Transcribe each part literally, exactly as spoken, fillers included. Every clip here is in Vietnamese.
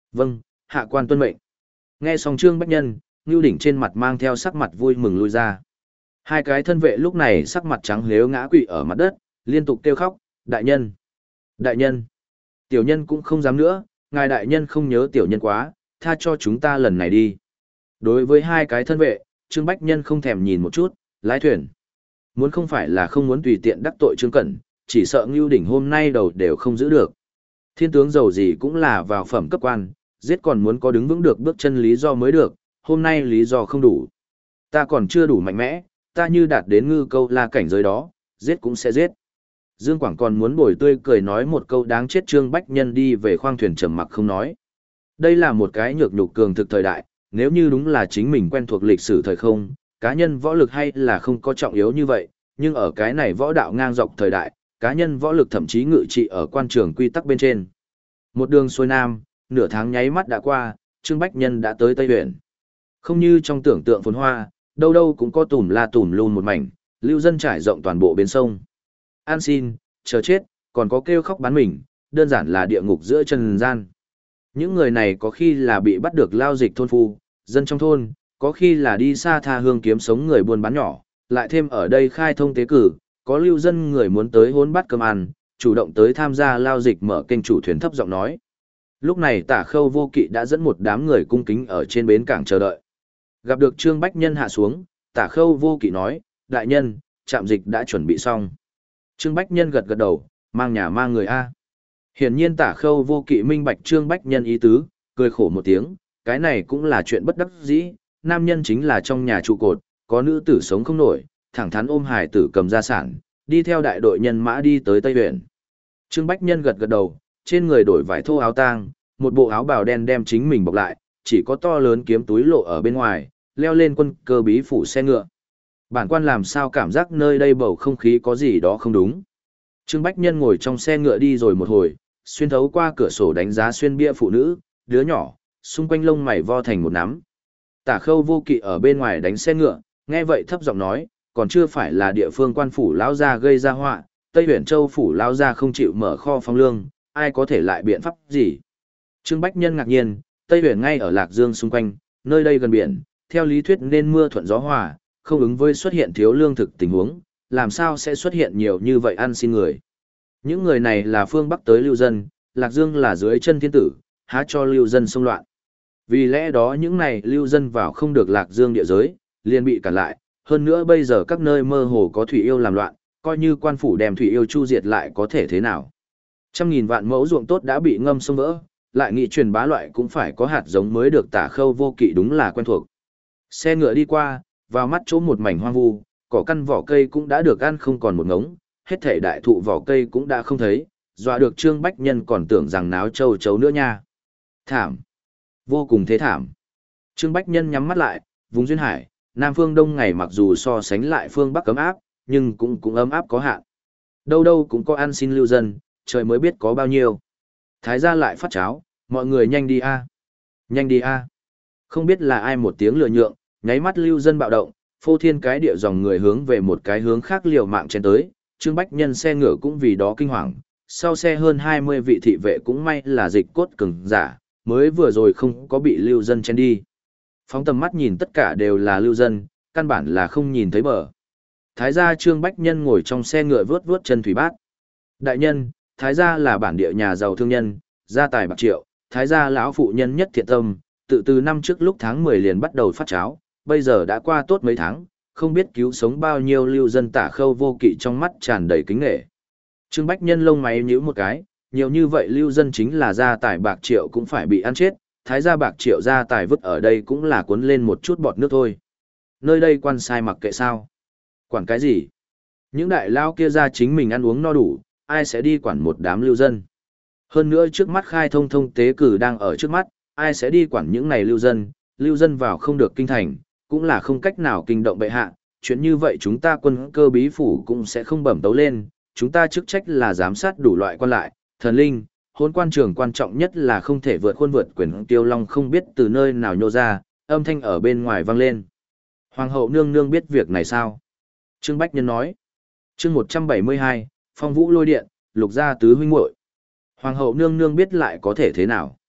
Vâng, hạ quan tuân mệnh. Nghe xong Trương Bách Nhân, Ngưu Đỉnh trên mặt mang theo sắc mặt vui mừng lui ra. Hai cái thân vệ lúc này sắc mặt trắng lếu ngã quỵ ở mặt đất, liên tục kêu khóc, đại nhân, đại nhân. Tiểu nhân cũng không dám nữa, ngài đại nhân không nhớ tiểu nhân quá, tha cho chúng ta lần này đi. Đối với hai cái thân vệ, Trương Bách Nhân không thèm nhìn một chút, lái thuyền. Muốn không phải là không muốn tùy tiện đắc tội Trương Cẩn, chỉ sợ Ngưu Đỉnh hôm nay đầu đều không giữ được. Thiên tướng giàu gì cũng là vào phẩm cấp quan, giết còn muốn có đứng vững được bước chân lý do mới được, hôm nay lý do không đủ. Ta còn chưa đủ mạnh mẽ, ta như đạt đến ngư câu la cảnh giới đó, giết cũng sẽ giết. Dương Quảng còn muốn bồi tươi cười nói một câu đáng chết. Trương Bách Nhân đi về khoang thuyền trầm mặc không nói. Đây là một cái nhược nhục cường thực thời đại, nếu như đúng là chính mình quen thuộc lịch sử thời không, cá nhân võ lực hay là không có trọng yếu như vậy, nhưng ở cái này võ đạo ngang dọc thời đại, cá nhân võ lực thậm chí ngự trị ở quan trường quy tắc bên trên. Một đường xuôi nam, nửa tháng nháy mắt đã qua, Trương Bách Nhân đã tới Tây Huyện. Không như trong tưởng tượng phồn hoa, đâu đâu cũng có tùm la tùm luôn một mảnh, lưu dân trải rộng toàn bộ bến sông. An xin, chờ chết, còn có kêu khóc bán mình, đơn giản là địa ngục giữa trần gian. Những người này có khi là bị bắt được lao dịch thôn phu, dân trong thôn, có khi là đi xa tha hương kiếm sống người buôn bán nhỏ, lại thêm ở đây khai thông tế cử, có lưu dân người muốn tới hôn bắt cơm ăn, chủ động tới tham gia lao dịch mở kênh chủ thuyền thấp giọng nói. Lúc này Tả Khâu Vô Kỵ đã dẫn một đám người cung kính ở trên bến cảng chờ đợi. Gặp được Trương Bách Nhân hạ xuống, Tả Khâu Vô Kỵ nói, đại nhân, trạm dịch đã chuẩn bị xong. Trương Bách Nhân gật gật đầu, mang nhà mang người A. Hiển nhiên Tả Khâu Vô Kỵ minh bạch Trương Bách Nhân ý tứ, cười khổ một tiếng, cái này cũng là chuyện bất đắc dĩ, nam nhân chính là trong nhà trụ cột, có nữ tử sống không nổi, thẳng thắn ôm hài tử cầm gia sản, đi theo đại đội nhân mã đi tới Tây Huyện. Trương Bách Nhân gật gật đầu, trên người đổi vải thô áo tang, một bộ áo bào đen đem chính mình bọc lại, chỉ có to lớn kiếm túi lộ ở bên ngoài, leo lên quân cơ bí phủ xe ngựa. Bản quan làm sao cảm giác nơi đây bầu không khí có gì đó không đúng. Trương Bách Nhân ngồi trong xe ngựa đi rồi một hồi, xuyên thấu qua cửa sổ đánh giá xuyên bia phụ nữ, đứa nhỏ, xung quanh lông mày vo thành một nắm. Tả Khâu Vô Kỵ ở bên ngoài đánh xe ngựa, nghe vậy thấp giọng nói, còn chưa phải là địa phương quan phủ lão gia gây ra họa, Tây Huyền Châu phủ lão gia không chịu mở kho phong lương, ai có thể lại biện pháp gì? Trương Bách Nhân ngạc nhiên, Tây Huyền ngay ở Lạc Dương xung quanh, nơi đây gần biển, theo lý thuyết nên mưa thuận gió hòa, không ứng với xuất hiện thiếu lương thực tình huống, làm sao sẽ xuất hiện nhiều như vậy ăn xin người? Những người này là phương Bắc tới lưu dân, Lạc Dương là dưới chân thiên tử, há cho lưu dân xông loạn. Vì lẽ đó những này lưu dân vào không được Lạc Dương địa giới, liền bị cản lại, hơn nữa bây giờ các nơi mơ hồ có thủy yêu làm loạn, coi như quan phủ đem thủy yêu chu diệt lại có thể thế nào. Trăm nghìn vạn mẫu ruộng tốt đã bị ngâm sông vỡ, lại nghị truyền bá loại cũng phải có hạt giống mới được. Tả Khâu Vô Kỵ đúng là quen thuộc. Xe ngựa đi qua, vào mắt chỗ một mảnh hoang vu, cỏ căn vỏ cây cũng đã được ăn không còn một ngống, hết thảy đại thụ vỏ cây cũng đã không thấy, dọa được Trương Bách Nhân còn tưởng rằng náo châu chấu nữa nha. Thảm, vô cùng thế thảm. Trương Bách Nhân nhắm mắt lại, vùng duyên hải, Nam phương Đông ngày mặc dù so sánh lại phương Bắc ấm áp, nhưng cũng cũng ấm áp có hạn. Đâu đâu cũng có ăn xin lưu dân, trời mới biết có bao nhiêu. Thái gia lại phát cháo, mọi người nhanh đi a, nhanh đi a. Không biết là ai một tiếng lừa nhượng, nháy mắt lưu dân bạo động, phô thiên cái địa dòng người hướng về một cái hướng khác liều mạng chen tới, Trương Bách Nhân xe ngựa cũng vì đó kinh hoàng, sau xe hơn hai mươi vị thị vệ cũng may là dịch cốt cường giả, mới vừa rồi không có bị lưu dân chen đi. Phóng tầm mắt nhìn tất cả đều là lưu dân, căn bản là không nhìn thấy bờ. Thái gia Trương Bách Nhân ngồi trong xe ngựa vướt vướt chân thủy bát. Đại nhân, Thái gia là bản địa nhà giàu thương nhân, gia tài bạc triệu, Thái gia lão phụ nhân nhất thiện tâm, tự từ năm trước lúc tháng mười liền bắt đầu phát cháo, bây giờ đã qua tốt mấy tháng, không biết cứu sống bao nhiêu lưu dân. Tả Khâu Vô Kỵ trong mắt tràn đầy kính nể. Trương Bách Nhân lông mày nhíu một cái, nhiều như vậy lưu dân chính là gia tài bạc triệu cũng phải bị ăn chết, Thái gia bạc triệu gia tài vứt ở đây cũng là cuốn lên một chút bọt nước thôi. Nơi đây quan sai mặc kệ sao? Quản cái gì? Những đại lao kia ra chính mình ăn uống no đủ, ai sẽ đi quản một đám lưu dân? Hơn nữa trước mắt khai thông thông tế cử đang ở trước mắt, ai sẽ đi quản những này lưu dân? Lưu dân vào không được kinh thành, cũng là không cách nào kinh động bệ hạ. Chuyện như vậy chúng ta quân cơ bí phủ cũng sẽ không bẩm tấu lên, chúng ta chức trách là giám sát đủ loại quan lại, thần linh. Hôn quan trường quan trọng nhất là không thể vượt khuôn vượt quyền. Tiêu Long không biết từ nơi nào nhô ra, âm thanh ở bên ngoài vang lên. Hoàng hậu nương nương biết việc này sao? Trương Bách Nhân nói. Chương một trăm bảy mươi hai, Phong Vũ Lôi Điện, Lục gia tứ huynh muội. Hoàng hậu nương nương biết lại có thể thế nào?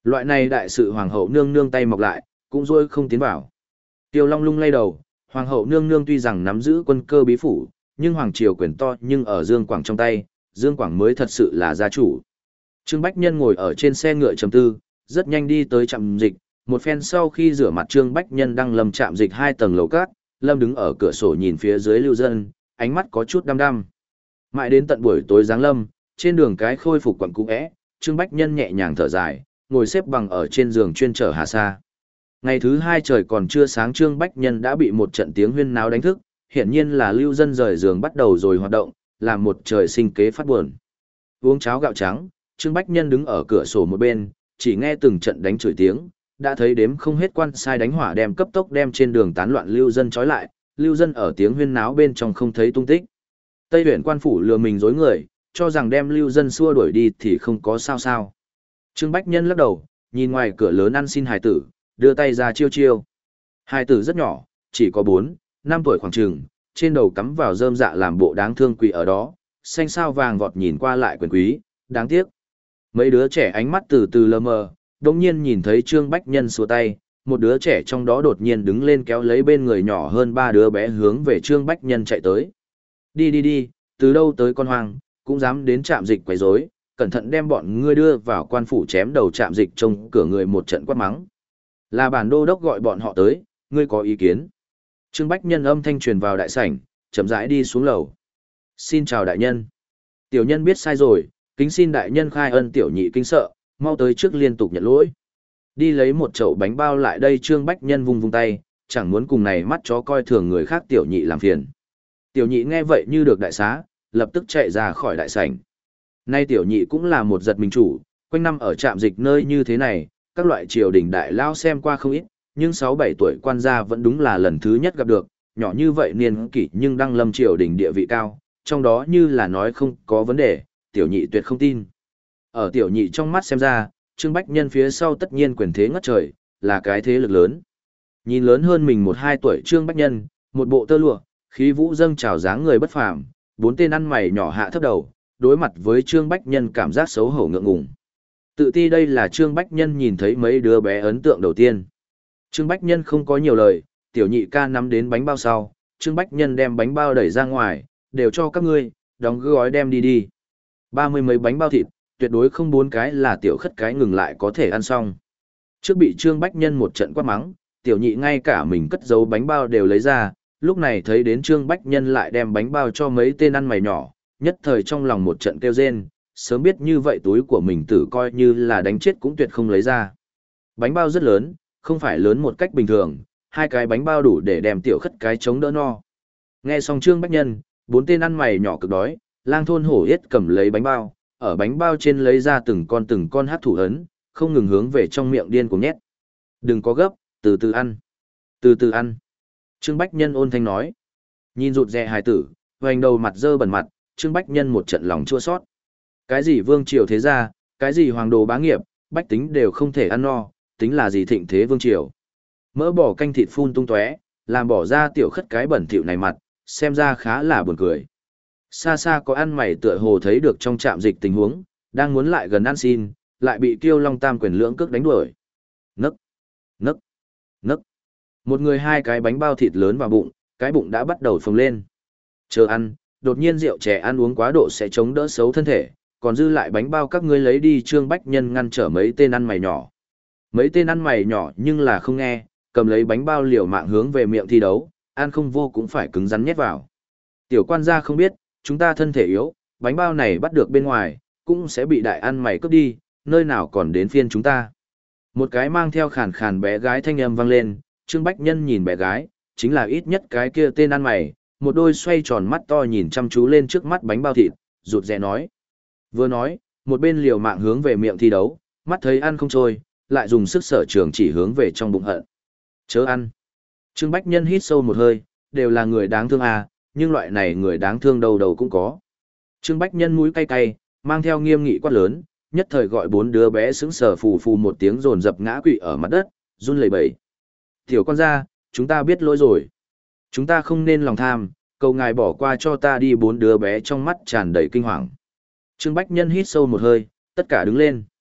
Loại này đại sự hoàng hậu nương nương tay mọc lại, cũng rôi không tiến vào. Tiêu Long lung lay đầu, hoàng hậu nương nương tuy rằng nắm giữ quân cơ bí phủ, nhưng hoàng triều quyền to nhưng ở Dương Quảng trong tay, Dương Quảng mới thật sự là gia chủ. Trương Bách Nhân ngồi ở trên xe ngựa trầm tư, rất nhanh đi tới trạm dịch, một phen sau khi rửa mặt Trương Bách Nhân đang lâm trạm dịch hai tầng lầu cát, Lâm đứng ở cửa sổ nhìn phía dưới lưu dân, ánh mắt có chút đăm đăm. Mãi đến tận buổi tối giáng lâm, trên đường cái khôi phục quận cũ é, Trương Bách Nhân nhẹ nhàng thở dài, ngồi xếp bằng ở trên giường chuyên chở Hà Sa. Ngày thứ hai trời còn chưa sáng Trương Bách Nhân đã bị một trận tiếng huyên náo đánh thức, hiển nhiên là lưu dân rời giường bắt đầu rồi hoạt động, làm một trời sinh kế phát buồn. Uống cháo gạo trắng, Trương Bách Nhân đứng ở cửa sổ một bên, chỉ nghe từng trận đánh chửi tiếng, đã thấy đếm không hết quan sai đánh hỏa đem cấp tốc đem trên đường tán loạn lưu dân trói lại, lưu dân ở tiếng huyên náo bên trong không thấy tung tích. Tây huyện quan phủ lừa mình dối người, cho rằng đem lưu dân xua đuổi đi thì không có sao sao. Trương Bách Nhân lắc đầu, nhìn ngoài cửa lớn ăn xin hài tử, đưa tay ra chiêu chiêu. Hài tử rất nhỏ, chỉ có bốn, năm tuổi khoảng chừng, trên đầu cắm vào rơm dạ làm bộ đáng thương quỳ ở đó, xanh sao vàng vọt nhìn qua lại quyền quý, đáng tiếc. Mấy đứa trẻ ánh mắt từ từ lờ mờ, đồng nhiên nhìn thấy Trương Bách Nhân xua tay, một đứa trẻ trong đó đột nhiên đứng lên kéo lấy bên người nhỏ hơn ba đứa bé hướng về Trương Bách Nhân chạy tới. Đi đi đi, từ đâu tới con hoang, cũng dám đến trạm dịch quấy rối, cẩn thận đem bọn ngươi đưa vào quan phủ chém đầu trạm dịch trông cửa người một trận quát mắng. Là bản đô đốc gọi bọn họ tới, ngươi có ý kiến? Trương Bách Nhân âm thanh truyền vào đại sảnh, chậm rãi đi xuống lầu. Xin chào đại nhân. Tiểu nhân biết sai rồi, kính xin đại nhân khai ân tiểu nhị kinh sợ, mau tới trước liên tục nhận lỗi. Đi lấy một chậu bánh bao lại đây Trương Bách Nhân vung vung tay, chẳng muốn cùng này mắt chó coi thường người khác tiểu nhị làm phiền. Tiểu nhị nghe vậy như được đại xá, lập tức chạy ra khỏi đại sảnh. Nay tiểu nhị cũng là một giật mình chủ, quanh năm ở trạm dịch nơi như thế này, các loại triều đình đại lao xem qua không ít, nhưng sáu bảy tuổi quan gia vẫn đúng là lần thứ nhất gặp được, nhỏ như vậy niên kỷ nhưng đăng lâm triều đình địa vị cao, trong đó như là nói không có vấn đề, tiểu nhị tuyệt không tin. Ở tiểu nhị trong mắt xem ra, Trương Bách Nhân phía sau tất nhiên quyền thế ngất trời, là cái thế lực lớn. Nhìn lớn hơn mình một hai tuổi Trương Bách Nhân, một bộ tơ lụa, khí vũ dâng trào dáng người bất phàm, bốn tên ăn mày nhỏ hạ thấp đầu, đối mặt với Trương Bách Nhân cảm giác xấu hổ ngượng ngùng. Tự ti đây là Trương Bách Nhân nhìn thấy mấy đứa bé ấn tượng đầu tiên. Trương Bách Nhân không có nhiều lời, tiểu nhị ca nắm đến bánh bao sau, Trương Bách Nhân đem bánh bao đẩy ra ngoài, đều cho các ngươi, đóng gói đem đi đi. Ba mươi mấy bánh bao thịt, tuyệt đối không bốn cái là tiểu khất cái ngừng lại có thể ăn xong. Trước bị Trương Bách Nhân một trận quát mắng, tiểu nhị ngay cả mình cất giấu bánh bao đều lấy ra, lúc này thấy đến Trương Bách Nhân lại đem bánh bao cho mấy tên ăn mày nhỏ, nhất thời trong lòng một trận kêu rên, sớm biết như vậy túi của mình tử coi như là đánh chết cũng tuyệt không lấy ra. Bánh bao rất lớn, không phải lớn một cách bình thường, hai cái bánh bao đủ để đem tiểu khất cái chống đỡ no. Nghe xong Trương Bách Nhân, bốn tên ăn mày nhỏ cực đói, lang thôn hổ yết cầm lấy bánh bao, ở bánh bao trên lấy ra từng con từng con hát thủ ấn, không ngừng hướng về trong miệng điên cuồng nhét. Đừng có gấp, từ từ ăn. Từ từ ăn. Trương Bách Nhân ôn thanh nói. Nhìn rụt rè hài tử, hoành đầu mặt dơ bẩn mặt, Trương Bách Nhân một trận lòng chua sót. Cái gì vương triều thế gia, cái gì hoàng đồ bá nghiệp, bách tính đều không thể ăn no, tính là gì thịnh thế vương triều. Mỡ bỏ canh thịt phun tung tóe, làm bỏ ra tiểu khất cái bẩn thỉu này mặt, xem ra khá là buồn cười. Xa xa có ăn mày tựa hồ thấy được trong trạm dịch tình huống, đang muốn lại gần ăn xin, lại bị Kiêu Long Tam quyền lưỡng cước đánh đuổi. Nấc, nấc, nấc. Một người hai cái bánh bao thịt lớn vào bụng, cái bụng đã bắt đầu phồng lên. Chờ ăn, đột nhiên rượu chè ăn uống quá độ sẽ chống đỡ xấu thân thể, còn dư lại bánh bao các ngươi lấy đi. Trương Bách Nhân ngăn trở mấy tên ăn mày nhỏ. Mấy tên ăn mày nhỏ nhưng là không nghe, cầm lấy bánh bao liều mạng hướng về miệng thi đấu, ăn không vô cũng phải cứng rắn nhét vào. Tiểu quan gia không biết, chúng ta thân thể yếu, bánh bao này bắt được bên ngoài, cũng sẽ bị đại ăn mày cướp đi, nơi nào còn đến phiên chúng ta. Một cái mang theo khàn khàn bé gái thanh âm vang lên, Trương Bách Nhân nhìn bé gái, chính là ít nhất cái kia tên ăn mày, một đôi xoay tròn mắt to nhìn chăm chú lên trước mắt bánh bao thịt, rụt rè nói. Vừa nói, một bên liều mạng hướng về miệng thi đấu, mắt thấy ăn không trôi, lại dùng sức sở trường chỉ hướng về trong bụng hận. Chớ ăn. Trương Bách Nhân hít sâu một hơi, đều là người đáng thương à, nhưng loại này người đáng thương đầu đầu cũng có. Trương Bách Nhân mũi cay cay, mang theo nghiêm nghị quát lớn, nhất thời gọi bốn đứa bé sững sờ phù phù một tiếng rồn dập ngã quỵ ở mặt đất, run lẩy bẩy. Tiểu con gia, chúng ta biết lỗi rồi. Chúng ta không nên lòng tham, cầu ngài bỏ qua cho ta đi. Bốn đứa bé trong mắt tràn đầy kinh hoàng. Trương Bách Nhân hít sâu một hơi, tất cả đứng lên.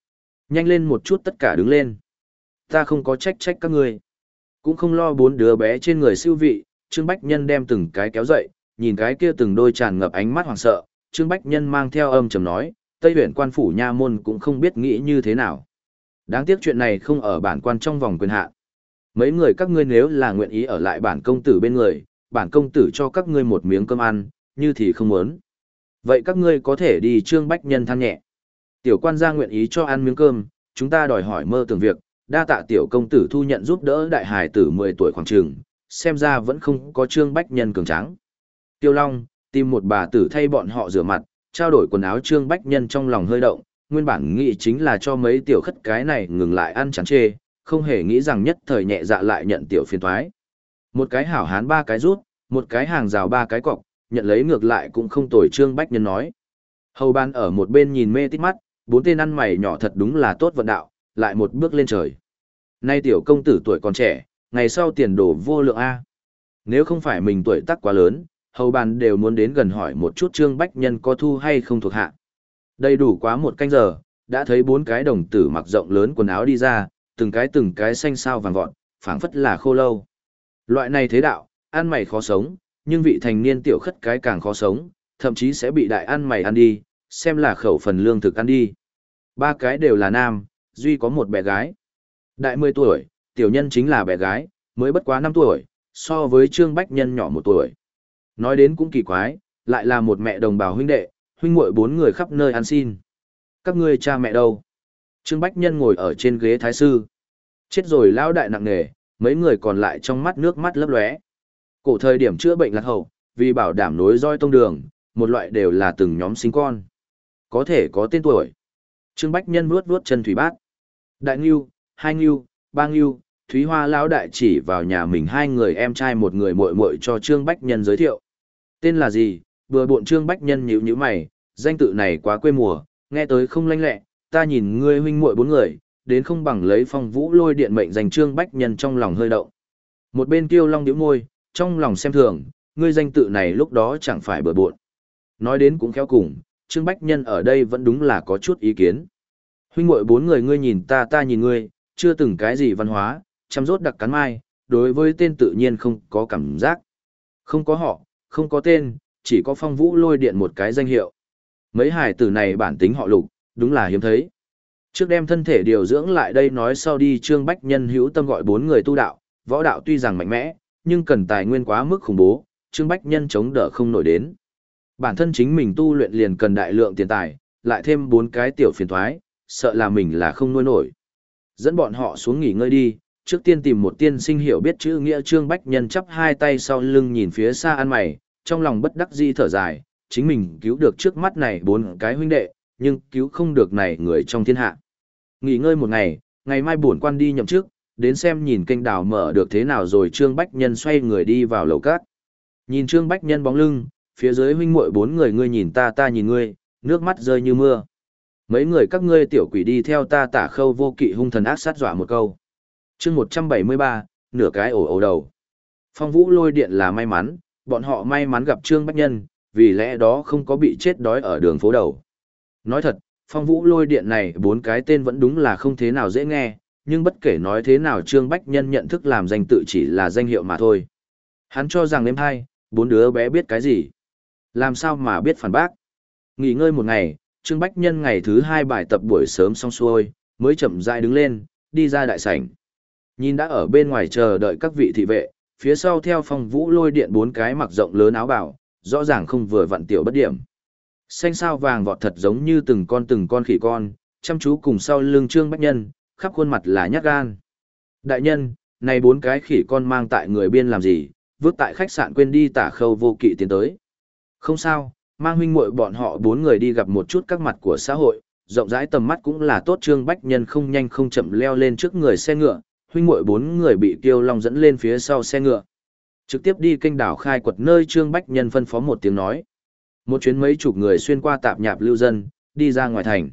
Nhanh lên một chút tất cả đứng lên. Ta không có trách trách các ngươi. Cũng không lo bốn đứa bé trên người siêu vị, Trương Bách Nhân đem từng cái kéo dậy, nhìn cái kia từng đôi tràn ngập ánh mắt hoảng sợ, Trương Bách Nhân mang theo âm trầm nói, Tây huyện quan phủ nha môn cũng không biết nghĩ như thế nào. Đáng tiếc chuyện này không ở bản quan trong vòng quyền hạn. Mấy người các ngươi nếu là nguyện ý ở lại bản công tử bên người, bản công tử cho các ngươi một miếng cơm ăn, như thì không muốn. Vậy các ngươi có thể đi. Trương Bách Nhân than nhẹ. Tiểu quan gia nguyện ý cho ăn miếng cơm, chúng ta đòi hỏi mơ tưởng việc, đa tạ tiểu công tử thu nhận giúp đỡ đại hài tử mười tuổi khoảng trường, xem ra vẫn không có Trương Bách Nhân cường tráng. Tiêu Long, tìm một bà tử thay bọn họ rửa mặt, trao đổi quần áo. Trương Bách Nhân trong lòng hơi động, nguyên bản nghĩ chính là cho mấy tiểu khất cái này ngừng lại ăn chán chê, không hề nghĩ rằng nhất thời nhẹ dạ lại nhận tiểu phiền thoái. Một cái hảo hán ba cái rút, một cái hàng rào ba cái cọc, nhận lấy ngược lại cũng không tồi. Trương Bách Nhân nói. Hầu ban ở một bên nhìn mê tít mắt, bốn tên ăn mày nhỏ thật đúng là tốt vận đạo, lại một bước lên trời. Nay tiểu công tử tuổi còn trẻ, ngày sau tiền đồ vô lượng A. Nếu không phải mình tuổi tác quá lớn, hầu bàn đều muốn đến gần hỏi một chút Trương Bách Nhân có thu hay không thuộc hạ. Đầy đủ quá một canh giờ, đã thấy bốn cái đồng tử mặc rộng lớn quần áo đi ra, từng cái từng cái xanh sao vàng vọt, phảng phất là khô lâu. Loại này thế đạo, ăn mày khó sống, nhưng vị thành niên tiểu khất cái càng khó sống, thậm chí sẽ bị đại ăn mày ăn đi, xem là khẩu phần lương thực ăn đi. Ba cái đều là nam, duy có một bé gái. Đại mười tuổi, tiểu nhân chính là bé gái, mới bất quá năm tuổi, so với Trương Bách Nhân nhỏ một tuổi. Nói đến cũng kỳ quái, lại là một mẹ đồng bào huynh đệ, huynh muội bốn người khắp nơi ăn xin. Các ngươi cha mẹ đâu? Trương Bách Nhân ngồi ở trên ghế thái sư. Chết rồi lão đại nặng nề, mấy người còn lại trong mắt nước mắt lấp lóe. Cổ thời điểm chữa bệnh lạc hậu, vì bảo đảm nối roi tông đường, một loại đều là từng nhóm sinh con. Có thể có tên tuổi. Trương Bách Nhân vuốt vuốt chân thủy bát. Đại Ngưu, Hai Ngưu, Ba Ngưu, Thúy Hoa lão đại chỉ vào nhà mình hai người em trai một người muội muội cho Trương Bách Nhân giới thiệu. Tên là gì? Bừa bộn. Trương Bách Nhân nhíu nhíu mày, danh tự này quá quê mùa, nghe tới không lanh lẹ, ta nhìn ngươi huynh muội bốn người, đến không bằng lấy Phong Vũ Lôi Điện mệnh dành. Trương Bách Nhân trong lòng hơi động. Một bên Kiêu Long nhíu môi, trong lòng xem thường, ngươi danh tự này lúc đó chẳng phải bừa bộn. Nói đến cũng khéo cùng, Trương Bách Nhân ở đây vẫn đúng là có chút ý kiến. Huynh muội bốn người ngươi nhìn ta ta nhìn ngươi, chưa từng cái gì văn hóa, chăm rốt đặc cắn mai, đối với tên tự nhiên không có cảm giác. Không có họ, không có tên, chỉ có Phong Vũ Lôi Điện một cái danh hiệu. Mấy hài tử này bản tính họ Lục, đúng là hiếm thấy. Trước đem thân thể điều dưỡng lại đây nói sau đi. Trương Bách Nhân hữu tâm gọi bốn người tu đạo, võ đạo tuy rằng mạnh mẽ, nhưng cần tài nguyên quá mức khủng bố, Trương Bách Nhân chống đỡ không nổi đến. Bản thân chính mình tu luyện liền cần đại lượng tiền tài, lại thêm bốn cái tiểu phiền thoái, sợ là mình là không nuôi nổi. Dẫn bọn họ xuống nghỉ ngơi đi, trước tiên tìm một tiên sinh hiểu biết chữ nghĩa. Trương Bách Nhân chắp hai tay sau lưng nhìn phía xa ăn mày, trong lòng bất đắc dĩ thở dài, chính mình cứu được trước mắt này bốn cái huynh đệ, nhưng cứu không được này người trong thiên hạ. Nghỉ ngơi một ngày, ngày mai bổn quan đi nhậm chức, đến xem nhìn kênh đào mở được thế nào rồi. Trương Bách Nhân xoay người đi vào lầu cát. Nhìn Trương Bách Nhân bóng lưng, phía dưới huynh muội bốn người ngươi nhìn ta ta nhìn ngươi, nước mắt rơi như mưa. Mấy người các ngươi tiểu quỷ đi theo ta. Tả Khâu Vô Kỵ hung thần ác sát dọa một câu. Chương một trăm bảy mươi ba, nửa cái ổ ổ đầu. Phong Vũ Lôi Điện là may mắn, bọn họ may mắn gặp Trương Bách Nhân, vì lẽ đó không có bị chết đói ở đường phố đầu. Nói thật, Phong Vũ Lôi Điện này bốn cái tên vẫn đúng là không thế nào dễ nghe, nhưng bất kể nói thế nào Trương Bách Nhân nhận thức làm danh tự chỉ là danh hiệu mà thôi. Hắn cho rằng đêm hai, bốn đứa bé biết cái gì. Làm sao mà biết phản bác. Nghỉ ngơi một ngày, Trương Bách Nhân ngày thứ hai bài tập buổi sớm xong xuôi, mới chậm rãi đứng lên, đi ra đại sảnh. Nhìn đã ở bên ngoài chờ đợi các vị thị vệ, phía sau theo Phong Vũ Lôi Điện bốn cái mặc rộng lớn áo bào, rõ ràng không vừa vặn tiểu bất điểm. Xanh sao vàng vọt thật giống như từng con từng con khỉ con, chăm chú cùng sau lưng Trương Bách Nhân, khắp khuôn mặt là nhát gan. Đại nhân, này bốn cái khỉ con mang tại người biên làm gì, vứt tại khách sạn quên đi. Tả Khâu Vô Kỵ tiến tới. Không sao, mang huynh muội bọn họ bốn người đi gặp một chút các mặt của xã hội, rộng rãi tầm mắt cũng là tốt. Trương Bách Nhân không nhanh không chậm leo lên trước người xe ngựa, huynh muội bốn người bị Kiêu Long dẫn lên phía sau xe ngựa. Trực tiếp đi kênh đảo khai quật nơi Trương Bách Nhân phân phó một tiếng nói. Một chuyến mấy chục người xuyên qua tạp nhạp lưu dân, đi ra ngoài thành.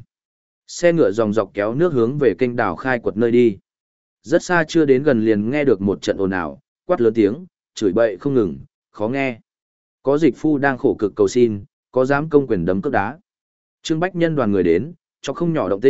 Xe ngựa dòng dọc kéo nước hướng về kênh đảo khai quật nơi đi. Rất xa chưa đến gần liền nghe được một trận ồn ào, quát lớn tiếng, chửi bậy không ngừng, khó nghe. Có dịch phu đang khổ cực cầu xin, có dám công quyền đấm cước đá. Trương Bách Nhân đoàn người đến, cho không nhỏ động tĩnh,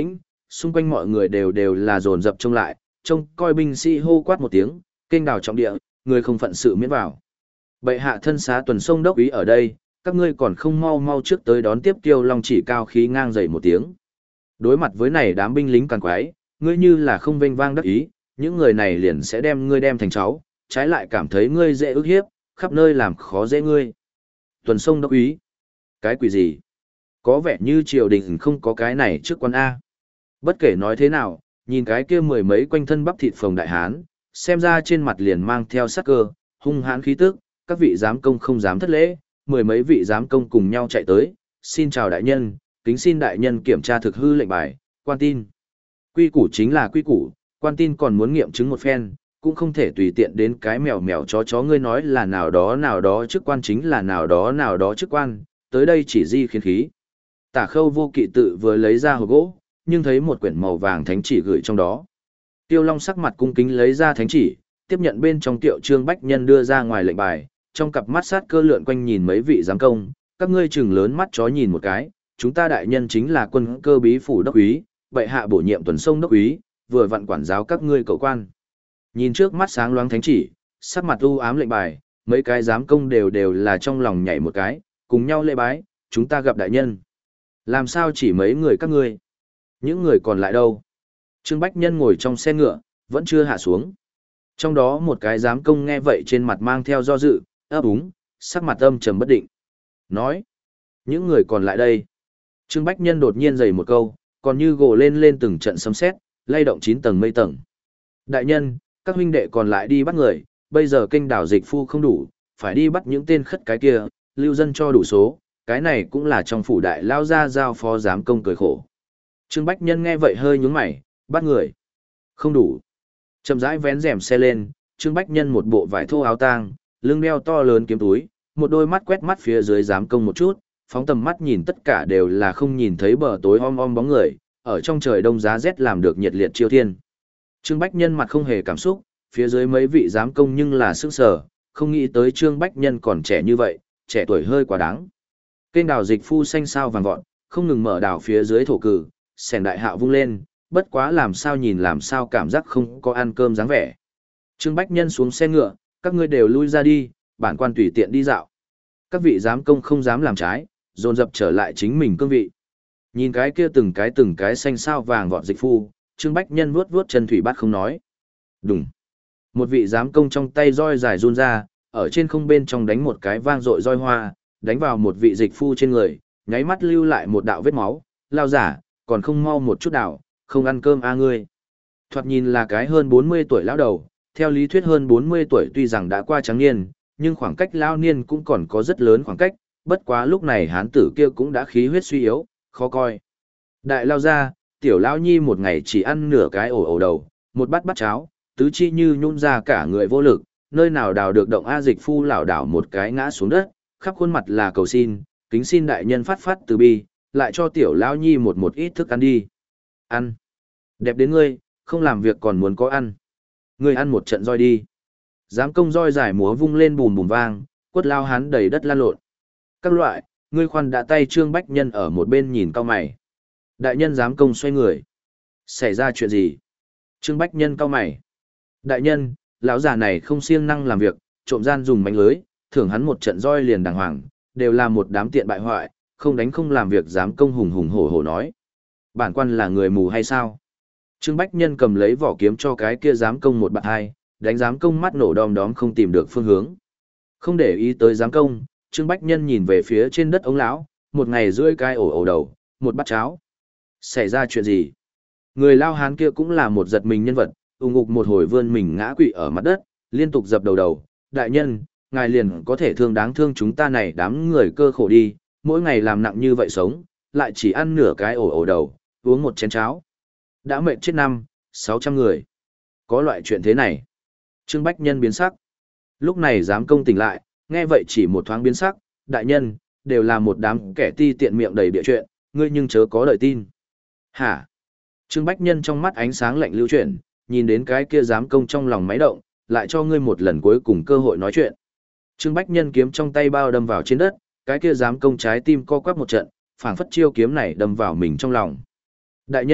xung quanh mọi người đều đều là dồn dập trông lại, trông coi binh sĩ hô quát một tiếng, kênh đào trọng địa, người không phận sự miễn vào. Bệ hạ thân xá tuần sông đốc úy ở đây, các ngươi còn không mau mau trước tới đón tiếp Tiêu Long Chỉ cao khí ngang dậy một tiếng. Đối mặt với này đám binh lính càn quái, ngươi như là không vênh vang đắc ý, những người này liền sẽ đem ngươi đem thành cháu, trái lại cảm thấy ngươi dễ ức hiếp, khắp nơi làm khó dễ ngươi. Tuần sông đốc úy, cái quỷ gì? Có vẻ như triều đình không có cái này trước quan A. Bất kể nói thế nào, nhìn cái kia mười mấy quanh thân bắp thịt phồng đại hán, xem ra trên mặt liền mang theo sắc cơ, hung hãn khí tức, các vị giám công không dám thất lễ, mười mấy vị giám công cùng nhau chạy tới, xin chào đại nhân, kính xin đại nhân kiểm tra thực hư lệnh bài, quan tin. Quy củ chính là quy củ, quan tin còn muốn nghiệm chứng một phen, cũng không thể tùy tiện đến cái mèo mèo chó chó ngươi nói là nào đó nào đó chức quan chính là nào đó nào đó chức quan, tới đây chỉ di khiến khí. Tả Khâu Vô Kỵ tự vừa lấy ra hộp gỗ, nhưng thấy một quyển màu vàng thánh chỉ gửi trong đó. Tiêu Long sắc mặt cung kính lấy ra thánh chỉ, tiếp nhận bên trong Tiệu Trương Bách Nhân đưa ra ngoài lệnh bài, trong cặp mắt sát cơ lượn quanh nhìn mấy vị giám công, các ngươi chừng lớn mắt chó nhìn một cái, chúng ta đại nhân chính là quân cơ bí phủ đốc úy, bệ hạ bổ nhiệm tuần sông đốc úy, vừa vặn quản giáo các ngươi cậu quan. Nhìn trước mắt sáng loáng thánh chỉ, sắc mặt u ám lệnh bài, mấy cái giám công đều đều là trong lòng nhảy một cái, cùng nhau lễ bái, chúng ta gặp đại nhân. Làm sao chỉ mấy người các ngươi? Những người còn lại đâu? Trương Bách Nhân ngồi trong xe ngựa, vẫn chưa hạ xuống. Trong đó một cái giám công nghe vậy trên mặt mang theo do dự, ấp úng, sắc mặt âm trầm bất định. Nói, những người còn lại đây. Trương Bách Nhân đột nhiên dày một câu, còn như gồ lên lên từng trận sấm sét, lay động chín tầng mây tầng. Đại nhân, các huynh đệ còn lại đi bắt người, bây giờ kênh đảo dịch phu không đủ, phải đi bắt những tên khất cái kia, lưu dân cho đủ số, cái này cũng là trong phủ đại lao ra giao phó giám công cười khổ. Trương Bách Nhân nghe vậy hơi nhướng mày, bắt người. Không đủ. Chậm rãi vén rèm xe lên, Trương Bách Nhân một bộ vải thô áo tang, lưng đeo to lớn kiếm túi, một đôi mắt quét mắt phía dưới giám công một chút, phóng tầm mắt nhìn tất cả đều là không nhìn thấy bờ tối om om bóng người, ở trong trời đông giá rét làm được nhiệt liệt chiêu thiên. Trương Bách Nhân mặt không hề cảm xúc, phía dưới mấy vị giám công nhưng là sức sở, không nghĩ tới Trương Bách Nhân còn trẻ như vậy, trẻ tuổi hơi quá đáng. Kênh đào dịch phu xanh sao vàng vọt, không ngừng mở đào phía dưới thổ cử, sẻn đại hạo vung lên, bất quá làm sao nhìn làm sao cảm giác không có ăn cơm dáng vẻ. Trương Bách Nhân xuống xe ngựa, các ngươi đều lui ra đi, bản quan tùy tiện đi dạo. Các vị giám công không dám làm trái, dồn dập trở lại chính mình cương vị. Nhìn cái kia từng cái từng cái xanh sao vàng vọt dịch phu, Trương Bách Nhân vuốt vuốt chân thủy bát không nói. Đùng. Một vị giám công trong tay roi dài run ra, ở trên không bên trong đánh một cái vang dội roi hoa, đánh vào một vị dịch phu trên người, nháy mắt lưu lại một đạo vết máu, lao giả, còn không mau một chút đạo, không ăn cơm a ngươi. Thoạt nhìn là cái hơn bốn mươi tuổi lão đầu, theo lý thuyết hơn bốn mươi tuổi tuy rằng đã qua trắng niên, nhưng khoảng cách lão niên cũng còn có rất lớn khoảng cách, bất quá lúc này hán tử kia cũng đã khí huyết suy yếu, khó coi. Đại lao ra, tiểu lão nhi một ngày chỉ ăn nửa cái ổ ổ đầu, một bát bát cháo, tứ chi như nhún ra cả người vô lực, nơi nào đào được động a dịch phu lảo đảo một cái ngã xuống đất, khắp khuôn mặt là cầu xin, kính xin đại nhân phát phát từ bi, lại cho tiểu lão nhi một một ít thức ăn đi. Ăn. Đẹp đến ngươi, không làm việc còn muốn có ăn. Ngươi ăn một trận roi đi. Giám công roi dài múa vung lên bùm bùm vang, quất lao hán đầy đất lan lộn. Các loại, ngươi khoan đã tay Trương Bách Nhân ở một bên nhìn cao mày. Đại nhân giám công xoay người. Xảy ra chuyện gì? Trương Bách Nhân cao mày. Đại nhân, lão già này không siêng năng làm việc, trộm gian dùng mánh lưới, thưởng hắn một trận roi liền đàng hoàng, đều là một đám tiện bại hoại, không đánh không làm việc giám công hùng hùng hổ hổ nói. Bản quan là người mù hay sao? Trương Bách Nhân cầm lấy vỏ kiếm cho cái kia giám công một bạn hai, đánh giám công mắt nổ đom đóm không tìm được phương hướng. Không để ý tới giám công, Trương Bách Nhân nhìn về phía trên đất ống lão, một ngày rưỡi cái ổ ổ đầu, một bát cháo. Xảy ra chuyện gì? Người lao hán kia cũng là một giật mình nhân vật, ung ngục một hồi vươn mình ngã quỵ ở mặt đất, liên tục dập đầu đầu. Đại nhân, ngài liền có thể thương đáng thương chúng ta này đám người cơ khổ đi, mỗi ngày làm nặng như vậy sống, lại chỉ ăn nửa cái ổ ổ đầu, uống một chén cháo. Đã mệt chết năm, sáu trăm người. Có loại chuyện thế này. Trương Bách Nhân biến sắc. Lúc này giám công tỉnh lại, nghe vậy chỉ một thoáng biến sắc, đại nhân, đều là một đám kẻ ti tiện miệng đầy bịa chuyện, ngươi nhưng chớ có đợi tin. Hả? Trương Bách Nhân trong mắt ánh sáng lạnh lưu chuyển, nhìn đến cái kia giám công trong lòng máy động, lại cho ngươi một lần cuối cùng cơ hội nói chuyện. Trương Bách Nhân kiếm trong tay bao đâm vào trên đất, cái kia giám công trái tim co quắp một trận, phảng phất chiêu kiếm này đâm vào mình trong lòng. Đại nhân,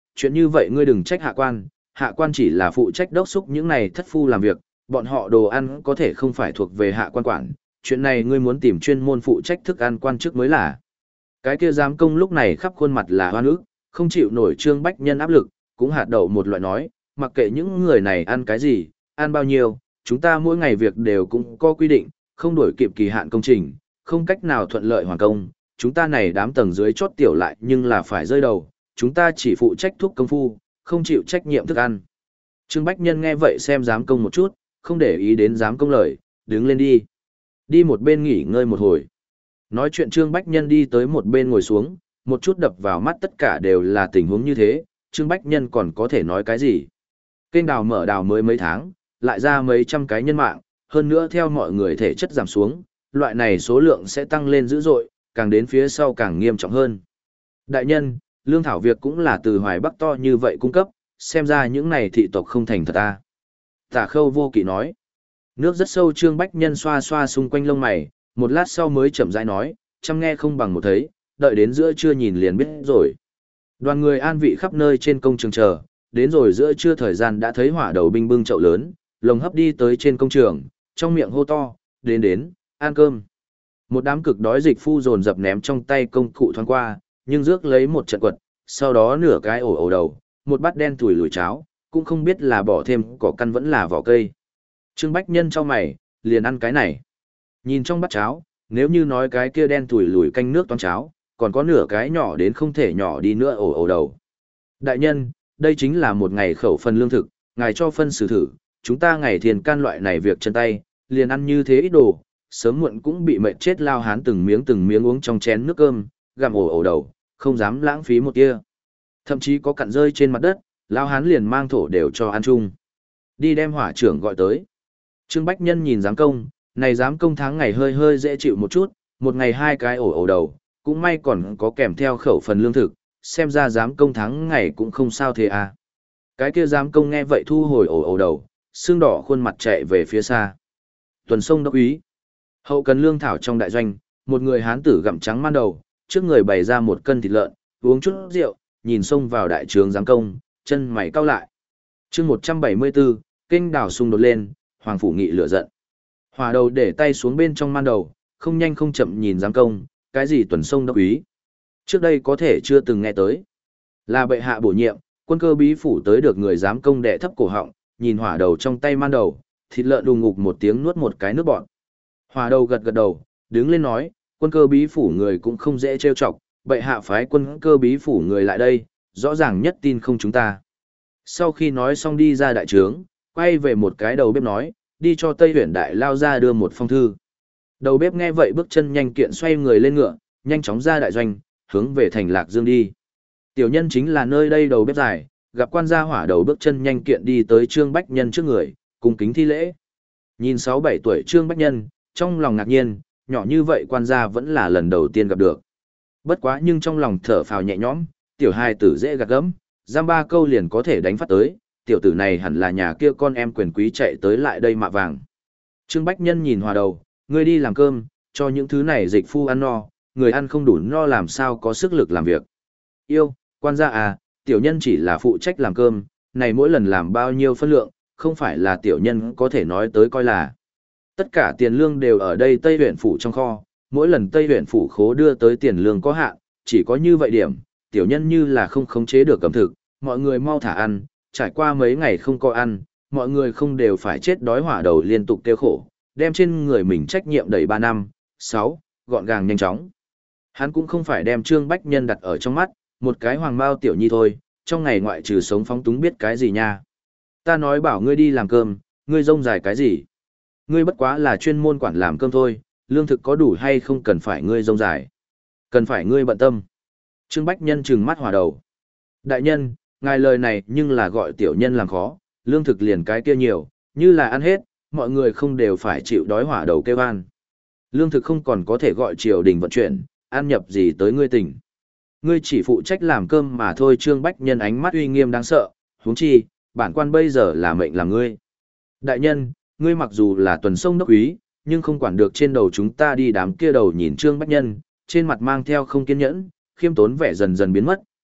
chuyện như vậy ngươi đừng trách hạ quan, hạ quan chỉ là phụ trách đốc thúc những này thất phu làm việc, bọn họ đồ ăn có thể không phải thuộc về hạ quan quản, chuyện này ngươi muốn tìm chuyên môn phụ trách thức ăn quan chức mới là. Cái kia giám công lúc này khắp khuôn mặt là hoan ức, không chịu nổi Trương Bách Nhân áp lực, cũng hạt đậu một loại nói, mặc kệ những người này ăn cái gì, ăn bao nhiêu, chúng ta mỗi ngày việc đều cũng có quy định, không đổi kịp kỳ hạn công trình, không cách nào thuận lợi hoàn công, chúng ta này đám tầng dưới chót tiểu lại nhưng là phải rơi đầu, chúng ta chỉ phụ trách thuốc công phu, không chịu trách nhiệm thức ăn. Trương Bách Nhân nghe vậy xem giám công một chút, không để ý đến giám công lời, đứng lên đi. Đi một bên nghỉ ngơi một hồi. Nói chuyện Trương Bách Nhân đi tới một bên ngồi xuống, một chút đập vào mắt tất cả đều là tình huống như thế, Trương Bách Nhân còn có thể nói cái gì. Kênh đào mở đào mới mấy tháng, lại ra mấy trăm cái nhân mạng, hơn nữa theo mọi người thể chất giảm xuống, loại này số lượng sẽ tăng lên dữ dội, càng đến phía sau càng nghiêm trọng hơn. Đại nhân, lương thảo việc cũng là từ Hoài Bắc to như vậy cung cấp, xem ra những này thị tộc không thành thật ta. Tả Khâu Vô Kỵ nói. Nước rất sâu Trương Bách Nhân xoa xoa xung quanh lông mày, một lát sau mới chậm rãi nói, chăm nghe không bằng một thấy, đợi đến giữa trưa nhìn liền biết rồi. Đoàn người an vị khắp nơi trên công trường chờ, đến rồi giữa trưa thời gian đã thấy hỏa đầu binh bưng chậu lớn, lồng hấp đi tới trên công trường, trong miệng hô to, đến đến, ăn cơm. Một đám cực đói dịch phu dồn dập ném trong tay công cụ thoáng qua, nhưng rước lấy một trận quật, sau đó nửa cái ổ ổ đầu, một bát đen tủi lùi cháo, cũng không biết là bỏ thêm cỏ căn vẫn là vỏ cây. Trương Bách Nhân cho mày, liền ăn cái này. Nhìn trong bát cháo, nếu như nói cái kia đen tủi lùi canh nước toán cháo, còn có nửa cái nhỏ đến không thể nhỏ đi nữa ổ ổ đầu. Đại nhân, đây chính là một ngày khẩu phần lương thực, ngài cho phân xử thử, chúng ta ngày thiền can loại này việc chân tay, liền ăn như thế ít đồ, sớm muộn cũng bị mệt chết lao hán từng miếng từng miếng uống trong chén nước cơm, gặm ổ ổ đầu, không dám lãng phí một tia. Thậm chí có cặn rơi trên mặt đất, lao hán liền mang thổ đều cho ăn chung. Đi đem hỏa trưởng gọi tới. Trương Bách Nhân nhìn giám công, này giám công tháng ngày hơi hơi dễ chịu một chút, một ngày hai cái ổ ổ đầu, cũng may còn có kèm theo khẩu phần lương thực, xem ra giám công tháng ngày cũng không sao thế à. Cái kia giám công nghe vậy thu hồi ổ ổ đầu, xương đỏ khuôn mặt chạy về phía xa. Tuần sông đốc úy. Hậu cần lương thảo trong đại doanh, một người hán tử gặm trắng man đầu, trước người bày ra một cân thịt lợn, uống chút rượu, nhìn xông vào đại trướng giám công, chân mày cau lại. Chương một trăm bảy mươi tư, kênh đảo xung đột lên, Hoàng phủ nghị lửa giận. Hỏa đầu để tay xuống bên trong man đầu, không nhanh không chậm nhìn giám công, cái gì tuần sông đốc úy? Trước đây có thể chưa từng nghe tới. Là bệ hạ bổ nhiệm, quân cơ bí phủ tới được người giám công đệ thấp cổ họng, nhìn hỏa đầu trong tay man đầu, thịt lợn đùng ngục một tiếng nuốt một cái nước bọt. Hỏa đầu gật gật đầu, đứng lên nói, quân cơ bí phủ người cũng không dễ trêu chọc, bệ hạ phái quân cơ bí phủ người lại đây, rõ ràng nhất tin không chúng ta. Sau khi nói xong đi ra đại trướng, quay về một cái đầu bếp nói, đi cho Tây Huyền đại lao ra đưa một phong thư. Đầu bếp nghe vậy bước chân nhanh kiện xoay người lên ngựa, nhanh chóng ra đại doanh, hướng về thành Lạc Dương đi. Tiểu nhân chính là nơi đây đầu bếp dài, gặp quan gia hỏa đầu bước chân nhanh kiện đi tới Trương Bách Nhân trước người, cung kính thi lễ. Nhìn sáu bảy tuổi Trương Bách Nhân, trong lòng ngạc nhiên, nhỏ như vậy quan gia vẫn là lần đầu tiên gặp được. Bất quá nhưng trong lòng thở phào nhẹ nhõm, tiểu hài tử dễ gạt gẫm, giam ba câu liền có thể đánh phát tới, tiểu tử này hẳn là nhà kia con em quyền quý chạy tới lại đây mạ vàng. Trương Bách Nhân nhìn hòa đầu, ngươi đi làm cơm, cho những thứ này dịch phu ăn no, người ăn không đủ no làm sao có sức lực làm việc. Yêu, quan gia à, tiểu nhân chỉ là phụ trách làm cơm, này mỗi lần làm bao nhiêu phân lượng, không phải là tiểu nhân có thể nói tới coi là. Tất cả tiền lương đều ở đây Tây huyện phủ trong kho, mỗi lần Tây huyện phủ khố đưa tới tiền lương có hạn, chỉ có như vậy điểm, tiểu nhân như là không khống chế được cẩm thực, mọi người mau thả ăn, trải qua mấy ngày không có ăn, mọi người không đều phải chết đói hỏa đầu liên tục tiêu khổ, đem trên người mình trách nhiệm đẩy ba năm, sáu, gọn gàng nhanh chóng. Hắn cũng không phải đem Trương Bách Nhân đặt ở trong mắt, một cái hoàng bao tiểu nhi thôi, trong ngày ngoại trừ sống phóng túng biết cái gì nha. Ta nói bảo ngươi đi làm cơm, ngươi rông dài cái gì? Ngươi bất quá là chuyên môn quản làm cơm thôi, lương thực có đủ hay không cần phải ngươi rông dài. Cần phải ngươi bận tâm. Trương Bách Nhân trừng mắt hỏa đầu. Đại nhân, ngài lời này nhưng là gọi tiểu nhân làm khó, lương thực liền cái kia nhiều, như là ăn hết, mọi người không đều phải chịu đói hỏa đầu kêu an. Lương thực không còn có thể gọi triều đình vận chuyển, ăn nhập gì tới ngươi tỉnh. Ngươi chỉ phụ trách làm cơm mà thôi. Trương Bách Nhân ánh mắt uy nghiêm đáng sợ, huống chi, bản quan bây giờ là mệnh làm ngươi. Đại nhân, ngươi mặc dù là tuần sông đốc úy, nhưng không quản được trên đầu chúng ta đi đám kia đầu nhìn Trương Bách Nhân, trên mặt mang theo không kiên nhẫn, khiêm tốn vẻ dần dần biến mất,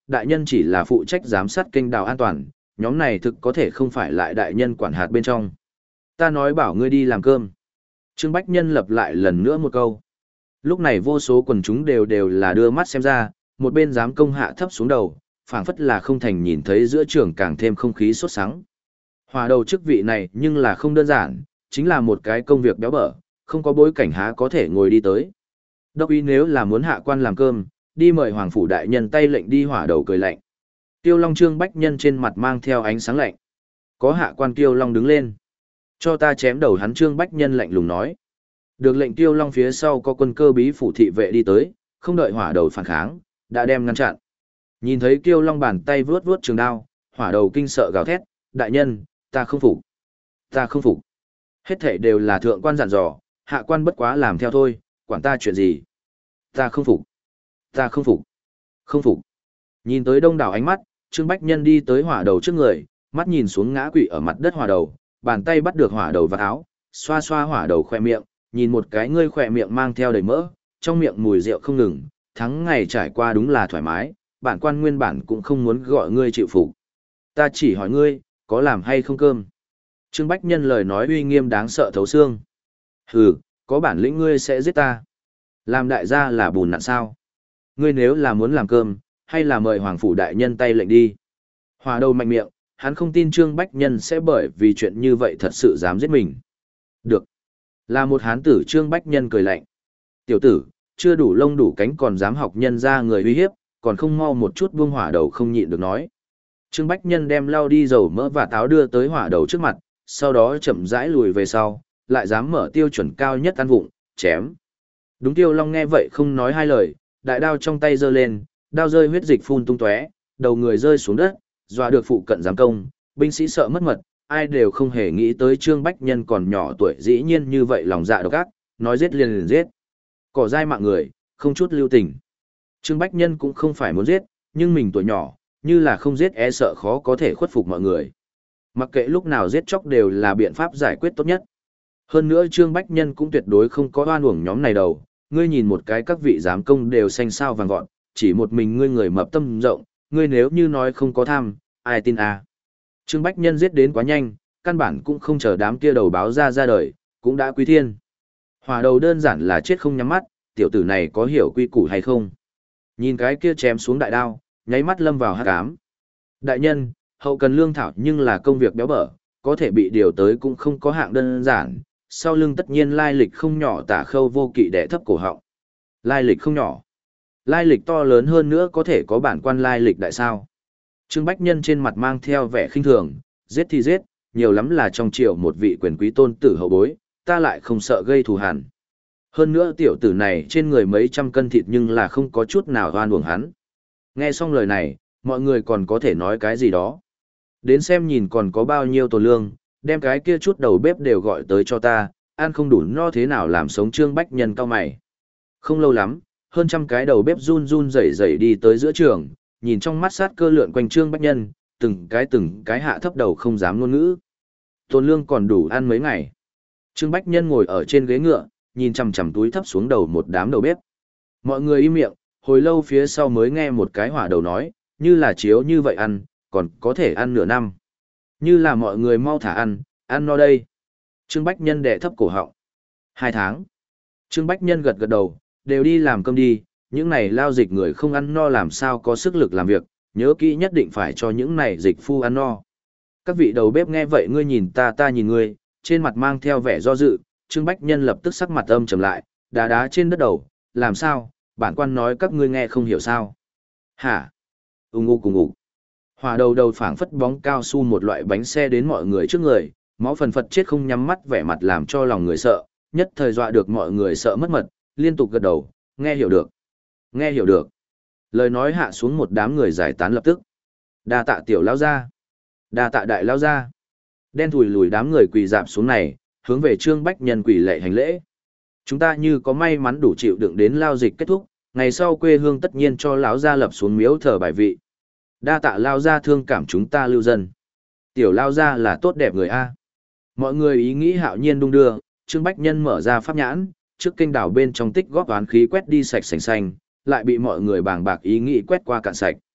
đại nhân chỉ là phụ trách giám sát kênh đào an toàn, nhóm này thực có thể không phải lại đại nhân quản hạt bên trong. Ta nói bảo ngươi đi làm cơm. Trương Bách Nhân lặp lại lần nữa một câu. Lúc này vô số quần chúng đều đều là đưa mắt xem ra, một bên giám công hạ thấp xuống đầu, phảng phất là không thành nhìn thấy giữa trường càng thêm không khí sốt sắng. Hòa đầu chức vị này nhưng là không đơn giản, chính là một cái công việc béo bở, không có bối cảnh há có thể ngồi đi tới. Đốc ý nếu là muốn hạ quan làm cơm, đi mời hoàng phủ đại nhân tay lệnh đi hỏa đầu cười lạnh. Tiêu Long Trương Bách Nhân trên mặt mang theo ánh sáng lạnh. Có hạ quan Tiêu Long đứng lên. Cho ta chém đầu hắn. Trương Bách Nhân lạnh lùng nói. Được lệnh Tiêu Long phía sau có quân cơ bí phủ thị vệ đi tới, không đợi hỏa đầu phản kháng, đã đem ngăn chặn. Nhìn thấy Tiêu Long bàn tay vướt vướt trường đao, hỏa đầu kinh sợ gào thét, đại nhân, ta không phục. Ta không phục. Hết thảy đều là thượng quan dặn dò, hạ quan bất quá làm theo thôi, quản ta chuyện gì. Ta không phục. Ta không phục. Không phục. Nhìn tới đông đảo ánh mắt, Trương Bách Nhân đi tới hỏa đầu trước người, mắt nhìn xuống ngã quỵ ở mặt đất hỏa đầu, bàn tay bắt được hỏa đầu vào áo, xoa xoa hỏa đầu khoe miệng, nhìn một cái ngươi khoe miệng mang theo đầy mỡ, trong miệng mùi rượu không ngừng, tháng ngày trải qua đúng là thoải mái, bản quan nguyên bản cũng không muốn gọi ngươi chịu phục. Ta chỉ hỏi ngươi, có làm hay không cơm? Trương Bách Nhân lời nói uy nghiêm đáng sợ thấu xương. Hừ, có bản lĩnh ngươi sẽ giết ta. Làm đại gia là bùn nạn sao? Ngươi nếu là muốn làm cơm, hay là mời hoàng phủ đại nhân tay lệnh đi. Hòa đầu mạnh miệng, hắn không tin Trương Bách Nhân sẽ bởi vì chuyện như vậy thật sự dám giết mình. Được. Là một hán tử. Trương Bách Nhân cười lạnh. Tiểu tử, chưa đủ lông đủ cánh còn dám học nhân ra người uy hiếp, còn không mau một chút buông hỏa đầu không nhịn được nói. Trương Bách Nhân đem lau đi dầu mỡ và táo đưa tới hỏa đầu trước mặt, sau đó chậm rãi lùi về sau, lại dám mở tiêu chuẩn cao nhất ăn vụng, chém. Đúng. Tiêu Long nghe vậy không nói hai lời, đại đao trong tay giơ lên, đao rơi huyết dịch phun tung tóe, đầu người rơi xuống đất, dọa được phụ cận giám công, binh sĩ sợ mất mật, ai đều không hề nghĩ tới Trương Bách Nhân còn nhỏ tuổi dĩ nhiên như vậy lòng dạ độc ác, nói giết liền liền giết. Cỏ dai mạng người, không chút lưu tình. Trương Bách Nhân cũng không phải muốn giết, nhưng mình tuổi nhỏ, như là không giết e sợ khó có thể khuất phục mọi người. Mặc kệ lúc nào giết chóc đều là biện pháp giải quyết tốt nhất. Hơn nữa Trương Bách Nhân cũng tuyệt đối không có oan uổng nhóm này đâu, ngươi nhìn một cái các vị giám công đều xanh sao vàng gọn, chỉ một mình ngươi người mập tâm rộng, ngươi nếu như nói không có tham, ai tin à. Trương Bách Nhân giết đến quá nhanh, căn bản cũng không chờ đám kia đầu báo ra ra đời, cũng đã quý thiên. Hỏa đầu đơn giản là chết không nhắm mắt, tiểu tử này có hiểu quy củ hay không? Nhìn cái kia chém xuống đại đao, nháy mắt lâm vào hắc ám. Đại nhân, hậu cần lương thảo nhưng là công việc béo bở, có thể bị điều tới cũng không có hạng đơn giản, sau lưng tất nhiên lai lịch không nhỏ. Tả Khâu vô kỵ đẻ thấp cổ họng. Lai lịch không nhỏ. Lai lịch to lớn hơn nữa có thể có bản quan lai lịch đại sao. Trương Bách Nhân trên mặt mang theo vẻ khinh thường, giết thì giết, nhiều lắm là trong triều một vị quyền quý tôn tử hậu bối, ta lại không sợ gây thù hằn. Hơn nữa tiểu tử này trên người mấy trăm cân thịt nhưng là không có chút nào oan uổng hắn. Nghe xong lời này, mọi người còn có thể nói cái gì đó. Đến xem nhìn còn có bao nhiêu tổ lương, đem cái kia chút đầu bếp đều gọi tới cho ta, ăn không đủ no thế nào làm sống. Trương Bách Nhân cao mày. Không lâu lắm, hơn trăm cái đầu bếp run run rẩy rẩy đi tới giữa trường, nhìn trong mắt sát cơ lượn quanh Trương Bách Nhân, từng cái từng cái hạ thấp đầu không dám ngôn ngữ. Tồn lương còn đủ ăn mấy ngày. Trương Bách Nhân ngồi ở trên ghế ngựa, nhìn chằm chằm túi thấp xuống đầu một đám đầu bếp. Mọi người im miệng, hồi lâu phía sau mới nghe một cái hỏa đầu nói, như là chiếu như vậy ăn, còn có thể ăn nửa năm. Như là mọi người mau thả ăn, ăn no đây. Trương Bách Nhân đè thấp cổ họng. Hai tháng. Trương Bách Nhân gật gật đầu, đều đi làm cơm đi, những này lao dịch người không ăn no làm sao có sức lực làm việc, nhớ kỹ nhất định phải cho những này dịch phu ăn no. Các vị đầu bếp nghe vậy ngươi nhìn ta ta nhìn ngươi, trên mặt mang theo vẻ do dự, Trương Bách Nhân lập tức sắc mặt âm trầm lại, đá đá trên đất đầu, làm sao, bản quan nói các ngươi nghe không hiểu sao. Hả? Ung ung cùng ung. Hỏa đầu đầu phảng phất bóng cao su một loại bánh xe đến mọi người trước người, máu phần phật chết không nhắm mắt vẻ mặt làm cho lòng người sợ, nhất thời dọa được mọi người sợ mất mật, liên tục gật đầu, nghe hiểu được. Nghe hiểu được. Lời nói hạ xuống một đám người giải tán lập tức. Đa tạ tiểu lao ra. Đa tạ đại lao ra. Đen thùi lùi đám người quỳ dạp xuống này, hướng về Trương Bách Nhân quỳ lệ hành lễ. Chúng ta như có may mắn đủ chịu đựng đến lao dịch kết thúc, ngày sau quê hương tất nhiên cho lão gia lập xuống miếu thờ bài vị. Đa tạ lao gia thương cảm chúng ta lưu dân. Tiểu lao gia là tốt đẹp người A. Mọi người ý nghĩ hạo nhiên đung đưa, Trương Bách Nhân mở ra pháp nhãn, trước kênh đảo bên trong tích góp oán khí quét đi sạch sành xanh, lại bị mọi người bàng bạc ý nghĩ quét qua cạn sạch.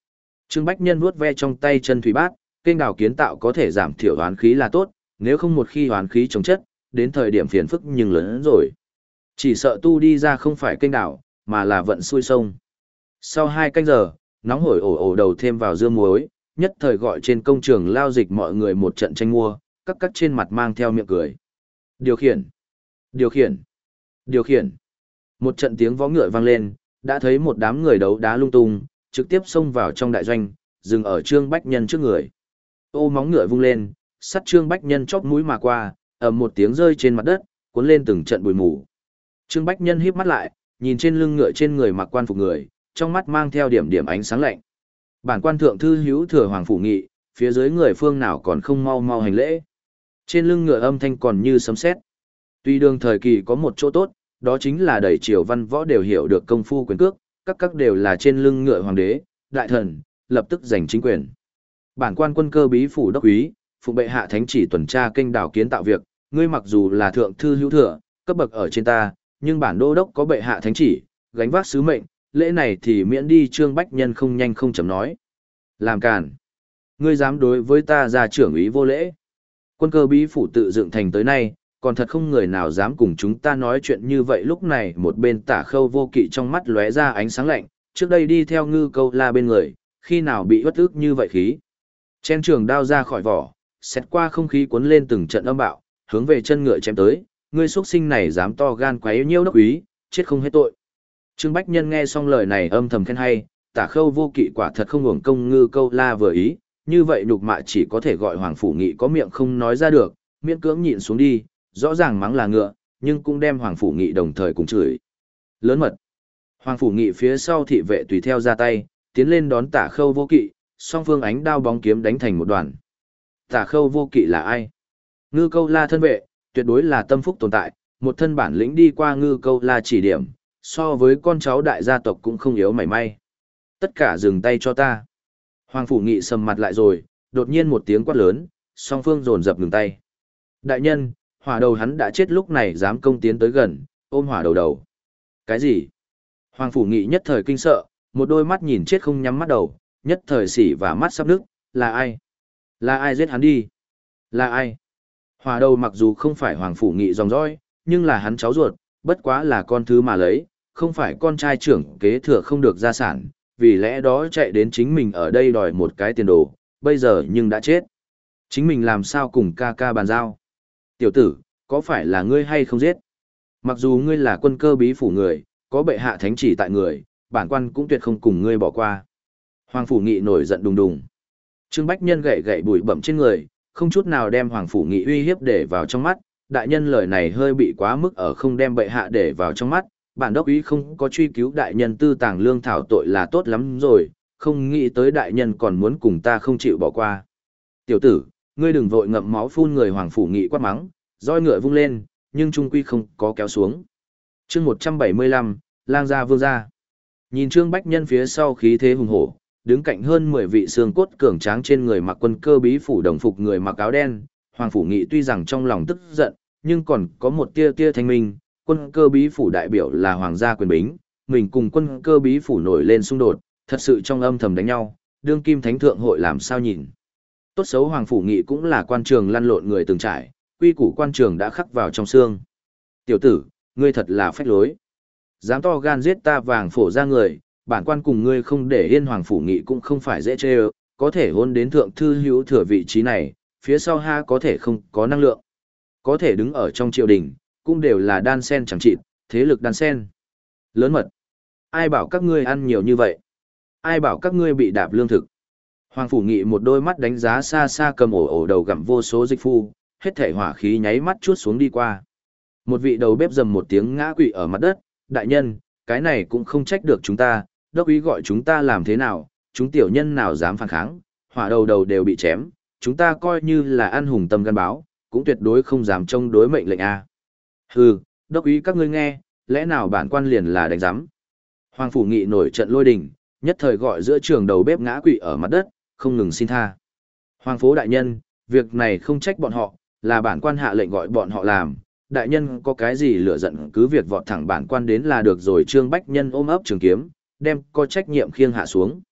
Trương Bách Nhân vuốt ve trong tay chân thủy bát, kênh đào kiến tạo có thể giảm thiểu hoán khí là tốt, nếu không một khi hoán khí chống chất, đến thời điểm phiền phức nhưng lớn hơn rồi. Chỉ sợ tu đi ra không phải kênh đào, mà là vận xuôi sông. Sau hai canh giờ, nóng hổi ổ ổ đầu thêm vào dưa muối, nhất thời gọi trên công trường lao dịch mọi người một trận tranh mua, các các trên mặt mang theo miệng cười. Điều khiển, điều khiển, điều khiển. Một trận tiếng vó ngựa vang lên, đã thấy một đám người đấu đá lung tung, trực tiếp xông vào trong đại doanh, dừng ở Trương Bách Nhân trước người. Ô móng ngựa vung lên, sắt Trương Bách Nhân chóp mũi mà qua, ầm một tiếng rơi trên mặt đất, cuốn lên từng trận bụi mù. Trương Bách Nhân híp mắt lại, nhìn trên lưng ngựa trên người mặc quan phục người, trong mắt mang theo điểm điểm ánh sáng lạnh. Bản quan thượng thư hữu thừa hoàng phủ nghị, phía dưới người phương nào còn không mau mau hành lễ. Trên lưng ngựa âm thanh còn như sấm sét. Tuy đường thời kỳ có một chỗ tốt, đó chính là đầy triều văn võ đều hiểu được công phu quyền cước, các các đều là trên lưng ngựa hoàng đế, đại thần, lập tức giành chính quyền. Bản quan quân cơ bí phủ đốc úy, phụ bệ hạ thánh chỉ tuần tra kênh đảo kiến tạo việc, ngươi mặc dù là thượng thư hữu thừa, cấp bậc ở trên ta, nhưng bản đô đốc có bệ hạ thánh chỉ, gánh vác sứ mệnh, lễ này thì miễn đi. Trương Bách Nhân không nhanh không chậm nói. Làm càn. Ngươi dám đối với ta ra trưởng úy vô lễ. Quân cơ bí phủ tự dựng thành tới nay, còn thật không người nào dám cùng chúng ta nói chuyện như vậy. Lúc này một bên Tả Khâu Vô Kỵ trong mắt lóe ra ánh sáng lạnh, trước đây đi theo Ngư Câu La bên người, khi nào bị uất ức như vậy khí. Chen trường đao ra khỏi vỏ, xét qua không khí cuốn lên từng trận âm bạo, hướng về chân ngựa chém tới. Ngươi xuất sinh này dám to gan quấy nhiêu đốc úy, chết không hết tội. Trương Bách Nhân nghe xong lời này âm thầm khen hay, Tả Khâu Vô Kỵ quả thật không hưởng công Ngư Câu La vừa ý, như vậy nhục mạ chỉ có thể gọi Hoàng Phủ Nghị có miệng không nói ra được, miễn cưỡng nhịn xuống đi, rõ ràng mắng là ngựa, nhưng cũng đem Hoàng Phủ Nghị đồng thời cùng chửi. Lớn mật. Hoàng Phủ Nghị phía sau thị vệ tùy theo ra tay, tiến lên đón Tả Khâu Vô Kỵ, song phương ánh đao bóng kiếm đánh thành một đoàn. Tả Khâu Vô Kỵ là ai? Ngư Câu La thân vệ, tuyệt đối là tâm phúc tồn tại, một thân bản lĩnh đi qua Ngư Câu La chỉ điểm, so với con cháu đại gia tộc cũng không yếu mảy may. Tất cả dừng tay cho ta. Hoàng Phủ Nghị sầm mặt lại rồi, đột nhiên một tiếng quát lớn, song phương dồn dập ngừng tay. Đại nhân, hỏa đầu hắn đã chết, lúc này dám công tiến tới gần, ôm hỏa đầu đầu. Cái gì? Hoàng Phủ Nghị nhất thời kinh sợ, một đôi mắt nhìn chết không nhắm mắt đầu, nhất thời xỉ và mắt sắp nước, là ai? Là ai giết hắn đi? Là ai? Hỏa đầu mặc dù không phải Hoàng Phủ Nghị dòng dõi, nhưng là hắn cháu ruột, bất quá là con thứ mà lấy, không phải con trai trưởng kế thừa không được gia sản, vì lẽ đó chạy đến chính mình ở đây đòi một cái tiền đồ, bây giờ nhưng đã chết. Chính mình làm sao cùng ca ca bàn giao? Tiểu tử, có phải là ngươi hay không giết? Mặc dù ngươi là quân cơ bí phủ người, có bệ hạ thánh chỉ tại người, bản quan cũng tuyệt không cùng ngươi bỏ qua. Hoàng Phủ Nghị nổi giận đùng đùng. Trương Bách Nhân gậy gậy bụi bẩm trên người, không chút nào đem Hoàng Phủ Nghị uy hiếp để vào trong mắt. Đại nhân lời này hơi bị quá mức ở không đem bệ hạ để vào trong mắt, bản đốc ý không có truy cứu đại nhân tư tàng lương thảo tội là tốt lắm rồi, không nghĩ tới đại nhân còn muốn cùng ta không chịu bỏ qua. Tiểu tử, ngươi đừng vội ngậm máu phun người. Hoàng Phủ Nghị quát mắng, roi ngựa vung lên, nhưng trung quy không có kéo xuống. Chương một trăm bảy mươi lăm, lang gia vương gia. Nhìn Trương Bách Nhân phía sau khí thế hùng hổ, đứng cạnh hơn mười vị xương cốt cường tráng trên người mặc quân cơ bí phủ đồng phục người mặc áo đen, Hoàng Phủ Nghị tuy rằng trong lòng tức giận, nhưng còn có một tia tia thanh minh. Quân cơ bí phủ đại biểu là hoàng gia quyền bính, mình cùng quân cơ bí phủ nổi lên xung đột, thật sự trong âm thầm đánh nhau, đương kim thánh thượng hội làm sao nhìn. Tốt xấu Hoàng Phủ Nghị cũng là quan trường lăn lộn người từng trải, quy củ quan trường đã khắc vào trong xương. Tiểu tử, ngươi thật là phách lối. Dám to gan giết ta vàng phổ ra người, bản quan cùng ngươi không để yên. Hoàng Phủ Nghị cũng không phải dễ chê ơ, có thể hôn đến thượng thư hữu thừa vị trí này, phía sau ha có thể không có năng lượng. Có thể đứng ở trong triều đình, cũng đều là đan sen chẳng chịt, thế lực đan sen. Lớn mật. Ai bảo các ngươi ăn nhiều như vậy? Ai bảo các ngươi bị đạp lương thực? Hoàng Phủ Nghị một đôi mắt đánh giá xa xa, cầm ổ ổ đầu gặm vô số dịch phu, hết thể hỏa khí nháy mắt chuốt xuống đi qua. Một vị đầu bếp rầm một tiếng ngã quỵ ở mặt đất, đại nhân, cái này cũng không trách được chúng ta, đốc úy gọi chúng ta làm thế nào, chúng tiểu nhân nào dám phản kháng, hỏa đầu đầu đều bị chém, chúng ta coi như là ăn hùng tâm gan báo, cũng tuyệt đối không dám chống đối mệnh lệnh a. Hừ, đốc úy các ngươi nghe, lẽ nào bản quan liền là đánh giám? Hoàng Phủ Nghị nổi trận lôi đình, nhất thời gọi giữa trường đầu bếp ngã quỵ ở mặt đất, không ngừng xin tha. Hoàng phố đại nhân, việc này không trách bọn họ, là bản quan hạ lệnh gọi bọn họ làm, đại nhân có cái gì lửa giận cứ việc vọt thẳng bản quan đến là được rồi. Trương Bách Nhân ôm ấp trường kiếm, đem có trách nhiệm khiêng hạ xuống.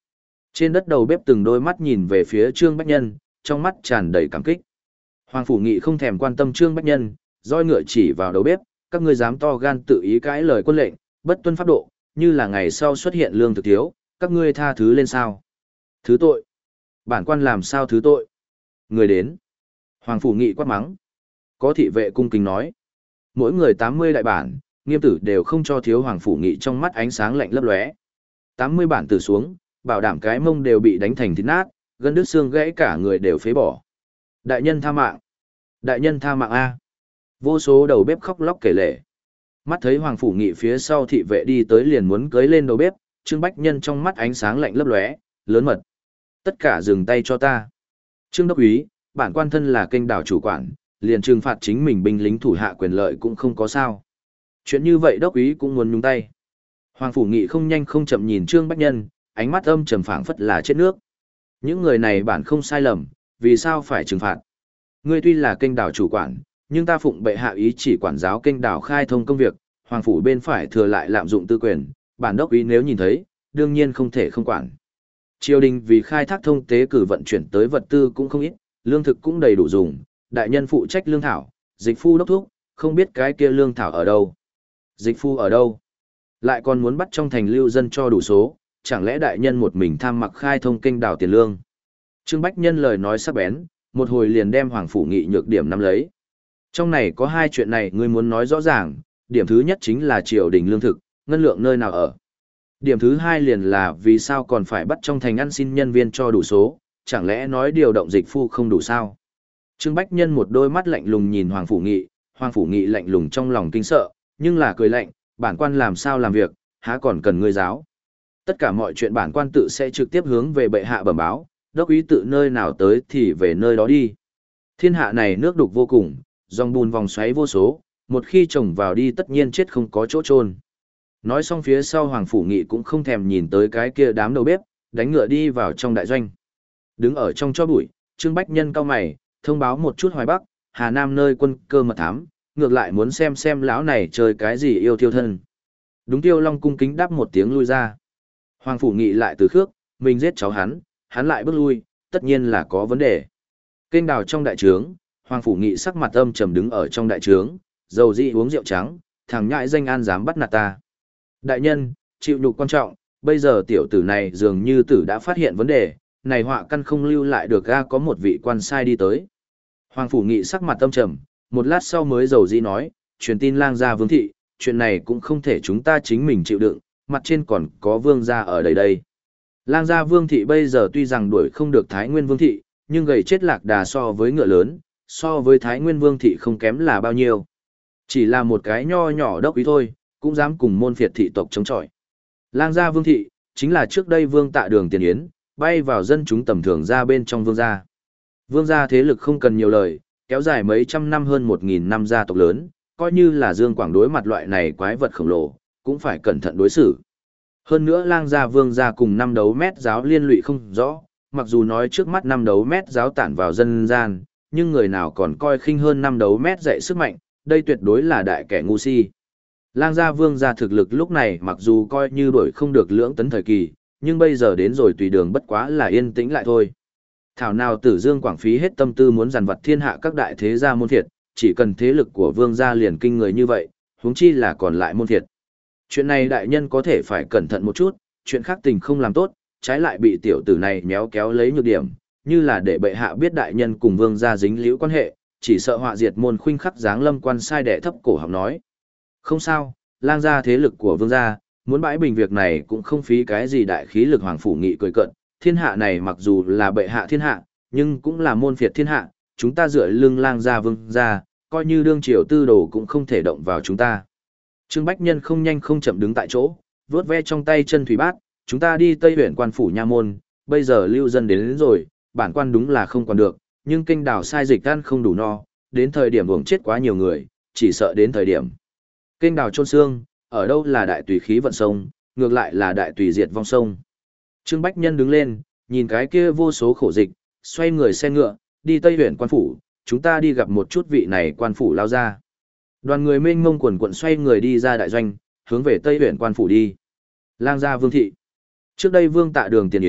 Trên đất đầu bếp từng đôi mắt nhìn về phía Trương Bách Nhân, trong mắt tràn đầy cảm kích. Hoàng Phủ Nghị không thèm quan tâm Trương Bách Nhân, roi ngựa chỉ vào đầu bếp, các ngươi dám to gan tự ý cãi lời quân lệnh, bất tuân pháp độ, như là ngày sau xuất hiện lương thực thiếu, các ngươi tha thứ lên sao? Thứ tội. Bản quan làm sao thứ tội? Người đến. Hoàng Phủ Nghị quát mắng. Có thị vệ cung kính nói. Mỗi người tám mươi đại bản, nghiêm tử đều không cho thiếu Hoàng Phủ Nghị trong mắt ánh sáng lạnh lấp lóe. tám mươi bản tử xuống, bảo đảm cái mông đều bị đánh thành thịt nát, gân đứt xương gãy cả người đều phế bỏ. Đại nhân tha mạng. Đại nhân tha mạng A. Vô số đầu bếp khóc lóc kể lể. Mắt thấy Hoàng Phủ Nghị phía sau thị vệ đi tới liền muốn cưới lên đầu bếp, Trương Bách Nhân trong mắt ánh sáng lạnh lấp lóe, lớn mật. Tất cả dừng tay cho ta. Trương đốc úy, bản quan thân là kênh đảo chủ quản, liền trừng phạt chính mình binh lính thủ hạ quyền lợi cũng không có sao. Chuyện như vậy đốc úy cũng muốn nhúng tay. Hoàng Phủ Nghị không nhanh không chậm nhìn Trương Bách Nhân, ánh mắt âm trầm phảng phất là chết nước. Những người này bản không sai lầm, vì sao phải trừng phạt? Ngươi tuy là kênh đảo chủ quản, nhưng ta phụng bệ hạ ý chỉ quản giáo kênh đảo khai thông công việc, hoàng phủ bên phải thừa lại lạm dụng tư quyền, bản đốc ý nếu nhìn thấy, đương nhiên không thể không quản. Triều đình vì khai thác thông tế cử vận chuyển tới vật tư cũng không ít, lương thực cũng đầy đủ dùng, đại nhân phụ trách lương thảo, dịch phu đốc thúc, không biết cái kia lương thảo ở đâu. Dịch phu ở đâu? Lại còn muốn bắt trong thành lưu dân cho đủ số, chẳng lẽ đại nhân một mình tham mặc khai thông kênh đảo tiền lương? Trương Bách Nhân lời nói sắc bén, một hồi liền đem Hoàng Phủ Nghị nhược điểm nắm lấy. Trong này có hai chuyện này ngươi muốn nói rõ ràng, điểm thứ nhất chính là triều đình lương thực, ngân lượng nơi nào ở. Điểm thứ hai liền là vì sao còn phải bắt trong thành ăn xin nhân viên cho đủ số, chẳng lẽ nói điều động dịch phu không đủ sao? Trương Bách Nhân một đôi mắt lạnh lùng nhìn Hoàng Phủ Nghị, Hoàng Phủ Nghị lạnh lùng trong lòng kinh sợ, nhưng là cười lạnh, bản quan làm sao làm việc, há còn cần ngươi giáo. Tất cả mọi chuyện bản quan tự sẽ trực tiếp hướng về bệ hạ bẩm báo, đốc ý tự nơi nào tới thì về nơi đó đi. Thiên hạ này nước đục vô cùng, dòng bùn vòng xoáy vô số, một khi trồng vào đi tất nhiên chết không có chỗ chôn. Nói xong phía sau Hoàng Phủ Nghị cũng không thèm nhìn tới cái kia đám đầu bếp, đánh ngựa đi vào trong đại doanh. Đứng ở trong cho bụi, Trương Bách Nhân cao mày, thông báo một chút Hoài Bắc, Hà Nam nơi quân cơ mật thám, ngược lại muốn xem xem lão này chơi cái gì yêu thiêu thân. Đúng Tiêu Long cung kính đáp một tiếng lui ra. Hoàng Phủ Nghị lại từ khước, mình giết cháu hắn, hắn lại bước lui, tất nhiên là có vấn đề. Kênh đào trong đại trướng, Hoàng Phủ Nghị sắc mặt âm trầm đứng ở trong đại trướng, dầu dị uống rượu trắng, thằng nhãi danh an dám bắt nạt ta. Đại nhân, chịu nhục quan trọng, bây giờ tiểu tử này dường như tử đã phát hiện vấn đề, này họa căn không lưu lại được ga có một vị quan sai đi tới. Hoàng Phủ Nghị sắc mặt âm trầm, một lát sau mới dầu dị nói, truyền tin lang gia vương thị, chuyện này cũng không thể chúng ta chính mình chịu đựng, mặt trên còn có vương gia ở đây đây. Lang gia vương thị bây giờ tuy rằng đuổi không được Thái Nguyên vương thị, nhưng gầy chết lạc đà so với ngựa lớn, so với Thái Nguyên vương thị không kém là bao nhiêu. Chỉ là một cái nho nhỏ đốc ý thôi, cũng dám cùng môn phiệt thị tộc chống chọi. Lang gia vương thị, chính là trước đây vương tạ đường tiền yến, bay vào dân chúng tầm thường ra bên trong vương gia. Vương gia thế lực không cần nhiều lời, kéo dài mấy trăm năm hơn một nghìn năm gia tộc lớn, coi như là Dương Quảng đối mặt loại này quái vật khổng lồ, cũng phải cẩn thận đối xử. Hơn nữa lang gia vương gia cùng năm đấu mét giáo liên lụy không rõ, mặc dù nói trước mắt năm đấu mét giáo tản vào dân gian, nhưng người nào còn coi khinh hơn năm đấu mét dạy sức mạnh, đây tuyệt đối là đại kẻ ngu si. Lang gia vương gia thực lực lúc này mặc dù coi như đổi không được lưỡng tấn thời kỳ, nhưng bây giờ đến rồi tùy đường bất quá là yên tĩnh lại thôi. Thảo nào tử Dương Quảng phí hết tâm tư muốn giàn vật thiên hạ các đại thế gia môn thiệt, chỉ cần thế lực của vương gia liền kinh người như vậy, huống chi là còn lại môn thiệt. Chuyện này đại nhân có thể phải cẩn thận một chút, chuyện khác tình không làm tốt, trái lại bị tiểu tử này méo kéo lấy nhược điểm, như là để bệ hạ biết đại nhân cùng vương gia dính liễu quan hệ, chỉ sợ họa diệt môn khuynh khắc dáng lâm quan sai đệ thấp cổ học nói. Không sao, lang gia thế lực của vương gia, muốn bãi bình việc này cũng không phí cái gì đại khí lực. Hoàng Phủ Nghị cười cận, thiên hạ này mặc dù là bệ hạ thiên hạ, nhưng cũng là môn phiệt thiên hạ, chúng ta dựa lưng lang gia vương gia, coi như đương triều tư đồ cũng không thể động vào chúng ta. Trương Bách Nhân không nhanh không chậm đứng tại chỗ, vuốt ve trong tay chân thủy bát, chúng ta đi Tây huyện quan phủ nha môn, bây giờ lưu dân đến, đến rồi, bản quan đúng là không còn được, nhưng kênh đào sai dịch ăn không đủ no, đến thời điểm uổng chết quá nhiều người, chỉ sợ đến thời điểm. Kênh đào trôn xương, ở đâu là đại tùy khí vận sông, ngược lại là đại tùy diệt vong sông. Trương Bách Nhân đứng lên, nhìn cái kia vô số khổ dịch, xoay người xe ngựa, đi Tây huyện quan phủ, chúng ta đi gặp một chút vị này quan phủ lao ra. Đoàn người mênh mông quần quận xoay người đi ra đại doanh, hướng về Tây huyện quan phủ đi. Lang gia vương thị. Trước đây vương tạ đường tiền yến,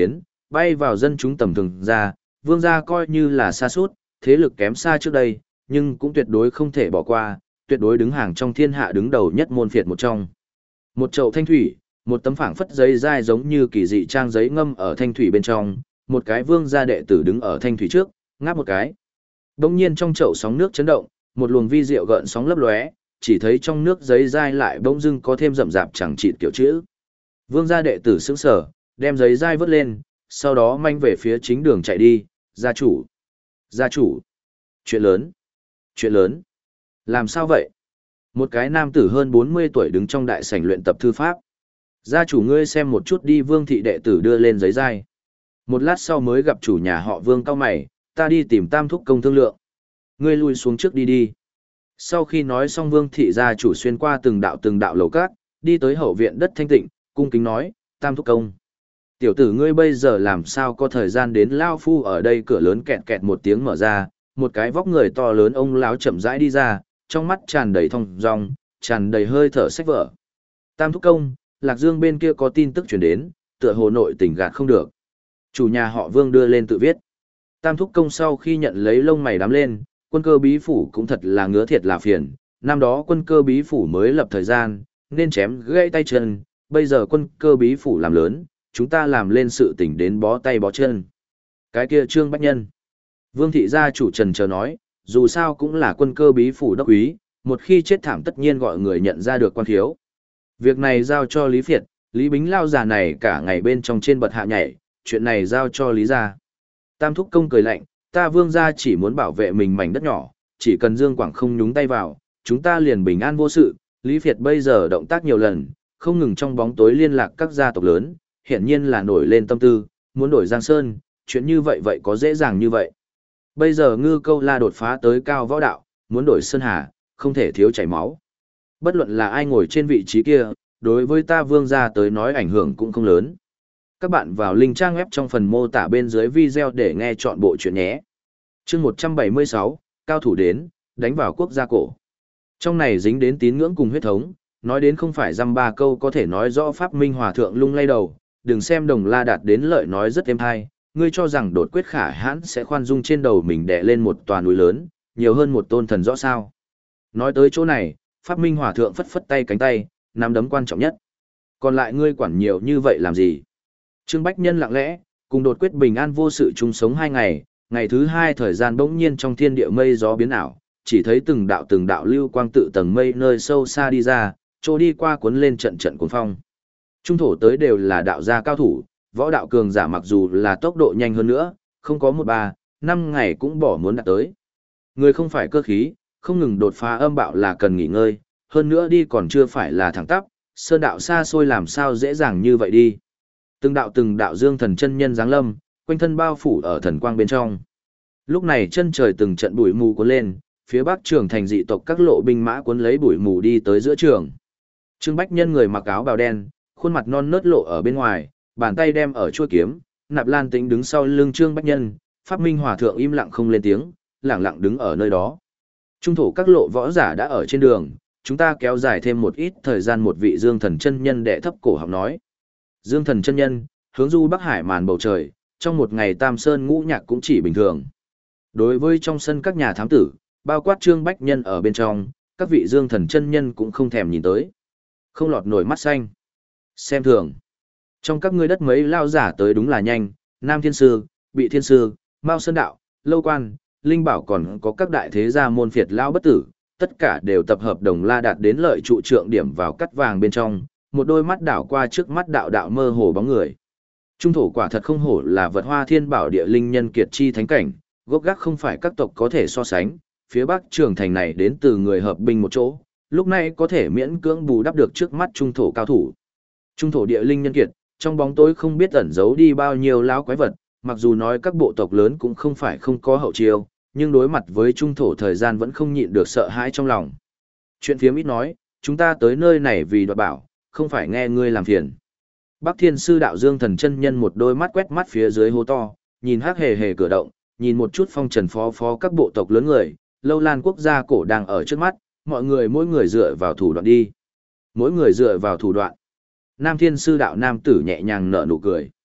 bay vào dân chúng tầm thường ra, vương gia coi như là xa suốt, thế lực kém xa trước đây, nhưng cũng tuyệt đối không thể bỏ qua, tuyệt đối đứng hàng trong thiên hạ đứng đầu nhất môn phiệt một trong. Một chậu thanh thủy, một tấm phảng phất giấy dai giống như kỳ dị trang giấy ngâm ở thanh thủy bên trong, một cái vương gia đệ tử đứng ở thanh thủy trước, ngáp một cái. Đông nhiên trong chậu sóng nước chấn động, một luồng vi diệu gợn sóng lấp lóe, chỉ thấy trong nước giấy dai lại bỗng dưng có thêm rậm rạp chẳng chịt kiểu chữ. Vương gia đệ tử sững sờ, đem giấy dai vớt lên, sau đó manh về phía chính đường chạy đi, gia chủ. Gia chủ. Chuyện lớn. Chuyện lớn. Làm sao vậy? Một cái nam tử hơn bốn mươi tuổi đứng trong đại sảnh luyện tập thư pháp. Gia chủ ngươi xem một chút đi, vương thị đệ tử đưa lên giấy dai. Một lát sau mới gặp chủ nhà họ vương cao mày, ta đi tìm tam thúc công thương lượng. Ngươi lui xuống trước đi đi. Sau khi nói xong vương thị gia chủ xuyên qua từng đạo từng đạo lầu cát, đi tới hậu viện đất thanh tịnh, cung kính nói, tam thúc công. Tiểu tử ngươi bây giờ làm sao có thời gian đến lao phu ở đây, cửa lớn kẹt kẹt một tiếng mở ra, một cái vóc người to lớn ông lão chậm rãi đi ra, trong mắt tràn đầy thong dong, tràn đầy hơi thở sách vở. Tam thúc công, Lạc Dương bên kia có tin tức truyền đến, tựa hồ nội tình gạt không được. Chủ nhà họ Vương đưa lên tự viết. Tam thúc công sau khi nhận lấy lông mày đám lên, quân cơ bí phủ cũng thật là ngứa thiệt là phiền, năm đó quân cơ bí phủ mới lập thời gian, nên chém gãy tay chân, bây giờ quân cơ bí phủ làm lớn, chúng ta làm lên sự tình đến bó tay bó chân. Cái kia Trương Bách Nhân. Vương thị gia chủ trần chờ nói, dù sao cũng là quân cơ bí phủ đốc úy, một khi chết thảm tất nhiên gọi người nhận ra được quan thiếu. Việc này giao cho Lý Phiệt, Lý Bính lao già này cả ngày bên trong trên bậc hạ nhảy, chuyện này giao cho Lý gia. Tam thúc công cười lạnh, ta Vương gia chỉ muốn bảo vệ mình mảnh đất nhỏ, chỉ cần Dương Quảng không nhúng tay vào, chúng ta liền bình an vô sự. Lý Phiệt bây giờ động tác nhiều lần, không ngừng trong bóng tối liên lạc các gia tộc lớn, hiển nhiên là nổi lên tâm tư, muốn đổi Giang Sơn, chuyện như vậy vậy có dễ dàng như vậy. Bây giờ Ngư Câu La đột phá tới cao võ đạo, muốn đổi Sơn Hà, không thể thiếu chảy máu. Bất luận là ai ngồi trên vị trí kia, đối với ta Vương gia tới nói ảnh hưởng cũng không lớn. Các bạn vào link trang web trong phần mô tả bên dưới video để nghe chọn bộ chuyện nhé. Chương một trăm bảy mươi sáu, cao thủ đến, đánh vào quốc gia cổ. Trong này dính đến tín ngưỡng cùng huyết thống, nói đến không phải dăm ba câu có thể nói rõ pháp minh hòa thượng lung lay đầu, đừng xem Đồng La đạt đến lợi nói rất êm hay, ngươi cho rằng đột quyết khả hãn sẽ khoan dung trên đầu mình đè lên một tòa núi lớn, nhiều hơn một tôn thần rõ sao. Nói tới chỗ này, pháp minh hòa thượng phất phất tay cánh tay, nắm đấm quan trọng nhất. Còn lại ngươi quản nhiều như vậy làm gì? Trương Bách Nhân lặng lẽ, cùng đột quyết bình an vô sự chung sống hai ngày, ngày thứ hai thời gian bỗng nhiên trong thiên địa mây gió biến ảo, chỉ thấy từng đạo từng đạo lưu quang tự tầng mây nơi sâu xa đi ra, trôi đi qua cuốn lên trận trận cuồng phong. Trung thổ tới đều là đạo gia cao thủ, võ đạo cường giả mặc dù là tốc độ nhanh hơn nữa, không có một ba, năm ngày cũng bỏ muốn đạt tới. Người không phải cơ khí, không ngừng đột phá âm bạo là cần nghỉ ngơi, hơn nữa đi còn chưa phải là thẳng tắp, sơn đạo xa xôi làm sao dễ dàng như vậy đi. Từng đạo từng đạo dương thần chân nhân giáng lâm, quanh thân bao phủ ở thần quang bên trong. Lúc này chân trời từng trận bụi mù cuốn lên, phía bắc trường thành dị tộc các lộ binh mã cuốn lấy bụi mù đi tới giữa trường. Trương Bách Nhân người mặc áo bào đen, khuôn mặt non nớt lộ ở bên ngoài, bàn tay đem ở chuôi kiếm, Nạp Lan Tĩnh đứng sau lưng Trương Bách Nhân, Pháp Minh Hòa thượng im lặng không lên tiếng, lặng lặng đứng ở nơi đó. Trung thổ các lộ võ giả đã ở trên đường, chúng ta kéo dài thêm một ít thời gian, một vị Dương Thần chân nhân đệ thấp cổ họng nói. Dương Thần chân nhân, hướng du Bắc Hải màn bầu trời, trong một ngày Tam Sơn ngũ nhạc cũng chỉ bình thường. Đối với trong sân các nhà thám tử, bao quát Trương Bách Nhân ở bên trong, các vị Dương Thần chân nhân cũng không thèm nhìn tới. Không lọt nổi mắt xanh. Xem thường. Trong các ngươi đất mấy lao giả tới đúng là nhanh, Nam Thiên Sư, Bị Thiên Sư, Mao Sơn Đạo, Lâu Quan, Linh Bảo còn có các đại thế gia môn phiệt lao bất tử, tất cả đều tập hợp Đồng La đạt đến lợi trụ trượng điểm vào cắt vàng bên trong, một đôi mắt đảo qua trước mắt đạo đạo mơ hồ bóng người. Trung thổ quả thật không hổ là vật hoa thiên bảo địa linh nhân kiệt chi thánh cảnh, gốc gác không phải các tộc có thể so sánh, phía bắc trường thành này đến từ người hợp binh một chỗ, lúc này có thể miễn cưỡng bù đắp được trước mắt trung thổ cao thủ. Trung thổ địa linh nhân kiệt, trong bóng tối không biết ẩn giấu đi bao nhiêu lão quái vật, mặc dù nói các bộ tộc lớn cũng không phải không có hậu chiêu, nhưng đối mặt với trung thổ thời gian vẫn không nhịn được sợ hãi trong lòng. Chuyện phiếm ít nói, chúng ta tới nơi này vì đoạt bảo, không phải nghe ngươi làm phiền. Bắc Thiên Sư đạo Dương Thần chân nhân một đôi mắt quét mắt phía dưới hố to, nhìn hắc hề hề cửa động, nhìn một chút phong trần phó phó các bộ tộc lớn người, Lâu Lan quốc gia cổ đang ở trước mắt, mọi người mỗi người dựa vào thủ đoạn đi. Mỗi người dựa vào thủ đoạn. Nam Thiên Sư đạo nam tử nhẹ nhàng nở nụ cười.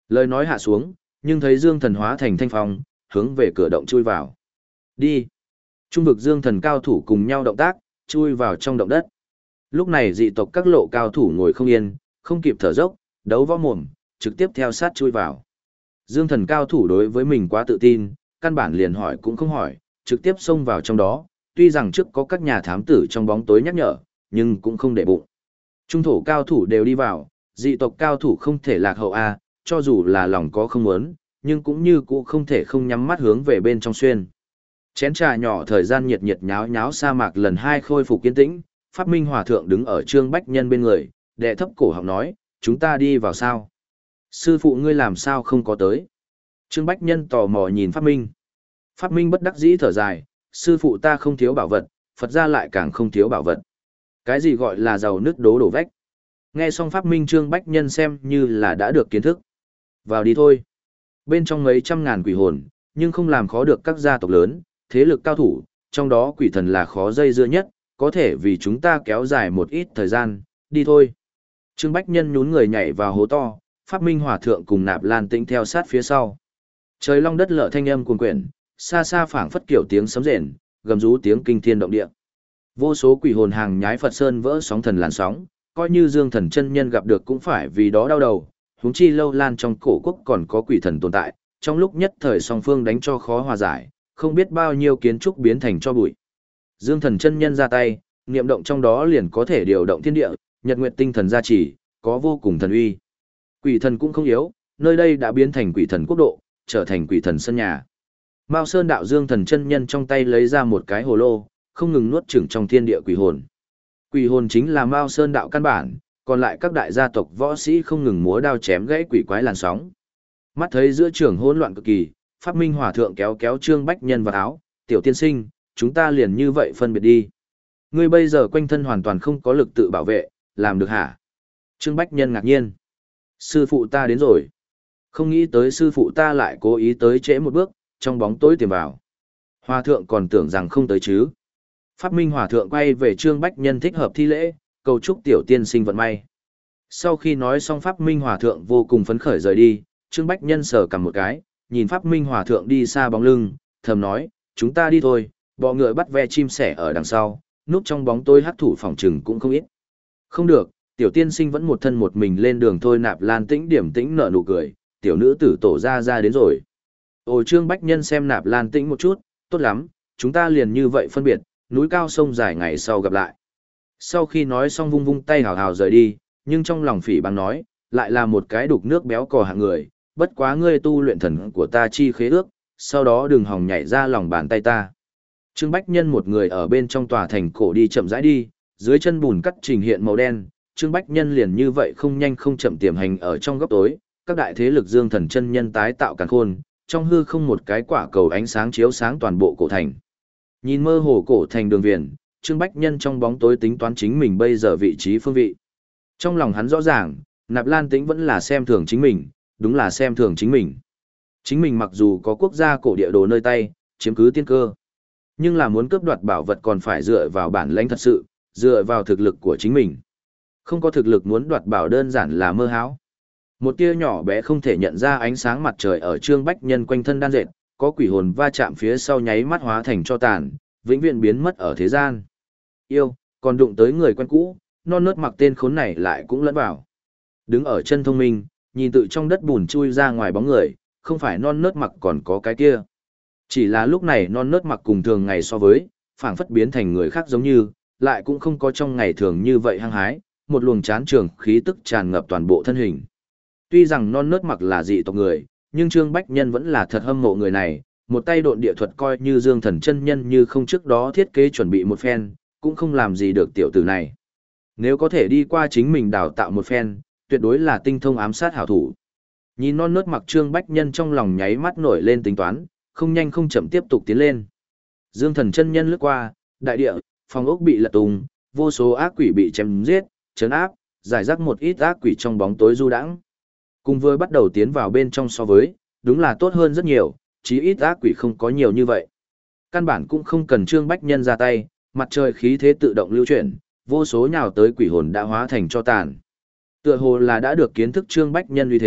Lời nói hạ xuống, nhưng thấy Dương Thần hóa thành thanh phong, hướng về cửa động chui vào. Đi. Trung vực Dương Thần cao thủ cùng nhau động tác, chui vào trong động đất. Lúc này dị tộc các lộ cao thủ ngồi không yên, không kịp thở dốc, đấu võ mồm, trực tiếp theo sát chui vào. Dương Thần cao thủ đối với mình quá tự tin, căn bản liền hỏi cũng không hỏi, trực tiếp xông vào trong đó, tuy rằng trước có các nhà thám tử trong bóng tối nhắc nhở, nhưng cũng không để bụng. Trung thổ cao thủ đều đi vào, dị tộc cao thủ không thể lạc hậu a, cho dù là lòng có không muốn, nhưng cũng như cũng không thể không nhắm mắt hướng về bên trong xuyên. Chén trà nhỏ thời gian nhiệt nhiệt nháo nháo sa mạc lần hai khôi phục kiên tĩnh, Pháp Minh Hòa thượng đứng ở Trương Bách Nhân bên người, đệ thấp cổ họng nói, chúng ta đi vào sao? Sư phụ ngươi làm sao không có tới? Trương Bách Nhân tò mò nhìn Pháp Minh. Pháp Minh bất đắc dĩ thở dài, sư phụ ta không thiếu bảo vật, Phật gia lại càng không thiếu bảo vật. Cái gì gọi là giàu nứt đố đổ vách? Nghe xong Pháp Minh Trương Bách Nhân xem như là đã được kiến thức. Vào đi thôi. Bên trong mấy trăm ngàn quỷ hồn, nhưng không làm khó được các gia tộc lớn, thế lực cao thủ, trong đó quỷ thần là khó dây dưa nhất, có thể vì chúng ta kéo dài một ít thời gian, đi thôi. Trương Bách Nhân nhún người nhảy vào hố to, Pháp Minh Hòa thượng cùng Nạp Lan Tĩnh theo sát phía sau. Trời long đất lở thanh âm cuồn quyển, xa xa phảng phất kiểu tiếng sấm rền, gầm rú tiếng kinh thiên động địa. Vô số quỷ hồn hàng nhái Phật Sơn vỡ sóng thần làn sóng, coi như Dương Thần chân nhân gặp được cũng phải vì đó đau đầu, huống chi lâu lan trong cổ quốc còn có quỷ thần tồn tại, trong lúc nhất thời song phương đánh cho khó hòa giải, không biết bao nhiêu kiến trúc biến thành cho bụi. Dương Thần chân nhân ra tay, niệm động trong đó liền có thể điều động thiên địa, nhật nguyệt tinh thần gia trì, có vô cùng thần uy. Quỷ thần cũng không yếu, nơi đây đã biến thành quỷ thần quốc độ, trở thành quỷ thần sân nhà. Mao Sơn đạo Dương Thần chân nhân trong tay lấy ra một cái hồ lô, không ngừng nuốt chửng trong thiên địa quỷ hồn. Quỷ hồn chính là Mao Sơn đạo căn bản, còn lại các đại gia tộc võ sĩ không ngừng múa đao chém gãy quỷ quái làn sóng. Mắt thấy giữa trường hỗn loạn cực kỳ, Pháp Minh Hòa thượng kéo kéo Trương Bách Nhân vào áo, "Tiểu tiên sinh, chúng ta liền như vậy phân biệt đi. Ngươi bây giờ quanh thân hoàn toàn không có lực tự bảo vệ, làm được hả?" Trương Bách Nhân ngạc nhiên. "Sư phụ ta đến rồi." Không nghĩ tới sư phụ ta lại cố ý tới trễ một bước, trong bóng tối tìm vào. Hòa thượng còn tưởng rằng không tới chứ. Pháp Minh Hòa thượng quay về Trương Bách Nhân thích hợp thi lễ, cầu chúc tiểu tiên sinh vận may. Sau khi nói xong Pháp Minh Hòa thượng vô cùng phấn khởi rời đi, Trương Bách Nhân sờ cầm một cái, nhìn Pháp Minh Hòa thượng đi xa bóng lưng, thầm nói, chúng ta đi thôi, bọ ngựa bắt ve chim sẻ ở đằng sau, núp trong bóng tối hắc thủ phòng trừng cũng không ít. Không được, tiểu tiên sinh vẫn một thân một mình lên đường thôi. Nạp Lan Tĩnh điểm tĩnh nở nụ cười, tiểu nữ tử tổ ra ra đến rồi. Ồ, Trương Bách Nhân xem Nạp Lan Tĩnh một chút, tốt lắm, chúng ta liền như vậy phân biệt, núi cao sông dài ngày sau gặp lại. Sau khi nói xong vung vung tay hào hào rời đi, nhưng trong lòng phỉ báng nói, lại là một cái đục nước béo cò hạng người, bất quá ngươi tu luyện thần của ta chi khế ước, sau đó đừng hòng nhảy ra lòng bàn tay ta. Trương Bách Nhân một người ở bên trong tòa thành cổ đi chậm rãi đi, dưới chân bùn cắt trình hiện màu đen, Trương Bách Nhân liền như vậy không nhanh không chậm tiềm hành ở trong góc tối, các đại thế lực Dương Thần chân nhân tái tạo càn khôn, trong hư không một cái quả cầu ánh sáng chiếu sáng toàn bộ cổ thành. Nhìn mơ hồ cổ thành đường viền, Trương Bách Nhân trong bóng tối tính toán chính mình bây giờ vị trí phương vị. Trong lòng hắn rõ ràng, Nạp Lan Tĩnh vẫn là xem thường chính mình, đúng là xem thường chính mình. Chính mình mặc dù có quốc gia cổ địa đồ nơi tay, chiếm cứ tiên cơ, nhưng là muốn cướp đoạt bảo vật còn phải dựa vào bản lãnh thật sự, dựa vào thực lực của chính mình. Không có thực lực muốn đoạt bảo đơn giản là mơ hão. Một tia nhỏ bé không thể nhận ra ánh sáng mặt trời ở Trương Bách Nhân quanh thân đan dệt, có quỷ hồn va chạm phía sau nháy mắt hóa thành cho tàn, vĩnh viễn biến mất ở thế gian. Yêu, còn đụng tới người quen cũ, non nớt mặc tên khốn này lại cũng lẫn vào. Đứng ở chân thông minh, nhìn tự trong đất bùn chui ra ngoài bóng người, không phải non nớt mặc còn có cái kia. Chỉ là lúc này non nớt mặc cùng thường ngày so với, phảng phất biến thành người khác giống như, lại cũng không có trong ngày thường như vậy hăng hái, một luồng chán trường khí tức tràn ngập toàn bộ thân hình. Tuy rằng non nớt mặc là dị tộc người, nhưng Trương Bách Nhân vẫn là thật hâm mộ người này, một tay độn địa thuật coi như Dương Thần chân nhân như không trước đó thiết kế chuẩn bị một phen, cũng không làm gì được tiểu tử này. Nếu có thể đi qua chính mình đào tạo một phen, tuyệt đối là tinh thông ám sát hảo thủ. Nhìn non nớt mặc Trương Bách Nhân trong lòng nháy mắt nổi lên tính toán, không nhanh không chậm tiếp tục tiến lên. Dương Thần chân nhân lướt qua, đại địa, phòng ốc bị lật tung, vô số ác quỷ bị chém giết, trấn áp, giải rác một ít ác quỷ trong bóng tối du đãng. Cùng với bắt đầu tiến vào bên trong so với, đúng là tốt hơn rất nhiều, chí ít ác quỷ không có nhiều như vậy. Căn bản cũng không cần Trương Bách Nhân ra tay, mặt trời khí thế tự động lưu chuyển, vô số nhào tới quỷ hồn đã hóa thành cho tàn. Tựa hồ là đã được kiến thức Trương Bách Nhân uy thế,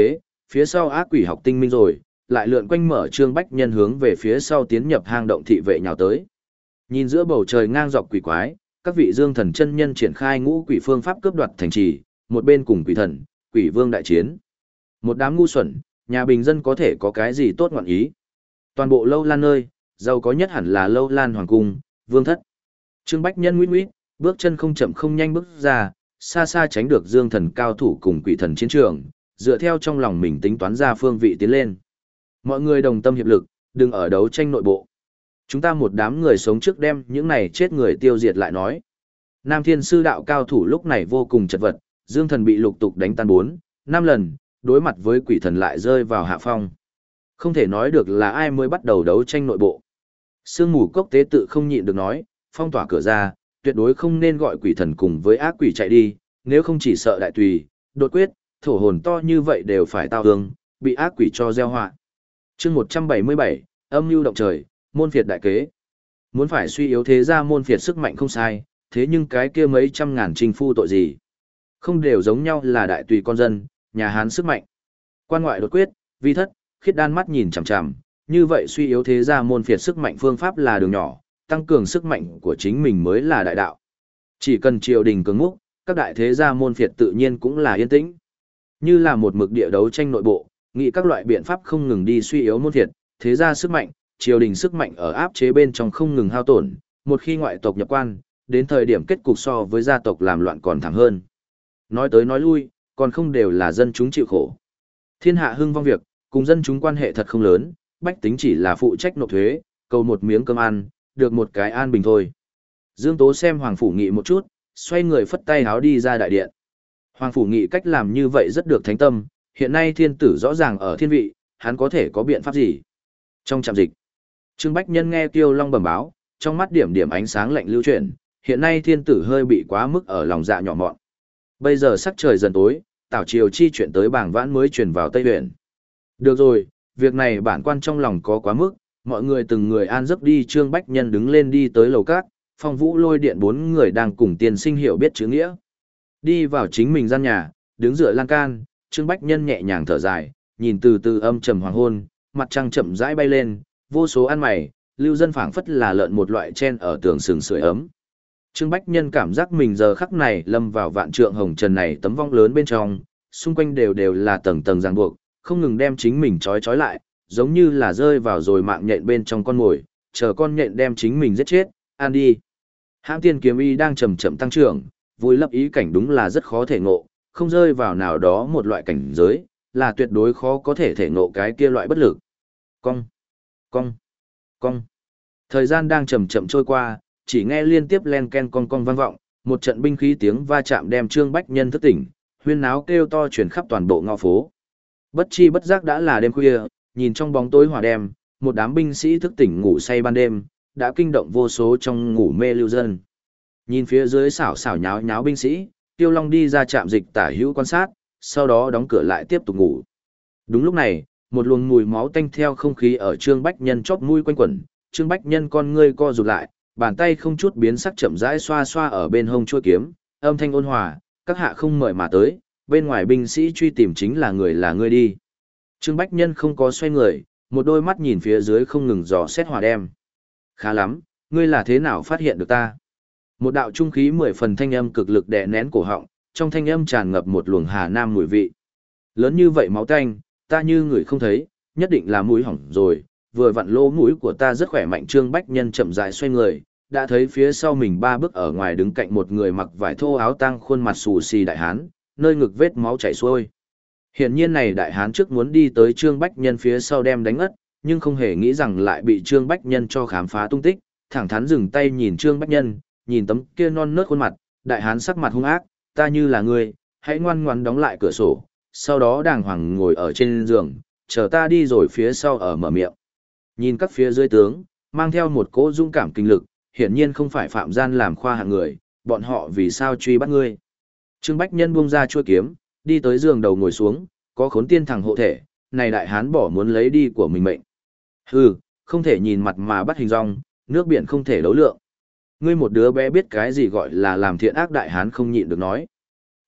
phía sau ác quỷ học tinh minh rồi, lại lượn quanh mở Trương Bách Nhân hướng về phía sau tiến nhập hang động thị vệ nhào tới. Nhìn giữa bầu trời ngang dọc quỷ quái, các vị dương thần chân nhân triển khai ngũ quỷ phương pháp cướp đoạt thành trì, một bên cùng quỷ thần, quỷ vương đại chiến. Một đám ngu xuẩn, nhà bình dân có thể có cái gì tốt ngọn ý. Toàn bộ Lâu Lan nơi, giàu có nhất hẳn là Lâu Lan hoàng cung, vương thất. Trương Bách Nhân nguýt nguýt, bước chân không chậm không nhanh bước ra, xa xa tránh được dương thần cao thủ cùng quỷ thần chiến trường, dựa theo trong lòng mình tính toán ra phương vị tiến lên. Mọi người đồng tâm hiệp lực, đừng ở đấu tranh nội bộ. Chúng ta một đám người sống trước đem những này chết người tiêu diệt lại nói. Nam Thiên Sư đạo cao thủ lúc này vô cùng chật vật, dương thần bị lục tục đánh tan bốn, năm lần, đối mặt với quỷ thần lại rơi vào hạ phong. Không thể nói được là ai mới bắt đầu đấu tranh nội bộ. Sương mù cốc tế tự không nhịn được nói, phong tỏa cửa ra, tuyệt đối không nên gọi quỷ thần cùng với ác quỷ chạy đi, nếu không chỉ sợ đại tùy, đột quyết, thổ hồn to như vậy đều phải tao hương, bị ác quỷ cho gieo họa. Chương một trăm bảy mươi bảy, âm mưu động trời, môn phiệt đại kế. Muốn phải suy yếu thế ra môn phiệt sức mạnh không sai, thế nhưng cái kia mấy trăm ngàn trinh phu tội gì? Không đều giống nhau là đại tùy con dân, nhà Hán sức mạnh. Quan ngoại đột quyết, vi thất, khiết đan mắt nhìn chằm chằm, như vậy suy yếu thế ra môn phiệt sức mạnh phương pháp là đường nhỏ, tăng cường sức mạnh của chính mình mới là đại đạo. Chỉ cần triều đình cứng múc, các đại thế gia môn phiệt tự nhiên cũng là yên tĩnh. Như là một mực địa đấu tranh nội bộ, nghĩ các loại biện pháp không ngừng đi suy yếu môn phiệt, thế gia sức mạnh, triều đình sức mạnh ở áp chế bên trong không ngừng hao tổn, một khi ngoại tộc nhập quan, đến thời điểm kết cục so với gia tộc làm loạn còn thảm hơn. Nói tới nói lui, còn không đều là dân chúng chịu khổ. Thiên hạ hưng vong việc, cùng dân chúng quan hệ thật không lớn, bách tính chỉ là phụ trách nộp thuế, cầu một miếng cơm ăn, được một cái an bình thôi. Dương Tố xem Hoàng Phủ Nghị một chút, xoay người phất tay háo đi ra đại điện. Hoàng Phủ Nghị cách làm như vậy rất được thánh tâm, hiện nay thiên tử rõ ràng ở thiên vị, hắn có thể có biện pháp gì? Trong trạm dịch, Trương Bách Nhân nghe Tiêu Long bẩm báo, trong mắt điểm điểm ánh sáng lạnh lưu chuyển, hiện nay thiên tử hơi bị quá mức ở lòng dạ nhỏ mọn. Bây giờ sắc trời dần tối, Tảo Triều chi chuyện tới bảng vãn mới truyền vào Tây huyện. Được rồi, việc này bản quan trong lòng có quá mức, mọi người từng người an giấc đi. Trương Bách Nhân đứng lên đi tới lầu cát, Phong Vũ Lôi Điện bốn người đang cùng tiên sinh hiểu biết chữ nghĩa. Đi vào chính mình gian nhà, đứng dựa lan can, Trương Bách Nhân nhẹ nhàng thở dài, nhìn từ từ âm trầm hoàng hôn, mặt trăng chậm rãi bay lên, vô số ăn mày, lưu dân phảng phất là lợn một loại chen ở tường sừng sưởi ấm. Trương Bách Nhân cảm giác mình giờ khắc này lâm vào vạn trượng hồng trần này tấm vong lớn bên trong, xung quanh đều đều là tầng tầng ràng buộc, không ngừng đem chính mình trói trói lại, giống như là rơi vào rồi mạng nhện bên trong con mồi, chờ con nhện đem chính mình giết chết, ăn đi. Hãng tiên kiếm y đang chậm chậm tăng trưởng, vui lấp ý cảnh đúng là rất khó thể ngộ, không rơi vào nào đó một loại cảnh giới, là tuyệt đối khó có thể thể ngộ cái kia loại bất lực. Cong, cong, cong. Thời gian đang chậm chậm trôi qua, chỉ nghe liên tiếp len ken cong cong vang vọng, một trận binh khí tiếng va chạm đem Trương Bách Nhân thức tỉnh, huyên náo kêu to truyền khắp toàn bộ ngõ phố. Bất chi bất giác đã là đêm khuya, nhìn trong bóng tối hòa đêm, một đám binh sĩ thức tỉnh ngủ say ban đêm, đã kinh động vô số trong ngủ mê lưu dân. Nhìn phía dưới xảo xảo nháo nháo binh sĩ, Tiêu Long đi ra trạm dịch tả hữu quan sát, sau đó đóng cửa lại tiếp tục ngủ. Đúng lúc này, một luồng mùi máu tanh theo không khí ở Trương Bách Nhân chóp mũi quanh quẩn, Trương Bách Nhân con ngươi co rụt lại, bàn tay không chút biến sắc chậm rãi xoa xoa ở bên hông chuôi kiếm, âm thanh ôn hòa, các hạ không mời mà tới, bên ngoài binh sĩ truy tìm chính là người là ngươi đi. Trương Bách Nhân không có xoay người, một đôi mắt nhìn phía dưới không ngừng dò xét hòa đem. Khá lắm, ngươi là thế nào phát hiện được ta? Một đạo trung khí mười phần thanh âm cực lực đè nén cổ họng, trong thanh âm tràn ngập một luồng hà nam mùi vị. Lớn như vậy máu tanh, ta như người không thấy, nhất định là mũi hỏng rồi, vừa vặn lỗ mũi của ta rất khỏe mạnh. Trương Bách Nhân chậm rãi xoay người, đã thấy phía sau mình ba bước ở ngoài đứng cạnh một người mặc vải thô áo tang khuôn mặt xù xì đại hán, nơi ngực vết máu chảy xuôi. Hiển nhiên này đại hán trước muốn đi tới Trương Bách Nhân phía sau đem đánh ngất, nhưng không hề nghĩ rằng lại bị Trương Bách Nhân cho khám phá tung tích, thẳng thắn dừng tay nhìn Trương Bách Nhân, nhìn tấm kia non nớt khuôn mặt, đại hán sắc mặt hung ác, ta như là ngươi, hãy ngoan ngoãn đóng lại cửa sổ, sau đó đàng hoàng ngồi ở trên giường, chờ ta đi rồi phía sau ở mở miệng. Nhìn các phía dưới tướng, mang theo một cỗ dũng cảm kinh lực, hiển nhiên không phải phạm gian làm khoa hạng người, bọn họ vì sao truy bắt ngươi. Trương Bách Nhân buông ra chuôi kiếm, đi tới giường đầu ngồi xuống, có khốn tiên thằng hộ thể, này đại hán bỏ muốn lấy đi của mình mệnh. Hừ, không thể nhìn mặt mà bắt hình dong, nước biển không thể đấu lượng. Ngươi một đứa bé biết cái gì gọi là làm thiện ác, đại hán không nhịn được nói.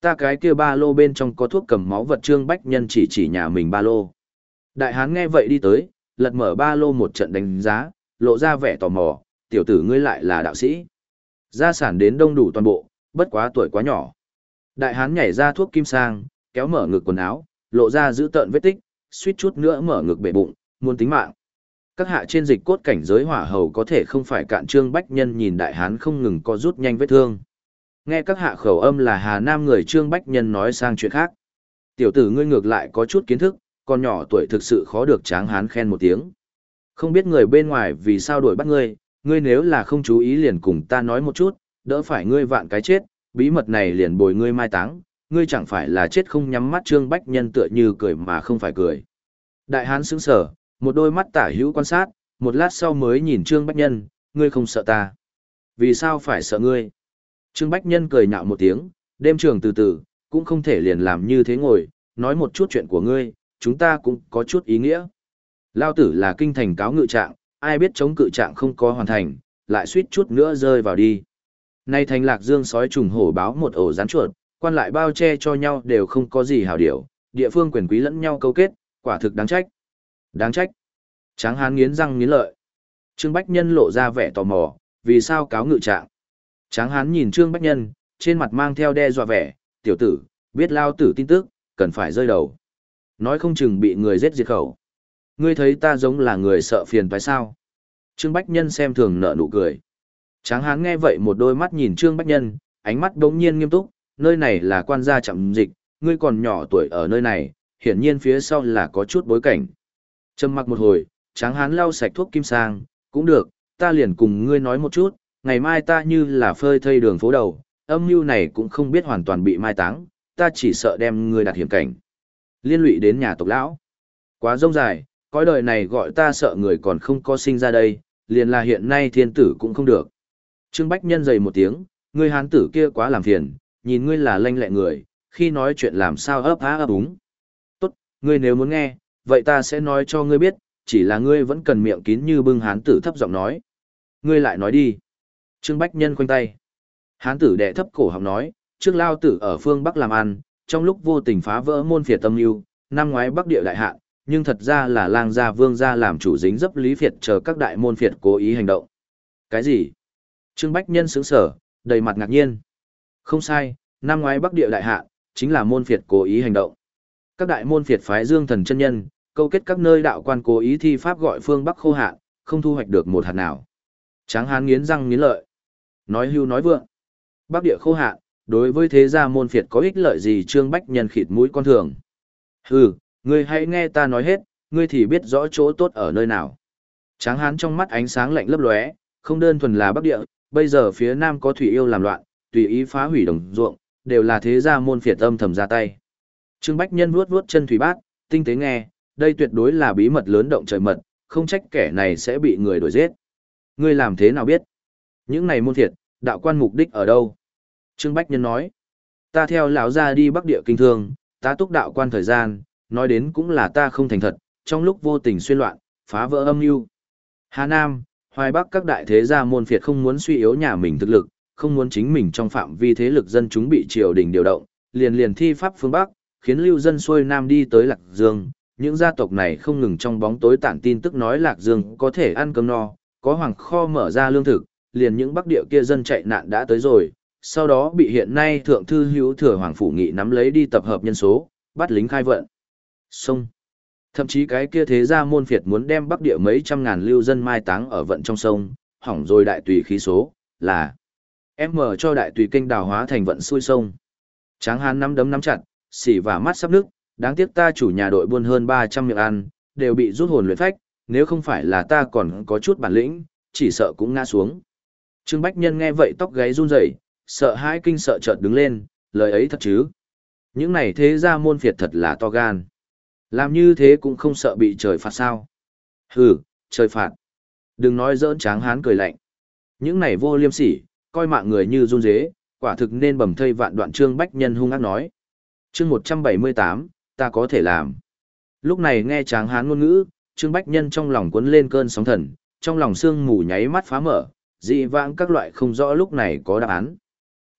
Ta cái kia ba lô bên trong có thuốc cầm máu vật. Trương Bách Nhân chỉ chỉ nhà mình ba lô. Đại hán nghe vậy đi tới, lật mở ba lô một trận đánh giá, lộ ra vẻ tò mò, tiểu tử ngươi lại là đạo sĩ. Gia sản đến đông đủ toàn bộ, bất quá tuổi quá nhỏ. Đại hán nhảy ra thuốc kim sang, kéo mở ngực quần áo, lộ ra giữ tợn vết tích, suýt chút nữa mở ngực bể bụng, muốn tính mạng. Các hạ trên dịch cốt cảnh giới hỏa hầu có thể không phải cạn. Trương Bách Nhân nhìn đại hán không ngừng co rút nhanh vết thương. Nghe các hạ khẩu âm là Hà Nam người. Trương Bách Nhân nói sang chuyện khác. Tiểu tử ngươi ngược lại có chút kiến thức, còn nhỏ tuổi thực sự khó được. Tráng hán khen một tiếng. Không biết người bên ngoài vì sao đuổi bắt ngươi, ngươi nếu là không chú ý liền cùng ta nói một chút, đỡ phải ngươi vạn cái chết, bí mật này liền bồi ngươi mai táng, ngươi chẳng phải là chết không nhắm mắt. Trương Bách Nhân tựa như cười mà không phải cười. Đại hán sững sờ, một đôi mắt tả hữu quan sát, một lát sau mới nhìn Trương Bách Nhân, ngươi không sợ ta. Vì sao phải sợ ngươi? Trương Bách Nhân cười nhạo một tiếng, đêm trường từ từ, cũng không thể liền làm như thế ngồi, nói một chút chuyện của ngươi, chúng ta cũng có chút ý nghĩa. Lao tử là kinh thành cáo ngự trạng, ai biết chống cự trạng không có hoàn thành, lại suýt chút nữa rơi vào đi. Nay thành Lạc Dương sói trùng hổ báo một ổ rắn chuột, quan lại bao che cho nhau đều không có gì hảo điểu, địa phương quyền quý lẫn nhau câu kết, quả thực đáng trách. Đáng trách. Tráng hán nghiến răng nghiến lợi. Trương Bách Nhân lộ ra vẻ tò mò, vì sao cáo ngự trạng? Tráng hán nhìn Trương Bách Nhân, trên mặt mang theo đe dọa vẻ, tiểu tử, biết lao tử tin tức, cần phải rơi đầu. Nói không chừng bị người giết diệt khẩu. Ngươi thấy ta giống là người sợ phiền phải sao? Trương Bách Nhân xem thường nở nụ cười. Tráng hán nghe vậy một đôi mắt nhìn Trương Bách Nhân, ánh mắt đống nhiên nghiêm túc, nơi này là quan gia trạm dịch, ngươi còn nhỏ tuổi ở nơi này, hiển nhiên phía sau là có chút bối cảnh. Trầm mặc một hồi, Tráng hán lau sạch thuốc kim sang, cũng được, ta liền cùng ngươi nói một chút, ngày mai ta như là phơi thây đường phố đầu, âm mưu này cũng không biết hoàn toàn bị mai táng, ta chỉ sợ đem ngươi đặt hiểm cảnh. Liên lụy đến nhà tộc lão. Quá rông dài, cõi đời này gọi ta sợ người còn không có sinh ra đây, liền là hiện nay thiên tử cũng không được. Trương Bách Nhân dày một tiếng, ngươi hán tử kia quá làm phiền, nhìn ngươi là lanh lẹ người, khi nói chuyện làm sao ấp á ấp úng. Tốt, ngươi nếu muốn nghe, vậy ta sẽ nói cho ngươi biết, chỉ là ngươi vẫn cần miệng kín như bưng. Hán tử thấp giọng nói. Ngươi lại nói đi. Trương Bách Nhân khoanh tay. Hán tử đệ thấp cổ họng nói, trước lao tử ở phương Bắc làm ăn, trong lúc vô tình phá vỡ môn phiệt tâm lưu, năm ngoái Bắc địa đại hạn, nhưng thật ra là lang gia vương gia làm chủ dính dấp lý phiệt chờ các đại môn phiệt cố ý hành động. Cái gì? Trương Bách Nhân sững sở, đầy mặt ngạc nhiên. Không sai, năm ngoái Bắc địa đại hạn, chính là môn phiệt cố ý hành động. Các đại môn phiệt phái Dương Thần chân nhân, câu kết các nơi đạo quan cố ý thi pháp gọi phương Bắc khô hạn, không thu hoạch được một hạt nào. Tráng hán nghiến răng nghiến lợi. Nói hưu nói vượng. Bắc địa khô hạn, đối với thế gia môn phiệt có ích lợi gì? Trương Bách Nhân khịt mũi con thường. Hừ, ngươi hãy nghe ta nói hết, ngươi thì biết rõ chỗ tốt ở nơi nào. Tráng hán trong mắt ánh sáng lạnh lấp lóe, không đơn thuần là Bắc địa, bây giờ phía Nam có thủy yêu làm loạn, tùy ý phá hủy đồng ruộng, đều là thế gia môn phiệt âm thầm ra tay. Trương Bách Nhân vuốt vuốt chân thủy bát, tinh tế nghe, đây tuyệt đối là bí mật lớn động trời mật, không trách kẻ này sẽ bị người đuổi giết. Ngươi làm thế nào biết? Những này môn phiệt, đạo quan mục đích ở đâu? Trương Bách Nhân nói, ta theo lão gia đi Bắc địa kinh thương, ta túc đạo quan thời gian, nói đến cũng là ta không thành thật, trong lúc vô tình xuyên loạn, phá vỡ âm mưu. Hà Nam, Hoài Bắc các đại thế gia môn phiệt không muốn suy yếu nhà mình thực lực, không muốn chính mình trong phạm vi thế lực dân chúng bị triều đình điều động, liền liền thi pháp phương Bắc, khiến lưu dân xuôi Nam đi tới Lạc Dương. Những gia tộc này không ngừng trong bóng tối tản tin tức nói Lạc Dương có thể ăn cơm no, có hoàng kho mở ra lương thực, liền những Bắc địa kia dân chạy nạn đã tới rồi, sau đó bị hiện nay thượng thư hữu thừa hoàng phủ nghị nắm lấy đi tập hợp nhân số, bắt lính khai vận. Sông. Thậm chí cái kia thế gia môn phiệt muốn đem Bắc địa mấy trăm ngàn lưu dân mai táng ở vận trong sông, hỏng rồi đại tùy khí số, là em mở cho đại tùy kênh đào hóa thành vận xuôi sông. Tráng hán nắm đấm nắm chặt, xỉ và mắt sắp nước, đáng tiếc ta chủ nhà đội buôn hơn ba trăm miệng ăn, đều bị rút hồn luyện phách, nếu không phải là ta còn có chút bản lĩnh, chỉ sợ cũng ngã xuống. Trương Bách Nhân nghe vậy tóc gáy run rẩy, sợ hãi kinh sợ chợt đứng lên, lời ấy thật chứ? Những này thế gia môn phiệt thật là to gan. Làm như thế cũng không sợ bị trời phạt sao? Hừ, trời phạt. Đừng nói giỡn. Tráng hán cười lạnh. Những này vô liêm sỉ, coi mạng người như run dế, quả thực nên bầm thây vạn đoạn. Trương Bách Nhân hung ác nói. Chương một trăm bảy mươi tám, ta có thể làm. Lúc này nghe Tráng hán ngôn ngữ, Trương Bách Nhân trong lòng cuốn lên cơn sóng thần, trong lòng sương mù nháy mắt phá mở, dị vãng các loại không rõ lúc này có đáp án.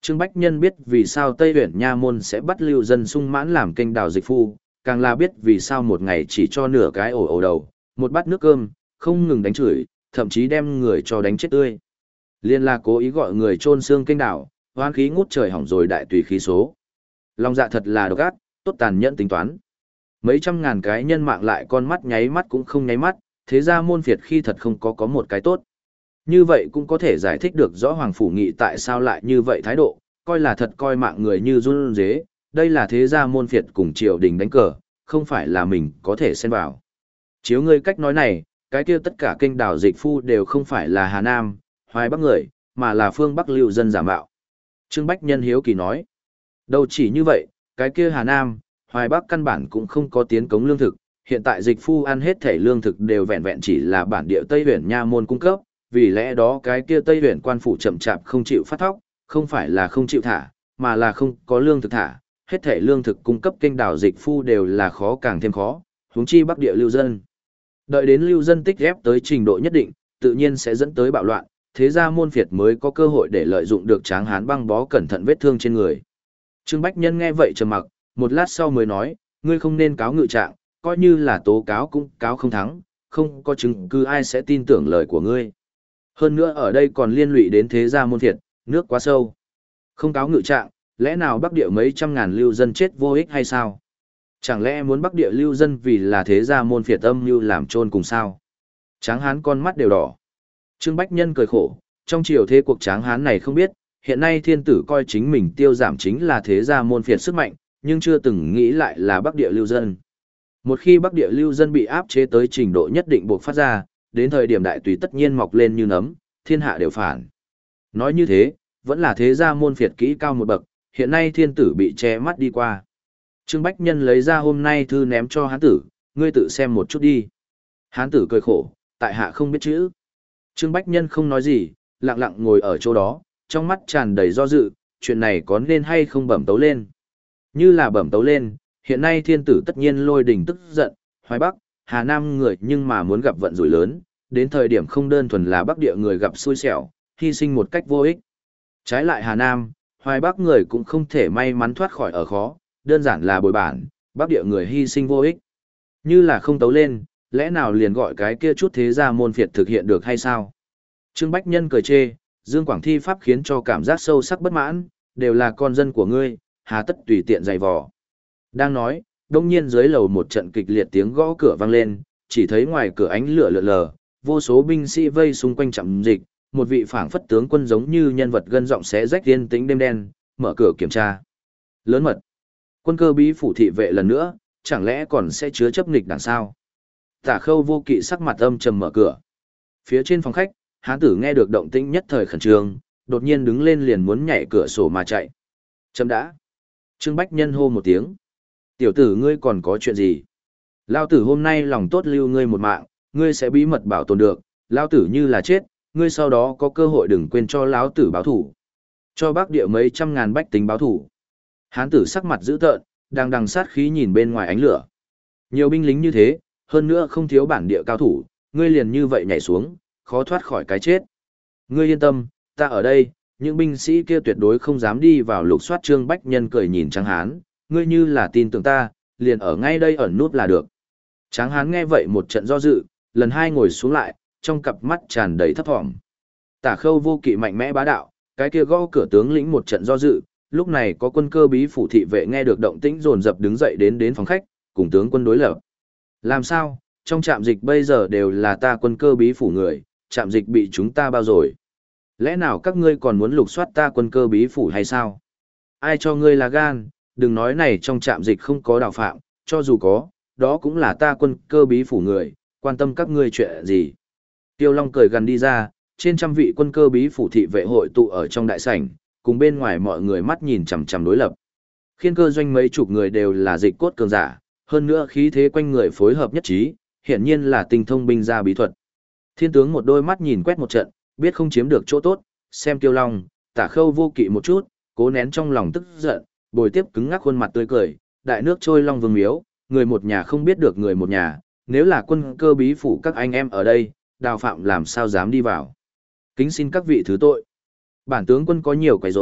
Trương Bách Nhân biết vì sao Tây Uyển Nha Môn sẽ bắt Lưu Dân sung mãn làm kênh đào dịch phu, càng là biết vì sao một ngày chỉ cho nửa cái ổ ổ đầu, một bát nước cơm, không ngừng đánh chửi, thậm chí đem người cho đánh chết tươi. Liên là cố ý gọi người chôn xương kênh đào, hoán khí ngút trời hỏng rồi đại tùy khí số. Lòng dạ thật là độc ác, tốt tàn nhẫn tính toán. Mấy trăm ngàn cái nhân mạng lại con mắt nháy mắt cũng không nháy mắt, thế ra môn phiệt khi thật không có có một cái tốt. Như vậy cũng có thể giải thích được rõ Hoàng Phủ Nghị tại sao lại như vậy thái độ, coi là thật coi mạng người như run dế, đây là thế gia môn phiệt cùng triều đình đánh cờ, không phải là mình có thể xen vào. Chiếu ngươi cách nói này, cái kia tất cả kênh đào dịch phu đều không phải là Hà Nam, Hoài Bắc người, mà là phương Bắc lưu dân giả mạo. Trương Bách Nhân hiếu kỳ nói, đâu chỉ như vậy, cái kia Hà Nam, Hoài Bắc căn bản cũng không có tiến cống lương thực, hiện tại dịch phu ăn hết thể lương thực đều vẹn vẹn chỉ là bản địa Tây Huyền Nha Môn cung cấp, vì lẽ đó cái kia Tây Huyền quan phủ chậm chạp không chịu phát thóc, không phải là không chịu thả, mà là không có lương thực thả, hết thể lương thực cung cấp kênh đảo dịch phu đều là khó càng thêm khó, huống chi Bắc địa lưu dân. Đợi đến lưu dân tích ghép tới trình độ nhất định, tự nhiên sẽ dẫn tới bạo loạn, thế ra môn phiệt mới có cơ hội để lợi dụng được Tráng Hán băng bó cẩn thận vết thương trên người. Trương Bách Nhân nghe vậy trầm mặc, một lát sau mới nói, ngươi không nên cáo ngự trạng, coi như là tố cáo cũng cáo không thắng, không có chứng cứ ai sẽ tin tưởng lời của ngươi. Hơn nữa ở đây còn liên lụy đến thế gia môn phiệt, nước quá sâu. Không cáo ngự trạng, lẽ nào Bắc địa mấy trăm ngàn lưu dân chết vô ích hay sao? Chẳng lẽ muốn Bắc địa lưu dân vì là thế gia môn phiệt âm như làm trôn cùng sao? Tráng Hán con mắt đều đỏ. Trương Bách Nhân cười khổ, trong triều thế cuộc Tráng Hán này không biết, hiện nay thiên tử coi chính mình tiêu giảm chính là thế gia môn phiệt sức mạnh, nhưng chưa từng nghĩ lại là Bắc địa lưu dân. Một khi Bắc địa lưu dân bị áp chế tới trình độ nhất định buộc phát ra, đến thời điểm đại tùy tất nhiên mọc lên như nấm, thiên hạ đều phản. Nói như thế, vẫn là thế gia môn phiệt kỹ cao một bậc, hiện nay thiên tử bị che mắt đi qua. Trương Bách Nhân lấy ra hôm nay thư ném cho hán tử, ngươi tự xem một chút đi. Hán tử cười khổ, tại hạ không biết chữ. Trương Bách Nhân không nói gì, lặng lặng ngồi ở chỗ đó, trong mắt tràn đầy do dự, chuyện này có nên hay không bẩm tấu lên. Như là bẩm tấu lên, hiện nay thiên tử tất nhiên lôi đình tức giận, Hoài Bắc, Hà Nam người nhưng mà muốn gặp vận rủi lớn, đến thời điểm không đơn thuần là Bắc địa người gặp xui xẻo, hy sinh một cách vô ích. Trái lại Hà Nam, Hoài Bắc người cũng không thể may mắn thoát khỏi ở khó, đơn giản là bồi bản, Bắc địa người hy sinh vô ích. Như là không tấu lên, lẽ nào liền gọi cái kia chút thế gia môn phiệt thực hiện được hay sao? Trương Bách Nhân cười chê, Dương Quảng thi pháp khiến cho cảm giác sâu sắc bất mãn, đều là con dân của ngươi, hà tất tùy tiện giày vò. Đang nói, đông nhiên dưới lầu một trận kịch liệt tiếng gõ cửa vang lên, chỉ thấy ngoài cửa ánh lửa lượn lờ, vô số binh sĩ vây xung quanh trạm dịch, một vị phảng phất tướng quân giống như nhân vật gân giọng xé rách yên tĩnh đêm đen, mở cửa kiểm tra. Lớn mật. Quân cơ bí phủ thị vệ lần nữa, chẳng lẽ còn sẽ chứa chấp nghịch đằng sao? Tả Khâu Vô Kỵ sắc mặt âm trầm mở cửa. Phía trên phòng khách, hán tử nghe được động tĩnh nhất thời khẩn trương, đột nhiên đứng lên liền muốn nhảy cửa sổ mà chạy. Chấm đã. Trương Bách Nhân hô một tiếng. Tiểu tử ngươi còn có chuyện gì? Lao tử hôm nay lòng tốt lưu ngươi một mạng, ngươi sẽ bí mật bảo tồn được, lao tử như là chết, ngươi sau đó có cơ hội đừng quên cho lão tử báo thủ. Cho Bắc địa mấy trăm ngàn bách tính báo thủ. Hán tử sắc mặt dữ tợn, đang đằng sát khí nhìn bên ngoài ánh lửa. Nhiều binh lính như thế, hơn nữa không thiếu bản địa cao thủ, ngươi liền như vậy nhảy xuống, khó thoát khỏi cái chết. Ngươi yên tâm, ta ở đây, những binh sĩ kia tuyệt đối không dám đi vào lục soát. Trương Bách Nhân cười nhìn Tráng Hán, ngươi như là tin tưởng ta, liền ở ngay đây ẩn nút là được. Tráng Hán nghe vậy một trận do dự, lần hai ngồi xuống lại, trong cặp mắt tràn đầy thấp thỏm. Tả Khâu Vô Kỵ mạnh mẽ bá đạo, cái kia gõ cửa tướng lĩnh một trận do dự, lúc này có quân cơ bí phủ thị vệ nghe được động tĩnh dồn dập đứng dậy đến đến phòng khách, cùng tướng quân đối lập. Làm sao, trong trạm dịch bây giờ đều là ta quân cơ bí phủ người, trạm dịch bị chúng ta bao rồi. Lẽ nào các ngươi còn muốn lục soát ta quân cơ bí phủ hay sao? Ai cho ngươi là gan, đừng nói này trong trạm dịch không có đào phạm, cho dù có, đó cũng là ta quân cơ bí phủ người, quan tâm các ngươi chuyện gì. Tiêu Long cười gần đi ra, trên trăm vị quân cơ bí phủ thị vệ hội tụ ở trong đại sảnh, cùng bên ngoài mọi người mắt nhìn chằm chằm đối lập. Khiên cơ doanh mấy chục người đều là dịch cốt cường giả, hơn nữa khí thế quanh người phối hợp nhất trí, hiển nhiên là tinh thông binh gia bí thuật. Thiên tướng một đôi mắt nhìn quét một trận, biết không chiếm được chỗ tốt, xem Tiêu Long, Tả Khâu Vô Kỵ một chút, cố nén trong lòng tức giận, bồi tiếp cứng ngắc khuôn mặt tươi cười, đại nước trôi long vương miếu, người một nhà không biết được người một nhà, nếu là quân cơ bí phủ các anh em ở đây, đào phạm làm sao dám đi vào. Kính xin các vị thứ tội. Bản tướng quân có nhiều quấy rối,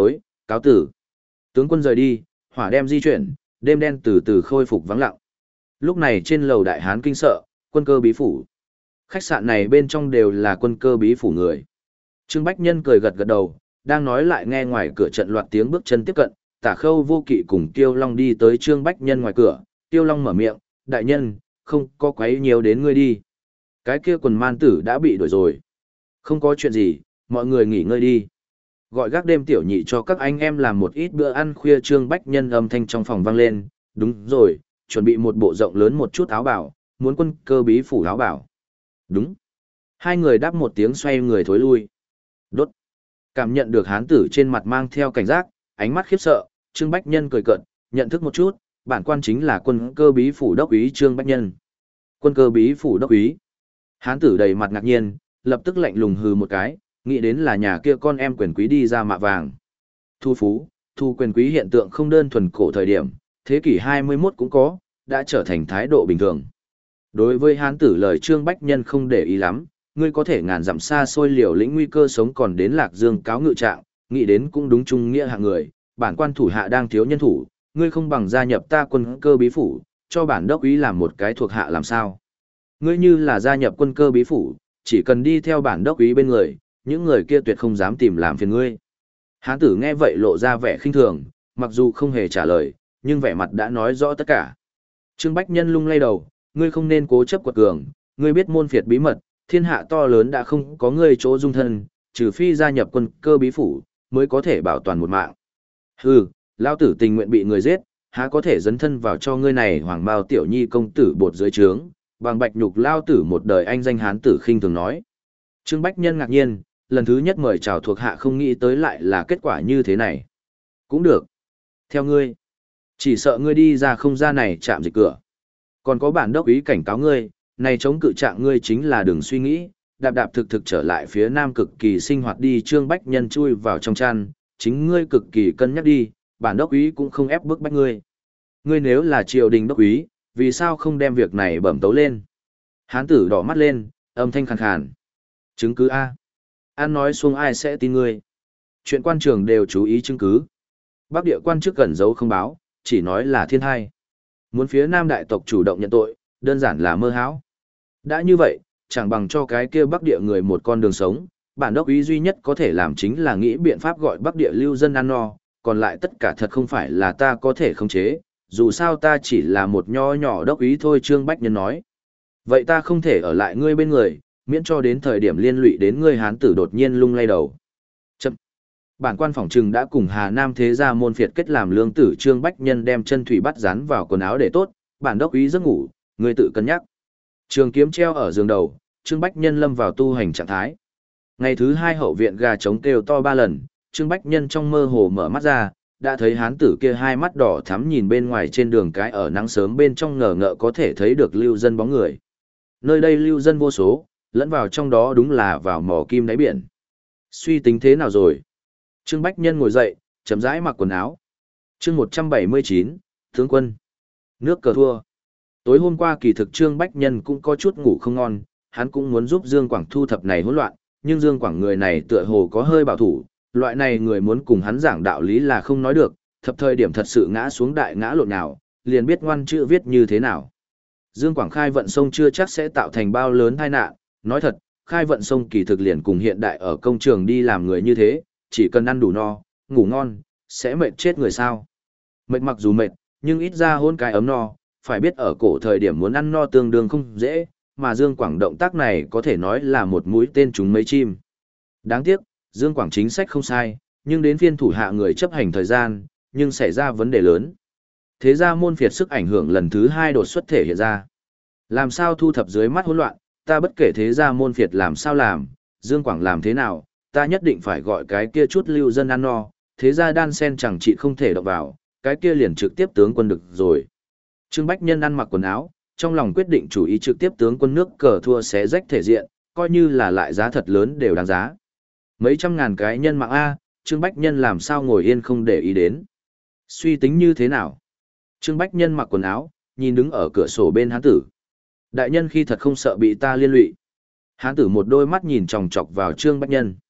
Cáo tử. Tướng quân rời đi, hỏa đem di chuyển, đêm đen từ từ khôi phục vắng lặng. Lúc này trên lầu đại hán kinh sợ, quân cơ bí phủ. Khách sạn này bên trong đều là quân cơ bí phủ người. Trương Bách Nhân cười gật gật đầu, đang nói lại nghe ngoài cửa trận loạt tiếng bước chân tiếp cận, Tả Khâu Vô Kỵ cùng Tiêu Long đi tới Trương Bách Nhân ngoài cửa, Tiêu Long mở miệng, đại nhân, không có quấy nhiều đến ngươi đi. Cái kia quần man tử đã bị đuổi rồi. Không có chuyện gì, mọi người nghỉ ngơi đi. Gọi gác đêm tiểu nhị cho các anh em làm một ít bữa ăn khuya. Trương Bách Nhân âm thanh trong phòng vang lên, đúng rồi, chuẩn bị một bộ rộng lớn một chút áo bảo, muốn quân cơ bí phủ áo bảo. Đúng. Hai người đáp một tiếng xoay người thối lui. Đốt. Cảm nhận được hán tử trên mặt mang theo cảnh giác, ánh mắt khiếp sợ, Trương Bách Nhân cười cợt, nhận thức một chút, bản quan chính là quân cơ bí phủ đốc úy Trương Bách Nhân. Quân cơ bí phủ đốc úy. Hán tử đầy mặt ngạc nhiên, lập tức lạnh lùng hừ một cái, nghĩ đến là nhà kia con em quyền quý đi ra mạ vàng. Thu phú, thu quyền quý hiện tượng không đơn thuần cổ thời điểm, thế kỷ hai mươi mốt cũng có, đã trở thành thái độ bình thường. Đối với hán tử lời Trương Bách Nhân không để ý lắm, ngươi có thể ngàn dặm xa xôi liều lĩnh nguy cơ sống còn đến Lạc Dương cáo ngự trạng, nghĩ đến cũng đúng chung nghĩa hạng người, bản quan thủ hạ đang thiếu nhân thủ, ngươi không bằng gia nhập ta quân cơ bí phủ, cho bản đốc úy làm một cái thuộc hạ làm sao. Ngươi như là gia nhập quân cơ bí phủ, chỉ cần đi theo bản đốc úy bên người, những người kia tuyệt không dám tìm làm phiền ngươi. Hán tử nghe vậy lộ ra vẻ khinh thường, mặc dù không hề trả lời, nhưng vẻ mặt đã nói rõ tất cả. Trương Bách Nhân lung lay đầu, ngươi không nên cố chấp quật cường, ngươi biết môn phiệt bí mật, thiên hạ to lớn đã không có ngươi chỗ dung thân, trừ phi gia nhập quân cơ bí phủ, mới có thể bảo toàn một mạng. Hừ, lao tử tình nguyện bị người giết, há có thể dấn thân vào cho ngươi này hoàng bao tiểu nhi công tử bột dưới trướng, bằng bạch nhục lao tử một đời anh danh hán tử khinh thường nói. Trương Bách Nhân ngạc nhiên, lần thứ nhất mời chào thuộc hạ không nghĩ tới lại là kết quả như thế này. Cũng được. Theo ngươi, chỉ sợ ngươi đi ra không gian này chạm dịch cửa. Còn có bản đốc ý cảnh cáo ngươi, này chống cự trạng ngươi chính là đừng suy nghĩ, đạp đạp thực thực trở lại phía nam cực kỳ sinh hoạt đi. Trương Bách Nhân chui vào trong chăn, chính ngươi cực kỳ cân nhắc đi, bản đốc ý cũng không ép bức bách ngươi. Ngươi nếu là triều đình đốc ý, vì sao không đem việc này bẩm tấu lên? Hán tử đỏ mắt lên, âm thanh khàn khàn. Chứng cứ A. An nói xuống ai sẽ tin ngươi. Chuyện quan trường đều chú ý chứng cứ. Bắc địa quan chức cẩn giấu không báo, chỉ nói là thiên hai. Muốn phía nam đại tộc chủ động nhận tội, đơn giản là mơ hão. Đã như vậy, chẳng bằng cho cái kia Bắc địa người một con đường sống, bản đốc ý duy nhất có thể làm chính là nghĩ biện pháp gọi Bắc địa lưu dân ăn no, còn lại tất cả thật không phải là ta có thể khống chế, dù sao ta chỉ là một nho nhỏ đốc ý thôi. Trương Bách Nhân nói. Vậy ta không thể ở lại ngươi bên người, miễn cho đến thời điểm liên lụy đến ngươi. Hán tử đột nhiên lung lay đầu. Chậm. Bản quan phỏng trừng đã cùng Hà Nam thế gia môn phiệt kết làm lương tử. Trương Bách Nhân đem chân thủy bắt dán vào quần áo để tốt, bản đốc ý giấc ngủ, ngươi tự cân nhắc. Trường kiếm treo ở giường đầu, Trương Bách Nhân lâm vào tu hành trạng thái. Ngày thứ hai hậu viện gà trống kêu to ba lần, Trương Bách Nhân trong mơ hồ mở mắt ra, đã thấy hán tử kia hai mắt đỏ thắm nhìn bên ngoài trên đường cái, ở nắng sớm bên trong ngờ ngợ có thể thấy được lưu dân bóng người. Nơi đây lưu dân vô số, lẫn vào trong đó đúng là vào mỏ kim đáy biển. Suy tính thế nào rồi? Trương Bách Nhân ngồi dậy, chậm rãi mặc quần áo. Chương một trăm bảy mươi chín, tướng quân. Nước cờ thua. Tối hôm qua kỳ thực Trương Bách Nhân cũng có chút ngủ không ngon, hắn cũng muốn giúp Dương Quảng thu thập này hỗn loạn, nhưng Dương Quảng người này tựa hồ có hơi bảo thủ, loại này người muốn cùng hắn giảng đạo lý là không nói được, thập thời điểm thật sự ngã xuống đại ngã lộn nào, liền biết ngoan chữ viết như thế nào. Dương Quảng khai vận sông chưa chắc sẽ tạo thành bao lớn tai nạn, nói thật, khai vận sông kỳ thực liền cùng hiện đại ở công trường đi làm người như thế, chỉ cần ăn đủ no, ngủ ngon, sẽ mệt chết người sao. Mệt mặc dù mệt, nhưng ít ra hôn cái ấm no, phải biết ở cổ thời điểm muốn ăn no tương đương không dễ, mà Dương Quảng động tác này có thể nói là một mũi tên trúng mấy chim. Đáng tiếc, Dương Quảng chính sách không sai, nhưng đến phiên thủ hạ người chấp hành thời gian, nhưng xảy ra vấn đề lớn. Thế ra môn phiệt sức ảnh hưởng lần thứ hai đột xuất thể hiện ra. Làm sao thu thập dưới mắt hỗn loạn, ta bất kể thế ra môn phiệt làm sao làm, Dương Quảng làm thế nào, ta nhất định phải gọi cái kia chút lưu dân ăn no, thế ra đan sen chẳng trị không thể động vào, cái kia liền trực tiếp tướng quân được rồi. Trương Bách Nhân ăn mặc quần áo, trong lòng quyết định chủ ý trực tiếp tướng quân nước cờ thua xé rách thể diện, coi như là lại giá thật lớn đều đáng giá. Mấy trăm ngàn cái nhân mạng A, Trương Bách Nhân làm sao ngồi yên không để ý đến. Suy tính như thế nào? Trương Bách Nhân mặc quần áo, nhìn đứng ở cửa sổ bên hán tử. Đại nhân khi thật không sợ bị ta liên lụy. Hán tử một đôi mắt nhìn chòng chọc vào Trương Bách Nhân.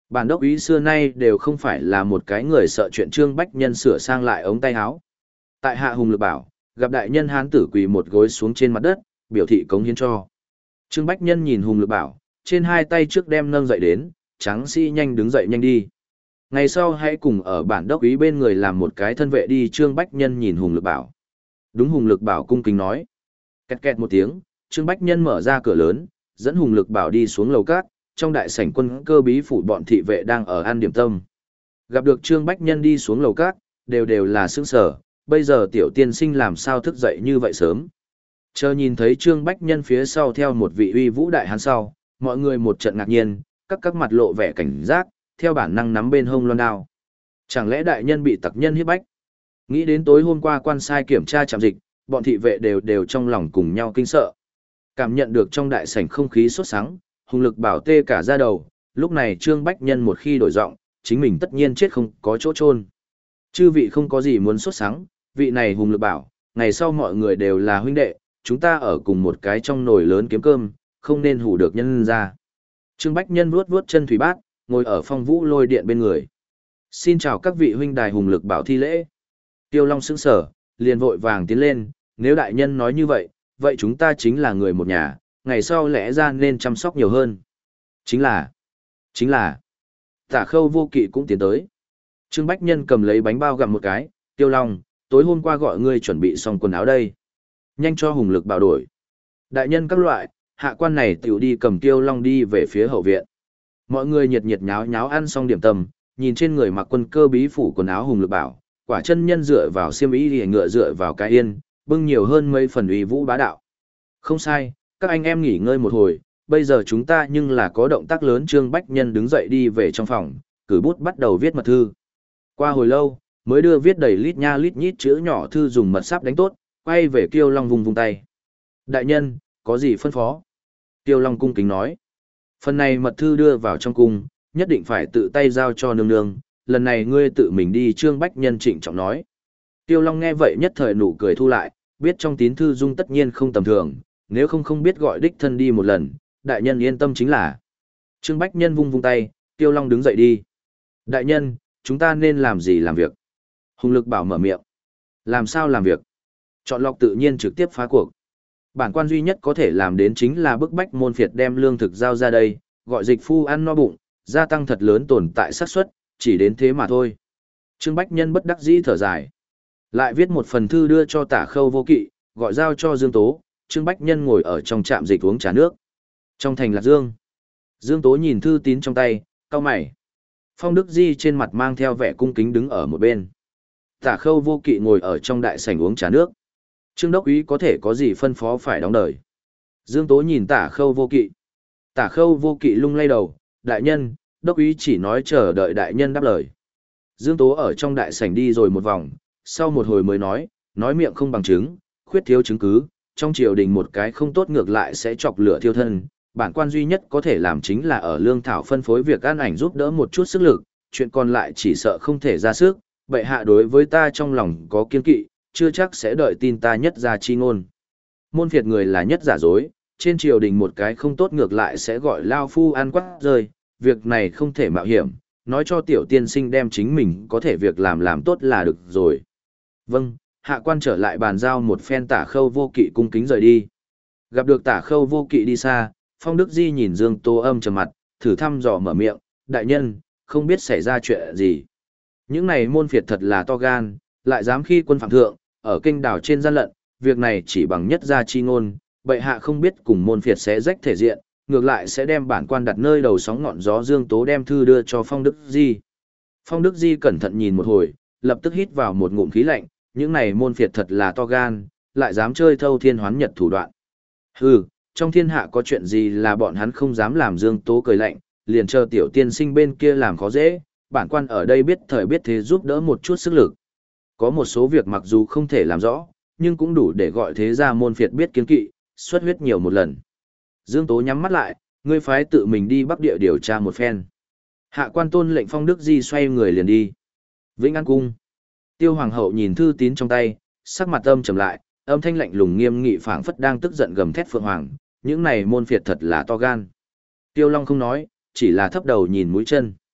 Bản đốc úy xưa nay đều không phải là một cái người sợ chuyện Trương Bách Nhân sửa sang lại ống tay áo. Tại hạ Hùng Lực Bảo, gặp đại nhân hán tử quỳ một gối xuống trên mặt đất, biểu thị cống hiến cho. Trương Bách Nhân nhìn Hùng Lực Bảo, trên hai tay trước đem nâng dậy đến, tráng sĩ nhanh đứng dậy nhanh đi. Ngày sau hãy cùng ở bản đốc úy bên người làm một cái thân vệ đi. Trương Bách Nhân nhìn Hùng Lực Bảo. Đúng. Hùng Lực Bảo cung kính nói. Kẹt kẹt một tiếng, Trương Bách Nhân mở ra cửa lớn, dẫn Hùng Lực Bảo đi xuống lầu cát, trong đại sảnh quân cơ bí phủ bọn thị vệ đang ở ăn điểm tâm. Gặp được Trương Bách Nhân đi xuống lầu cát, đều đều là sững sờ, bây giờ tiểu tiên sinh làm sao thức dậy như vậy sớm. Chờ nhìn thấy Trương Bách Nhân phía sau theo một vị uy vũ đại hán sau, mọi người một trận ngạc nhiên, các các mặt lộ vẻ cảnh giác, theo bản năng nắm bên hông loan đao. Chẳng lẽ đại nhân bị tặc nhân hiếp bách? Nghĩ đến tối hôm qua quan sai kiểm tra trạm dịch, bọn thị vệ đều đều trong lòng cùng nhau kinh sợ. Cảm nhận được trong đại sảnh không khí sốt sắng, Hùng Lực Bảo tê cả da đầu, lúc này Trương Bách Nhân một khi đổi giọng, chính mình tất nhiên chết không có chỗ chôn. Chư vị không có gì muốn sốt sắng, vị này Hùng Lực Bảo, ngày sau mọi người đều là huynh đệ, chúng ta ở cùng một cái trong nồi lớn kiếm cơm, không nên hủ được nhân ra. Trương Bách Nhân vuốt vuốt chân thủy bát, ngồi ở phong vũ lôi điện bên người. Xin chào các vị huynh đài. Hùng Lực Bảo thi lễ. Tiêu Long sững sở, liền vội vàng tiến lên, nếu đại nhân nói như vậy, vậy chúng ta chính là người một nhà, ngày sau lẽ ra nên chăm sóc nhiều hơn. Chính là, chính là, Tả Khâu Vô Kỵ cũng tiến tới. Trương Bách Nhân cầm lấy bánh bao gặm một cái, Tiêu Long, tối hôm qua gọi ngươi chuẩn bị xong quần áo đây. Nhanh cho Hùng Lực Bảo đổi. Đại nhân các loại, hạ quan này tiểu đi cầm Tiêu Long đi về phía hậu viện. Mọi người nhiệt nhiệt nháo nháo ăn xong điểm tâm, nhìn trên người mặc quân cơ bí phủ quần áo Hùng Lực Bảo, quả chân nhân dựa vào xiêm y lìa ngựa dựa vào cái yên, bưng nhiều hơn mấy phần uy vũ bá đạo. Không sai, các anh em nghỉ ngơi một hồi, bây giờ chúng ta nhưng là có động tác lớn. Trương Bách Nhân đứng dậy đi về trong phòng, cử bút bắt đầu viết mật thư. Qua hồi lâu, mới đưa viết đầy lít nha lít nhít chữ nhỏ thư dùng mật sáp đánh tốt, quay về Kiêu Long vùng vùng tay. Đại nhân, có gì phân phó? Kiêu Long cung kính nói. Phần này mật thư đưa vào trong cung, nhất định phải tự tay giao cho nương nương, lần này ngươi tự mình đi. Trương Bách Nhân trịnh trọng nói. Kiêu Long nghe vậy nhất thời nụ cười thu lại, biết trong tín thư dung tất nhiên không tầm thường, nếu không không biết gọi đích thân đi một lần, đại nhân yên tâm chính là. Trương Bách Nhân vung vung tay, Kiêu Long đứng dậy đi. Đại nhân, chúng ta nên làm gì làm việc? Hùng Lực Bảo mở miệng. Làm sao làm việc? Chọn lọc tự nhiên trực tiếp phá cuộc. Bản quan duy nhất có thể làm đến chính là bức bách môn phiệt đem lương thực giao ra đây, gọi dịch phu ăn no bụng, gia tăng thật lớn tồn tại xác suất, chỉ đến thế mà thôi. Trương Bách Nhân bất đắc dĩ thở dài. Lại viết một phần thư đưa cho Tả Khâu Vô Kỵ, gọi giao cho Dương Tố. Trương Bách Nhân ngồi ở trong trạm dịch uống trà nước. Trong thành Lạc Dương, Dương Tố nhìn thư tín trong tay, cau mày. Phong Đức Di trên mặt mang theo vẻ cung kính đứng ở một bên. Tả Khâu Vô Kỵ ngồi ở trong đại sảnh uống trà nước. Trương đốc úy có thể có gì phân phó phải đóng đời? Dương Tố nhìn Tả Khâu Vô Kỵ. Tả Khâu Vô Kỵ lung lay đầu, đại nhân, đốc úy chỉ nói chờ đợi đại nhân đáp lời. Dương Tố ở trong đại sảnh đi rồi một vòng, sau một hồi mới nói, nói miệng không bằng chứng, khuyết thiếu chứng cứ, trong triều đình một cái không tốt ngược lại sẽ chọc lửa thiêu thân. Bản quan duy nhất có thể làm chính là ở lương thảo phân phối việc an ảnh giúp đỡ một chút sức lực, chuyện còn lại chỉ sợ không thể ra sức, bệ hạ đối với ta trong lòng có kiên kỵ, chưa chắc sẽ đợi tin ta nhất ra chi ngôn. Môn phiệt người là nhất giả dối, trên triều đình một cái không tốt ngược lại sẽ gọi lao phu ăn quát rơi, việc này không thể mạo hiểm, nói cho tiểu tiên sinh đem chính mình có thể việc làm làm tốt là được rồi. Vâng, hạ quan trở lại bàn giao một phen. Tả Khâu Vô Kỵ cung kính rời đi. Gặp được Tả Khâu Vô Kỵ đi xa, Phong Đức Di nhìn Dương Tố âm trầm mặt, thử thăm dò mở miệng, đại nhân, không biết xảy ra chuyện gì. Những này môn phiệt thật là to gan, lại dám khi quân phạm thượng, ở kinh đảo trên gian lận, việc này chỉ bằng nhất gia chi ngôn, bệ hạ không biết cùng môn phiệt sẽ rách thể diện, ngược lại sẽ đem bản quan đặt nơi đầu sóng ngọn gió. Dương Tố đem thư đưa cho Phong Đức Di. Phong Đức Di cẩn thận nhìn một hồi, lập tức hít vào một ngụm khí lạnh, những này môn phiệt thật là to gan, lại dám chơi thâu thiên hoán nhật thủ đoạn. Hừ, trong thiên hạ có chuyện gì là bọn hắn không dám làm. Dương Tố cười lạnh, liền chờ tiểu tiên sinh bên kia làm khó dễ, bản quan ở đây biết thời biết thế giúp đỡ một chút sức lực. Có một số việc mặc dù không thể làm rõ, nhưng cũng đủ để gọi thế gia môn phiệt biết kiên kỵ, xuất huyết nhiều một lần. Dương Tố nhắm mắt lại, ngươi phái tự mình đi Bắc Địa điều tra một phen. Hạ quan tôn lệnh. Phong Đức Di xoay người liền đi. Vĩnh An Cung. Tiêu Hoàng hậu nhìn thư tín trong tay, sắc mặt âm trầm lại, âm thanh lạnh lùng nghiêm nghị phảng phất đang tức giận gầm thét Phượng Hoàng, những này môn phiệt thật là to gan. Tiêu Long không nói, chỉ là thấp đầu nhìn mũi chân.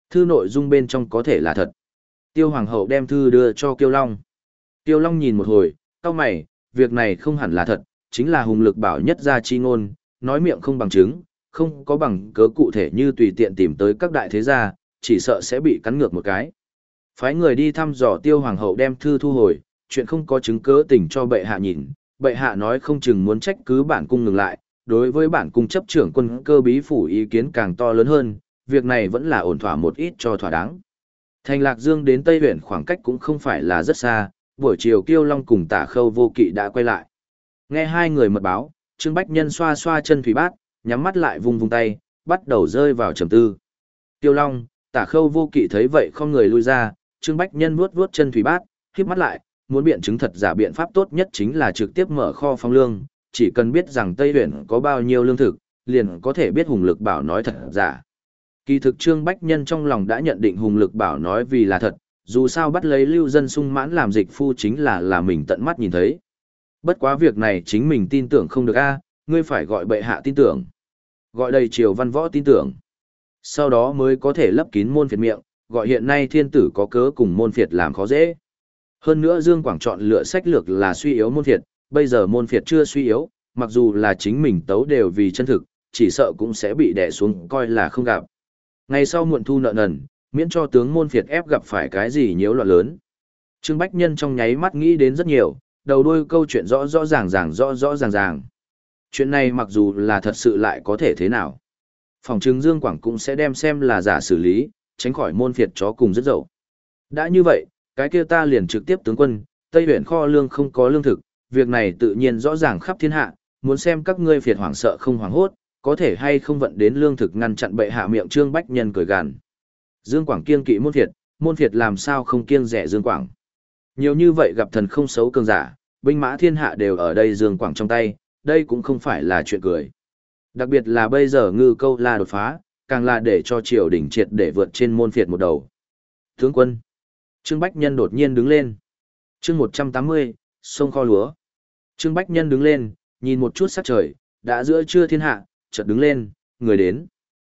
Thư nội dung bên trong có thể là thật. Tiêu Hoàng hậu đem thư đưa cho Kiêu Long. Kiêu Long nhìn một hồi, cau mày, việc này không hẳn là thật, chính là hùng lực bảo nhất gia chi ngôn, nói miệng không bằng chứng, không có bằng cớ cụ thể như tùy tiện tìm tới các đại thế gia, chỉ sợ sẽ bị cắn ngược một cái. Phái người đi thăm dò Tiêu Hoàng hậu đem thư thu hồi, chuyện không có chứng cớ tình cho bệ hạ nhìn, bệ hạ nói không chừng muốn trách cứ bản cung ngừng lại, đối với bản cung chấp trưởng quân cơ bí phủ ý kiến càng to lớn hơn, việc này vẫn là ổn thỏa một ít cho thỏa đáng. Thành Lạc Dương đến Tây huyện khoảng cách cũng không phải là rất xa, buổi chiều Kiêu Long cùng Tả Khâu Vô Kỵ đã quay lại. Nghe hai người mật báo, Trương Bách Nhân xoa xoa chân thủy bát, nhắm mắt lại vung vung tay, bắt đầu rơi vào trầm tư. Kiêu Long, Tả Khâu Vô Kỵ thấy vậy không người lui ra, Trương Bách Nhân vuốt vuốt chân thủy bát, khép mắt lại, muốn biện chứng thật giả biện pháp tốt nhất chính là trực tiếp mở kho phong lương, chỉ cần biết rằng Tây huyện có bao nhiêu lương thực, liền có thể biết Hùng Lực Bảo nói thật giả. Kỳ thực Trương Bách Nhân trong lòng đã nhận định Hùng Lực Bảo nói vì là thật, dù sao bắt lấy lưu dân sung mãn làm dịch phu chính là là mình tận mắt nhìn thấy. Bất quá việc này chính mình tin tưởng không được a, ngươi phải gọi bệ hạ tin tưởng. Gọi đầy triều văn võ tin tưởng. Sau đó mới có thể lấp kín môn phiệt miệng, gọi hiện nay thiên tử có cớ cùng môn phiệt làm khó dễ. Hơn nữa Dương Quảng chọn lựa sách lược là suy yếu môn phiệt, bây giờ môn phiệt chưa suy yếu, mặc dù là chính mình tấu đều vì chân thực, chỉ sợ cũng sẽ bị đè xuống coi là không gặp. Ngày sau muộn thu nợ nần, miễn cho tướng môn phiệt ép gặp phải cái gì nhiễu loạn lớn. Trương Bách Nhân trong nháy mắt nghĩ đến rất nhiều, đầu đuôi câu chuyện rõ rõ ràng ràng rõ rõ ràng ràng. Chuyện này mặc dù là thật sự lại có thể thế nào. Phòng chứng Dương Quảng cũng sẽ đem xem là giả xử lý, tránh khỏi môn phiệt chó cùng rất dậu. Đã như vậy, cái kia ta liền trực tiếp tướng quân, Tây huyện kho lương không có lương thực, việc này tự nhiên rõ ràng khắp thiên hạ, muốn xem các ngươi phiệt hoảng sợ không hoảng hốt, có thể hay không vận đến lương thực ngăn chặn bệ hạ miệng. Trương Bách Nhân cười gằn. Dương Quảng kiêng kỵ môn phiệt, môn phiệt làm sao không kiêng rẻ Dương Quảng. Nhiều như vậy gặp thần không xấu cường giả, binh mã thiên hạ đều ở đây Dương Quảng trong tay, đây cũng không phải là chuyện cười. Đặc biệt là bây giờ ngư câu la đột phá, càng là để cho triều đình triệt để vượt trên môn phiệt một đầu. Tướng quân. Trương Bách Nhân đột nhiên đứng lên. Chương một trăm tám mươi, sông kho lúa. Trương Bách Nhân đứng lên, nhìn một chút sắc trời, đã giữa trưa thiên hạ, chợt đứng lên, người đến.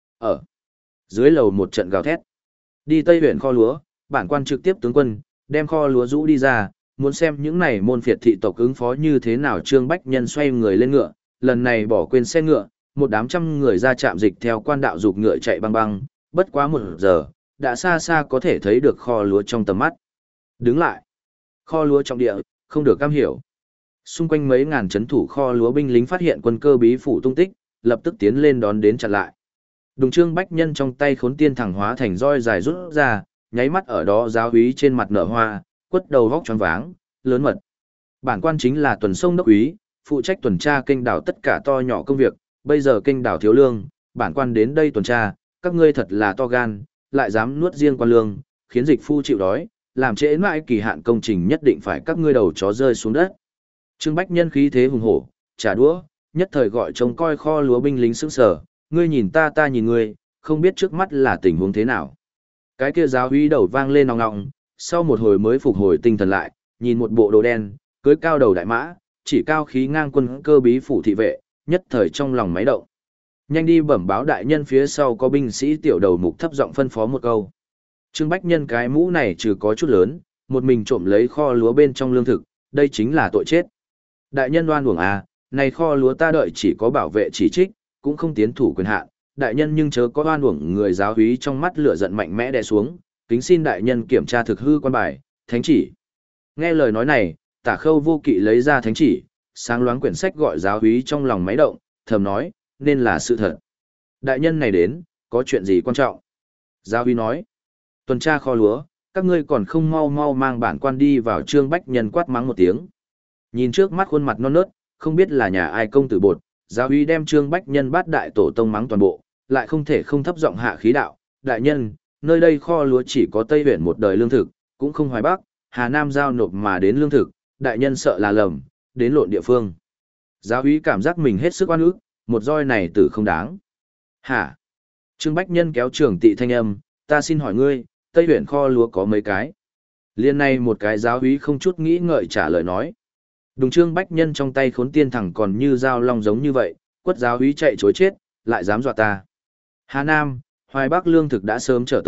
Ở dưới lầu một trận gào thét. Đi Tây huyện kho lúa, bản quan trực tiếp tướng quân, đem kho lúa rũ đi ra, muốn xem những này môn phiệt thị tộc ứng phó như thế nào. Trương Bách Nhân xoay người lên ngựa, lần này bỏ quên xe ngựa, một đám trăm người ra trạm dịch theo quan đạo dục ngựa chạy băng băng, bất quá một giờ, đã xa xa có thể thấy được kho lúa trong tầm mắt. Đứng lại. Kho lúa trong địa, không được cam hiểu. Xung quanh mấy ngàn trấn thủ kho lúa binh lính phát hiện quân cơ bí phủ tung tích, lập tức tiến lên đón đến chặn lại. Đùng Trương Bách Nhân trong tay khốn tiên thẳng hóa thành roi dài rút ra, nháy mắt ở đó giáo úy trên mặt nở hoa, quất đầu vóc choáng váng, lớn mật. Bản quan chính là tuần sông đốc úy, phụ trách tuần tra kênh đảo tất cả to nhỏ công việc, bây giờ kênh đảo thiếu lương, bản quan đến đây tuần tra, các ngươi thật là to gan, lại dám nuốt riêng quan lương, khiến dịch phu chịu đói, làm trễ mãi kỳ hạn công trình nhất định phải các ngươi đầu chó rơi xuống đất. Trương Bách Nhân khí thế hùng hổ, trả đũa, nhất thời gọi trông coi kho lúa binh lính sững sờ, ngươi nhìn ta ta nhìn ngươi, không biết trước mắt là tình huống thế nào. Cái kia giáo úy đầu vang lên nòng nòng, sau một hồi mới phục hồi tinh thần lại, nhìn một bộ đồ đen, cưới cao đầu đại mã, chỉ cao khí ngang quân cơ bí phủ thị vệ, nhất thời trong lòng máy động. Nhanh đi bẩm báo đại nhân phía sau có binh sĩ tiểu đầu mục thấp giọng phân phó một câu. Trương Bách Nhân cái mũ này trừ có chút lớn, một mình trộm lấy kho lúa bên trong lương thực, đây chính là tội chết. Đại nhân oan uổng à, này kho lúa ta đợi chỉ có bảo vệ chỉ trích, cũng không tiến thủ quyền hạn. Đại nhân nhưng chớ có oan uổng. Người giáo úy trong mắt lửa giận mạnh mẽ đè xuống, kính xin đại nhân kiểm tra thực hư quan bài, thánh chỉ. Nghe lời nói này, Tả Khâu Vô Kỵ lấy ra thánh chỉ, sáng loáng quyển sách gọi giáo úy trong lòng máy động, thầm nói, nên là sự thật. Đại nhân này đến, có chuyện gì quan trọng? Giáo úy nói, tuần tra kho lúa, các ngươi còn không mau mau mang bản quan đi vào. Trương Bách Nhân quát mắng một tiếng. Nhìn trước mắt khuôn mặt non nớt, không biết là nhà ai công tử bột, giáo úy đem Trương Bách Nhân bát đại tổ tông mắng toàn bộ, lại không thể không thấp giọng hạ khí đạo, đại nhân, nơi đây kho lúa chỉ có Tây huyện một đời lương thực, cũng không Hoài Bắc, Hà Nam giao nộp mà đến lương thực, đại nhân sợ là lầm, đến lộn địa phương. Giáo úy cảm giác mình hết sức oan ức, một roi này tử không đáng. Hả? Trương Bách Nhân kéo trường tị thanh âm, ta xin hỏi ngươi, Tây huyện kho lúa có mấy cái? Liên này một cái giáo úy không chút nghĩ ngợi trả lời nói. Đùng Trương Bách Nhân trong tay khốn tiên thẳng còn như dao long giống như vậy, quất giáo úy chạy chối chết, lại dám dọa ta. Hà Nam, Hoài Bắc lương thực đã sớm trở tới,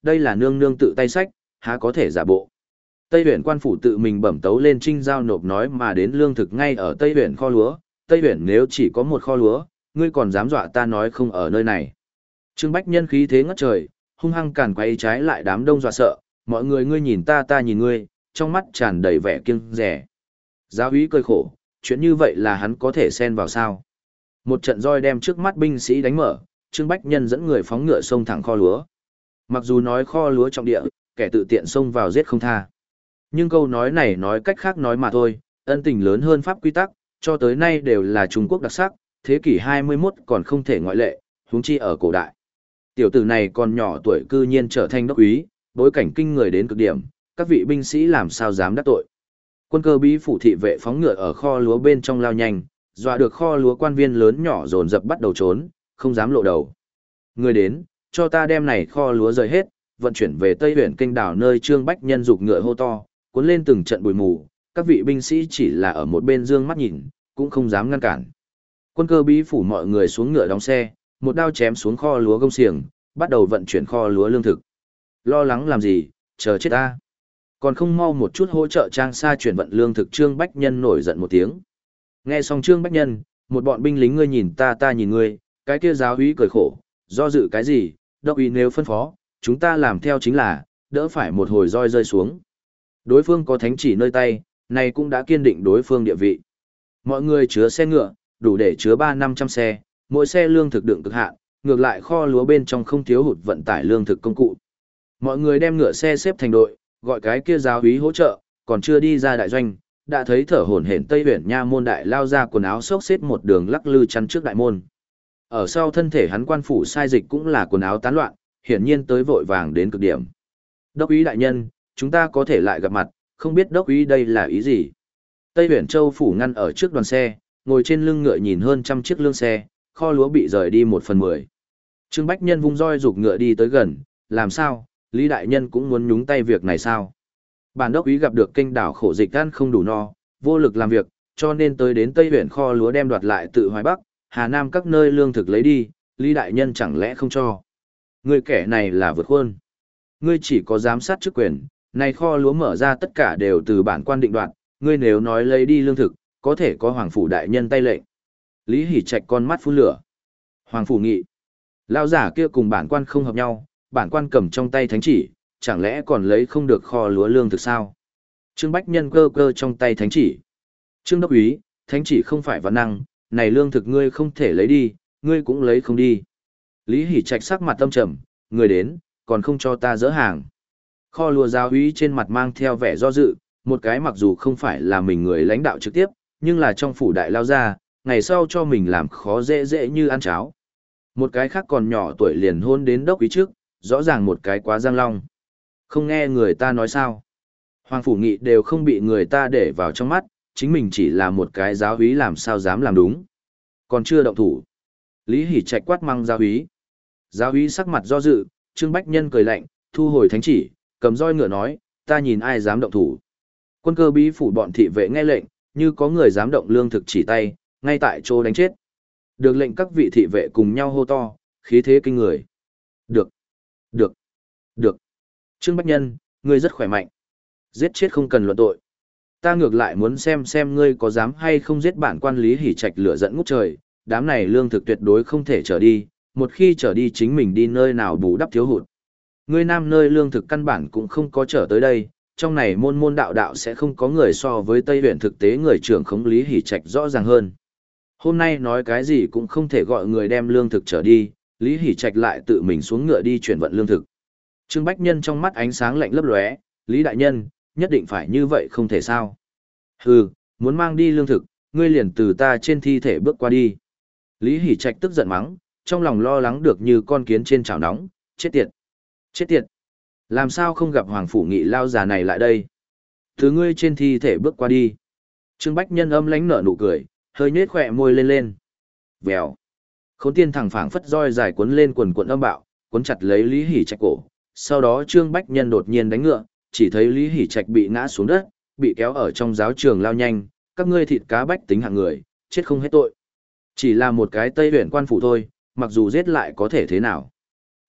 đây là nương nương tự tay sách, há có thể giả bộ. Tây huyện quan phủ tự mình bẩm tấu lên trinh giao nộp nói mà đến lương thực ngay ở Tây huyện kho lúa, Tây huyện nếu chỉ có một kho lúa, ngươi còn dám dọa ta nói không ở nơi này. Trương Bách Nhân khí thế ngất trời, hung hăng càn quay trái lại đám đông dọa sợ, mọi người ngươi nhìn ta ta nhìn ngươi, trong mắt tràn đầy vẻ kiêng dè. Giáo úy cười khổ, chuyện như vậy là hắn có thể xen vào sao? Một trận roi đem trước mắt binh sĩ đánh mở, Trương Bách Nhân dẫn người phóng ngựa xông thẳng kho lúa. Mặc dù nói kho lúa trọng địa, kẻ tự tiện xông vào giết không tha. Nhưng câu nói này nói cách khác nói mà thôi, ân tình lớn hơn pháp quy tắc, cho tới nay đều là Trung Quốc đặc sắc, thế kỷ hai mươi mốt còn không thể ngoại lệ, huống chi ở cổ đại. Tiểu tử này còn nhỏ tuổi cư nhiên trở thành đốc úy, bối cảnh kinh người đến cực điểm, các vị binh sĩ làm sao dám đắc tội. Quân cơ bí phủ thị vệ phóng ngựa ở kho lúa bên trong lao nhanh, dọa được kho lúa quan viên lớn nhỏ dồn dập bắt đầu trốn, không dám lộ đầu. Người đến, cho ta đem này kho lúa rời hết, vận chuyển về Tây huyện kênh đảo nơi Trương Bách Nhân dục ngựa hô to, cuốn lên từng trận bụi mù, các vị binh sĩ chỉ là ở một bên dương mắt nhìn, cũng không dám ngăn cản. Quân cơ bí phủ mọi người xuống ngựa đóng xe, một đao chém xuống kho lúa gông xiềng, bắt đầu vận chuyển kho lúa lương thực. Lo lắng làm gì, chờ chết ta. Còn không mau một chút hỗ trợ Trang Sa chuyển vận lương thực. Trương Bách Nhân nổi giận một tiếng. Nghe xong Trương Bách Nhân, một bọn binh lính ngươi nhìn ta ta nhìn ngươi, cái kia giáo úy cười khổ, do dự cái gì, đốc úy nếu phân phó, chúng ta làm theo chính là, đỡ phải một hồi roi rơi xuống. Đối phương có thánh chỉ nơi tay, này cũng đã kiên định đối phương địa vị. Mọi người chứa xe ngựa, đủ để chứa ba năm trăm xe, mỗi xe lương thực đựng cực hạn, ngược lại kho lúa bên trong không thiếu hụt vận tải lương thực công cụ. Mọi người đem ngựa xe xếp thành đội, gọi cái kia giáo úy hỗ trợ, còn chưa đi ra đại doanh, đã thấy thở hổn hển Tây huyện nha môn đại lao ra quần áo xốc xếp một đường lắc lư chắn trước đại môn. Ở sau thân thể hắn quan phủ sai dịch cũng là quần áo tán loạn, hiển nhiên tới vội vàng đến cực điểm. Đốc úy đại nhân, chúng ta có thể lại gặp mặt, không biết đốc úy đây là ý gì. Tây huyện châu phủ ngăn ở trước đoàn xe, ngồi trên lưng ngựa nhìn hơn trăm chiếc lương xe, kho lúa bị rời đi một phần mười. Trương Bách Nhân vung roi giục ngựa đi tới gần, làm sao, Lý đại nhân cũng muốn nhúng tay việc này sao? Bản đốc úy gặp được kênh đảo khổ dịch ăn không đủ no, vô lực làm việc, cho nên tới đến Tây huyện kho lúa đem đoạt lại tự Hoài Bắc, Hà Nam các nơi lương thực lấy đi, Lý đại nhân chẳng lẽ không cho? Người kẻ này là vượt khuôn. Ngươi chỉ có giám sát chức quyền, này kho lúa mở ra tất cả đều từ bản quan định đoạt, ngươi nếu nói lấy đi lương thực, có thể có hoàng phủ đại nhân tay lệnh. Lý Hỷ Trạch con mắt phun lửa. Hoàng phủ nghị. Lão giả kia cùng bản quan không hợp nhau, bản quan cầm trong tay thánh chỉ, chẳng lẽ còn lấy không được kho lúa lương thực sao? Trương Bách Nhân cơ cơ trong tay thánh chỉ. Trương đốc úy, thánh chỉ không phải văn năng, này lương thực ngươi không thể lấy đi, ngươi cũng lấy không đi. Lý Hỷ Trạch sắc mặt tâm trầm, người đến, còn không cho ta dỡ hàng. Kho lúa giáo úy trên mặt mang theo vẻ do dự, một cái mặc dù không phải là mình người lãnh đạo trực tiếp, nhưng là trong phủ đại lao ra, ngày sau cho mình làm khó dễ dễ như ăn cháo. Một cái khác còn nhỏ tuổi liền hôn đến đốc úy trước, rõ ràng một cái quá giang long. Không nghe người ta nói sao. Hoàng phủ nghị đều không bị người ta để vào trong mắt, chính mình chỉ là một cái giáo úy làm sao dám làm đúng. Còn chưa động thủ. Lý Hỷ Trạch quát mắng giáo úy. Giáo úy sắc mặt do dự, Trương Bách Nhân cười lạnh, thu hồi thánh chỉ, cầm roi ngựa nói, ta nhìn ai dám động thủ. Quân cơ bí phủ bọn thị vệ nghe lệnh, như có người dám động lương thực chỉ tay, ngay tại chỗ đánh chết. Được lệnh các vị thị vệ cùng nhau hô to, khí thế kinh người. Được, được, được. Trương Bách Nhân, ngươi rất khỏe mạnh. Giết chết không cần luận tội. Ta ngược lại muốn xem xem ngươi có dám hay không giết bản quan. Lý Hỷ Trạch lửa giận ngút trời, đám này lương thực tuyệt đối không thể trở đi, một khi trở đi chính mình đi nơi nào bù đắp thiếu hụt. Ngươi nam nơi lương thực căn bản cũng không có trở tới đây, trong này môn môn đạo đạo sẽ không có người so với Tây huyện thực tế người trưởng khống Lý Hỷ Trạch rõ ràng hơn. Hôm nay nói cái gì cũng không thể gọi người đem lương thực trở đi, Lý Hỷ Trạch lại tự mình xuống ngựa đi chuyển vận lương thực. Trương Bách Nhân trong mắt ánh sáng lạnh lấp lóe, Lý đại nhân, nhất định phải như vậy không thể sao. Hừ, muốn mang đi lương thực, ngươi liền từ ta trên thi thể bước qua đi. Lý Hỷ Trạch tức giận mắng, trong lòng lo lắng được như con kiến trên chảo nóng, chết tiệt, chết tiệt. Làm sao không gặp Hoàng phủ nghị lao già này lại đây? Thứ ngươi trên thi thể bước qua đi. Trương Bách Nhân âm lãnh nở nụ cười, hơi nhếch khỏe môi lên lên. Vèo. Khốn tiên thẳng phảng phất roi dài cuốn lên quần quần âm bạo, cuốn chặt lấy Lý Hỷ Trạch cổ. Sau đó Trương Bách Nhân đột nhiên đánh ngựa, chỉ thấy Lý Hỷ Trạch bị ngã xuống đất, bị kéo ở trong giáo trường lao nhanh, các ngươi thịt cá bách tính hạng người, chết không hết tội. Chỉ là một cái Tây huyện quan phủ thôi, mặc dù giết lại có thể thế nào.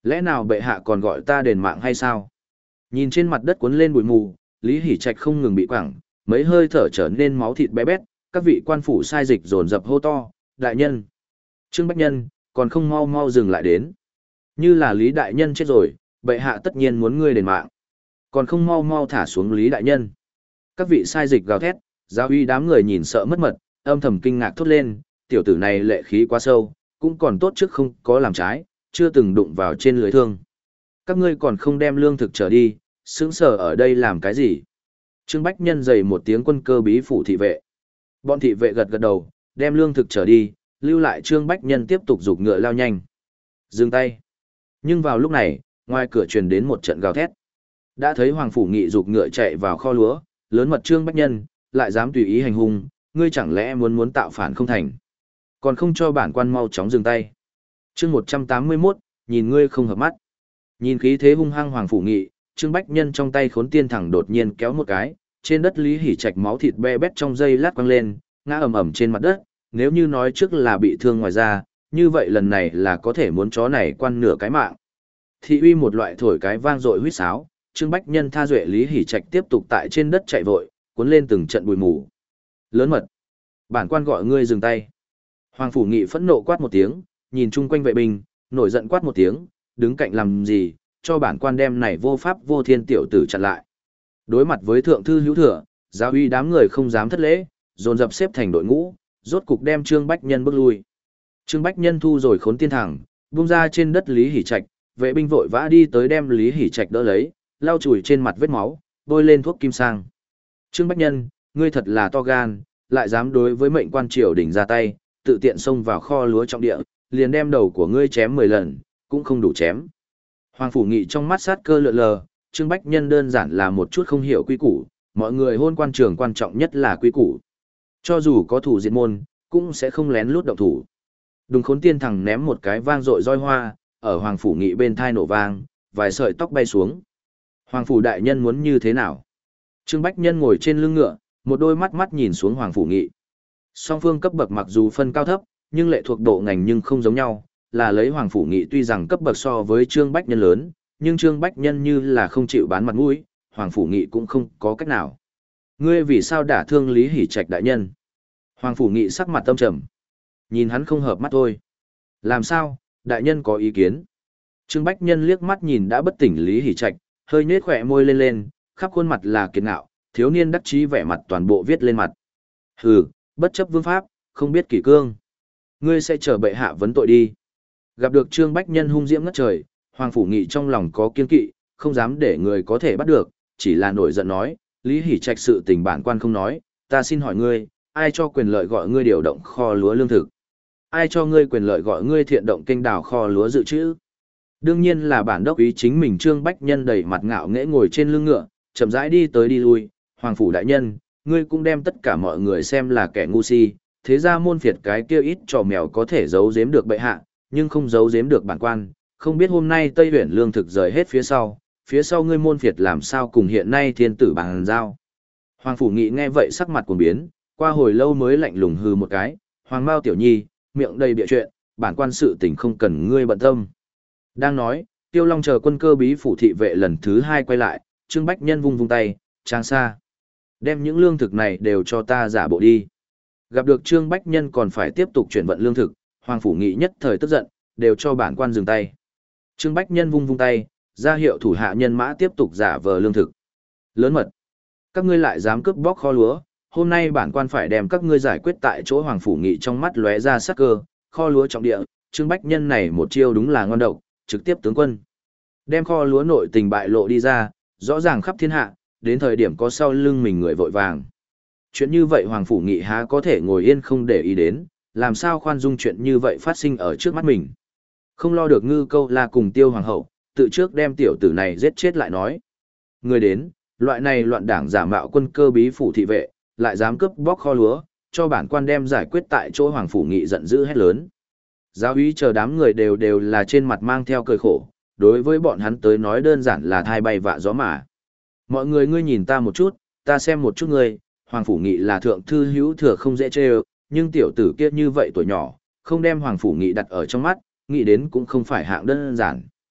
Lẽ nào bệ hạ còn gọi ta đền mạng hay sao? Nhìn trên mặt đất cuốn lên bụi mù, Lý Hỷ Trạch không ngừng bị quẳng, mấy hơi thở trở nên máu thịt bé bét, các vị quan phủ sai dịch dồn dập hô to, đại nhân. Trương Bách Nhân, còn không mau mau dừng lại đến. Như là Lý đại nhân chết rồi, bệ hạ tất nhiên muốn ngươi đền mạng. Còn không mau mau thả xuống Lý đại nhân. Các vị sai dịch gào thét, giáo uy đám người nhìn sợ mất mật, âm thầm kinh ngạc thốt lên, tiểu tử này lệ khí quá sâu, cũng còn tốt trước không có làm trái, chưa từng đụng vào trên lưới thương. Các ngươi còn không đem lương thực trở đi, sững sờ ở đây làm cái gì? Trương Bách Nhân dày một tiếng quân cơ bí phủ thị vệ. Bọn thị vệ gật gật đầu, đem lương thực trở đi, lưu lại Trương Bách Nhân tiếp tục giục ngựa lao nhanh. Dừng tay. Nhưng vào lúc này, ngoài cửa truyền đến một trận gào thét. Đã thấy Hoàng Phủ Nghị giục ngựa chạy vào kho lúa, lớn mật Trương Bách Nhân, lại dám tùy ý hành hung, ngươi chẳng lẽ muốn muốn tạo phản không thành? Còn không cho bản quan mau chóng dừng tay. Chương một trăm tám mươi mốt, nhìn ngươi không hợp mắt. Nhìn khí thế hung hăng Hoàng Phủ Nghị, Trương Bách Nhân trong tay khốn tiên thẳng đột nhiên kéo một cái, trên đất Lý Hỷ Trạch máu thịt be bét trong dây lát quăng lên, ngã ầm ầm trên mặt đất, nếu như nói trước là bị thương ngoài da, như vậy lần này là có thể muốn chó này quan nửa cái mạng. Thị uy một loại thổi cái vang dội huýt sáo, Trương Bách Nhân tha duệ Lý Hỷ Trạch tiếp tục tại trên đất chạy vội, cuốn lên từng trận bụi mù. Lớn mật, bản quan gọi ngươi dừng tay. Hoàng Phủ Nghị phẫn nộ quát một tiếng, nhìn chung quanh vệ binh, nổi giận quát một tiếng, đứng cạnh làm gì, cho bản quan đem này vô pháp vô thiên tiểu tử chặn lại. Đối mặt với thượng thư hữu thừa, giáo uy đám người không dám thất lễ, dồn dập xếp thành đội ngũ, rốt cục đem Trương Bách Nhân bước lui. Trương Bách Nhân thu rồi khốn tiên thẳng, vung ra trên đất Lý Hỷ Trạch, vệ binh vội vã đi tới đem Lý Hỷ Trạch đỡ lấy, lau chùi trên mặt vết máu, bôi lên thuốc kim sang. Trương Bách Nhân, ngươi thật là to gan, lại dám đối với mệnh quan triều đình ra tay, tự tiện xông vào kho lúa trọng địa, liền đem đầu của ngươi chém mười lần, cũng không đủ chém. Hoàng Phủ Nghị trong mắt sát cơ lượn lờ, Trương Bách Nhân đơn giản là một chút không hiểu quy củ, mọi người hôn quan trường quan trọng nhất là quy củ. Cho dù có thủ diệt môn, cũng sẽ không lén lút động thủ. Đùng khốn tiên thẳng ném một cái vang dội roi hoa, ở Hoàng Phủ Nghị bên thai nổ vang, vài sợi tóc bay xuống. Hoàng Phủ đại nhân muốn như thế nào? Trương Bách Nhân ngồi trên lưng ngựa, một đôi mắt mắt nhìn xuống Hoàng Phủ Nghị. Song phương cấp bậc mặc dù phân cao thấp, nhưng lệ thuộc độ ngành nhưng không giống nhau, là lấy Hoàng Phủ Nghị tuy rằng cấp bậc so với Trương Bách Nhân lớn, nhưng Trương Bách Nhân như là không chịu bán mặt mũi, Hoàng Phủ Nghị cũng không có cách nào. Ngươi vì sao đả thương Lý Hỷ Trạch đại nhân? Hoàng Phủ Nghị sắc mặt tâm trầm. Nhìn hắn không hợp mắt thôi. Làm sao, đại nhân có ý kiến? Trương Bách Nhân liếc mắt nhìn đã bất tỉnh Lý Hỷ Trạch, hơi nhếch khỏe môi lên lên, khắp khuôn mặt là kiệt ngạo, thiếu niên đắc chí vẻ mặt toàn bộ viết lên mặt. Hừ, bất chấp vương pháp, không biết kỷ cương. Ngươi sẽ chờ bệ hạ vấn tội đi. Gặp được Trương Bách Nhân hung diễm ngất trời, Hoàng Phủ Nghị trong lòng có kiên kỵ, không dám để người có thể bắt được, chỉ là nổi giận nói, Lý Hỷ Trạch sự tình bản quan không nói, ta xin hỏi ngươi, ai cho quyền lợi gọi ngươi điều động kho lúa lương thực? Ai cho ngươi quyền lợi gọi ngươi thiện động kênh đào kho lúa dự trữ? Đương nhiên là bản đốc ý chính mình Trương Bách Nhân đầy mặt ngạo nghễ ngồi trên lưng ngựa, chậm rãi đi tới đi lui, Hoàng Phủ đại nhân, ngươi cũng đem tất cả mọi người xem là kẻ ngu si, thế ra môn phiệt cái kia ít trò mèo có thể giấu giếm được bệ hạ, nhưng không giấu giếm được bản quan, không biết hôm nay Tây Huyền lương thực rời hết phía sau, phía sau ngươi môn phiệt làm sao cùng hiện nay thiên tử bằng giao. Hoàng Phủ Nghị nghe vậy sắc mặt cuồng biến, qua hồi lâu mới lạnh lùng hừ một cái, Hoàng Mao tiểu nhi, miệng đầy bịa chuyện, bản quan sự tình không cần ngươi bận tâm. Đang nói, Tiêu Long chờ quân cơ bí phủ thị vệ lần thứ hai quay lại, Trương Bách Nhân vung vung tay, trang xa. Đem những lương thực này đều cho ta giả bộ đi. Gặp được Trương Bách Nhân còn phải tiếp tục chuyển vận lương thực, Hoàng Phủ Nghị nhất thời tức giận, đều cho bản quan dừng tay. Trương Bách Nhân vung vung tay, ra hiệu thủ hạ nhân mã tiếp tục giả vờ lương thực. Lớn mật. Các ngươi lại dám cướp bóc kho lúa, hôm nay bản quan phải đem các ngươi giải quyết tại chỗ. Hoàng Phủ Nghị trong mắt lóe ra sắc cơ, kho lúa trọng địa, Trương Bách Nhân này một chiêu đúng là ngon độc, trực tiếp tướng quân. Đem kho lúa nội tình bại lộ đi ra, rõ ràng khắp thiên hạ, đến thời điểm có sau lưng mình người vội vàng. Chuyện như vậy Hoàng Phủ Nghị há có thể ngồi yên không để ý đến, làm sao khoan dung chuyện như vậy phát sinh ở trước mắt mình. Không lo được Ngư Câu La cùng Tiêu Hoàng hậu, tự trước đem tiểu tử này giết chết lại nói. Người đến, loại này loạn đảng giả mạo quân cơ bí phủ thị vệ, lại dám cướp bóc kho lúa, cho bản quan đem giải quyết tại chỗ. Hoàng Phủ Nghị giận dữ hét lớn. Giáo úy chờ đám người đều đều là trên mặt mang theo cười khổ, đối với bọn hắn tới nói đơn giản là thai bay vạ gió mà. Mọi người ngươi nhìn ta một chút, ta xem một chút ngươi, Hoàng Phủ Nghị là thượng thư hữu thừa không dễ chê, nhưng tiểu tử kia như vậy tuổi nhỏ, không đem Hoàng Phủ Nghị đặt ở trong mắt, nghĩ đến cũng không phải hạng đơn giản.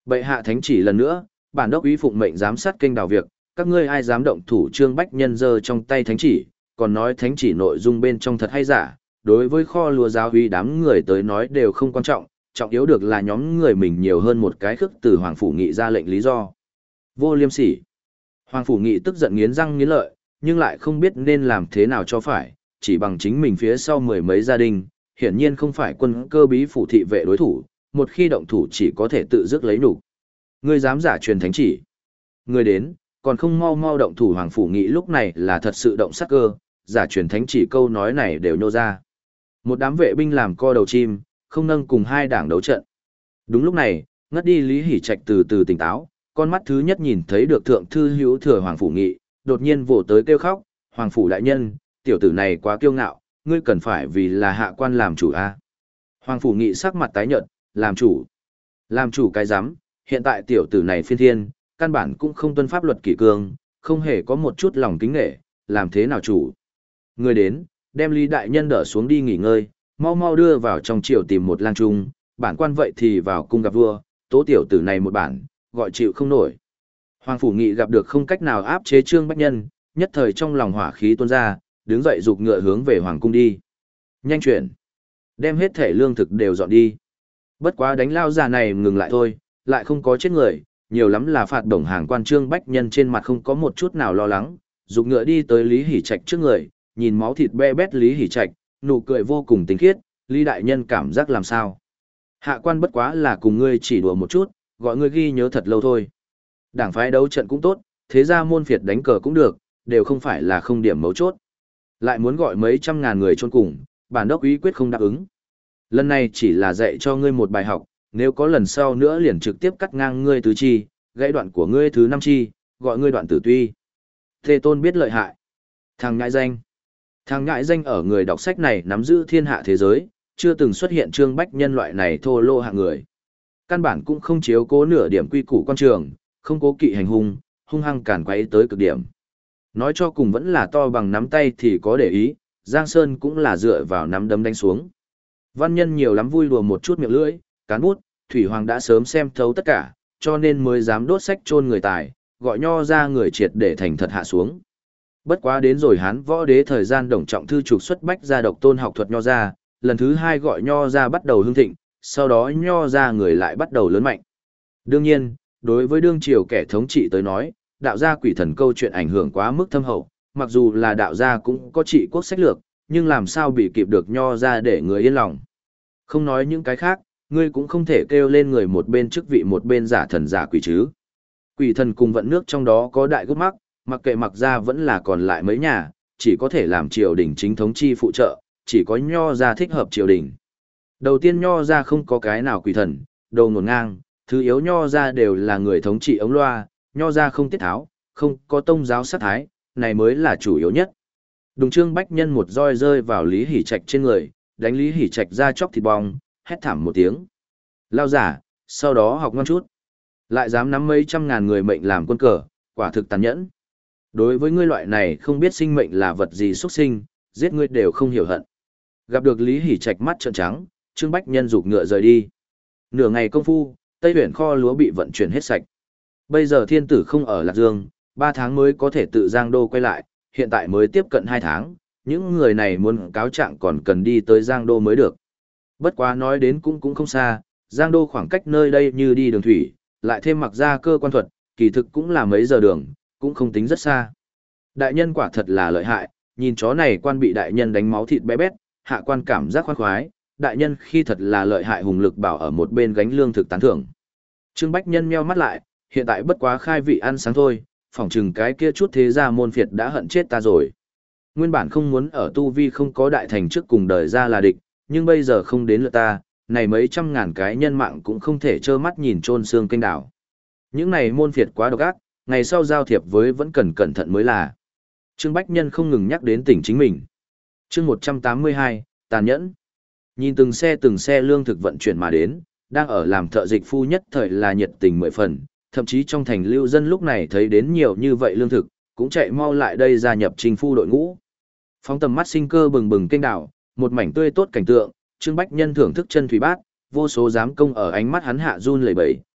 Bệ hạ thánh chỉ lần nữa, bản đốc úy phụng mệnh giám sát kênh đào việc, các ngươi ai dám động thủ Trương Bách Nhân giơ trong tay thánh chỉ, còn nói thánh chỉ nội dung bên trong thật hay giả, đối với kho lúa giáo úy đám người tới nói đều không quan trọng, trọng yếu được là nhóm người mình nhiều hơn một cái khước từ Hoàng Phủ Nghị ra lệnh lý do. Vô liêm sỉ. Hoàng Phủ Nghị tức giận nghiến răng nghiến lợi, nhưng lại không biết nên làm thế nào cho phải, chỉ bằng chính mình phía sau mười mấy gia đình, hiển nhiên không phải quân cơ bí phủ thị vệ đối thủ, một khi động thủ chỉ có thể tự dứt lấy nhục. Ngươi dám giả truyền thánh chỉ. Ngươi đến, còn không mau mau động thủ. Hoàng Phủ Nghị lúc này là thật sự động sát cơ, giả truyền thánh chỉ câu nói này đều nhô ra. Một đám vệ binh làm co đầu chim, không nâng cùng hai đảng đấu trận. Đúng lúc này, ngất đi Lý Hỷ Trạch từ từ tỉnh táo, con mắt thứ nhất nhìn thấy được thượng thư hữu thừa Hoàng Phủ Nghị, đột nhiên vỗ tới kêu khóc, Hoàng Phủ đại nhân, tiểu tử này quá kiêu ngạo, ngươi cần phải vì là hạ quan làm chủ a. Hoàng Phủ Nghị sắc mặt tái nhợt, làm chủ. Làm chủ cái rắm, hiện tại tiểu tử này phiên thiên, căn bản cũng không tuân pháp luật kỷ cương, không hề có một chút lòng kính nghệ, làm thế nào chủ. Người đến, đem Lý đại nhân đỡ xuống đi nghỉ ngơi, mau mau đưa vào trong triều tìm một lang trung, bản quan vậy thì vào cung gặp vua, tố tiểu tử này một bản, gọi chịu không nổi. Hoàng Phủ Nghị gặp được không cách nào áp chế Trương Bách Nhân, nhất thời trong lòng hỏa khí tuôn ra, đứng dậy giục ngựa hướng về hoàng cung đi. Nhanh chuyển, đem hết thể lương thực đều dọn đi. Bất quá đánh lao già này ngừng lại thôi, lại không có chết người, nhiều lắm là phạt đồng hàng quan. Trương Bách Nhân trên mặt không có một chút nào lo lắng, giục ngựa đi tới Lý Hỷ Trạch trước người, nhìn máu thịt be bét Lý Hỷ Trạch, nụ cười vô cùng tinh khiết. Lý đại nhân cảm giác làm sao? Hạ quan bất quá là cùng ngươi chỉ đùa một chút, gọi ngươi ghi nhớ thật lâu thôi. Đảng phái đấu trận cũng tốt, thế ra môn phiệt đánh cờ cũng được, đều không phải là không điểm mấu chốt. Lại muốn gọi mấy trăm ngàn người chôn cùng, bản đốc úy quyết không đáp ứng. Lần này chỉ là dạy cho ngươi một bài học, nếu có lần sau nữa liền trực tiếp cắt ngang ngươi tứ chi, gãy đoạn của ngươi thứ năm chi, gọi ngươi đoạn tử tuy. Thê Tôn biết lợi hại. Thằng ngại danh. Thằng ngại danh ở người đọc sách này nắm giữ thiên hạ thế giới, chưa từng xuất hiện Trương Bách Nhân loại này thô lô hạng người. Căn bản cũng không chiếu cố nửa điểm quy củ quan trường, không cố kỵ hành hung, hung hăng càn quấy tới cực điểm. Nói cho cùng vẫn là to bằng nắm tay thì có để ý, Giang Sơn cũng là dựa vào nắm đấm đánh xuống. Văn nhân nhiều lắm vui đùa một chút miệng lưỡi, cán bút, Thủy Hoàng đã sớm xem thấu tất cả, cho nên mới dám đốt sách chôn người tài, gọi nho ra người triệt để thành thật hạ xuống. Bất quá đến rồi Hán Võ Đế thời gian Đồng Trọng Thư trục xuất bách gia độc tôn học thuật nho ra, lần thứ hai gọi nho ra bắt đầu hưng thịnh, sau đó nho ra người lại bắt đầu lớn mạnh. Đương nhiên, đối với đương triều kẻ thống trị tới nói, đạo gia quỷ thần câu chuyện ảnh hưởng quá mức thâm hậu, mặc dù là đạo gia cũng có trị quốc sách lược, nhưng làm sao bị kịp được nho ra để người yên lòng. Không nói những cái khác, ngươi cũng không thể kêu lên người một bên chức vị một bên giả thần giả quỷ chứ. Quỷ thần cùng vận nước trong đó có đại gốc mắc, mặc kệ mặc ra vẫn là còn lại mấy nhà, chỉ có thể làm triều đình chính thống chi phụ trợ, chỉ có nho ra thích hợp triều đình. Đầu tiên nho ra không có cái nào quỷ thần, đầu ngổn ngang, thứ yếu nho ra đều là người thống trị ống loa, nho ra không tiết tháo, không có tông giáo sát thái, này mới là chủ yếu nhất. Đùng Trương Bách Nhân một roi rơi vào Lý Hỷ Trạch trên người, đánh Lý Hỷ Trạch ra chóc thịt bong, hét thảm một tiếng. Lao giả, sau đó học ngon chút. Lại dám nắm mấy trăm ngàn người mệnh làm quân cờ, quả thực tàn nhẫn. Đối với ngươi loại này không biết sinh mệnh là vật gì xuất sinh, giết ngươi đều không hiểu hận. Gặp được Lý Hỷ Trạch mắt trợn trắng, Trương Bách Nhân giục ngựa rời đi. Nửa ngày công phu, Tây Huyền kho lúa bị vận chuyển hết sạch. Bây giờ thiên tử không ở Lạc Dương, ba tháng mới có thể tự Giang Đô quay lại, hiện tại mới tiếp cận hai tháng, những người này muốn cáo trạng còn cần đi tới Giang Đô mới được. Bất quá nói đến cũng cũng không xa, Giang Đô khoảng cách nơi đây như đi đường thủy, lại thêm mặc ra cơ quan thuật, kỳ thực cũng là mấy giờ đường, cũng không tính rất xa. Đại nhân quả thật là lợi hại, nhìn chó này quan bị đại nhân đánh máu thịt bé bét, hạ quan cảm giác khoan khoái, đại nhân khi thật là lợi hại hùng lực bảo ở một bên gánh lương thực tán thưởng. Trương Bách Nhân meo mắt lại, hiện tại bất quá khai vị ăn sáng thôi, phỏng chừng cái kia chút thế gia môn phiệt đã hận chết ta rồi. Nguyên bản không muốn ở tu vi không có đại thành trước cùng đời ra là địch, nhưng bây giờ không đến lượt ta, này mấy trăm ngàn cái nhân mạng cũng không thể trơ mắt nhìn trôn xương kênh đảo. Những này môn phiệt quá độc ác, ngày sau giao thiệp với vẫn cần cẩn thận mới là. Trương Bách Nhân không ngừng nhắc đến tỉnh chính mình. Chương một trăm tám mươi hai, tàn nhẫn. Nhìn từng xe từng xe lương thực vận chuyển mà đến, đang ở làm thợ dịch phu nhất thời là nhiệt tình mười phần, thậm chí trong thành lưu dân lúc này thấy đến nhiều như vậy lương thực, cũng chạy mau lại đây gia nhập trình phu đội ngũ. Phóng tầm mắt sinh cơ bừng bừng kênh đảo, một mảnh tươi tốt cảnh tượng, Trương Bách Nhân thưởng thức chân thủy bát, vô số giám công ở ánh mắt hắn hạ run lẩy bẩy,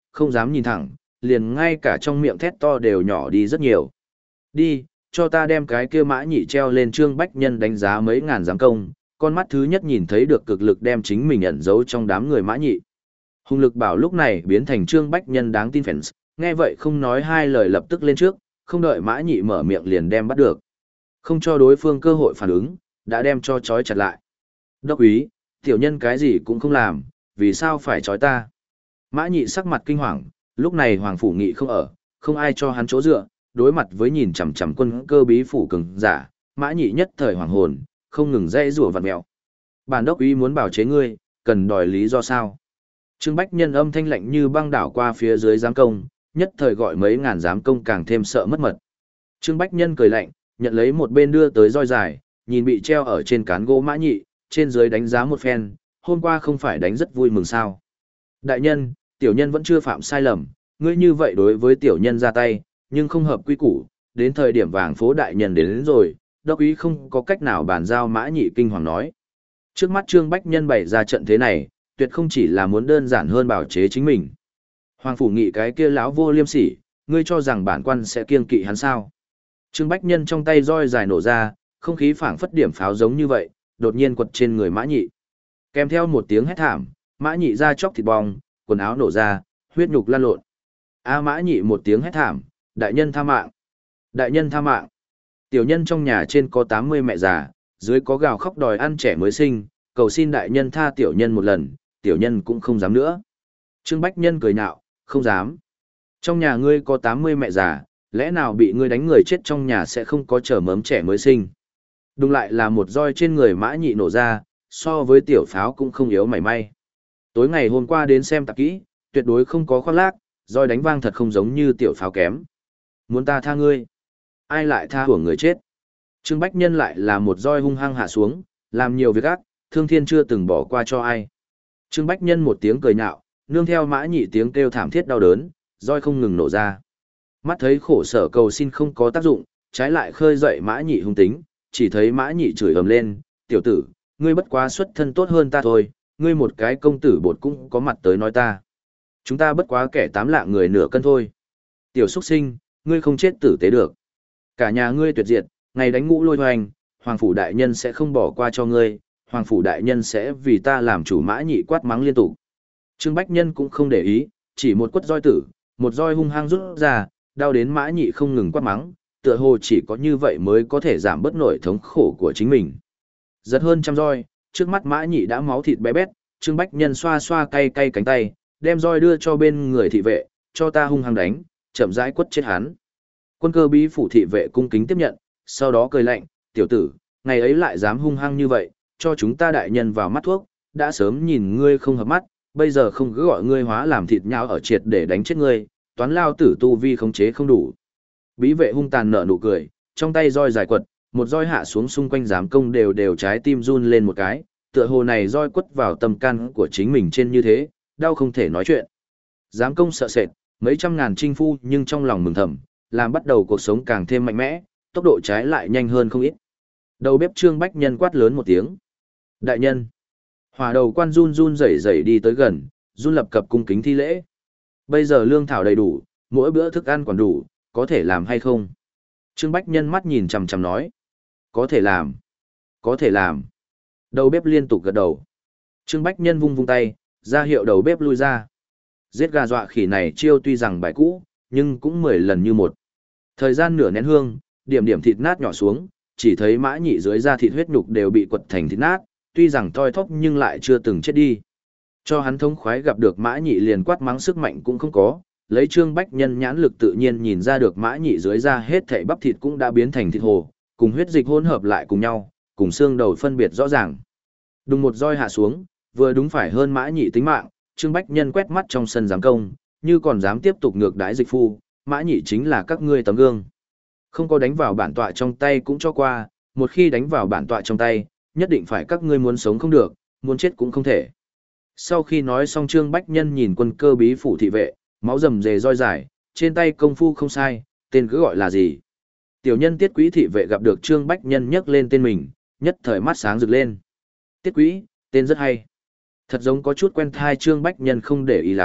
không dám nhìn thẳng, liền ngay cả trong miệng thét to đều nhỏ đi rất nhiều. Đi, cho ta đem cái kia mã nhị treo lên. Trương Bách Nhân đánh giá mấy ngàn giám công, con mắt thứ nhất nhìn thấy được cực lực đem chính mình ẩn giấu trong đám người mã nhị. Hùng Lực Bảo lúc này biến thành Trương Bách Nhân đáng tin fans, nghe vậy không nói hai lời lập tức lên trước, không đợi mã nhị mở miệng liền đem bắt được. Không cho đối phương cơ hội phản ứng, đã đem cho trói chặt lại. Đốc úy, tiểu nhân cái gì cũng không làm, vì sao phải trói ta? Mã nhị sắc mặt kinh hoàng, lúc này Hoàng Phủ Nghị không ở, không ai cho hắn chỗ dựa, đối mặt với nhìn chằm chằm quân cơ bí phủ cường giả, mã nhị nhất thời hoàng hồn, không ngừng dãy rủa vặn mèo. Bản đốc úy muốn bảo chế ngươi, cần đòi lý do sao? Trương Bách Nhân âm thanh lạnh như băng đảo qua phía dưới giám công, nhất thời gọi mấy ngàn giám công càng thêm sợ mất mật. Trương Bách Nhân cười lạnh, nhận lấy một bên đưa tới roi dài, nhìn bị treo ở trên cán gỗ mã nhị, trên dưới đánh giá một phen, hôm qua không phải đánh rất vui mừng sao? Đại nhân, tiểu nhân vẫn chưa phạm sai lầm, ngươi như vậy đối với tiểu nhân ra tay, nhưng không hợp quy củ, đến thời điểm vàng phố đại nhân đến, đến rồi, đốc úy không có cách nào bàn giao. Mã nhị kinh hoàng nói. Trước mắt Trương Bách Nhân bày ra trận thế này, tuyệt không chỉ là muốn đơn giản hơn bảo chế chính mình. Hoàng Phủ Nghị cái kia lão vô liêm sỉ, ngươi cho rằng bản quan sẽ kiêng kỵ hắn sao? Trương Bách Nhân trong tay roi dài nổ ra, không khí phảng phất điểm pháo giống như vậy, đột nhiên quật trên người mã nhị. Kèm theo một tiếng hét thảm, mã nhị ra chóc thịt bong, quần áo nổ ra, huyết nhục lan lộn. A mã nhị một tiếng hét thảm, đại nhân tha mạng. Đại nhân tha mạng. Tiểu nhân trong nhà trên có tám mươi mẹ già, dưới có gào khóc đòi ăn trẻ mới sinh, cầu xin đại nhân tha tiểu nhân một lần, tiểu nhân cũng không dám nữa. Trương Bách Nhân cười nhạo, không dám. Trong nhà ngươi có tám mươi mẹ già, lẽ nào bị ngươi đánh người chết trong nhà sẽ không có chở mớm trẻ mới sinh. Đúng lại là một roi trên người mã nhị nổ ra, so với tiểu pháo cũng không yếu mảy may. Tối ngày hôm qua đến xem tạp kỹ, tuyệt đối không có khoác lác, roi đánh vang thật không giống như tiểu pháo kém. Muốn ta tha ngươi? Ai lại tha của người chết? Trương Bách Nhân lại là một roi hung hăng hạ xuống, làm nhiều việc ác, thương thiên chưa từng bỏ qua cho ai. Trương Bách Nhân một tiếng cười nhạo, nương theo mã nhị tiếng kêu thảm thiết đau đớn, roi không ngừng nổ ra. Mắt thấy khổ sở cầu xin không có tác dụng, trái lại khơi dậy mã nhị hung tính, chỉ thấy mã nhị chửi ầm lên, tiểu tử, ngươi bất quá xuất thân tốt hơn ta thôi, ngươi một cái công tử bột cũng có mặt tới nói ta. Chúng ta bất quá kẻ tám lạng người nửa cân thôi. Tiểu xuất sinh, ngươi không chết tử tế được. Cả nhà ngươi tuyệt diệt, ngày đánh ngũ lôi hoành, Hoàng Phủ Đại Nhân sẽ không bỏ qua cho ngươi, Hoàng Phủ Đại Nhân sẽ vì ta làm chủ. Mã nhị quát mắng liên tục. Trương Bách Nhân cũng không để ý, chỉ một quất roi tử, một roi hung hăng rút ra, đau đến mã nhị không ngừng quát mắng, tựa hồ chỉ có như vậy mới có thể giảm bớt nỗi thống khổ của chính mình. Giật hơn trăm roi, trước mắt mã nhị đã máu thịt bé bét, Trương Bách Nhân xoa xoa cay cay cánh tay, đem roi đưa cho bên người thị vệ, cho ta hung hăng đánh, chậm rãi quất chết hắn. Quân cơ bí phủ thị vệ cung kính tiếp nhận, sau đó cười lạnh, tiểu tử, ngày ấy lại dám hung hăng như vậy, cho chúng ta đại nhân vào mắt thuốc, đã sớm nhìn ngươi không hợp mắt, bây giờ không cứ gọi ngươi hóa làm thịt nhão ở triệt để đánh chết ngươi, toán lao tử tu vi khống chế không đủ. Bí vệ hung tàn nở nụ cười, trong tay roi dài quật, một roi hạ xuống xung quanh giám công đều đều trái tim run lên một cái, tựa hồ này roi quất vào tâm can của chính mình trên như thế, đau không thể nói chuyện. Giám công sợ sệt, mấy trăm ngàn chinh phu nhưng trong lòng mừng thầm, làm bắt đầu cuộc sống càng thêm mạnh mẽ, tốc độ trái lại nhanh hơn không ít. Đầu bếp Trương Bách Nhân quát lớn một tiếng. Đại nhân. Hỏa đầu quan run run rẩy rẩy đi tới gần, run lập cập cung kính thi lễ. Bây giờ lương thảo đầy đủ, mỗi bữa thức ăn còn đủ, có thể làm hay không? Trương Bách Nhân mắt nhìn chằm chằm nói. Có thể làm. Có thể làm. Đầu bếp liên tục gật đầu. Trương Bách Nhân vung vung tay, ra hiệu đầu bếp lui ra. Giết gà dọa khỉ này chiêu tuy rằng bài cũ, nhưng cũng mười lần như một. Thời gian nửa nén hương, điểm điểm thịt nát nhỏ xuống, chỉ thấy mã nhị dưới da thịt huyết nhục đều bị quật thành thịt nát, tuy rằng thoi thóp nhưng lại chưa từng chết đi. Cho hắn thống khoái gặp được mã nhị liền quát mắng sức mạnh cũng không có, lấy Trương Bách Nhân nhãn lực tự nhiên nhìn ra được mã nhị dưới da hết thảy bắp thịt cũng đã biến thành thịt hồ, cùng huyết dịch hỗn hợp lại cùng nhau, cùng xương đầu phân biệt rõ ràng. Đùng một roi hạ xuống, vừa đúng phải hơn mã nhị tính mạng, Trương Bách Nhân quét mắt trong sân giám công, như còn dám tiếp tục ngược đãi dịch phu, mã nhị chính là các ngươi tấm gương. Không có đánh vào bản tọa trong tay cũng cho qua, một khi đánh vào bản tọa trong tay, nhất định phải các ngươi muốn sống không được, muốn chết cũng không thể. Sau khi nói xong Trương Bách Nhân nhìn quân cơ bí phủ thị vệ, máu rầm rề roi dài, trên tay công phu không sai, tên cứ gọi là gì. Tiểu nhân Tiết Quý thị vệ gặp được Trương Bách Nhân nhắc lên tên mình, nhất thời mắt sáng rực lên. Tiết Quý, tên rất hay. Thật giống có chút quen thai. Trương Bách Nhân không để ý lắm,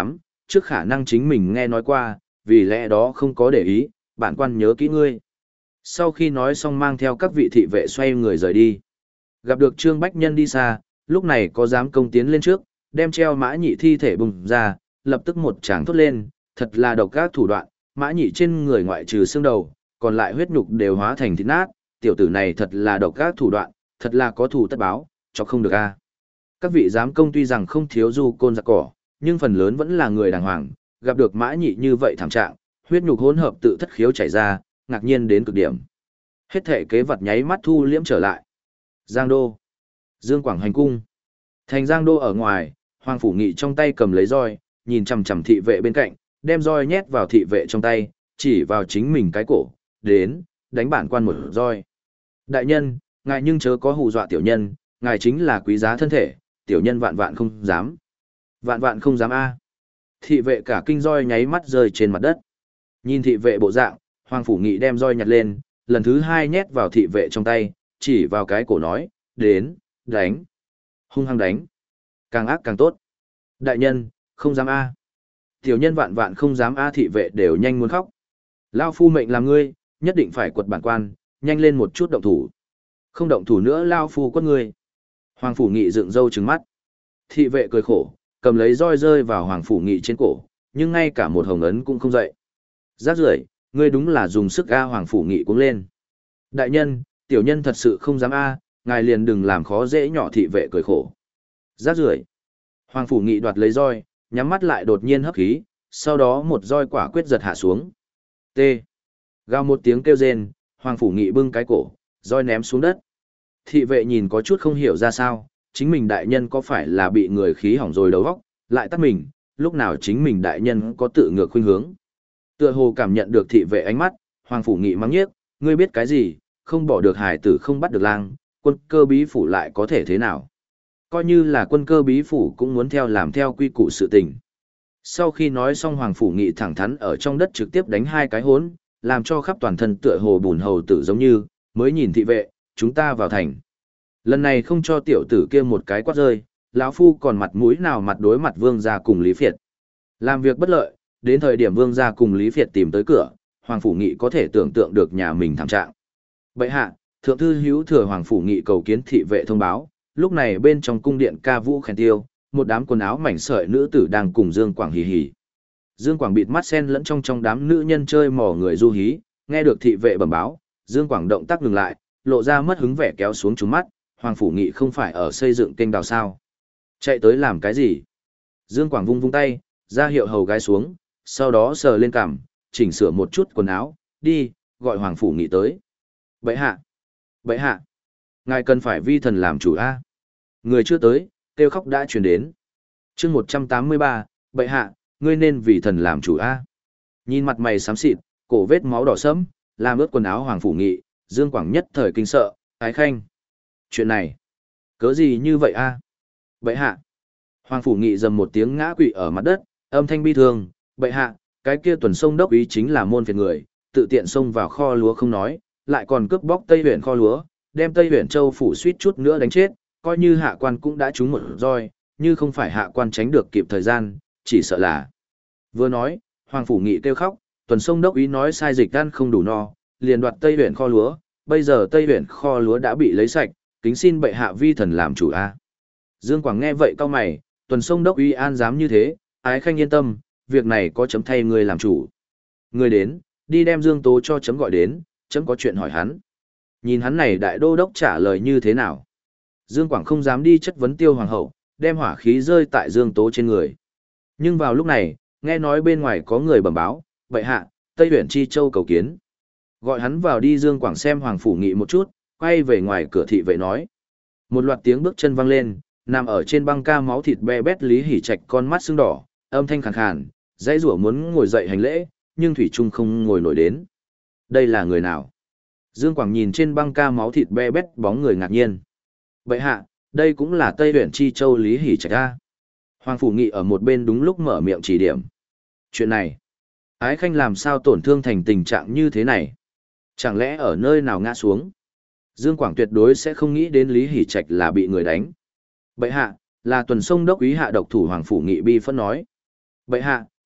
trước khả năng chính mình nghe nói qua, vì lẽ đó không có để ý, bản quan nhớ kỹ ngươi. Sau khi nói xong mang theo các vị thị vệ xoay người rời đi. Gặp được Trương Bách Nhân đi xa, lúc này có dám công tiến lên trước, đem treo Mã Nhị thi thể bùng ra, lập tức một tràng thốt lên, thật là độc ác thủ đoạn, Mã Nhị trên người ngoại trừ xương đầu, còn lại huyết nhục đều hóa thành thịt nát, tiểu tử này thật là độc ác thủ đoạn, thật là có thù tất báo, cho không được a. Các vị giám công tuy rằng không thiếu du côn giặc cỏ, nhưng phần lớn vẫn là người đàng hoàng, gặp được Mã Nhị như vậy thảm trạng, huyết nhục hỗn hợp tự thất khiếu chảy ra, ngạc nhiên đến cực điểm. Hết thể kế vật nháy mắt thu liễm trở lại. Giang Đô, Dương Quảng hành cung. Thành Giang Đô ở ngoài, Hoàng Phủ Nghị trong tay cầm lấy roi, nhìn chằm chằm thị vệ bên cạnh, đem roi nhét vào thị vệ trong tay, chỉ vào chính mình cái cổ, đến, đánh bản quan một roi. Đại nhân, ngài nhưng chớ có hù dọa tiểu nhân, ngài chính là quý giá thân thể, tiểu nhân vạn vạn không dám. Vạn vạn không dám a. Thị vệ cả kinh roi nháy mắt rơi trên mặt đất. Nhìn thị vệ bộ dạng, Hoàng Phủ Nghị đem roi nhặt lên, lần thứ hai nhét vào thị vệ trong tay, chỉ vào cái cổ nói, đến, đánh. Hung hăng đánh. Càng ác càng tốt. Đại nhân, không dám a. Tiểu nhân vạn vạn không dám a, thị vệ đều nhanh muốn khóc. Lao phu mệnh làm ngươi, nhất định phải quật bản quan, nhanh lên một chút động thủ. Không động thủ nữa Lao phu quất ngươi. Hoàng Phủ Nghị dựng râu trừng mắt. Thị vệ cười khổ, cầm lấy roi rơi vào Hoàng Phủ Nghị trên cổ, nhưng ngay cả một hồng ấn cũng không dậy. Rác rưởi, ngươi đúng là dùng sức a. Hoàng Phủ Nghị cuống lên. Đại nhân, tiểu nhân thật sự không dám a, ngài liền đừng làm khó dễ nhỏ, thị vệ cười khổ. Rác rưởi. Hoàng Phủ Nghị đoạt lấy roi, nhắm mắt lại đột nhiên hấp khí, sau đó một roi quả quyết giật hạ xuống. T. Gào một tiếng kêu rên, Hoàng Phủ Nghị bưng cái cổ, roi ném xuống đất. Thị vệ nhìn có chút không hiểu ra sao, chính mình đại nhân có phải là bị người khí hỏng rồi đầu óc, lại tắt mình, lúc nào chính mình đại nhân có tự ngược khuynh hướng. Tựa hồ cảm nhận được thị vệ ánh mắt, Hoàng Phủ Nghị mắng nhiếc, ngươi biết cái gì, không bỏ được hải tử không bắt được lang, quân cơ bí phủ lại có thể thế nào. Coi như là quân cơ bí phủ cũng muốn theo làm theo quy củ sự tình. Sau khi nói xong Hoàng Phủ Nghị thẳng thắn ở trong đất trực tiếp đánh hai cái hốn, làm cho khắp toàn thân tựa hồ bùn hầu tử giống như, mới nhìn thị vệ, chúng ta vào thành. Lần này không cho tiểu tử kia một cái quát rơi, lão phu còn mặt mũi nào mặt đối mặt Vương gia cùng Lý Phiệt. Làm việc bất lợi, đến thời điểm Vương gia cùng Lý Phiệt tìm tới cửa, Hoàng Phủ Nghị có thể tưởng tượng được nhà mình thảm trạng. Bệ hạ, thượng thư hữu thừa Hoàng Phủ Nghị cầu kiến thị vệ thông báo, lúc này bên trong cung điện ca vũ khen tiêu, một đám quần áo mảnh sợi nữ tử đang cùng Dương Quảng hì hì. Dương Quảng bịt mắt sen lẫn trong trong đám nữ nhân chơi mò người du hí, nghe được thị vệ bẩm báo, Dương Quảng động tác ngừng lại, lộ ra mất hứng vẻ kéo xuống trúng mắt, Hoàng Phủ Nghị không phải ở xây dựng kênh đào sao. Chạy tới làm cái gì? Dương Quảng vung vung tay, ra hiệu hầu gái xuống, sau đó sờ lên cằm, chỉnh sửa một chút quần áo, đi, gọi Hoàng Phủ Nghị tới. Bệ hạ! Bệ hạ! Ngài cần phải vi thần làm chủ a. Người chưa tới, kêu khóc đã truyền đến. Chương một trăm tám mươi ba, bệ hạ, ngươi nên vì thần làm chủ a. Nhìn mặt mày xám xịt, cổ vết máu đỏ sẫm, làm ướt quần áo Hoàng Phủ Nghị, Dương Quảng nhất thời kinh sợ, ái khanh. Chuyện này, cớ gì như vậy a? Bệ hạ. Hoàng Phủ Nghị dầm một tiếng ngã quỵ ở mặt đất, âm thanh bi thương, bệ hạ, cái kia tuần sông đốc ý chính là môn phiệt người, tự tiện xông vào kho lúa không nói, lại còn cướp bóc Tây huyện kho lúa, đem Tây huyện châu phủ suýt chút nữa đánh chết, coi như hạ quan cũng đã trúng một roi, như không phải hạ quan tránh được kịp thời gian, chỉ sợ là. Vừa nói, Hoàng Phủ Nghị kêu khóc, tuần sông đốc ý nói sai dịch gan không đủ no, liền đoạt Tây huyện kho lúa, bây giờ Tây huyện kho lúa đã bị lấy sạch, kính xin bệ hạ vi thần làm chủ a. Dương Quảng nghe vậy cau mày, tuần sông đốc ý an dám như thế, ái khanh yên tâm, việc này có chấm thay người làm chủ. Người đến, đi đem Dương Tố cho chấm gọi đến, chấm có chuyện hỏi hắn. Nhìn hắn này đại đô đốc trả lời như thế nào. Dương Quảng không dám đi chất vấn Tiêu Hoàng hậu, đem hỏa khí rơi tại Dương Tố trên người. Nhưng vào lúc này, nghe nói bên ngoài có người bẩm báo, bệ hạ, Tây huyện Chi Châu cầu kiến. Gọi hắn vào đi. Dương Quảng xem Hoàng Phủ Nghị một chút, quay về ngoài cửa thị vệ nói. Một loạt tiếng bước chân vang lên, nằm ở trên băng ca máu thịt be bét Lý Hỉ Trạch con mắt sưng đỏ, âm thanh khàn khàn, dãy rủa muốn ngồi dậy hành lễ, nhưng thủy trung không ngồi nổi đến. Đây là người nào? Dương Quảng nhìn trên băng ca máu thịt be bét bóng người ngạc nhiên. Bệ hạ, đây cũng là Tây huyện Chi Châu Lý Hỉ Trạch a. Hoàng Phủ Nghị ở một bên đúng lúc mở miệng chỉ điểm. Chuyện này, ái khanh làm sao tổn thương thành tình trạng như thế này? Chẳng lẽ ở nơi nào ngã xuống? Dương Quảng tuyệt đối sẽ không nghĩ đến Lý Hỉ Trạch là bị người đánh. Bệ hạ, là tuần sông đốc ý hạ độc thủ Hoàng Phủ Nghị bi phân nói. Bệ hạ,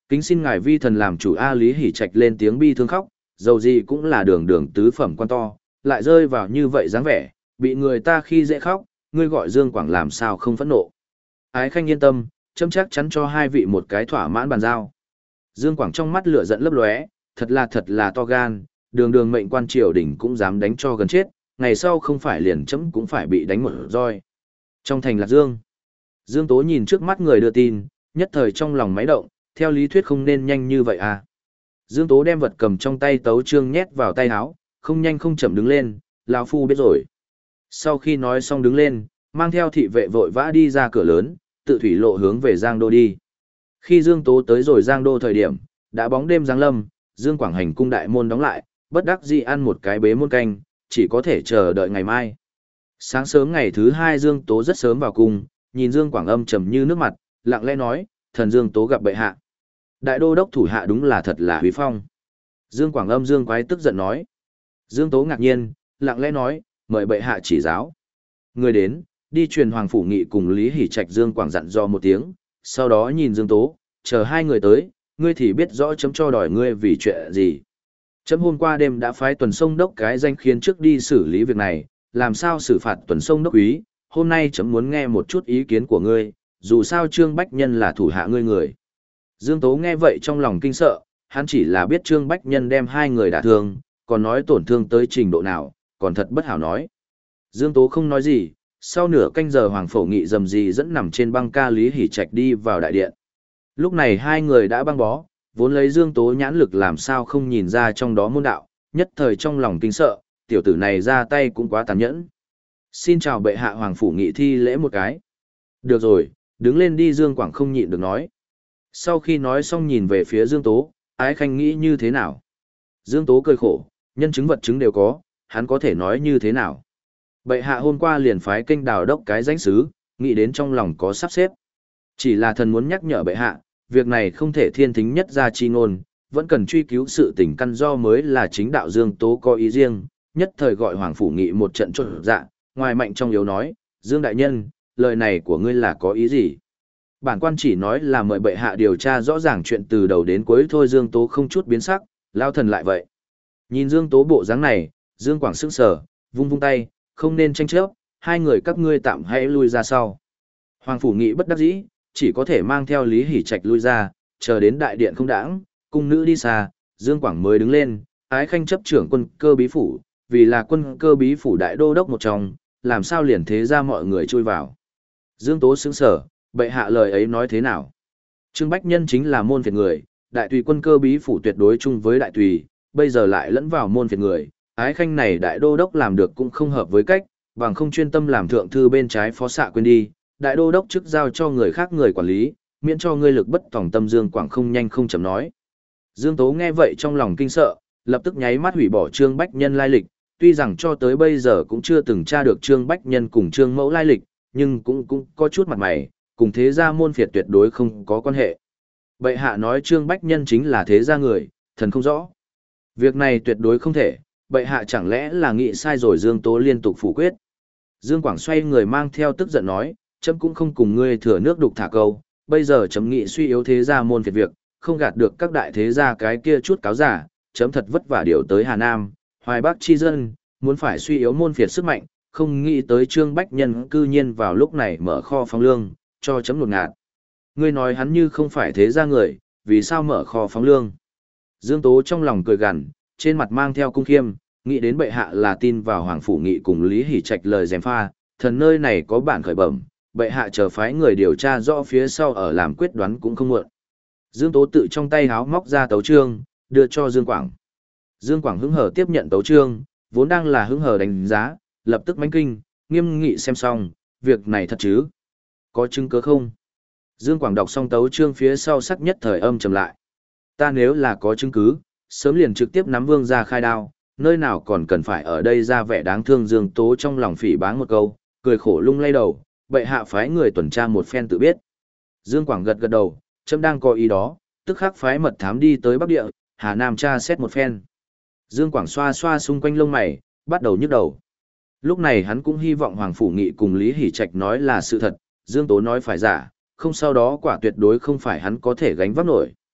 Kính xin ngài vi thần làm chủ A Lý Hỷ Trạch lên tiếng bi thương khóc, dầu gì cũng là đường đường tứ phẩm quan to, lại rơi vào như vậy dáng vẻ, bị người ta khi dễ khóc, ngươi gọi Dương Quảng làm sao không phẫn nộ. Ái Khanh yên tâm, chấm chắc chắn cho hai vị một cái thỏa mãn bàn giao. Dương Quảng trong mắt lửa giận lấp lóe, thật là thật là to gan, đường đường mệnh quan triều đình cũng dám đánh cho gần chết, ngày sau không phải liền chấm cũng phải bị đánh một roi. Trong thành Lạc Dương, Dương Tố nhìn trước mắt người đưa tin, nhất thời trong lòng máy động, theo lý thuyết không nên nhanh như vậy à. Dương Tố đem vật cầm trong tay tấu chương nhét vào tay áo, không nhanh không chậm đứng lên, lão phu biết rồi. Sau khi nói xong đứng lên, mang theo thị vệ vội vã đi ra cửa lớn, tự thủy lộ hướng về Giang Đô đi. Khi Dương Tố tới rồi Giang Đô thời điểm, đã bóng đêm giáng lâm, Dương Quảng hành cung đại môn đóng lại, bất đắc dĩ ăn một cái bế muôn canh, chỉ có thể chờ đợi ngày mai. Sáng sớm ngày thứ hai Dương Tố rất sớm vào cung, nhìn Dương Quảng âm trầm như nước mặt, lặng lẽ nói, thần Dương Tố gặp bệ hạ. Đại đô đốc thủ hạ đúng là thật là huy phong. Dương Quảng âm Dương Quái tức giận nói. Dương Tố ngạc nhiên, lặng lẽ nói, mời bệ hạ chỉ giáo. Người đến, đi truyền Hoàng Phủ Nghị cùng Lý Hỷ Trạch. Dương Quảng dặn do một tiếng, sau đó nhìn Dương Tố, chờ hai người tới, ngươi thì biết rõ chấm cho đòi ngươi vì chuyện gì. Chấm hôm qua đêm đã phái tuần sông đốc cái danh khiến trước đi xử lý việc này, làm sao xử phạt tuần sông đốc úy, hôm nay chấm muốn nghe một chút ý kiến của ngươi, dù sao Trương Bách Nhân là thủ hạ ngươi người. Dương Tố nghe vậy trong lòng kinh sợ, hắn chỉ là biết Trương Bách Nhân đem hai người đả thương, còn nói tổn thương tới trình độ nào, còn thật bất hảo nói. Dương Tố không nói gì, sau nửa canh giờ Hoàng Phổ Nghị rầm rì dẫn nằm trên băng ca Lý Hỷ Trạch đi vào đại điện. Lúc này hai người đã băng bó, vốn lấy Dương Tố nhãn lực làm sao không nhìn ra trong đó môn đạo, nhất thời trong lòng kinh sợ, tiểu tử này ra tay cũng quá tàn nhẫn. Xin chào bệ hạ. Hoàng Phủ Nghị thi lễ một cái. Được rồi, đứng lên đi. Dương Quảng không nhịn được nói. Sau khi nói xong nhìn về phía Dương Tố, Ái Khanh nghĩ như thế nào? Dương Tố cười khổ, nhân chứng vật chứng đều có, hắn có thể nói như thế nào? Bệ hạ hôm qua liền phái kênh đào đốc cái danh sứ, nghĩ đến trong lòng có sắp xếp. Chỉ là thần muốn nhắc nhở bệ hạ, việc này không thể thiên thính nhất ra chi ngôn, vẫn cần truy cứu sự tình căn do mới là chính đạo. Dương Tố có ý riêng, nhất thời gọi Hoàng Phủ Nghị một trận trộn dạ, ngoài mạnh trong yếu nói, Dương Đại Nhân, lời này của ngươi là có ý gì? Bản quan chỉ nói là mời bệ hạ điều tra rõ ràng chuyện từ đầu đến cuối thôi. Dương Tố không chút biến sắc, lao thần lại vậy. Nhìn Dương Tố bộ dáng này, Dương Quảng sững sờ, vung vung tay, không nên tranh chấp, hai người các ngươi tạm hãy lui ra sau. Hoàng Phủ Nghị bất đắc dĩ, chỉ có thể mang theo Lý Hỷ Trạch lui ra, chờ đến đại điện không đãng, cung nữ đi xa, Dương Quảng mới đứng lên, Ái Khanh chấp trưởng quân cơ bí phủ, vì là quân cơ bí phủ đại đô đốc một trong, làm sao liền thế ra mọi người chui vào. Dương Tố sững sờ, bệ hạ lời ấy nói thế nào? Trương Bách Nhân chính là môn phiệt người, đại tùy quân cơ bí phủ tuyệt đối chung với đại tùy, bây giờ lại lẫn vào môn phiệt người, Ái Khanh này đại đô đốc làm được cũng không hợp với cách, bằng không chuyên tâm làm thượng thư bên trái phó xạ quên đi, đại đô đốc chức giao cho người khác người quản lý, miễn cho ngươi lực bất tòng tâm. Dương Quảng không nhanh không chậm nói. Dương Tố nghe vậy trong lòng kinh sợ, lập tức nháy mắt hủy bỏ Trương Bách Nhân lai lịch, tuy rằng cho tới bây giờ cũng chưa từng tra được Trương Bách Nhân cùng Trương Mẫu lai lịch, nhưng cũng cũng có chút mặt mày, cùng thế gia môn phiệt tuyệt đối không có quan hệ. Bệ hạ nói Trương Bách Nhân chính là thế gia người, thần không rõ. Việc này tuyệt đối không thể, bệ hạ chẳng lẽ là nghĩ sai rồi? Dương Tố liên tục phủ quyết. Dương Quảng xoay người mang theo tức giận nói, chấm cũng không cùng ngươi thừa nước đục thả câu, bây giờ chấm nghị suy yếu thế gia môn phiệt việc, không gạt được các đại thế gia cái kia chút cáo giả, chấm thật vất vả điều tới Hà Nam, Hoài Bắc chi dân, muốn phải suy yếu môn phiệt sức mạnh, không nghĩ tới Trương Bách Nhân cư nhiên vào lúc này mở kho phóng lương, cho chấm nột ngạt. Ngươi nói hắn như không phải thế gia người, vì sao mở kho phóng lương? Dương Tố trong lòng cười gằn, trên mặt mang theo cung khiêm, nghĩ đến bệ hạ là tin vào Hoàng Phủ Nghị cùng Lý Hỷ Trạch lời gièm pha, thần nơi này có bản khởi bẩm, bệ hạ chờ phái người điều tra rõ phía sau ở làm quyết đoán cũng không muộn. Dương Tố tự trong tay háo móc ra tấu chương, đưa cho Dương Quảng. Dương Quảng hứng hở tiếp nhận tấu chương, vốn đang là hứng hở đánh giá, lập tức mãnh kinh, nghiêm nghị xem xong, việc này thật chứ? Có chứng cứ không? Dương Quảng đọc xong tấu chương phía sau sắc nhất thời âm trầm lại. Ta nếu là có chứng cứ, sớm liền trực tiếp nắm vương ra khai đao, nơi nào còn cần phải ở đây ra vẻ đáng thương. Dương Tố trong lòng phỉ báng một câu, cười khổ lung lay đầu, bệ hạ phái người tuần tra một phen tự biết. Dương Quảng gật gật đầu, chấm đang có ý đó, tức khắc phái mật thám đi tới Bắc Địa, Hà Nam tra xét một phen. Dương Quảng xoa xoa xung quanh lông mày, bắt đầu nhức đầu. Lúc này hắn cũng hy vọng Hoàng Phủ Nghị cùng Lý Hỷ Trạch nói là sự thật, Dương Tố nói phải giả, không sau đó quả tuyệt đối không phải hắn có thể gánh vác nổi.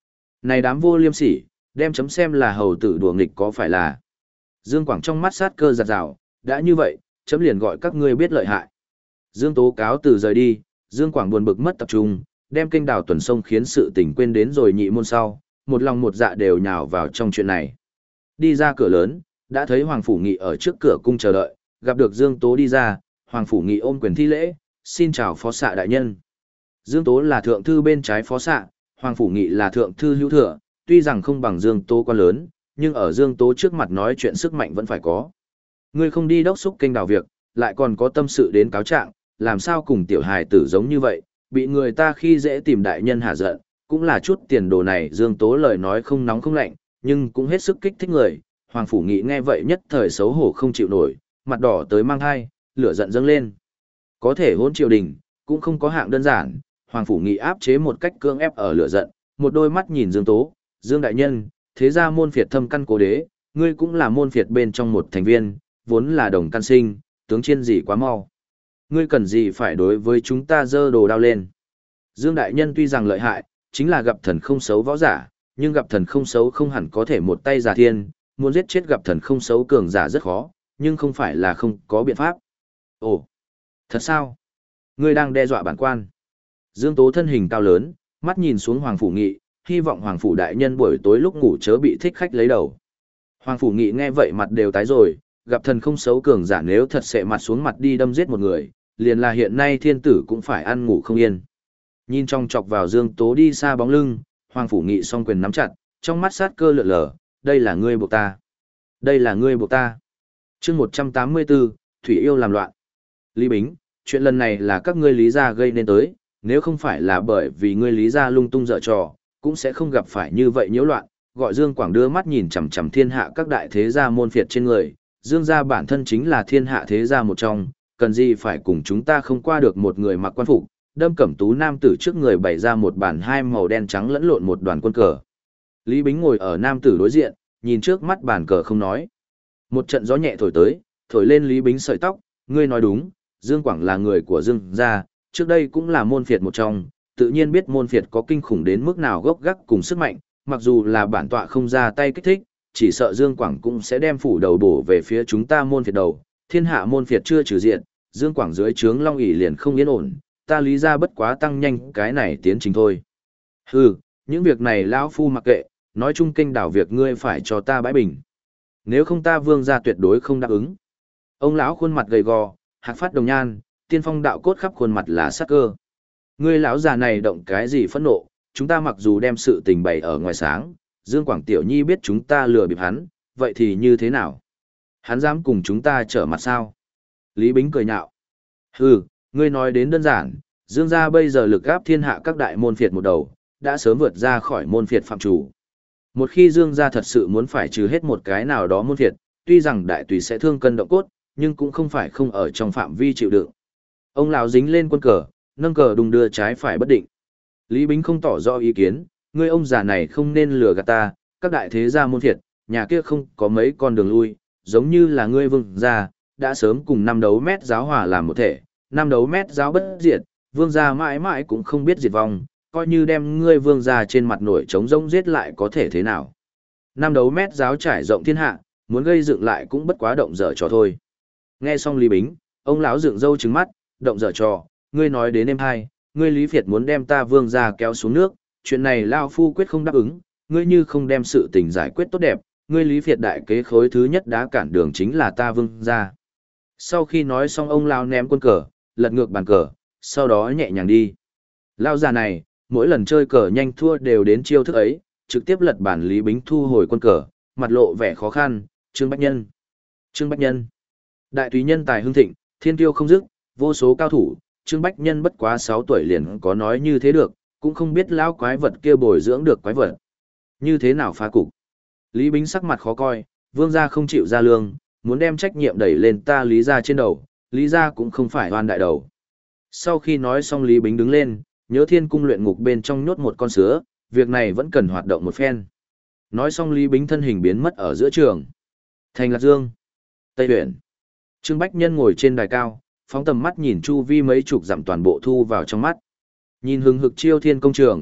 Này đám vô liêm sỉ, đem chấm xem là hầu tử đùa nghịch có phải là. Dương Quảng trong mắt sát cơ giật rào, đã như vậy, chấm liền gọi các ngươi biết lợi hại. Dương Tố cáo từ rời đi, Dương Quảng buồn bực mất tập trung, đem kênh đào tuần sông khiến sự tình quên đến rồi nhị môn sau, một lòng một dạ đều nhào vào trong chuyện này. Đi ra cửa lớn, đã thấy Hoàng Phủ Nghị ở trước cửa cung chờ đợi, gặp được Dương Tố đi ra, Hoàng Phủ Nghị ôm quyền thi lễ, xin chào phó xạ đại nhân. Dương Tố là thượng thư bên trái phó xạ, Hoàng Phủ Nghị là thượng thư hữu thừa, tuy rằng không bằng Dương Tố quá lớn, nhưng ở Dương Tố trước mặt nói chuyện sức mạnh vẫn phải có. Ngươi không đi đốc xúc kênh đào việc, lại còn có tâm sự đến cáo trạng, làm sao cùng tiểu hài tử giống như vậy, bị người ta khi dễ tìm đại nhân hạ giận, cũng là chút tiền đồ này. Dương Tố lời nói không nóng không lạnh, nhưng cũng hết sức kích thích người. Hoàng Phủ Nghị nghe vậy nhất thời xấu hổ không chịu nổi, mặt đỏ tới mang hai, lửa giận dâng lên. Có thể hôn triều đình, cũng không có hạng đơn giản. Hoàng Phủ Nghị áp chế một cách cưỡng ép ở lửa giận, một đôi mắt nhìn Dương Tố, Dương đại nhân, thế ra môn phiệt thâm căn cố đế, ngươi cũng là môn phiệt bên trong một thành viên, vốn là đồng căn sinh, tướng chiên gì quá mau. Ngươi cần gì phải đối với chúng ta dơ đồ đao lên. Dương đại nhân tuy rằng lợi hại, chính là gặp thần không xấu võ giả, nhưng gặp thần không xấu không hẳn có thể một tay giả thiên, muốn giết chết gặp thần không xấu cường giả rất khó, nhưng không phải là không có biện pháp. Ồ, thật sao? Ngươi đang đe dọa bản quan. Dương Tố thân hình cao lớn, mắt nhìn xuống Hoàng Phủ Nghị, hy vọng Hoàng Phủ đại nhân buổi tối lúc ngủ chớ bị thích khách lấy đầu. Hoàng Phủ Nghị nghe vậy mặt đều tái rồi, gặp thần không xấu cường giả nếu thật sẽ mặt xuống mặt đi đâm giết một người, liền là hiện nay thiên tử cũng phải ăn ngủ không yên. Nhìn trong chọc vào Dương Tố đi xa bóng lưng, Hoàng Phủ Nghị song quyền nắm chặt, trong mắt sát cơ lượn lờ, đây là ngươi buộc ta. Đây là ngươi buộc ta. chương một trăm tám mươi tư, Thủy yêu làm loạn. Lý Bính, chuyện lần này là các ngươi Lý gia gây nên tới, nếu không phải là bởi vì ngươi Lý gia lung tung dở trò, cũng sẽ không gặp phải như vậy nhiễu loạn. Gọi Dương Quảng đưa mắt nhìn chằm chằm thiên hạ các đại thế gia môn phiệt trên người, Dương gia bản thân chính là thiên hạ thế gia một trong, cần gì phải cùng chúng ta không qua được một người mặc quan phục, đâm cẩm tú nam tử trước người bày ra một bản hai màu đen trắng lẫn lộn một đoàn quân cờ. Lý Bính ngồi ở nam tử đối diện, nhìn trước mắt bản cờ không nói. Một trận gió nhẹ thổi tới, thổi lên Lý Bính sợi tóc, ngươi nói đúng, Dương Quảng là người của Dương gia, trước đây cũng là môn phiệt một trong, tự nhiên biết môn phiệt có kinh khủng đến mức nào gốc gác cùng sức mạnh, mặc dù là bản tọa không ra tay kích thích, chỉ sợ Dương Quảng cũng sẽ đem phủ đầu bổ về phía chúng ta môn phiệt đầu, thiên hạ môn phiệt chưa trừ diện, Dương Quảng dưới trướng Long ỷ liền không yên ổn, ta Lý gia bất quá tăng nhanh cái này tiến trình thôi. Hừ, những việc này lão phu mặc kệ, nói chung kênh đảo việc ngươi phải cho ta bãi bình. Nếu không ta Vương gia tuyệt đối không đáp ứng. Ông lão khuôn mặt gầy gò, hạc phát đồng nhan, tiên phong đạo cốt khắp khuôn mặt là sắc cơ. Ngươi lão già này động cái gì phẫn nộ, chúng ta mặc dù đem sự tình bày ở ngoài sáng, Dương Quảng tiểu nhi biết chúng ta lừa bịp hắn, vậy thì như thế nào? Hắn dám cùng chúng ta trở mặt sao? Lý Bính cười nhạo. Hừ, ngươi nói đến đơn giản, Dương gia bây giờ lực gáp thiên hạ các đại môn phiệt một đầu, đã sớm vượt ra khỏi môn phiệt phạm chủ. Một khi Dương gia thật sự muốn phải trừ hết một cái nào đó môn phiệt, tuy rằng đại tùy sẽ thương cân động cốt, nhưng cũng không phải không ở trong phạm vi chịu đựng. Ông lão dính lên quân cờ, nâng cờ đùng đưa trái phải bất định. Lý Bính không tỏ rõ ý kiến, ngươi ông già này không nên lừa gạt ta, các đại thế gia môn phiệt, nhà kia không có mấy con đường lui, giống như là ngươi Vương gia, đã sớm cùng năm đấu mét giáo hòa làm một thể, năm đấu mét giáo bất diệt, Vương gia mãi mãi cũng không biết diệt vong, coi như đem ngươi Vương gia trên mặt nổi trống rỗng giết lại có thể thế nào. Năm đấu mét giáo trải rộng thiên hạ, muốn gây dựng lại cũng bất quá động dở trò thôi. Nghe xong Lý Bính, ông lão dựng râu trừng mắt, động dở trò, ngươi nói đến em hai, ngươi Lý Việt muốn đem ta Vương gia kéo xuống nước, chuyện này lao phu quyết không đáp ứng, ngươi như không đem sự tình giải quyết tốt đẹp, ngươi Lý Việt đại kế khối thứ nhất đã cản đường chính là ta Vương gia. Sau khi nói xong ông lao ném quân cờ, lật ngược bàn cờ, sau đó nhẹ nhàng đi. Lao già này, mỗi lần chơi cờ nhanh thua đều đến chiêu thức ấy, trực tiếp lật bản Lý Bính thu hồi quân cờ, mặt lộ vẻ khó khăn, Trương Bách Nhân. Trương Bách Nhân. Đại tùy nhân tài hưng thịnh, thiên tiêu không dứt, vô số cao thủ, Trương Bách Nhân bất quá sáu tuổi liền có nói như thế được, cũng không biết lão quái vật kia bồi dưỡng được quái vật. Như thế nào phá cục? Lý Bính sắc mặt khó coi, Vương gia không chịu ra lương, muốn đem trách nhiệm đẩy lên ta Lý gia trên đầu, Lý gia cũng không phải oan đại đầu. Sau khi nói xong Lý Bính đứng lên, nhớ thiên cung luyện ngục bên trong nhốt một con sứa, việc này vẫn cần hoạt động một phen. Nói xong Lý Bính thân hình biến mất ở giữa trường. Thành Lạc Dương, Tây Huyện. Trương Bách Nhân ngồi trên đài cao, phóng tầm mắt nhìn chu vi mấy chục dặm toàn bộ thu vào trong mắt. Nhìn hừng hực chiêu thiên công trường,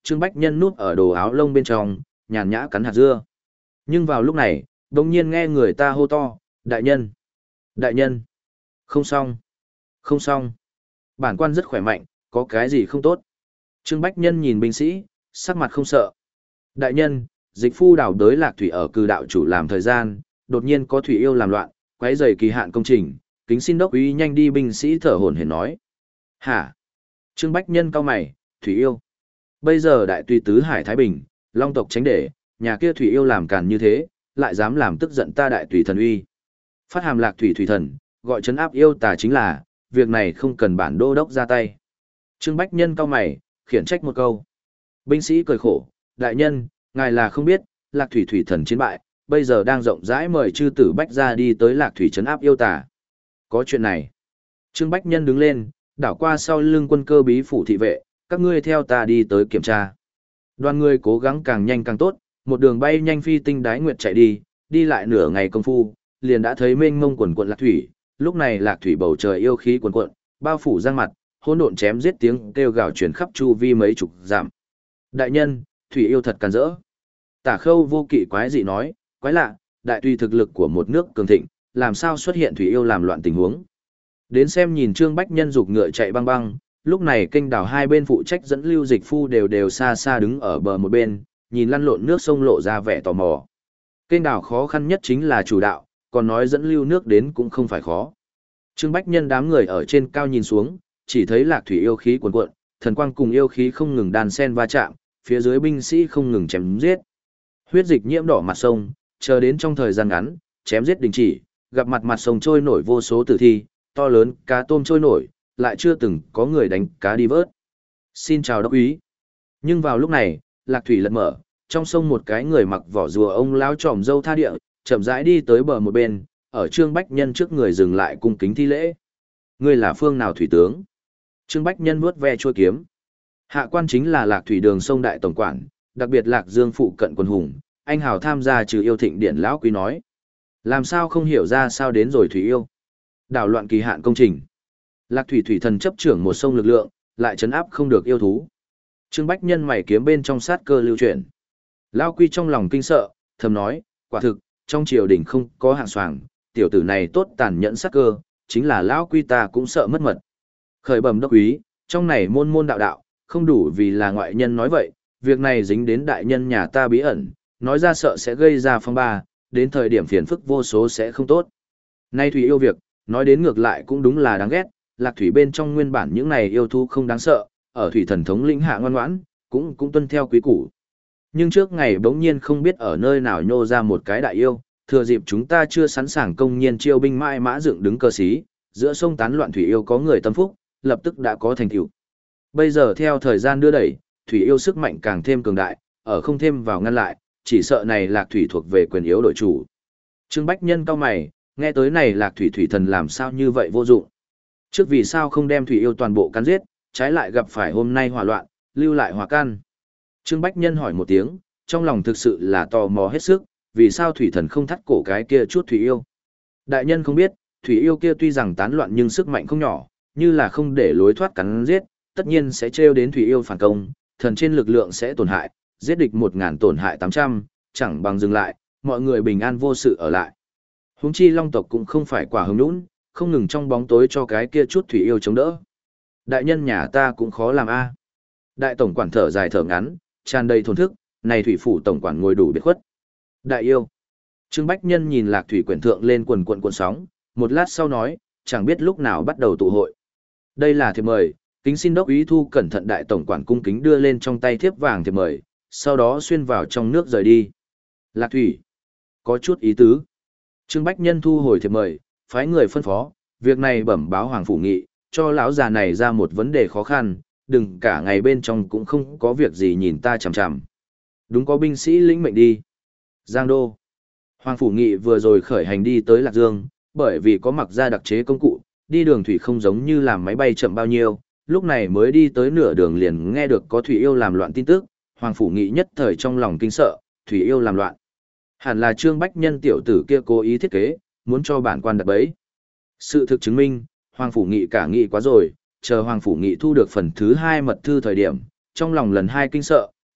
Trương Bách Nhân núp ở đồ áo lông bên trong, nhàn nhã cắn hạt dưa. Nhưng vào lúc này, đồng nhiên nghe người ta hô to, đại nhân, đại nhân, không xong, không xong. Bản quan rất khỏe mạnh, có cái gì không tốt. Trương Bách Nhân nhìn binh sĩ, sắc mặt không sợ. Đại nhân, dịch phu đảo đới lạc thủy ở cư đạo chủ làm thời gian, đột nhiên có thủy yêu làm loạn, quấy rầy kỳ hạn công trình, kính xin đốc úy nhanh đi. Binh sĩ thở hổn hển nói. Hả? Trương Bách Nhân cau mày, thủy yêu. Bây giờ đại tùy tứ hải Thái Bình, long tộc tránh để, nhà kia thủy yêu làm càn như thế, lại dám làm tức giận ta đại tùy thần uy. Phát hàm lạc thủy thủy thần, gọi trấn áp yêu tà chính là, việc này không cần bản đô đốc ra tay. Trương Bách Nhân cau mày, khiển trách một câu. Binh sĩ cười khổ, đại nhân, ngài là không biết, lạc thủy thủy thần chiến bại, bây giờ đang rộng rãi mời chư tử Bách ra đi tới lạc thủy trấn áp yêu tà. Có chuyện này. Trương Bách Nhân đứng lên, đảo qua sau lưng quân cơ bí phủ thị vệ, các ngươi theo ta đi tới kiểm tra. Đoàn người cố gắng càng nhanh càng tốt, một đường bay nhanh phi tinh đái nguyệt chạy đi, đi lại nửa ngày công phu, liền đã thấy mênh mông quần quận lạc thủy, lúc này lạc thủy bầu trời yêu khí quần quận, bao phủ giang mặt, hỗn độn chém giết tiếng kêu gào truyền khắp chu vi mấy chục dặm. Đại nhân, thủy yêu thật càn rỡ. Tả Khâu vô kỵ quái dị nói, quái lạ, đại tùy thực lực của một nước cường thịnh, làm sao xuất hiện thủy yêu làm loạn tình huống. Đến xem nhìn Trương Bách Nhân dục ngựa chạy băng băng, lúc này kênh đảo hai bên phụ trách dẫn lưu dịch phu đều đều xa xa đứng ở bờ một bên, nhìn lăn lộn nước sông lộ ra vẻ tò mò. Kênh đảo khó khăn nhất chính là chủ đạo, còn nói dẫn lưu nước đến cũng không phải khó. Trương Bách Nhân đám người ở trên cao nhìn xuống, chỉ thấy lạc thủy yêu khí cuồn cuộn, thần quang cùng yêu khí không ngừng đan sen va chạm, phía dưới binh sĩ không ngừng chém giết. Huyết dịch nhiễm đỏ mặt sông, chờ đến trong thời gian ngắn, chém giết đình chỉ, gặp mặt mặt sông trôi nổi vô số tử thi, to lớn cá tôm trôi nổi, lại chưa từng có người đánh cá đi vớt. Xin chào đốc úy. Nhưng vào lúc này, lạc thủy lật mở, trong sông một cái người mặc vỏ rùa ông lão tròm dâu tha địa, chậm rãi đi tới bờ một bên, ở Trương Bách Nhân trước người dừng lại cung kính thi lễ. Ngươi là phương nào thủy tướng? Trương Bách Nhân vuốt ve chuôi kiếm. Hạ quan chính là lạc thủy đường sông đại tổng quản, đặc biệt lạc dương phụ cận quân hùng, anh hào tham gia trừ yêu thịnh điện lão quý nói. Làm sao không hiểu ra sao đến rồi thủy yêu? Đảo loạn kỳ hạn công trình. Lạc thủy thủy thần chấp trưởng một sông lực lượng, lại chấn áp không được yêu thú. Trương Bách Nhân mày kiếm bên trong sát cơ lưu chuyển. Lão quy trong lòng kinh sợ, thầm nói, quả thực, trong triều đình không có hạng soàng, tiểu tử này tốt tàn nhẫn sát cơ, chính là lão quy ta cũng sợ mất mật. Khởi bẩm đốc úy, trong này môn môn đạo đạo, không đủ vì là ngoại nhân nói vậy, việc này dính đến đại nhân nhà ta bí ẩn, nói ra sợ sẽ gây ra phong ba, đến thời điểm phiền phức vô số sẽ không tốt. Nay thủy yêu việc, nói đến ngược lại cũng đúng là đáng ghét, lạc thủy bên trong nguyên bản những này yêu thú không đáng sợ, ở thủy thần thống lĩnh hạ ngoan ngoãn, cũng cũng tuân theo quý củ. Nhưng trước ngày bỗng nhiên không biết ở nơi nào nhô ra một cái đại yêu, thừa dịp chúng ta chưa sẵn sàng công nhiên chiêu binh mãi mã dựng đứng cờ xí, giữa sông tán loạn thủy yêu có người tâm phúc, lập tức đã có thành tựu. Bây giờ theo thời gian đưa đẩy, thủy yêu sức mạnh càng thêm cường đại, ở không thêm vào ngăn lại, chỉ sợ này lạc thủy thuộc về quyền yếu đội chủ. Trương Bách Nhân cao mày, nghe tới này lạc thủy thủy thần làm sao như vậy vô dụng. Trước vì sao không đem thủy yêu toàn bộ cắn giết, trái lại gặp phải hôm nay hỏa loạn, lưu lại hỏa can. Trương Bách Nhân hỏi một tiếng, trong lòng thực sự là tò mò hết sức, vì sao thủy thần không thắt cổ cái kia chút thủy yêu. Đại nhân không biết, thủy yêu kia tuy rằng tán loạn nhưng sức mạnh không nhỏ, như là không để lối thoát cắn giết, tất nhiên sẽ trêu đến thủy yêu phản công, thần trên lực lượng sẽ tổn hại, giết địch một ngàn tổn hại tám trăm, chẳng bằng dừng lại, mọi người bình an vô sự ở lại. Huống chi long tộc cũng không phải quả hứng nũng, không ngừng trong bóng tối cho cái kia chút thủy yêu chống đỡ. Đại nhân nhà ta cũng khó làm a. Đại tổng quản thở dài thở ngắn, tràn đầy thổn thức, này thủy phủ tổng quản ngồi đủ biệt khuất. Đại yêu. Trương Bách Nhân nhìn lạc thủy quyển thượng lên quần quần cuộn sóng, một lát sau nói, chẳng biết lúc nào bắt đầu tụ hội. Đây là thiệp mời, kính xin đốc úy thu cẩn thận. Đại tổng quản cung kính đưa lên trong tay thiếp vàng thiệp mời, sau đó xuyên vào trong nước rời đi. Lạc thủy. Có chút ý tứ. Trương Bách Nhân thu hồi thiệp mời, phái người phân phó, việc này bẩm báo Hoàng Phủ Nghị, cho lão già này ra một vấn đề khó khăn, đừng cả ngày bên trong cũng không có việc gì nhìn ta chằm chằm. Đúng có binh sĩ lĩnh mệnh đi. Giang Đô. Hoàng Phủ Nghị vừa rồi khởi hành đi tới Lạc Dương, bởi vì có mặc ra đặc chế công cụ, đi đường thủy không giống như làm máy bay chậm bao nhiêu, lúc này mới đi tới nửa đường liền nghe được có thủy yêu làm loạn tin tức, Hoàng Phủ Nghị nhất thời trong lòng kinh sợ, thủy yêu làm loạn. Hẳn là Trương Bách Nhân tiểu tử kia cố ý thiết kế, muốn cho bản quan đặt bẫy. Sự thực chứng minh, Hoàng Phủ Nghị cả nghị quá rồi, chờ Hoàng Phủ Nghị thu được phần thứ hai mật thư thời điểm, trong lòng lần hai kinh sợ,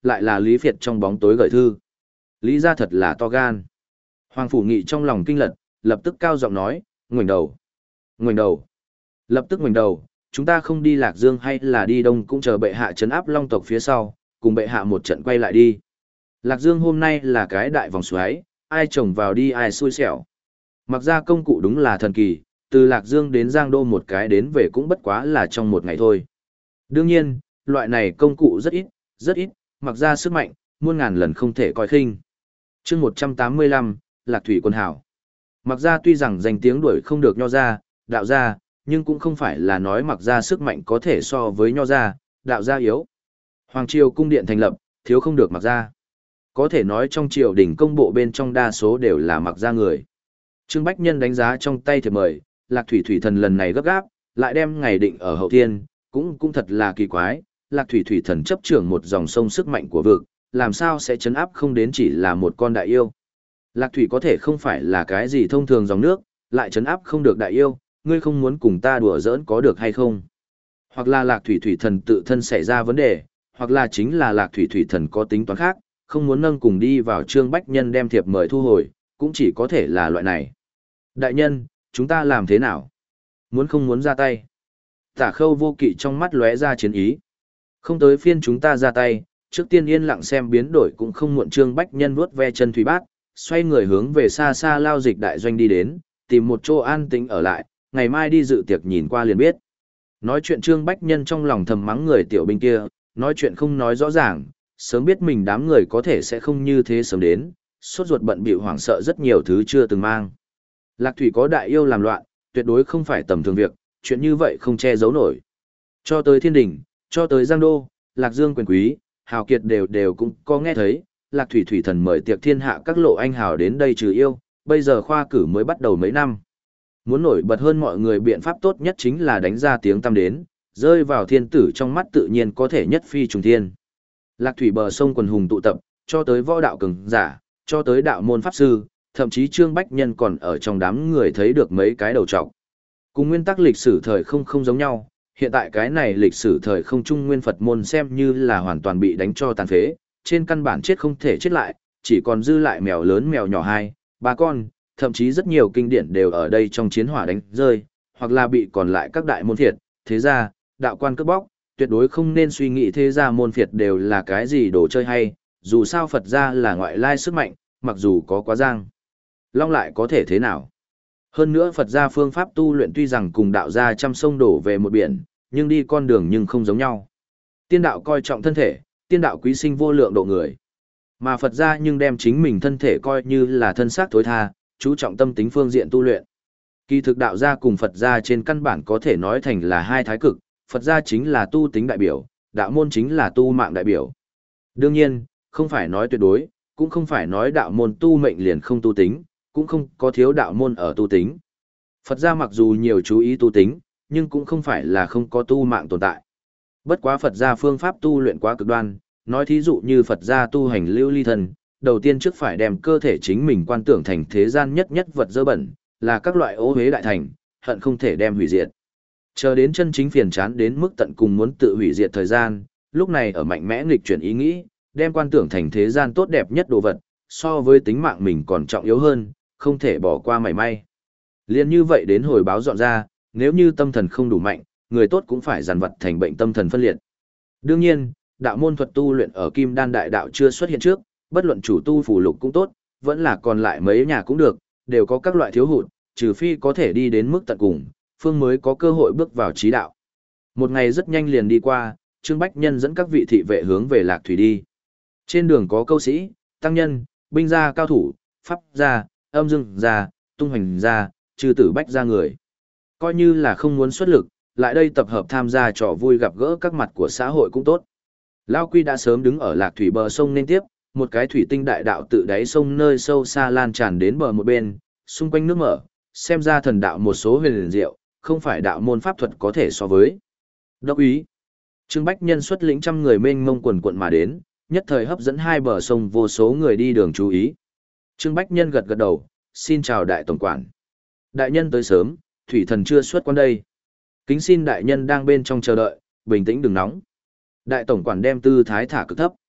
lại là Lý Việt trong bóng tối gửi thư. Lý gia thật là to gan. Hoàng Phủ Nghị trong lòng kinh lật, lập tức cao giọng nói, ngoảnh đầu. Ngoảnh đầu. Lập tức ngoảnh đầu, chúng ta không đi Lạc Dương hay là đi Đông cũng chờ bệ hạ trấn áp Long tộc phía sau, cùng bệ hạ một trận quay lại đi. Lạc Dương hôm nay là cái đại vòng xoáy, ai trồng vào đi ai xui xẻo. Mặc ra công cụ đúng là thần kỳ, từ Lạc Dương đến Giang Đô một cái đến về cũng bất quá là trong một ngày thôi. Đương nhiên, loại này công cụ rất ít, rất ít, mặc ra sức mạnh, muôn ngàn lần không thể coi khinh. chương một trăm tám mươi lăm, Lạc Thủy Quân Hảo. Mặc ra tuy rằng danh tiếng đuổi không được nho ra, đạo ra, nhưng cũng không phải là nói mặc ra sức mạnh có thể so với nho ra, đạo ra yếu. Hoàng triều cung điện thành lập, thiếu không được mặc ra. Có thể nói trong triều đình công bộ bên trong đa số đều là mặc ra người. Trương Bách Nhân đánh giá trong tay thiệp mời, Lạc Thủy Thủy Thần lần này gấp gáp, lại đem ngày định ở hậu thiên, cũng cũng thật là kỳ quái, Lạc Thủy Thủy Thần chấp trưởng một dòng sông sức mạnh của vực, làm sao sẽ chấn áp không đến chỉ là một con đại yêu. Lạc Thủy có thể không phải là cái gì thông thường dòng nước, lại chấn áp không được đại yêu, ngươi không muốn cùng ta đùa giỡn có được hay không? Hoặc là Lạc Thủy Thủy Thần tự thân xảy ra vấn đề, hoặc là chính là Lạc Thủy Thủy Thần có tính toán khác, không muốn nâng cùng đi vào Trương Bách Nhân đem thiệp mời thu hồi, cũng chỉ có thể là loại này. Đại nhân, chúng ta làm thế nào? Muốn không muốn ra tay? Tả Khâu Vô Kỵ trong mắt lóe ra chiến ý. Không tới phiên chúng ta ra tay, trước tiên yên lặng xem biến đổi cũng không muộn. Trương Bách Nhân vuốt ve chân thủy bát, xoay người hướng về xa xa lao dịch đại doanh đi đến, tìm một chỗ an tĩnh ở lại, ngày mai đi dự tiệc nhìn qua liền biết. Nói chuyện Trương Bách Nhân trong lòng thầm mắng người tiểu binh kia, nói chuyện không nói rõ ràng, sớm biết mình đám người có thể sẽ không như thế sớm đến, sốt ruột bận bịu hoảng sợ rất nhiều thứ chưa từng mang. Lạc Thủy có đại yêu làm loạn, tuyệt đối không phải tầm thường việc, chuyện như vậy không che giấu nổi. Cho tới Thiên Đình, cho tới Giang Đô, Lạc Dương quyền quý, hào kiệt đều đều cũng có nghe thấy, Lạc Thủy Thủy Thần mời tiệc thiên hạ các lộ anh hào đến đây trừ yêu, bây giờ khoa cử mới bắt đầu mấy năm. Muốn nổi bật hơn mọi người biện pháp tốt nhất chính là đánh ra tiếng tăm đến, rơi vào thiên tử trong mắt tự nhiên có thể nhất phi trùng thiên. Lạc Thủy bờ sông quần hùng tụ tập, cho tới võ đạo cường giả, cho tới đạo môn pháp sư, thậm chí Trương Bách Nhân còn ở trong đám người thấy được mấy cái đầu trọc. Cùng nguyên tắc lịch sử thời không không giống nhau, hiện tại cái này lịch sử thời không trung nguyên Phật môn xem như là hoàn toàn bị đánh cho tàn phế, trên căn bản chết không thể chết lại, chỉ còn dư lại mèo lớn mèo nhỏ hai, ba con, thậm chí rất nhiều kinh điển đều ở đây trong chiến hỏa đánh rơi, hoặc là bị còn lại các đại môn phiệt, thế ra, đạo quan cướp bóc, tuyệt đối không nên suy nghĩ thế ra môn phiệt đều là cái gì đồ chơi hay, dù sao Phật gia là ngoại lai sức mạnh, mặc dù có quá giang. Long lại có thể thế nào? Hơn nữa Phật gia phương pháp tu luyện tuy rằng cùng đạo gia trăm sông đổ về một biển, nhưng đi con đường nhưng không giống nhau. Tiên đạo coi trọng thân thể, tiên đạo quý sinh vô lượng độ người. Mà Phật gia nhưng đem chính mình thân thể coi như là thân xác thối tha, chú trọng tâm tính phương diện tu luyện. Kỳ thực đạo gia cùng Phật gia trên căn bản có thể nói thành là hai thái cực, Phật gia chính là tu tính đại biểu, đạo môn chính là tu mạng đại biểu. Đương nhiên, không phải nói tuyệt đối, cũng không phải nói đạo môn tu mệnh liền không tu tính, cũng không có thiếu đạo môn ở tu tính. Phật gia mặc dù nhiều chú ý tu tính, nhưng cũng không phải là không có tu mạng tồn tại. Bất quá Phật gia phương pháp tu luyện quá cực đoan, nói thí dụ như Phật gia tu hành lưu ly thần, đầu tiên trước phải đem cơ thể chính mình quan tưởng thành thế gian nhất nhất vật dơ bẩn, là các loại ô hế đại thành, hận không thể đem hủy diệt. Chờ đến chân chính phiền chán đến mức tận cùng muốn tự hủy diệt thời gian, lúc này ở mạnh mẽ nghịch chuyển ý nghĩ, đem quan tưởng thành thế gian tốt đẹp nhất đồ vật, so với tính mạng mình còn trọng yếu hơn, không thể bỏ qua mảy may. Liên như vậy đến hồi báo dọn ra, nếu như tâm thần không đủ mạnh, người tốt cũng phải dằn vặt thành bệnh tâm thần phân liệt. Đương nhiên, đạo môn thuật tu luyện ở Kim Đan đại đạo chưa xuất hiện trước, bất luận chủ tu phù lục cũng tốt, vẫn là còn lại mấy nhà cũng được, đều có các loại thiếu hụt, trừ phi có thể đi đến mức tận cùng, phương mới có cơ hội bước vào trí đạo. Một ngày rất nhanh liền đi qua, Trương Bách Nhân dẫn các vị thị vệ hướng về Lạc Thủy đi. Trên đường có câu sĩ, tăng nhân, binh gia cao thủ, pháp gia, âm dương gia, tung hoành gia, trừ tử bách gia người. Coi như là không muốn xuất lực, lại đây tập hợp tham gia trò vui gặp gỡ các mặt của xã hội cũng tốt. Lao Quy đã sớm đứng ở Lạc Thủy bờ sông nên tiếp, một cái thủy tinh đại đạo tự đáy sông nơi sâu xa lan tràn đến bờ một bên, xung quanh nước mở, xem ra thần đạo một số huyền liền diệu, không phải đạo môn pháp thuật có thể so với. Đốc ý. Trương Bách Nhân xuất lĩnh trăm người mênh mông quần quận mà đến, nhất thời hấp dẫn hai bờ sông vô số người đi đường chú ý. Trương Bách Nhân gật gật đầu, xin chào đại tổng quản. Đại nhân tới sớm, thủy thần chưa xuất quan đây. Kính xin đại nhân đang bên trong chờ đợi, bình tĩnh đừng nóng. Đại tổng quản đem tư thái thả cực thấp.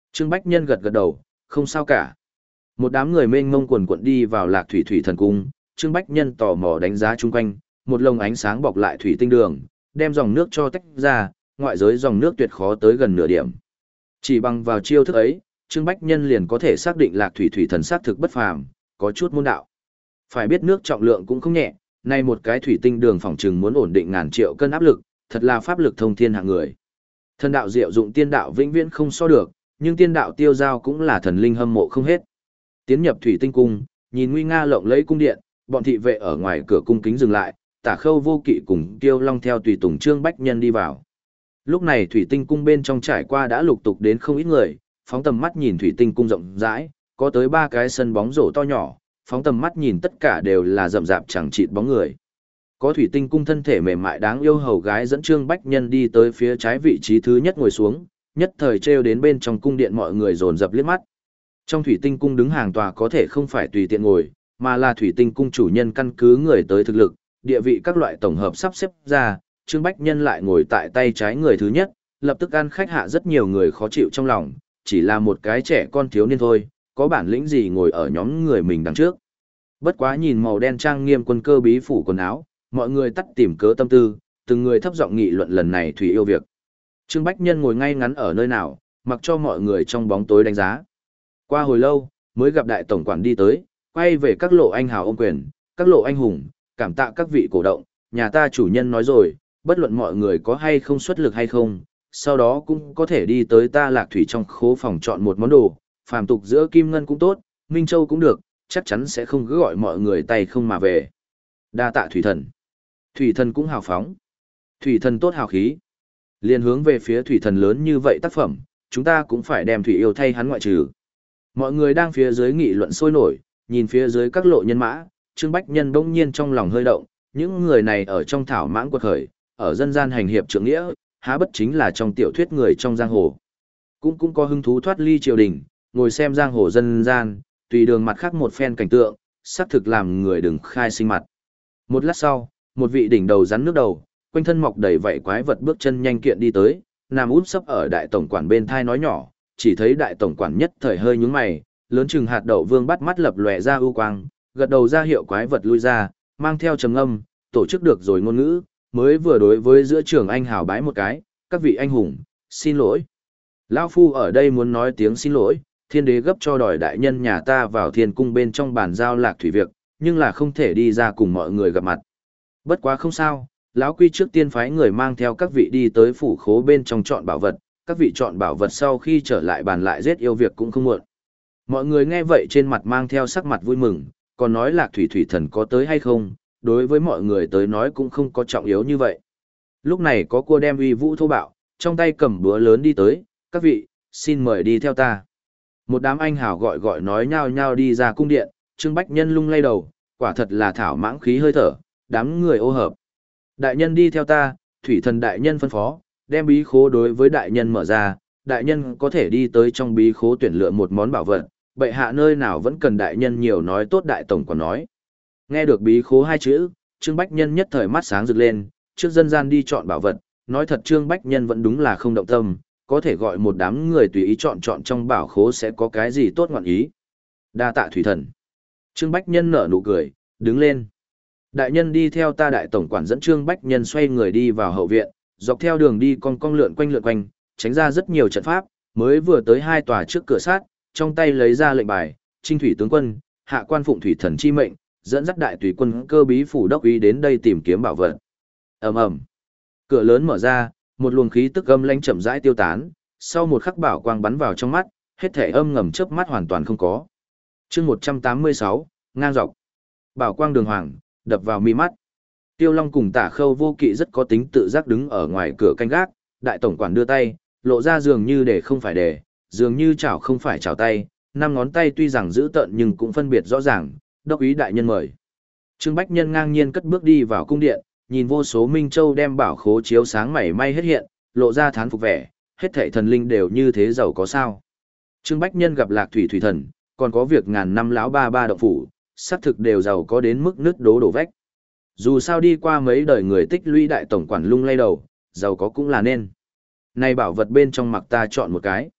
Trương Bách Nhân gật gật đầu, không sao cả. Một đám người mênh mông quần quận đi vào Lạc Thủy Thủy Thần Cung, Trương Bách Nhân tò mò đánh giá chung quanh, một lồng ánh sáng bọc lại thủy tinh đường, đem dòng nước cho tách ra, ngoại giới dòng nước tuyệt khó tới gần nửa điểm. Chỉ bằng vào chiêu thức ấy, Trương Bách Nhân liền có thể xác định Lạc Thủy Thủy Thần xác thực bất phàm, có chút môn đạo. Phải biết nước trọng lượng cũng không nhẹ, nay một cái thủy tinh đường phòng trừng muốn ổn định ngàn triệu cân áp lực, thật là pháp lực thông thiên hạng người. Thần đạo diệu dụng tiên đạo vĩnh viễn không so được, nhưng tiên đạo tiêu giao cũng là thần linh hâm mộ không hết. Tiến nhập thủy tinh cung, nhìn nguy nga lộng lẫy cung điện, bọn thị vệ ở ngoài cửa cung kính dừng lại, Tả Khâu Vô Kỵ cùng Tiêu Long theo tùy tùng Trương Bách Nhân đi vào. Lúc này thủy tinh cung bên trong trải qua đã lục tục đến không ít người, phóng tầm mắt nhìn thủy tinh cung rộng rãi, có tới ba cái sân bóng rổ to nhỏ, phóng tầm mắt nhìn tất cả đều là rậm rạp chẳng chịt bóng người. Có thủy tinh cung thân thể mềm mại đáng yêu hầu gái dẫn Trương Bách Nhân đi tới phía trái vị trí thứ nhất ngồi xuống, nhất thời trêu đến bên trong cung điện mọi người dồn dập liếc mắt. Trong thủy tinh cung đứng hàng tòa có thể không phải tùy tiện ngồi, mà là thủy tinh cung chủ nhân căn cứ người tới thực lực, địa vị các loại tổng hợp sắp xếp ra, Trương Bách Nhân lại ngồi tại tay trái người thứ nhất, lập tức ăn khách hạ rất nhiều người khó chịu trong lòng, chỉ là một cái trẻ con thiếu niên thôi, có bản lĩnh gì ngồi ở nhóm người mình đằng trước. Bất quá nhìn màu đen trang nghiêm quân cơ bí phủ quần áo, mọi người tắt tìm cớ tâm tư, từng người thấp giọng nghị luận lần này thủy yêu việc. Trương Bách Nhân ngồi ngay ngắn ở nơi nào, mặc cho mọi người trong bóng tối đánh giá. Qua hồi lâu, mới gặp đại tổng quản đi tới, quay về các lộ anh hào ôm quyền, các lộ anh hùng, cảm tạ các vị cổ động, nhà ta chủ nhân nói rồi, bất luận mọi người có hay không xuất lực hay không, sau đó cũng có thể đi tới ta Lạc Thủy trong khố phòng chọn một món đồ, phàm tục giữa kim ngân cũng tốt, Minh Châu cũng được, chắc chắn sẽ không cứ gọi mọi người tay không mà về. Đa tạ Thủy Thần. Thủy Thần cũng hào phóng. Thủy Thần tốt hào khí. Liên hướng về phía Thủy Thần lớn như vậy tác phẩm, chúng ta cũng phải đem Thủy yêu thay hắn ngoại trừ. Mọi người đang phía dưới nghị luận sôi nổi, nhìn phía dưới các lộ nhân mã, Trương Bách Nhân bỗng nhiên trong lòng hơi động, những người này ở trong thảo mãng quật khởi, ở dân gian hành hiệp trượng nghĩa, há bất chính là trong tiểu thuyết người trong giang hồ. Cũng cũng có hứng thú thoát ly triều đình, ngồi xem giang hồ dân gian, tùy đường mặt khác một phen cảnh tượng, xác thực làm người đừng khai sinh mặt. Một lát sau, một vị đỉnh đầu rắn nước đầu, quanh thân mọc đầy vảy quái vật bước chân nhanh kiện đi tới, nằm úp sấp ở đại tổng quản bên thai nói nhỏ, chỉ thấy đại tổng quản nhất thời hơi nhướng mày, lớn chừng hạt đậu vương bắt mắt lập lòe ra ưu quang, gật đầu ra hiệu quái vật lui ra, mang theo trầm âm, tổ chức được rồi ngôn ngữ, mới vừa đối với giữa trường anh hào bái một cái, các vị anh hùng, xin lỗi. Lão Phu ở đây muốn nói tiếng xin lỗi, thiên đế gấp cho đòi đại nhân nhà ta vào thiên cung bên trong bàn giao Lạc Thủy việc, nhưng là không thể đi ra cùng mọi người gặp mặt. Bất quá không sao, lão quy trước tiên phái người mang theo các vị đi tới phủ khố bên trong chọn bảo vật, các vị chọn bảo vật sau khi trở lại bàn lại giết yêu việc cũng không muộn. Mọi người nghe vậy trên mặt mang theo sắc mặt vui mừng, còn nói Lạc Thủy Thủy Thần có tới hay không, đối với mọi người tới nói cũng không có trọng yếu như vậy. Lúc này có cua đem uy vũ thô bạo, trong tay cầm búa lớn đi tới, các vị, xin mời đi theo ta. Một đám anh hào gọi gọi nói nhao nhao đi ra cung điện, Trương Bách Nhân lung lay đầu, quả thật là thảo mãng khí hơi thở, đám người ô hợp. Đại nhân đi theo ta, Thủy Thần đại nhân phân phó, đem bí khố đối với đại nhân mở ra, đại nhân có thể đi tới trong bí khố tuyển lựa một món bảo vật, bệ hạ nơi nào vẫn cần đại nhân nhiều nói tốt đại tổng còn nói. Nghe được bí khố hai chữ, Trương Bách Nhân nhất thời mắt sáng rực lên, trước dân gian đi chọn bảo vật, nói thật Trương Bách Nhân vẫn đúng là không động tâm, có thể gọi một đám người tùy ý chọn chọn trong bảo khố sẽ có cái gì tốt ngọn ý. Đa tạ Thủy Thần. Trương Bách Nhân nở nụ cười, đứng lên. Đại nhân đi theo ta đại tổng quản dẫn Trương Bách Nhân xoay người đi vào hậu viện, dọc theo đường đi con cong lượn quanh lượn quanh, tránh ra rất nhiều trận pháp, mới vừa tới hai tòa trước cửa sát, trong tay lấy ra lệnh bài, Trinh Thủy tướng quân, hạ quan phụng Thủy Thần chi mệnh, dẫn dắt đại tùy quân cơ bí phủ đốc ý đến đây tìm kiếm bảo vật. Ầm ầm. Cửa lớn mở ra, một luồng khí tức âm lãnh chậm rãi tiêu tán, sau một khắc bảo quang bắn vào trong mắt, hết thể âm ngầm chớp mắt hoàn toàn không có. Chương một trăm tám mươi sáu, ngang dọc. Bảo quang đường hoàng, đập vào mi mắt. Tiêu Long cùng Tả Khâu Vô Kỵ rất có tính tự giác đứng ở ngoài cửa canh gác, đại tổng quản đưa tay, lộ ra dường như để không phải để, dường như chảo không phải chảo tay, năm ngón tay tuy rằng giữ tợn nhưng cũng phân biệt rõ ràng, đốc ý đại nhân mời. Trương Bách Nhân ngang nhiên cất bước đi vào cung điện, nhìn vô số minh châu đem bảo khố chiếu sáng mảy may hết hiện, lộ ra thán phục vẻ, hết thảy thần linh đều như thế giàu có sao. Trương Bách Nhân gặp Lạc Thủy Thủy Thần, còn có việc ngàn năm lão ba ba động phủ, xác thực đều giàu có đến mức nứt đố đổ vách. Dù sao đi qua mấy đời người tích lũy đại tổng quản lung lay đầu, giàu có cũng là nên. Này bảo vật bên trong mặc ta chọn một cái.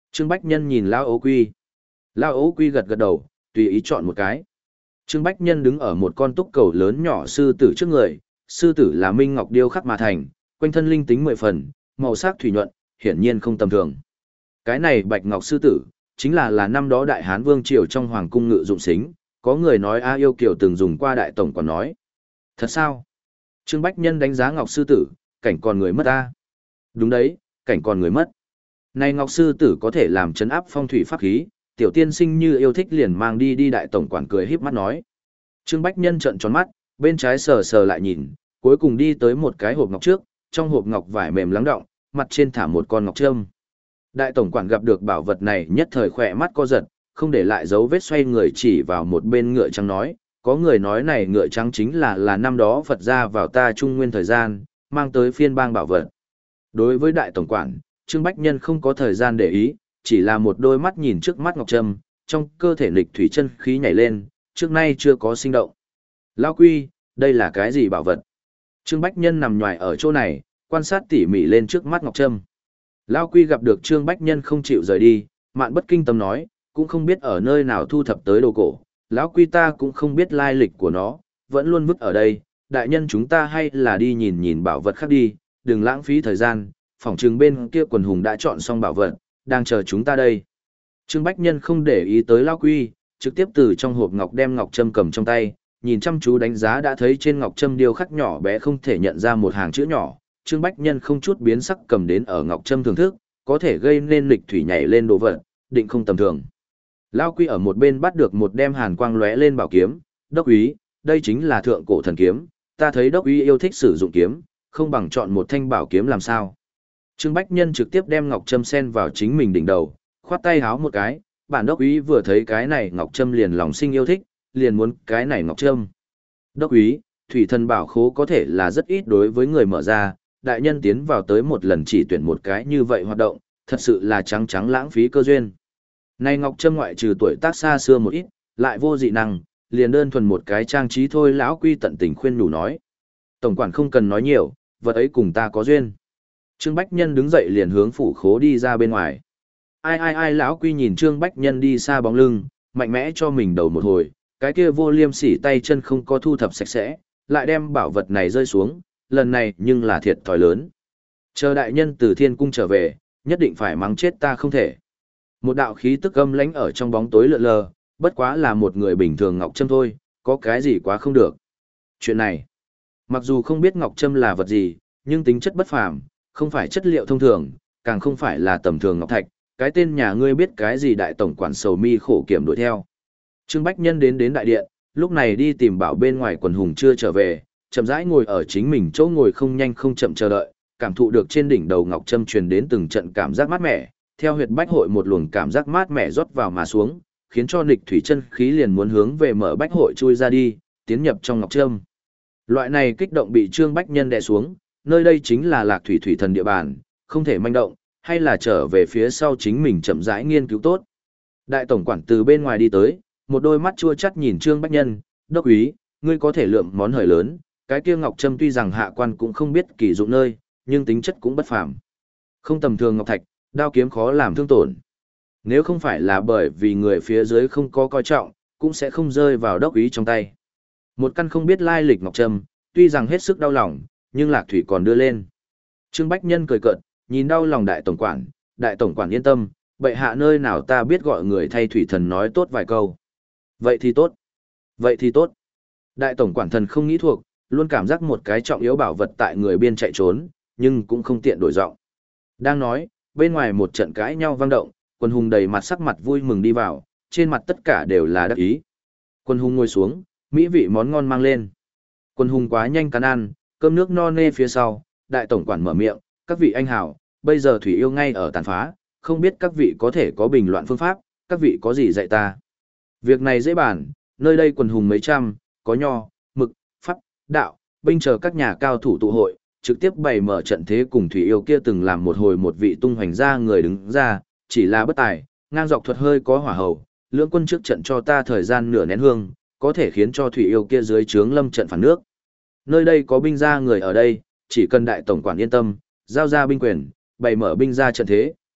Trương Bách Nhân nhìn Lao Ấu Quy. Lao Ấu Quy gật gật đầu, tùy ý chọn một cái. Trương Bách Nhân đứng ở một con túc cầu lớn nhỏ sư tử trước người, sư tử là minh ngọc điêu khắc mà thành, quanh thân linh tính mười phần, màu sắc thủy nhuận, hiển nhiên không tầm thường. Cái này bạch ngọc sư tử, chính là là năm đó Đại Hán Vương Triều trong Hoàng cung ngự dụng xính, có người nói A Yêu Kiều từng dùng qua đại tổng còn nói. Thật sao? Trương Bách Nhân đánh giá ngọc sư tử, cảnh còn người mất ta. Đúng đấy, cảnh còn người mất. Này ngọc sư tử có thể làm chấn áp phong thủy pháp khí, tiểu tiên sinh như yêu thích liền mang đi đi đại tổng quản cười híp mắt nói. Trương Bách Nhân trợn tròn mắt, bên trái sờ sờ lại nhìn, cuối cùng đi tới một cái hộp ngọc trước, trong hộp ngọc vải mềm lắng động, mặt trên thả một con ngọc trâm. Đại tổng quản gặp được bảo vật này nhất thời khỏe mắt co giật, không để lại dấu vết xoay người chỉ vào một bên ngựa trắng nói, có người nói này ngựa trắng chính là là năm đó Phật gia vào ta trung nguyên thời gian, mang tới phiên bang bảo vật. Đối với đại tổng quản, Trương Bách Nhân không có thời gian để ý, chỉ là một đôi mắt nhìn trước mắt ngọc trâm, trong cơ thể nghịch thủy chân khí nhảy lên, trước nay chưa có sinh động. Lão Quy, đây là cái gì bảo vật? Trương Bách Nhân nằm nhòi ở chỗ này, quan sát tỉ mỉ lên trước mắt ngọc trâm. Lão Quy gặp được Trương Bách Nhân không chịu rời đi, mạn bất kinh tâm nói, cũng không biết ở nơi nào thu thập tới đồ cổ, lão Quy ta cũng không biết lai lịch của nó, vẫn luôn vứt ở đây, đại nhân chúng ta hay là đi nhìn nhìn bảo vật khác đi, đừng lãng phí thời gian, phỏng chừng bên kia quần hùng đã chọn xong bảo vật, đang chờ chúng ta đây. Trương Bách Nhân không để ý tới Lão Quy, trực tiếp từ trong hộp ngọc đem ngọc trâm cầm trong tay, nhìn chăm chú đánh giá đã thấy trên ngọc trâm điêu khắc nhỏ bé không thể nhận ra một hàng chữ nhỏ, Trương Bách Nhân không chút biến sắc cầm đến ở ngọc trâm thưởng thức, có thể gây nên lịch thủy nhảy lên đồ vật, định không tầm thường. Lão Quy ở một bên bắt được một đem hàn quang lóe lên bảo kiếm, đốc úy, đây chính là thượng cổ thần kiếm, ta thấy đốc úy yêu thích sử dụng kiếm, không bằng chọn một thanh bảo kiếm làm sao. Trương Bách Nhân trực tiếp đem ngọc trâm sen vào chính mình đỉnh đầu, khoát tay háo một cái, bản đốc úy vừa thấy cái này ngọc trâm liền lòng sinh yêu thích, liền muốn cái này ngọc trâm. Đốc úy, thủy thần bảo khố có thể là rất ít đối với người mở ra, đại nhân tiến vào tới một lần chỉ tuyển một cái như vậy hoạt động, thật sự là trắng trắng lãng phí cơ duyên. Này ngọc trâm ngoại trừ tuổi tác xa xưa một ít, lại vô dị năng, liền đơn thuần một cái trang trí thôi. Lão Quy tận tình khuyên nhủ nói. Tổng quản không cần nói nhiều, vật ấy cùng ta có duyên. Trương Bách Nhân đứng dậy liền hướng phủ khố đi ra bên ngoài. Ai ai ai Lão Quy nhìn Trương Bách Nhân đi xa bóng lưng, mạnh mẽ cho mình đầu một hồi, cái kia vô liêm sỉ tay chân không có thu thập sạch sẽ, lại đem bảo vật này rơi xuống, lần này nhưng là thiệt thòi lớn. Chờ đại nhân từ thiên cung trở về, nhất định phải mắng chết ta không thể. Một đạo khí tức âm lãnh ở trong bóng tối lượn lờ, bất quá là một người bình thường ngọc trâm thôi, có cái gì quá không được. Chuyện này, mặc dù không biết ngọc trâm là vật gì, nhưng tính chất bất phàm, không phải chất liệu thông thường, càng không phải là tầm thường ngọc thạch, cái tên nhà ngươi biết cái gì đại tổng quản sầu mi khổ kiểm đuổi theo. Trương Bách Nhân đến đến đại điện, lúc này đi tìm bảo bên ngoài quần hùng chưa trở về, chậm rãi ngồi ở chính mình chỗ ngồi không nhanh không chậm chờ đợi, cảm thụ được trên đỉnh đầu ngọc trâm truyền đến từng trận cảm giác mát mẻ, theo huyệt bách hội một luồng cảm giác mát mẻ rót vào mà xuống, khiến cho nghịch thủy chân khí liền muốn hướng về mở bách hội chui ra đi, tiến nhập trong ngọc trâm. Loại này kích động bị Trương Bách Nhân đè xuống, nơi đây chính là Lạc Thủy thủy thần địa bàn, không thể manh động, hay là trở về phía sau chính mình chậm rãi nghiên cứu tốt. Đại tổng quản từ bên ngoài đi tới, một đôi mắt chua chắt nhìn Trương Bách Nhân, đốc úy, ngươi có thể lượm món hời lớn, cái kia ngọc trâm tuy rằng hạ quan cũng không biết kỳ dụng nơi, nhưng tính chất cũng bất phàm. Không tầm thường ngọc thạch, đao kiếm khó làm thương tổn. Nếu không phải là bởi vì người phía dưới không có coi trọng, cũng sẽ không rơi vào đốc úy trong tay. Một căn không biết lai lịch ngọc trâm, tuy rằng hết sức đau lòng, nhưng Lạc Thủy còn đưa lên. Trương Bách Nhân cười cợt, nhìn đau lòng đại tổng quản, đại tổng quản yên tâm, bệ hạ nơi nào ta biết gọi người thay thủy thần nói tốt vài câu. Vậy thì tốt. Vậy thì tốt. Đại tổng quản thần không nghĩ thuộc, luôn cảm giác một cái trọng yếu bảo vật tại người biên chạy trốn, nhưng cũng không tiện đổi giọng. Đang nói, bên ngoài một trận cãi nhau vang động, Quân hùng đầy mặt sắc mặt vui mừng đi vào, trên mặt tất cả đều là đắc ý. Quân hùng ngồi xuống, mỹ vị món ngon mang lên. Quân hùng quá nhanh cắn ăn, cơm nước no nê phía sau, đại tổng quản mở miệng, các vị anh hảo, bây giờ thủy yêu ngay ở tàn phá, không biết các vị có thể có bình loạn phương pháp, các vị có gì dạy ta. Việc này dễ bàn, nơi đây quần hùng mấy trăm, có nho, mực, pháp, đạo, binh chờ các nhà cao thủ tụ hội, trực tiếp bày mở trận thế cùng thủy yêu kia từng làm một hồi một vị tung hoành ra người đứng ra, chỉ là bất tài, ngang dọc thuật hơi có hỏa hầu, lưỡng quân trước trận cho ta thời gian nửa nén hương, có thể khiến cho thủy yêu kia dưới trướng lâm trận phản nước. Nơi đây có binh gia người ở đây, chỉ cần đại tổng quản yên tâm, giao ra binh quyền, bày mở binh gia trận thế,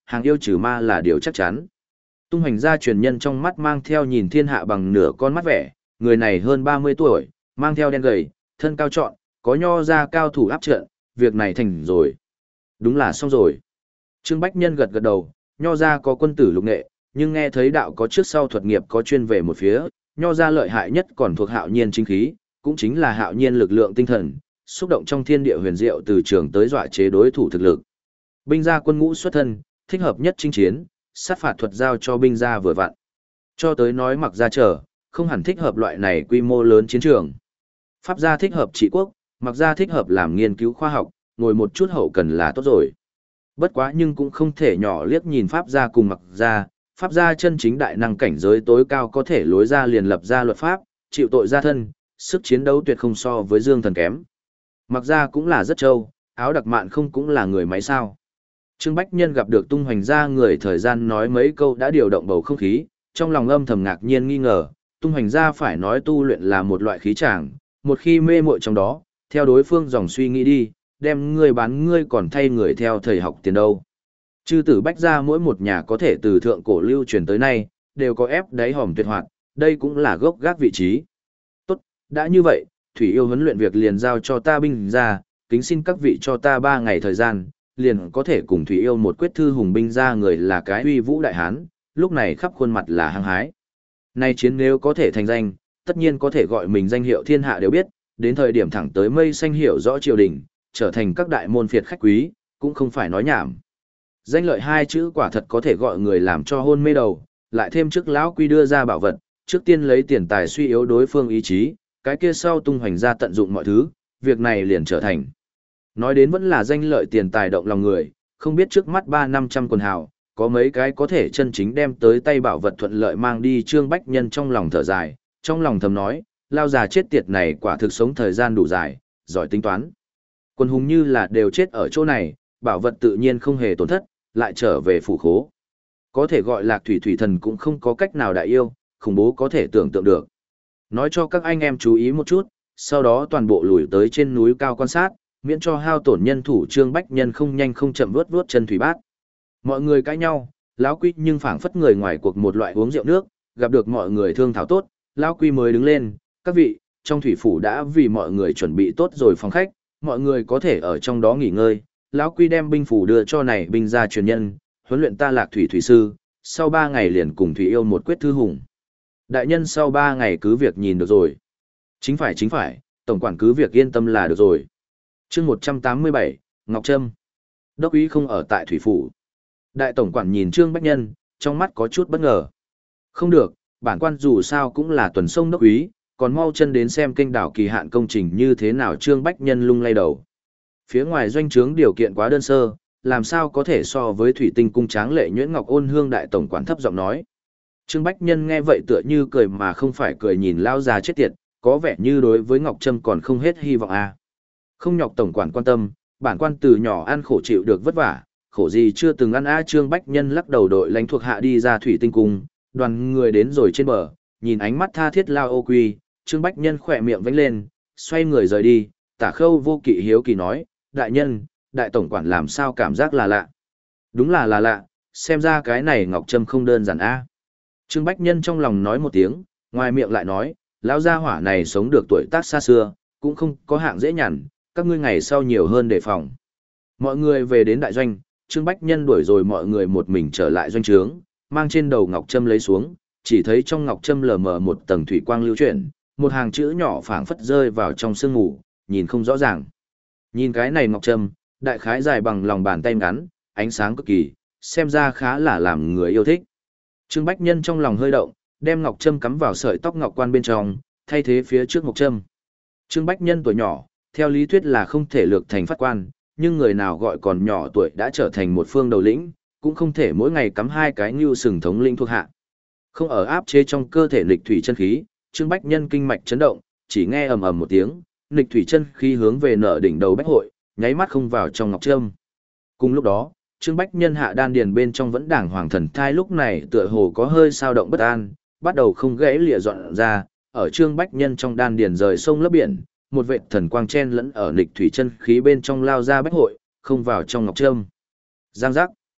hàng yêu trừ ma là điều chắc chắn. Tung Hoành gia truyền nhân trong mắt mang theo nhìn thiên hạ bằng nửa con mắt vẻ, người này hơn ba mươi tuổi, mang theo đen gầy, thân cao trọn, có nho ra cao thủ áp trận, việc này thành rồi. Đúng là xong rồi. Trương Bách Nhân gật gật đầu, nho ra có quân tử lục nghệ, nhưng nghe thấy đạo có trước sau thuật nghiệp có chuyên về một phía, nho ra lợi hại nhất còn thuộc hạo nhiên chính khí, cũng chính là hạo nhiên lực lượng tinh thần, xúc động trong thiên địa huyền diệu từ trường tới dọa chế đối thủ thực lực. Binh gia quân ngũ xuất thân, thích hợp nhất chinh chiến, sát phạt thuật giao cho binh gia vừa vặn. Cho tới nói Mặc gia trở, không hẳn thích hợp loại này quy mô lớn chiến trường. Pháp gia thích hợp trị quốc, Mặc gia thích hợp làm nghiên cứu khoa học, ngồi một chút hậu cần là tốt rồi. Bất quá nhưng cũng không thể nhỏ liếc nhìn Pháp gia cùng Mặc gia, Pháp gia chân chính đại năng cảnh giới tối cao có thể lối ra liền lập ra luật pháp, chịu tội gia thân, sức chiến đấu tuyệt không so với Dương Thần kém. Mặc gia cũng là rất trâu, áo đặc mạn không cũng là người máy sao. Trương Bách Nhân gặp được Tung Hoành gia người thời gian nói mấy câu đã điều động bầu không khí, trong lòng âm thầm ngạc nhiên nghi ngờ, Tung Hoành gia phải nói tu luyện là một loại khí tràng, một khi mê muội trong đó, theo đối phương dòng suy nghĩ đi, đem ngươi bán ngươi còn thay người theo thầy học tiền đâu. Chư tử Bách gia mỗi một nhà có thể từ thượng cổ lưu truyền tới nay, đều có ép đáy hòm tuyệt hoạt, đây cũng là gốc gác vị trí. Tốt, đã như vậy, Thủy Yêu huấn luyện việc liền giao cho ta binh ra, kính xin các vị cho ta ba ngày thời gian, liền có thể cùng Thủy Yêu một quyết thư hùng binh ra người là cái uy vũ đại hán, lúc này khắp khuôn mặt là hăng hái. Nay chiến nếu có thể thành danh, tất nhiên có thể gọi mình danh hiệu thiên hạ đều biết, đến thời điểm thẳng tới mây xanh hiểu rõ triều đình, trở thành các đại môn phiệt khách quý, cũng không phải nói nhảm. Danh lợi hai chữ quả thật có thể gọi người làm cho hôn mê đầu, lại thêm trước lão quy đưa ra bảo vật, trước tiên lấy tiền tài suy yếu đối phương ý chí, cái kia sau Tung Hoành ra tận dụng mọi thứ, việc này liền trở thành. Nói đến vẫn là danh lợi tiền tài động lòng người, không biết trước mắt ba năm trăm quần hào, có mấy cái có thể chân chính đem tới tay bảo vật thuận lợi mang đi. Trương Bách Nhân trong lòng thở dài, trong lòng thầm nói, lao già chết tiệt này quả thực sống thời gian đủ dài, giỏi tính toán. Quân hùng như là đều chết ở chỗ này, bảo vật tự nhiên không hề tổn thất, lại trở về phủ khố. Có thể gọi Lạc Thủy Thủy Thần cũng không có cách nào đại yêu, khủng bố có thể tưởng tượng được. Nói cho các anh em chú ý một chút, sau đó toàn bộ lùi tới trên núi cao quan sát, miễn cho hao tổn nhân thủ. Trương Bách Nhân không nhanh không chậm vuốt vuốt chân thủy bát. Mọi người cãi nhau, lão quy nhưng phảng phất người ngoài cuộc một loại uống rượu nước, gặp được mọi người thương thảo tốt, lão quy mới đứng lên, các vị, trong thủy phủ đã vì mọi người chuẩn bị tốt rồi phòng khách, mọi người có thể ở trong đó nghỉ ngơi. Lão quy đem binh phủ đưa cho này binh gia truyền nhân, huấn luyện ta Lạc Thủy thủy sư, sau ba ngày liền cùng Thủy Yêu một quyết thư hùng. Đại nhân sau ba ngày cứ việc nhìn được rồi. Chính phải chính phải, tổng quản cứ việc yên tâm là được rồi. Chương một trăm tám mươi bảy, Ngọc Trâm. Đốc úy không ở tại thủy phủ. Đại tổng quản nhìn Trương Bách Nhân, trong mắt có chút bất ngờ. Không được, bản quan dù sao cũng là tuần sông đốc úy, còn mau chân đến xem kênh đảo kỳ hạn công trình như thế nào. Trương Bách Nhân lung lay đầu. Phía ngoài doanh trướng điều kiện quá đơn sơ, làm sao có thể so với thủy tinh cung tráng lệ nhuyễn ngọc ôn hương. Đại tổng quản thấp giọng nói. Trương Bách Nhân nghe vậy tựa như cười mà không phải cười, nhìn lao già chết tiệt, có vẻ như đối với Ngọc Trâm còn không hết hy vọng à. Không nhọc tổng quản quan tâm, bản quan từ nhỏ ăn khổ chịu được vất vả, khổ gì chưa từng ăn a. Trương Bách Nhân lắc đầu, đội lãnh thuộc hạ đi ra thủy tinh cung, đoàn người đến rồi trên bờ, nhìn ánh mắt tha thiết lao ô quy, Trương Bách Nhân khỏe miệng vẫy lên, xoay người rời đi. Tả Khâu vô kỵ hiếu kỳ nói, đại nhân, đại tổng quản làm sao cảm giác là lạ. Đúng là là lạ, xem ra cái này Ngọc Trâm không đơn giản a. Trương Bách Nhân trong lòng nói một tiếng, ngoài miệng lại nói, lão gia hỏa này sống được tuổi tác xa xưa, cũng không có hạng dễ nhằn, các ngươi ngày sau nhiều hơn đề phòng. Mọi người về đến đại doanh, Trương Bách Nhân đuổi rồi mọi người một mình trở lại doanh trướng, mang trên đầu ngọc trâm lấy xuống, chỉ thấy trong ngọc trâm lờ mờ một tầng thủy quang lưu chuyển, một hàng chữ nhỏ phảng phất rơi vào trong sương ngủ, nhìn không rõ ràng. Nhìn cái này ngọc trâm, đại khái dài bằng lòng bàn tay ngắn, ánh sáng cực kỳ, xem ra khá là làm người yêu thích. Trương Bách Nhân trong lòng hơi động, đem ngọc trâm cắm vào sợi tóc ngọc quan bên trong, thay thế phía trước ngọc trâm. Trương Bách Nhân tuổi nhỏ, theo lý thuyết là không thể lược thành phát quan, nhưng người nào gọi còn nhỏ tuổi đã trở thành một phương đầu lĩnh, cũng không thể mỗi ngày cắm hai cái như sừng thống lĩnh thuộc hạ. Không ở áp chế trong cơ thể nghịch thủy chân khí, Trương Bách Nhân kinh mạch chấn động, chỉ nghe ầm ầm một tiếng, nghịch thủy chân khí hướng về nở đỉnh đầu bách hội, nháy mắt không vào trong ngọc trâm. Cùng lúc đó, Trương Bách Nhân hạ đan điền bên trong vẫn đảng hoàng thần thai lúc này tựa hồ có hơi sao động bất an, bắt đầu không gãy lìa dọn ra, ở Trương Bách Nhân trong đan điền rời sông lấp biển, một vệt thần quang chen lẫn ở nghịch thủy chân khí bên trong lao ra bách hội, không vào trong ngọc trâm. Giang giác.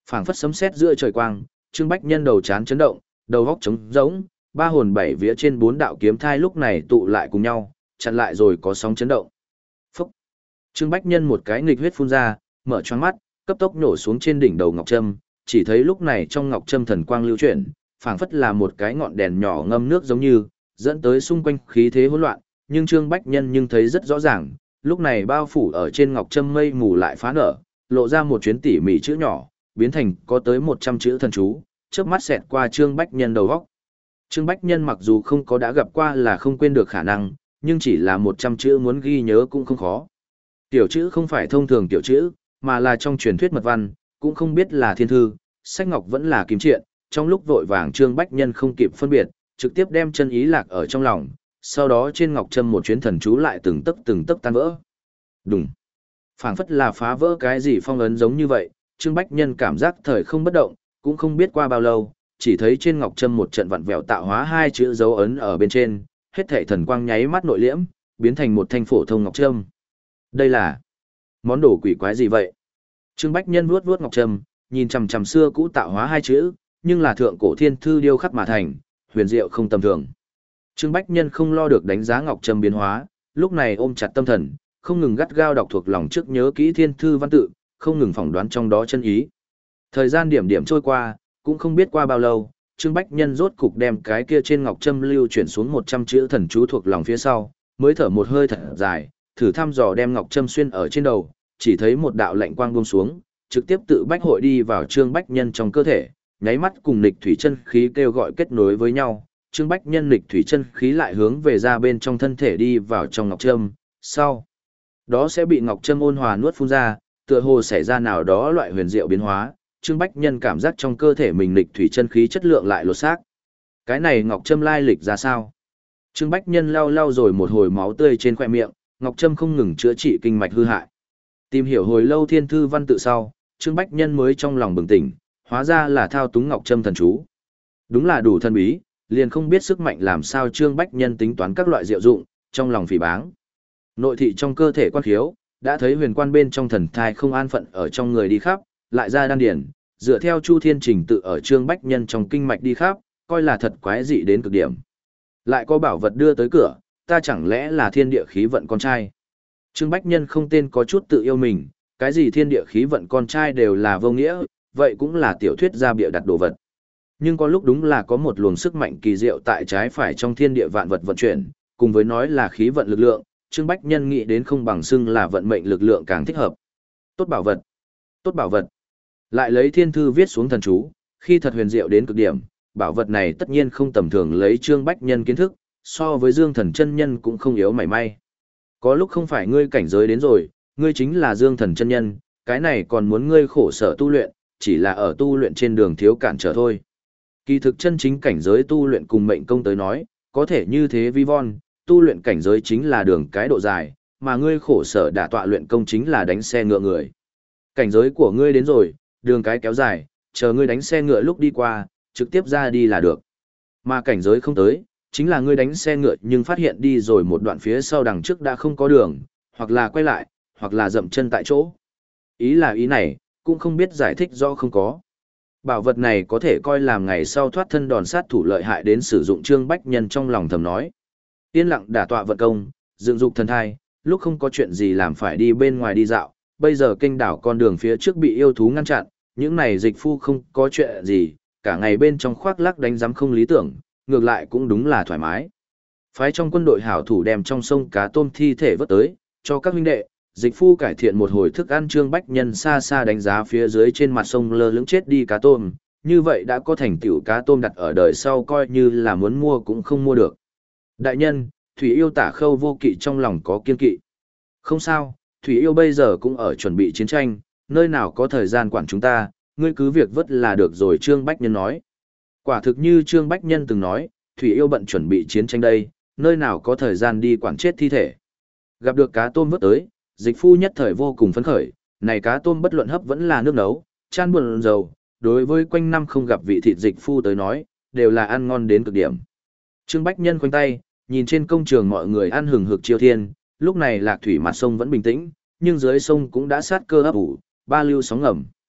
Phảng phất sấm sét giữa trời quang, Trương Bách Nhân đầu chán chấn động, đầu óc trống rỗng, ba hồn bảy vía trên bốn đạo kiếm thai lúc này tụ lại cùng nhau, chặn lại rồi có sóng chấn động. Phúc! Trương Bách Nhân một cái nghịch huyết phun ra, mở choáng mắt, cấp tốc nổ xuống trên đỉnh đầu ngọc trâm, chỉ thấy lúc này trong ngọc trâm thần quang lưu chuyển, phảng phất là một cái ngọn đèn nhỏ ngâm nước giống như, dẫn tới xung quanh khí thế hỗn loạn, nhưng Trương Bách Nhân nhưng thấy rất rõ ràng, lúc này bao phủ ở trên ngọc trâm mây mù lại phá nở, lộ ra một chuyến tỉ mỉ chữ nhỏ, biến thành có tới một trăm chữ thần chú, chớp mắt xẹt qua Trương Bách Nhân đầu góc. Trương Bách Nhân mặc dù không có đã gặp qua là không quên được khả năng, nhưng chỉ là một trăm chữ muốn ghi nhớ cũng không khó. Tiểu chữ không phải thông thường tiểu chữ, mà là trong truyền thuyết mật văn, cũng không biết là thiên thư, sách ngọc vẫn là kiếm triện, trong lúc vội vàng Trương Bách Nhân không kịp phân biệt, trực tiếp đem chân ý lạc ở trong lòng, sau đó trên ngọc trâm một chuyến thần chú lại từng tấc từng tấc tan vỡ. Đùng. Phảng phất là phá vỡ cái gì phong ấn giống như vậy, Trương Bách Nhân cảm giác thời không bất động, cũng không biết qua bao lâu, chỉ thấy trên ngọc trâm một trận vặn vẹo tạo hóa hai chữ dấu ấn ở bên trên, hết thảy thần quang nháy mắt nội liễm, biến thành một thanh phổ thông ngọc trâm. Đây là món đồ quỷ quái gì vậy? Trương Bách Nhân vuốt vuốt ngọc trâm, nhìn chằm chằm xưa cũ tạo hóa hai chữ, nhưng là thượng cổ thiên thư điêu khắc mà thành, huyền diệu không tầm thường. Trương Bách Nhân không lo được đánh giá ngọc trâm biến hóa, lúc này ôm chặt tâm thần, không ngừng gắt gao đọc thuộc lòng trước nhớ kỹ thiên thư văn tự, không ngừng phỏng đoán trong đó chân ý. Thời gian điểm điểm trôi qua, cũng không biết qua bao lâu, Trương Bách Nhân rốt cục đem cái kia trên ngọc trâm lưu chuyển xuống một trăm chữ thần chú thuộc lòng phía sau, mới thở một hơi thật dài, thử thăm dò đem ngọc trâm xuyên ở trên đầu, chỉ thấy một đạo lạnh quang buông xuống, trực tiếp tự bách hội đi vào Trương Bách Nhân trong cơ thể, nháy mắt cùng nghịch thủy chân khí kêu gọi kết nối với nhau, Trương Bách Nhân nghịch thủy chân khí lại hướng về ra bên trong thân thể đi vào trong ngọc trâm, sau đó sẽ bị ngọc trâm ôn hòa nuốt phun ra, tựa hồ xảy ra nào đó loại huyền diệu biến hóa, Trương Bách Nhân cảm giác trong cơ thể mình nghịch thủy chân khí chất lượng lại lột xác. Cái này ngọc trâm lai lịch ra sao? Trương Bách Nhân lau lau rồi một hồi máu tươi trên khóe miệng, ngọc trâm không ngừng chữa trị kinh mạch hư hại. Tìm hiểu hồi lâu thiên thư văn tự sau, Trương Bách Nhân mới trong lòng bừng tỉnh, hóa ra là thao túng ngọc trâm thần chú. Đúng là đủ thần bí, liền không biết sức mạnh làm sao Trương Bách Nhân tính toán các loại diệu dụng, trong lòng phỉ báng. Nội thị trong cơ thể quan khiếu, đã thấy huyền quan bên trong thần thai không an phận ở trong người đi khắp, lại ra đan điển, dựa theo Chu Thiên trình tự ở Trương Bách Nhân trong kinh mạch đi khắp, coi là thật quái dị đến cực điểm. Lại có bảo vật đưa tới cửa, ta chẳng lẽ là thiên địa khí vận con trai? Trương Bách Nhân không tên có chút tự yêu mình, cái gì thiên địa khí vận con trai đều là vô nghĩa, vậy cũng là tiểu thuyết gia bịa đặt đồ vật. Nhưng có lúc đúng là có một luồng sức mạnh kỳ diệu tại trái phải trong thiên địa vạn vật vận chuyển, cùng với nói là khí vận lực lượng, Trương Bách Nhân nghĩ đến không bằng xưng là vận mệnh lực lượng càng thích hợp. Tốt bảo vật, tốt bảo vật. Lại lấy thiên thư viết xuống thần chú, khi thật huyền diệu đến cực điểm, bảo vật này tất nhiên không tầm thường lấy Trương Bách Nhân kiến thức, so với Dương Thần chân nhân cũng không yếu mảy may. Có lúc không phải ngươi cảnh giới đến rồi, ngươi chính là Dương Thần chân nhân, cái này còn muốn ngươi khổ sở tu luyện, chỉ là ở tu luyện trên đường thiếu cản trở thôi. Kỳ thực chân chính cảnh giới tu luyện cùng mệnh công tới nói, có thể như thế vi von, tu luyện cảnh giới chính là đường cái độ dài, mà ngươi khổ sở đả tọa luyện công chính là đánh xe ngựa người. Cảnh giới của ngươi đến rồi, đường cái kéo dài, chờ ngươi đánh xe ngựa lúc đi qua, trực tiếp ra đi là được. Mà cảnh giới không tới, chính là ngươi đánh xe ngựa nhưng phát hiện đi rồi một đoạn phía sau đằng trước đã không có đường, hoặc là quay lại, hoặc là dậm chân tại chỗ. Ý là ý này, cũng không biết giải thích do không có. Bảo vật này có thể coi làm ngày sau thoát thân đòn sát thủ lợi hại đến sử dụng Trương Bách Nhân trong lòng thầm nói. Yên lặng đả tọa vận công, dựng dục thần thai, lúc không có chuyện gì làm phải đi bên ngoài đi dạo, bây giờ kênh đảo con đường phía trước bị yêu thú ngăn chặn, những này dịch phu không có chuyện gì, cả ngày bên trong khoác lác đánh giám không lý tưởng, ngược lại cũng đúng là thoải mái. Phái trong quân đội hảo thủ đem trong sông cá tôm thi thể vớt tới, cho các huynh đệ, dịch phu cải thiện một hồi thức ăn. Trương Bách Nhân xa xa đánh giá phía dưới trên mặt sông lơ lửng chết đi cá tôm, như vậy đã có thành tựu cá tôm đặt ở đời sau coi như là muốn mua cũng không mua được. Đại nhân, Thủy Yêu Tả Khâu Vô Kỵ trong lòng có kiên kỵ. Không sao, Thủy Yêu bây giờ cũng ở chuẩn bị chiến tranh, nơi nào có thời gian quản chúng ta, ngươi cứ việc vất là được rồi. Trương Bách Nhân nói. Quả thực như Trương Bách Nhân từng nói, Thủy Yêu bận chuẩn bị chiến tranh đây, nơi nào có thời gian đi quản chết thi thể. Gặp được cá tôm vớt tới, dịch phu nhất thời vô cùng phấn khởi, này cá tôm bất luận hấp vẫn là nước nấu, chan buồn dầu, đối với quanh năm không gặp vị thịt dịch phu tới nói, đều là ăn ngon đến cực điểm. Trương Bách Nhân khoanh tay, nhìn trên công trường mọi người ăn hừng hực chiêu thiên, lúc này lạc thủy mặt sông vẫn bình tĩnh, nhưng dưới sông cũng đã sát cơ ấp ủ, ba lưu sóng ngầm.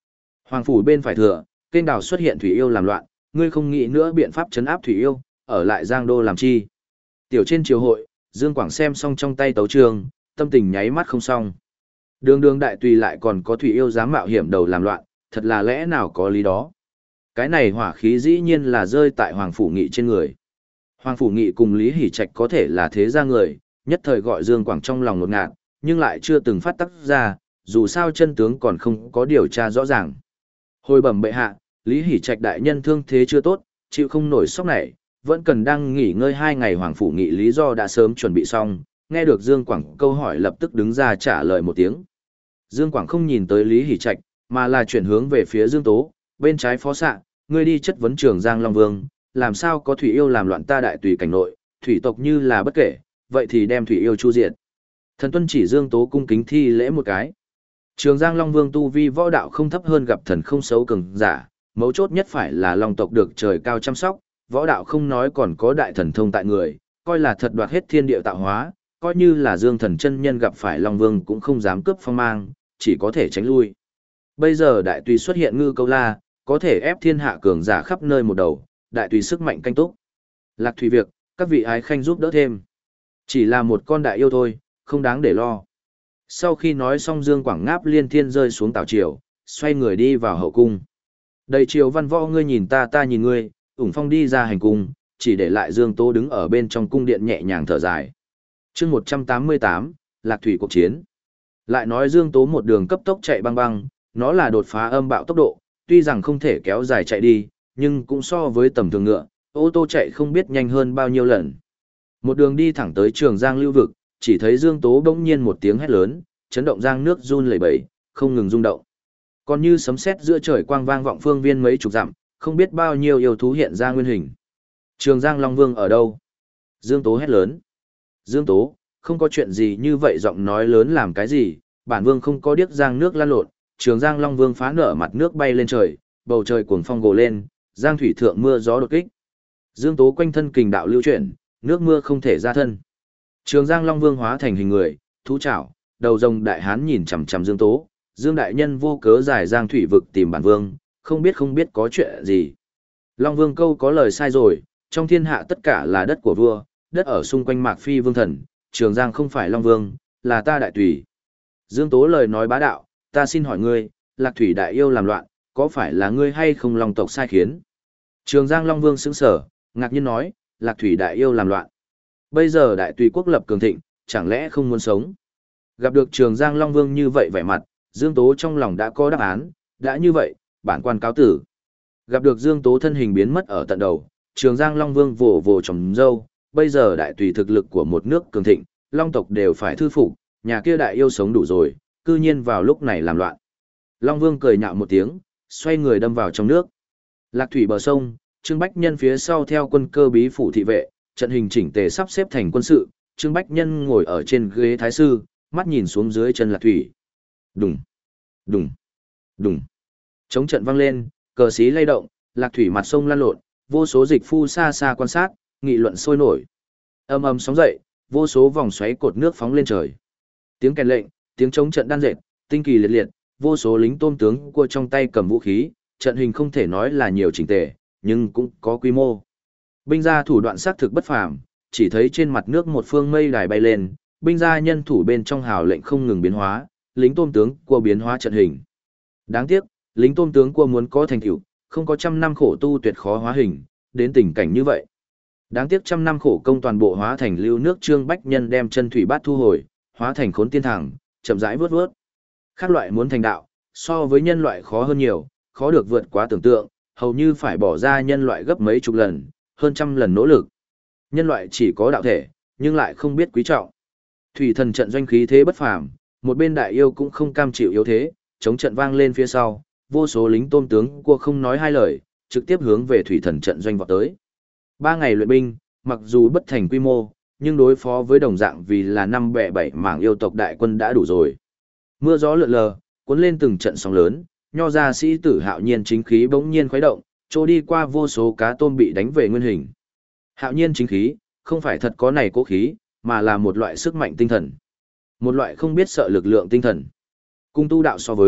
Hoàng phủ bên phải thừa, kênh đào xuất hiện thủy yêu làm loạn, ngươi không nghĩ nữa biện pháp trấn áp thủy yêu, ở lại Giang Đô làm chi. Tiểu trên triều hội, Dương Quảng xem xong trong tay tấu trường, tâm tình nháy mắt không xong. Đường đường đại tùy lại còn có thủy yêu dám mạo hiểm đầu làm loạn, thật là lẽ nào có lý đó. Cái này hỏa khí dĩ nhiên là rơi tại Hoàng Phủ Nghị trên người. Hoàng Phủ Nghị cùng Lý Hỷ Trạch có thể là thế gia người, nhất thời gọi Dương Quảng trong lòng ngột ngạt, nhưng lại chưa từng phát tác ra, dù sao chân tướng còn không có điều tra rõ ràng. Hồi bẩm bệ hạ, Lý Hỷ Trạch đại nhân thương thế chưa tốt, chịu không nổi sốc này, vẫn cần đang nghỉ ngơi hai ngày. Hoàng Phủ Nghị lý do đã sớm chuẩn bị xong, nghe được Dương Quảng câu hỏi lập tức đứng ra trả lời một tiếng. Dương Quảng không nhìn tới Lý Hỷ Trạch, mà là chuyển hướng về phía Dương Tố, bên trái phó xạ, ngươi đi chất vấn Trường Giang Long Vương, làm sao có thủy yêu làm loạn ta đại tùy cảnh nội, thủy tộc như là bất kể, vậy thì đem thủy yêu chu diệt. Thần tuân chỉ Dương Tố cung kính thi lễ một cái. Trường Giang Long Vương tu vi võ đạo không thấp hơn gặp thần không xấu cường giả, mấu chốt nhất phải là Long tộc được trời cao chăm sóc, võ đạo không nói còn có đại thần thông tại người, coi là thật đoạt hết thiên địa tạo hóa, coi như là Dương Thần chân nhân gặp phải Long Vương cũng không dám cướp phong mang, chỉ có thể tránh lui. Bây giờ đại tùy xuất hiện Ngư Câu La, có thể ép thiên hạ cường giả khắp nơi một đầu, đại tùy sức mạnh canh túc. Lạc Thủy việc, các vị ái khanh giúp đỡ thêm. Chỉ là một con đại yêu thôi, không đáng để lo. Sau khi nói xong Dương Quảng ngáp liên thiên rơi xuống tảo triều, xoay người đi vào hậu cung. Đầy triều văn võ ngươi nhìn ta ta nhìn ngươi, ủng phong đi ra hành cung, chỉ để lại Dương Tố đứng ở bên trong cung điện nhẹ nhàng thở dài. chương một trăm tám mươi tám, Lạc Thủy cuộc chiến. Lại nói Dương Tố một đường cấp tốc chạy băng băng, nó là đột phá âm bạo tốc độ, tuy rằng không thể kéo dài chạy đi, nhưng cũng so với tầm thường ngựa, ô tô chạy không biết nhanh hơn bao nhiêu lần. Một đường đi thẳng tới Trường Giang lưu vực, chỉ thấy Dương Tố bỗng nhiên một tiếng hét lớn, chấn động giang nước run lẩy bẩy, không ngừng rung động. Còn như sấm sét giữa trời quang vang vọng phương viên mấy chục dặm, không biết bao nhiêu yêu thú hiện ra nguyên hình. Trường Giang Long Vương ở đâu? Dương Tố hét lớn. Dương Tố, không có chuyện gì như vậy, giọng nói lớn làm cái gì, bản vương không có điếc giang nước lan lộn. Trường Giang Long Vương phá nở mặt nước bay lên trời, bầu trời cuồng phong gồ lên, giang thủy thượng mưa gió đột kích. Dương Tố quanh thân kình đạo lưu chuyển, nước mưa không thể ra thân. Trường Giang Long Vương hóa thành hình người, thú chảo, đầu rồng đại hán nhìn chằm chằm Dương Tố, Dương đại nhân vô cớ giải giang thủy vực tìm bản vương, không biết không biết có chuyện gì. Long Vương câu có lời sai rồi, trong thiên hạ tất cả là đất của vua, đất ở xung quanh Mạc Phi Vương thần, Trường Giang không phải Long Vương, là ta đại tùy. Dương Tố lời nói bá đạo, ta xin hỏi ngươi, Lạc Thủy đại yêu làm loạn, có phải là ngươi hay không Long tộc sai khiến? Trường Giang Long Vương sững sờ, ngạc nhiên nói, Lạc Thủy đại yêu làm loạn. Bây giờ đại tùy quốc lập cường thịnh, chẳng lẽ không muốn sống? Gặp được Trường Giang Long Vương như vậy vẻ mặt, Dương Tố trong lòng đã có đáp án, đã như vậy, bản quan cáo tử. Gặp được Dương Tố thân hình biến mất ở tận đầu, Trường Giang Long Vương vồ vồ trồng dâu, bây giờ đại tùy thực lực của một nước cường thịnh, Long tộc đều phải thư phục, nhà kia đại yêu sống đủ rồi, cư nhiên vào lúc này làm loạn. Long Vương cười nhạo một tiếng, xoay người đâm vào trong nước. Lạc Thủy bờ sông, Trương Bách Nhân phía sau theo quân cơ bí phủ thị vệ, trận hình chỉnh tề sắp xếp thành quân sự, Trương Bách Nhân ngồi ở trên ghế thái sư, mắt nhìn xuống dưới chân Lạc Thủy. Đùng, đùng, đùng. Chống trận vang lên, cờ xí lay động, Lạc Thủy mặt sông lan lộn, vô số dịch phu xa xa quan sát, nghị luận sôi nổi. Âm ầm sóng dậy, vô số vòng xoáy cột nước phóng lên trời. Tiếng kèn lệnh, tiếng chống trận đan dệt, tinh kỳ liệt liệt, vô số lính tôm tướng cua trong tay cầm vũ khí, trận hình không thể nói là nhiều chỉnh tề, nhưng cũng có quy mô. Binh gia thủ đoạn xác thực bất phàm, chỉ thấy trên mặt nước một phương mây đài bay lên, binh gia nhân thủ bên trong hào lệnh không ngừng biến hóa, lính tôm tướng cua biến hóa trận hình. Đáng tiếc, lính tôm tướng cua muốn có thành tựu, không có trăm năm khổ tu tuyệt khó hóa hình, đến tình cảnh như vậy. Đáng tiếc trăm năm khổ công toàn bộ hóa thành lưu nước. Trương Bách Nhân đem chân thủy bát thu hồi, hóa thành khốn tiên thẳng, chậm rãi vớt vớt. Khác loại muốn thành đạo, so với nhân loại khó hơn nhiều, khó được vượt quá tưởng tượng, hầu như phải bỏ ra nhân loại gấp mấy chục lần, hơn trăm lần nỗ lực. Nhân loại chỉ có đạo thể, nhưng lại không biết quý trọng. Thủy thần trận doanh khí thế bất phàm, một bên đại yêu cũng không cam chịu yếu thế, chống trận vang lên phía sau, vô số lính tôm tướng cua không nói hai lời, trực tiếp hướng về thủy thần trận doanh vọt tới. Ba ngày luyện binh, mặc dù bất thành quy mô, nhưng đối phó với đồng dạng vì là năm bè bảy mảng yêu tộc đại quân đã đủ rồi. Mưa gió lượn lờ, cuốn lên từng trận sóng lớn, nho ra sĩ tử Hạo Nhiên chính khí bỗng nhiên khuấy động, trôi đi qua vô số cá tôm bị đánh về nguyên hình. Hạo Nhiên chính khí, không phải thật có này cố khí, mà là một loại sức mạnh tinh thần. Một loại không biết sợ lực lượng tinh thần. Cung tu đạo so với,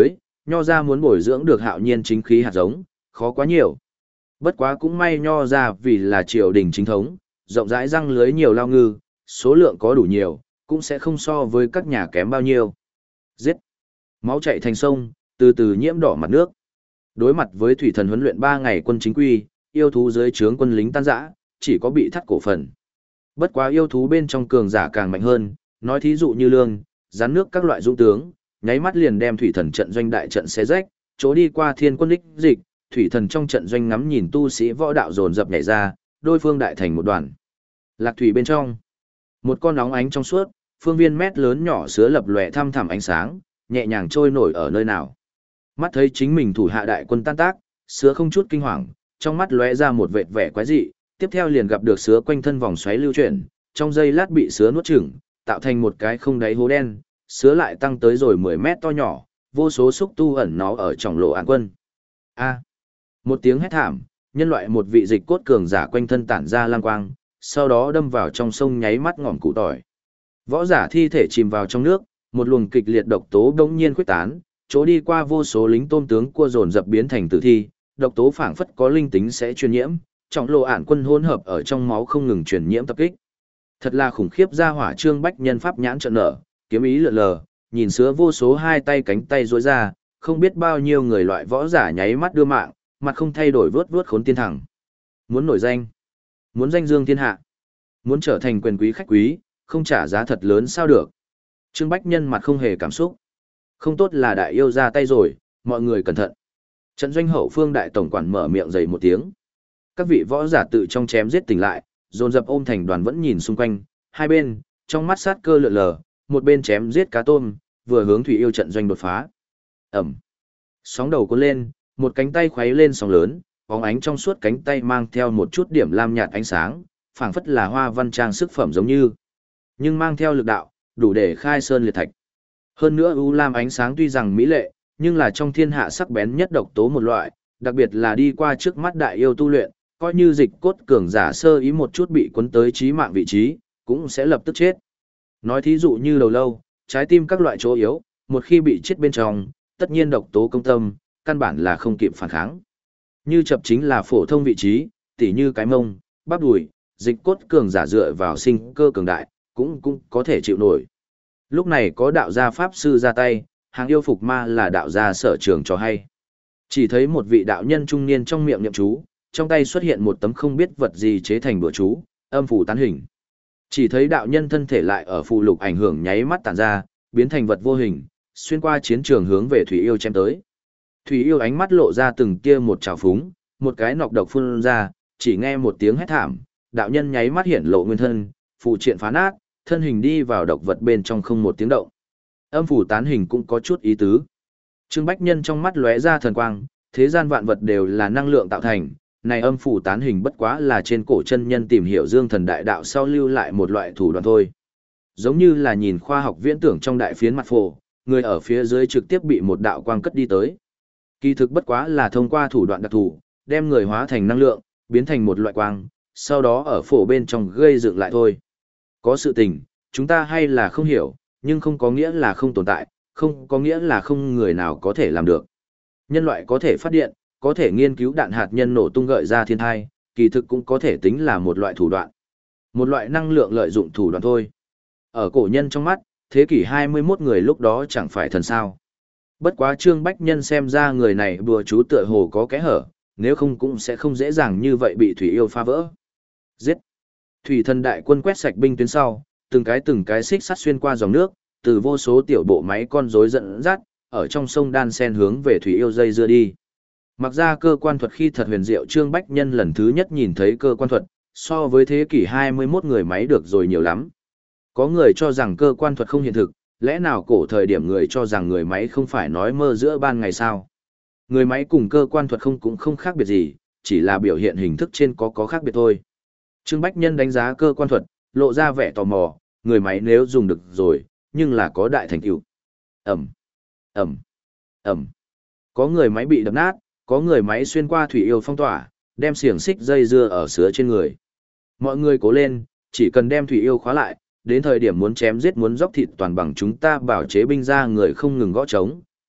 nho ra muốn bồi dưỡng được hạo nhiên chính khí hạt giống, khó quá nhiều. Bất quá cũng may nho ra vì là triều đình chính thống, rộng rãi răng lưới nhiều lao ngư, số lượng có đủ nhiều, cũng sẽ không so với các nhà kém bao nhiêu. Giết! Máu chảy thành sông, từ từ nhiễm đỏ mặt nước. Đối mặt với thủy thần huấn luyện ba ngày quân chính quy, yêu thú dưới trướng quân lính tan rã, chỉ có bị thắt cổ phần. Bất quá yêu thú bên trong cường giả càng mạnh hơn, nói thí dụ như lương, rắn nước các loại dũng tướng, nháy mắt liền đem thủy thần trận doanh đại trận xé rách, chỗ đi qua thiên quân đích dịch, thủy thần trong trận doanh ngắm nhìn tu sĩ võ đạo dồn dập nhảy ra, đôi phương đại thành một đoàn. Lạc thủy bên trong, một con nóng ánh trong suốt, phương viên mét lớn nhỏ sứa lập lòe thăm thẳm ánh sáng, nhẹ nhàng trôi nổi ở nơi nào. Mắt thấy chính mình thủ hạ đại quân tan tác, sứa không chút kinh hoàng, trong mắt lóe ra một vệt vẻ quái dị, tiếp theo liền gặp được sứa quanh thân vòng xoáy lưu chuyển, trong giây lát bị sứa nuốt chửng, tạo thành một cái không đáy hố đen, sứa lại tăng tới rồi mười mét to nhỏ, vô số xúc tu ẩn nó ở trong lộ an quân. A. Một tiếng hét thảm, nhân loại một vị dịch cốt cường giả quanh thân tản ra lang quang, sau đó đâm vào trong sông nháy mắt ngỏm củ tỏi. Võ giả thi thể chìm vào trong nước, một luồng kịch liệt độc tố đống nhiên khuếch tán, chỗ đi qua vô số lính tôm tướng cua dồn dập biến thành tử thi, độc tố phảng phất có linh tính sẽ truyền nhiễm, trọng lộ ản quân hỗn hợp ở trong máu không ngừng truyền nhiễm tập kích. Thật là khủng khiếp ra hỏa trương bách nhân pháp nhãn trợn nở, kiếm ý lượn lờ, nhìn sứa vô số hai tay cánh tay duỗi ra, không biết bao nhiêu người loại võ giả nháy mắt đưa mạng, mặt không thay đổi vớt vớt khốn tiên thẳng. Muốn nổi danh, muốn danh dương thiên hạ, muốn trở thành quyền quý khách quý, không trả giá thật lớn sao được. Trương Bách Nhân mặt không hề cảm xúc. Không tốt là đại yêu ra tay rồi, mọi người cẩn thận. Trận doanh hậu phương đại tổng quản mở miệng dày một tiếng. Các vị võ giả tự trong chém giết tỉnh lại, dồn dập ôm thành đoàn vẫn nhìn xung quanh, hai bên, trong mắt sát cơ lượn lờ, một bên chém giết cá tôm, vừa hướng thủy yêu trận doanh đột phá. Ẩm. Sóng đầu cuốn lên, một cánh tay khuấy lên sóng lớn, bóng ánh trong suốt cánh tay mang theo một chút điểm lam nhạt ánh sáng, phảng phất là hoa văn trang sức phẩm giống như, nhưng mang theo lực đạo, đủ để khai sơn liệt thạch. Hơn nữa u lam ánh sáng tuy rằng mỹ lệ, nhưng là trong thiên hạ sắc bén nhất độc tố một loại, đặc biệt là đi qua trước mắt đại yêu tu luyện, coi như dịch cốt cường giả sơ ý một chút bị cuốn tới chí mạng vị trí, cũng sẽ lập tức chết. Nói thí dụ như đầu lâu, trái tim các loại chỗ yếu, một khi bị chết bên trong, tất nhiên độc tố công tâm, căn bản là không kịp phản kháng. Như chập chính là phổ thông vị trí, tỉ như cái mông, bắp đùi, dịch cốt cường giả dựa vào sinh cơ cường đại, cũng cũng có thể chịu nổi. Lúc này có đạo gia pháp sư ra tay, hàng yêu phục ma là đạo gia sở trường cho hay. Chỉ thấy một vị đạo nhân trung niên trong miệng niệm chú, trong tay xuất hiện một tấm không biết vật gì chế thành bữa chú, âm phủ tán hình. Chỉ thấy đạo nhân thân thể lại ở phù lục ảnh hưởng nháy mắt tản ra, biến thành vật vô hình, xuyên qua chiến trường hướng về Thủy Yêu chém tới. Thủy Yêu ánh mắt lộ ra từng tia một trào phúng, một cái nọc độc phun ra, chỉ nghe một tiếng hét thảm, đạo nhân nháy mắt hiện lộ nguyên thân, phù triện phá nát, thân hình đi vào độc vật bên trong không một tiếng động. Âm phủ tán hình cũng có chút ý tứ. Trương Bách Nhân trong mắt lóe ra thần quang, thế gian vạn vật đều là năng lượng tạo thành, này âm phủ tán hình bất quá là trên cổ chân nhân tìm hiểu dương thần đại đạo sau lưu lại một loại thủ đoạn thôi. Giống như là nhìn khoa học viễn tưởng trong đại phiến mặt phổ, người ở phía dưới trực tiếp bị một đạo quang cất đi tới. Kỳ thực bất quá là thông qua thủ đoạn đặc thù, đem người hóa thành năng lượng, biến thành một loại quang, sau đó ở phổ bên trong gây dựng lại thôi. Có sự tình, chúng ta hay là không hiểu, nhưng không có nghĩa là không tồn tại, không có nghĩa là không người nào có thể làm được. Nhân loại có thể phát điện, có thể nghiên cứu đạn hạt nhân nổ tung gợi ra thiên thai, kỳ thực cũng có thể tính là một loại thủ đoạn. Một loại năng lượng lợi dụng thủ đoạn thôi. Ở cổ nhân trong mắt, thế kỷ hai mươi mốt người lúc đó chẳng phải thần sao. Bất quá Trương Bách Nhân xem ra người này đùa chú tựa hồ có kẽ hở, nếu không cũng sẽ không dễ dàng như vậy bị Thủy Yêu phá vỡ. Giết! Thủy thần đại quân quét sạch binh tuyến sau, từng cái từng cái xích sắt xuyên qua dòng nước, từ vô số tiểu bộ máy con rối dẫn dắt, ở trong sông đan sen hướng về Thủy Yêu dây dưa đi. Mặc ra cơ quan thuật khi thật huyền diệu, Trương Bách Nhân lần thứ nhất nhìn thấy cơ quan thuật, so với thế kỷ hai mươi mốt người máy được rồi nhiều lắm. Có người cho rằng cơ quan thuật không hiện thực, lẽ nào cổ thời điểm người cho rằng người máy không phải nói mơ giữa ban ngày sao? Người máy cùng cơ quan thuật không cũng không khác biệt gì, chỉ là biểu hiện hình thức trên có có khác biệt thôi. Trương Bách Nhân đánh giá cơ quan thuật, lộ ra vẻ tò mò, người máy nếu dùng được rồi, nhưng là có đại thành tựu. Ẩm, Ẩm, Ẩm. Có người máy bị đập nát, có người máy xuyên qua Thủy Yêu phong tỏa, đem xiềng xích dây dưa ở sứa trên người. Mọi người cố lên, chỉ cần đem Thủy Yêu khóa lại, đến thời điểm muốn chém giết muốn dốc thịt toàn bằng chúng ta bảo chế binh ra người không ngừng gõ trống,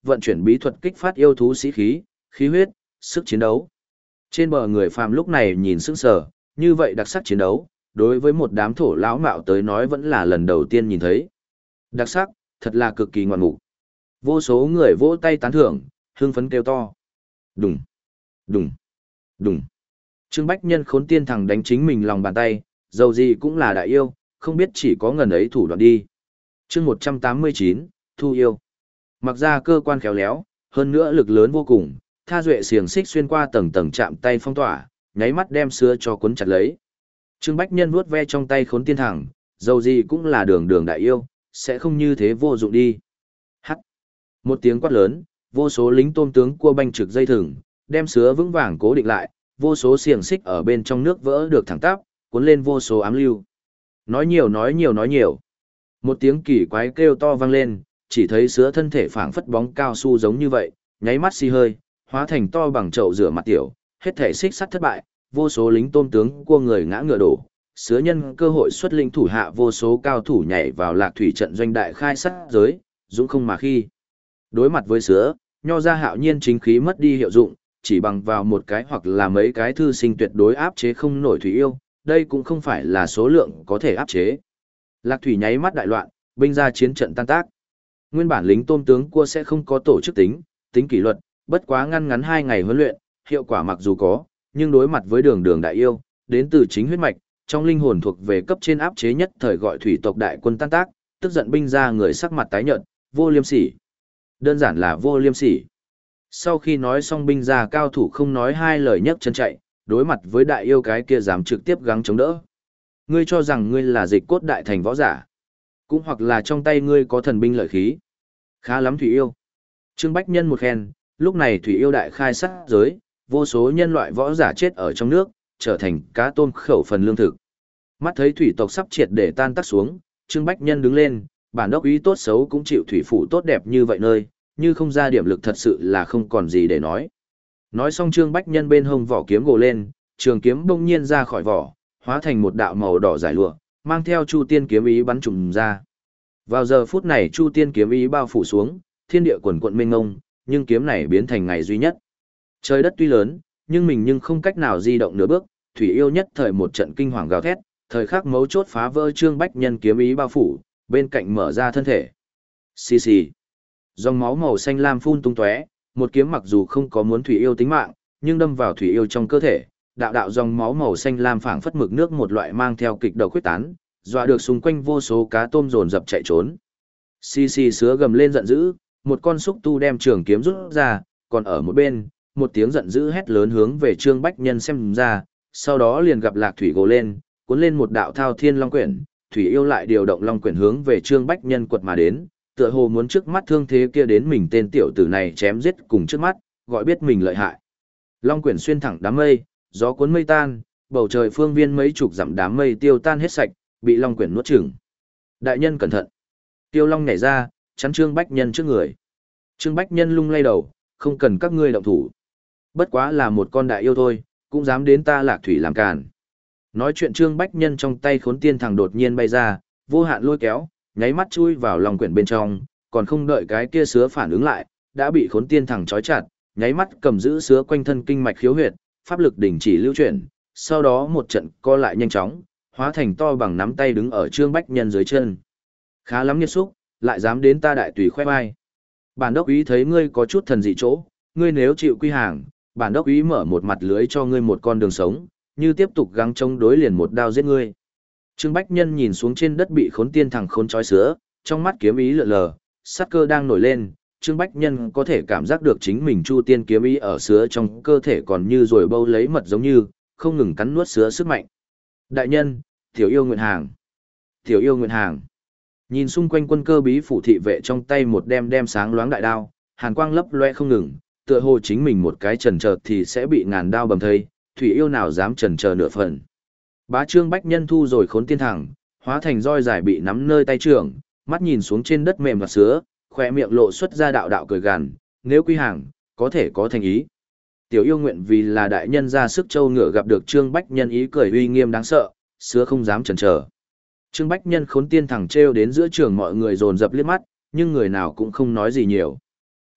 vận chuyển bí thuật kích phát yêu thú sĩ khí, khí huyết, sức chiến đấu. Trên bờ người phàm lúc này nhìn sững sờ, như vậy đặc sắc chiến đấu, đối với một đám thổ lão mạo tới nói vẫn là lần đầu tiên nhìn thấy. Đặc sắc, thật là cực kỳ ngoạn mục. Vô số người vỗ tay tán thưởng, hưng phấn kêu to. Đùng, đùng, đùng. Trương Bách Nhân khốn tiên thẳng đánh chính mình lòng bàn tay, dầu gì cũng là đại yêu, không biết chỉ có ngần ấy thủ đoạn đi. Chương một trăm tám mươi chín, Thu yêu. Mặc ra cơ quan khéo léo, hơn nữa lực lớn vô cùng, tha duệ xiềng xích xuyên qua tầng tầng chạm tay phong tỏa, nháy mắt đem sữa cho cuốn chặt lấy. Trương Bách Nhân vuốt ve trong tay khốn tiên thẳng, dầu gì cũng là đường đường đại yêu, sẽ không như thế vô dụng đi. Hắc. Một tiếng quát lớn, vô số lính tôm tướng cua banh trực dây thừng, đem sứa vững vàng cố định lại, vô số xiềng xích ở bên trong nước vỡ được thẳng tắp, cuốn lên vô số ám lưu. Nói nhiều nói nhiều nói nhiều. Một tiếng kỳ quái kêu to vang lên, chỉ thấy sứa thân thể phảng phất bóng cao su giống như vậy, nháy mắt xi hơi, hóa thành to bằng chậu rửa mặt tiểu, hết thể xích sắt thất bại, vô số lính tôm tướng cua người ngã ngựa đổ. Sứa nhân cơ hội xuất linh thủ hạ vô số cao thủ nhảy vào lạc thủy trận doanh đại khai sát giới, dũng không mà khi. Đối mặt với sứa, nho ra hạo nhiên chính khí mất đi hiệu dụng, chỉ bằng vào một cái hoặc là mấy cái thư sinh tuyệt đối áp chế không nổi thủy yêu, đây cũng không phải là số lượng có thể áp chế. Lạc thủy nháy mắt đại loạn, binh ra chiến trận tan tác. Nguyên bản lính tôm tướng cua sẽ không có tổ chức tính, tính kỷ luật, bất quá ngăn ngắn hai ngày huấn luyện, hiệu quả mặc dù có, nhưng đối mặt với đường đường đại yêu, đến từ chính huyết mạch, trong linh hồn thuộc về cấp trên áp chế nhất thời gọi thủy tộc đại quân tan tác, tức giận binh ra người sắc mặt tái nhợt, vô liêm sỉ. Đơn giản là vô liêm sỉ. Sau khi nói xong binh ra cao thủ không nói hai lời nhấc chân chạy, đối mặt với đại yêu cái kia dám trực tiếp gắng chống đỡ. Ngươi cho rằng ngươi là dịch cốt đại thành võ giả, cũng hoặc là trong tay ngươi có thần binh lợi khí. Khá lắm thủy yêu. Trương Bách Nhân một khen, lúc này thủy yêu đại khai sát giới, vô số nhân loại võ giả chết ở trong nước, trở thành cá tôm khẩu phần lương thực. Mắt thấy thủy tộc sắp triệt để tan tác xuống, Trương Bách Nhân đứng lên, bản đốc ý tốt xấu cũng chịu thủy phủ tốt đẹp như vậy nơi, như không ra điểm lực thật sự là không còn gì để nói. Nói xong Trương Bách Nhân bên hông vỏ kiếm gồ lên, trường kiếm bỗng nhiên ra khỏi vỏ, hóa thành một đạo màu đỏ giải lụa, mang theo Chu Tiên kiếm ý bắn trùm ra. Vào giờ phút này Chu Tiên kiếm ý bao phủ xuống, thiên địa quần quận mênh mông, nhưng kiếm này biến thành ngày duy nhất. Trời đất tuy lớn, nhưng mình nhưng không cách nào di động nửa bước, thủy yêu nhất thời một trận kinh hoàng gào thét, thời khắc mấu chốt phá vỡ Trương Bách Nhân kiếm ý bao phủ, bên cạnh mở ra thân thể. Xì xì. Dòng máu màu xanh lam phun tung tóe, một kiếm mặc dù không có muốn thủy yêu tính mạng, nhưng đâm vào thủy yêu trong cơ thể, đạo đạo dòng máu màu xanh lam phảng phất mực nước một loại mang theo kịch độc quyết tán, dọa được xung quanh vô số cá tôm dồn dập chạy trốn. Xì xì sứa gầm lên giận dữ, một con xúc tu đem trường kiếm rút ra, còn ở một bên, một tiếng giận dữ hét lớn hướng về Trương Bách Nhân xem ra, sau đó liền gặp Lạc Thủy gồ lên, cuốn lên một đạo thao thiên long quyển, thủy yêu lại điều động long quyển hướng về Trương Bách Nhân quật mà đến, tựa hồ muốn trước mắt thương thế kia đến mình tên tiểu tử này chém giết cùng trước mắt, gọi biết mình lợi hại. Long quyển xuyên thẳng đám mây, gió cuốn mây tan, bầu trời phương viên mấy chục dặm đám mây tiêu tan hết sạch, bị long quyển nuốt chửng. Đại nhân cẩn thận. Tiêu long nhảy ra, chắn Trương Bách Nhân trước người. Trương Bách Nhân lung lay đầu, không cần các ngươi động thủ. Bất quá là một con đại yêu thôi, cũng dám đến ta Lạc Thủy làm càn. Nói chuyện Trương Bách Nhân trong tay khốn tiên thằng đột nhiên bay ra, vô hạn lôi kéo, nháy mắt chui vào lòng quyển bên trong, còn không đợi cái kia sứa phản ứng lại, đã bị khốn tiên thằng trói chặt, nháy mắt cầm giữ sứa quanh thân kinh mạch khiếu huyệt, pháp lực đình chỉ lưu chuyển, sau đó một trận co lại nhanh chóng, hóa thành to bằng nắm tay đứng ở Trương Bách Nhân dưới chân. Khá lắm nghiệt xúc, lại dám đến ta đại tùy khoe vai. Bản đốc ý thấy ngươi có chút thần dị chỗ, ngươi nếu chịu quy hàng, bản đốc ý mở một mặt lưới cho ngươi một con đường sống, như tiếp tục gắng chống đối liền một đao giết ngươi. Trương Bách Nhân nhìn xuống trên đất bị khốn tiên thằng khốn trói sứa, trong mắt kiếm ý lượn lờ, sát cơ đang nổi lên, Trương Bách Nhân có thể cảm giác được chính mình Chu Tiên kiếm ý ở sứa trong cơ thể còn như rồi bâu lấy mật giống như, không ngừng cắn nuốt sứa sức mạnh. Đại nhân, tiểu yêu nguyện hàng. Tiểu yêu nguyện hàng. Nhìn xung quanh quân cơ bí phủ thị vệ trong tay một đem đem sáng loáng đại đao, hàn quang lấp loe không ngừng, tựa hồ chính mình một cái chần chờ thì sẽ bị ngàn đao bầm thây, thủy yêu nào dám chần chờ nửa phần. Bá Trương Bách Nhân thu rồi khốn tiên thẳng, hóa thành roi dài bị nắm nơi tay trưởng, mắt nhìn xuống trên đất mềm và sứa, khỏe miệng lộ xuất ra đạo đạo cười gằn, nếu quy hàng, có thể có thành ý. Tiểu yêu nguyện vì là đại nhân ra sức châu ngựa gặp được Trương Bách Nhân ý cười uy nghiêm đáng sợ, sứa không dám chần chờ. Trương Bách Nhân khốn tiên thẳng trêu đến giữa trường mọi người dồn dập liếc mắt, nhưng người nào cũng không nói gì nhiều.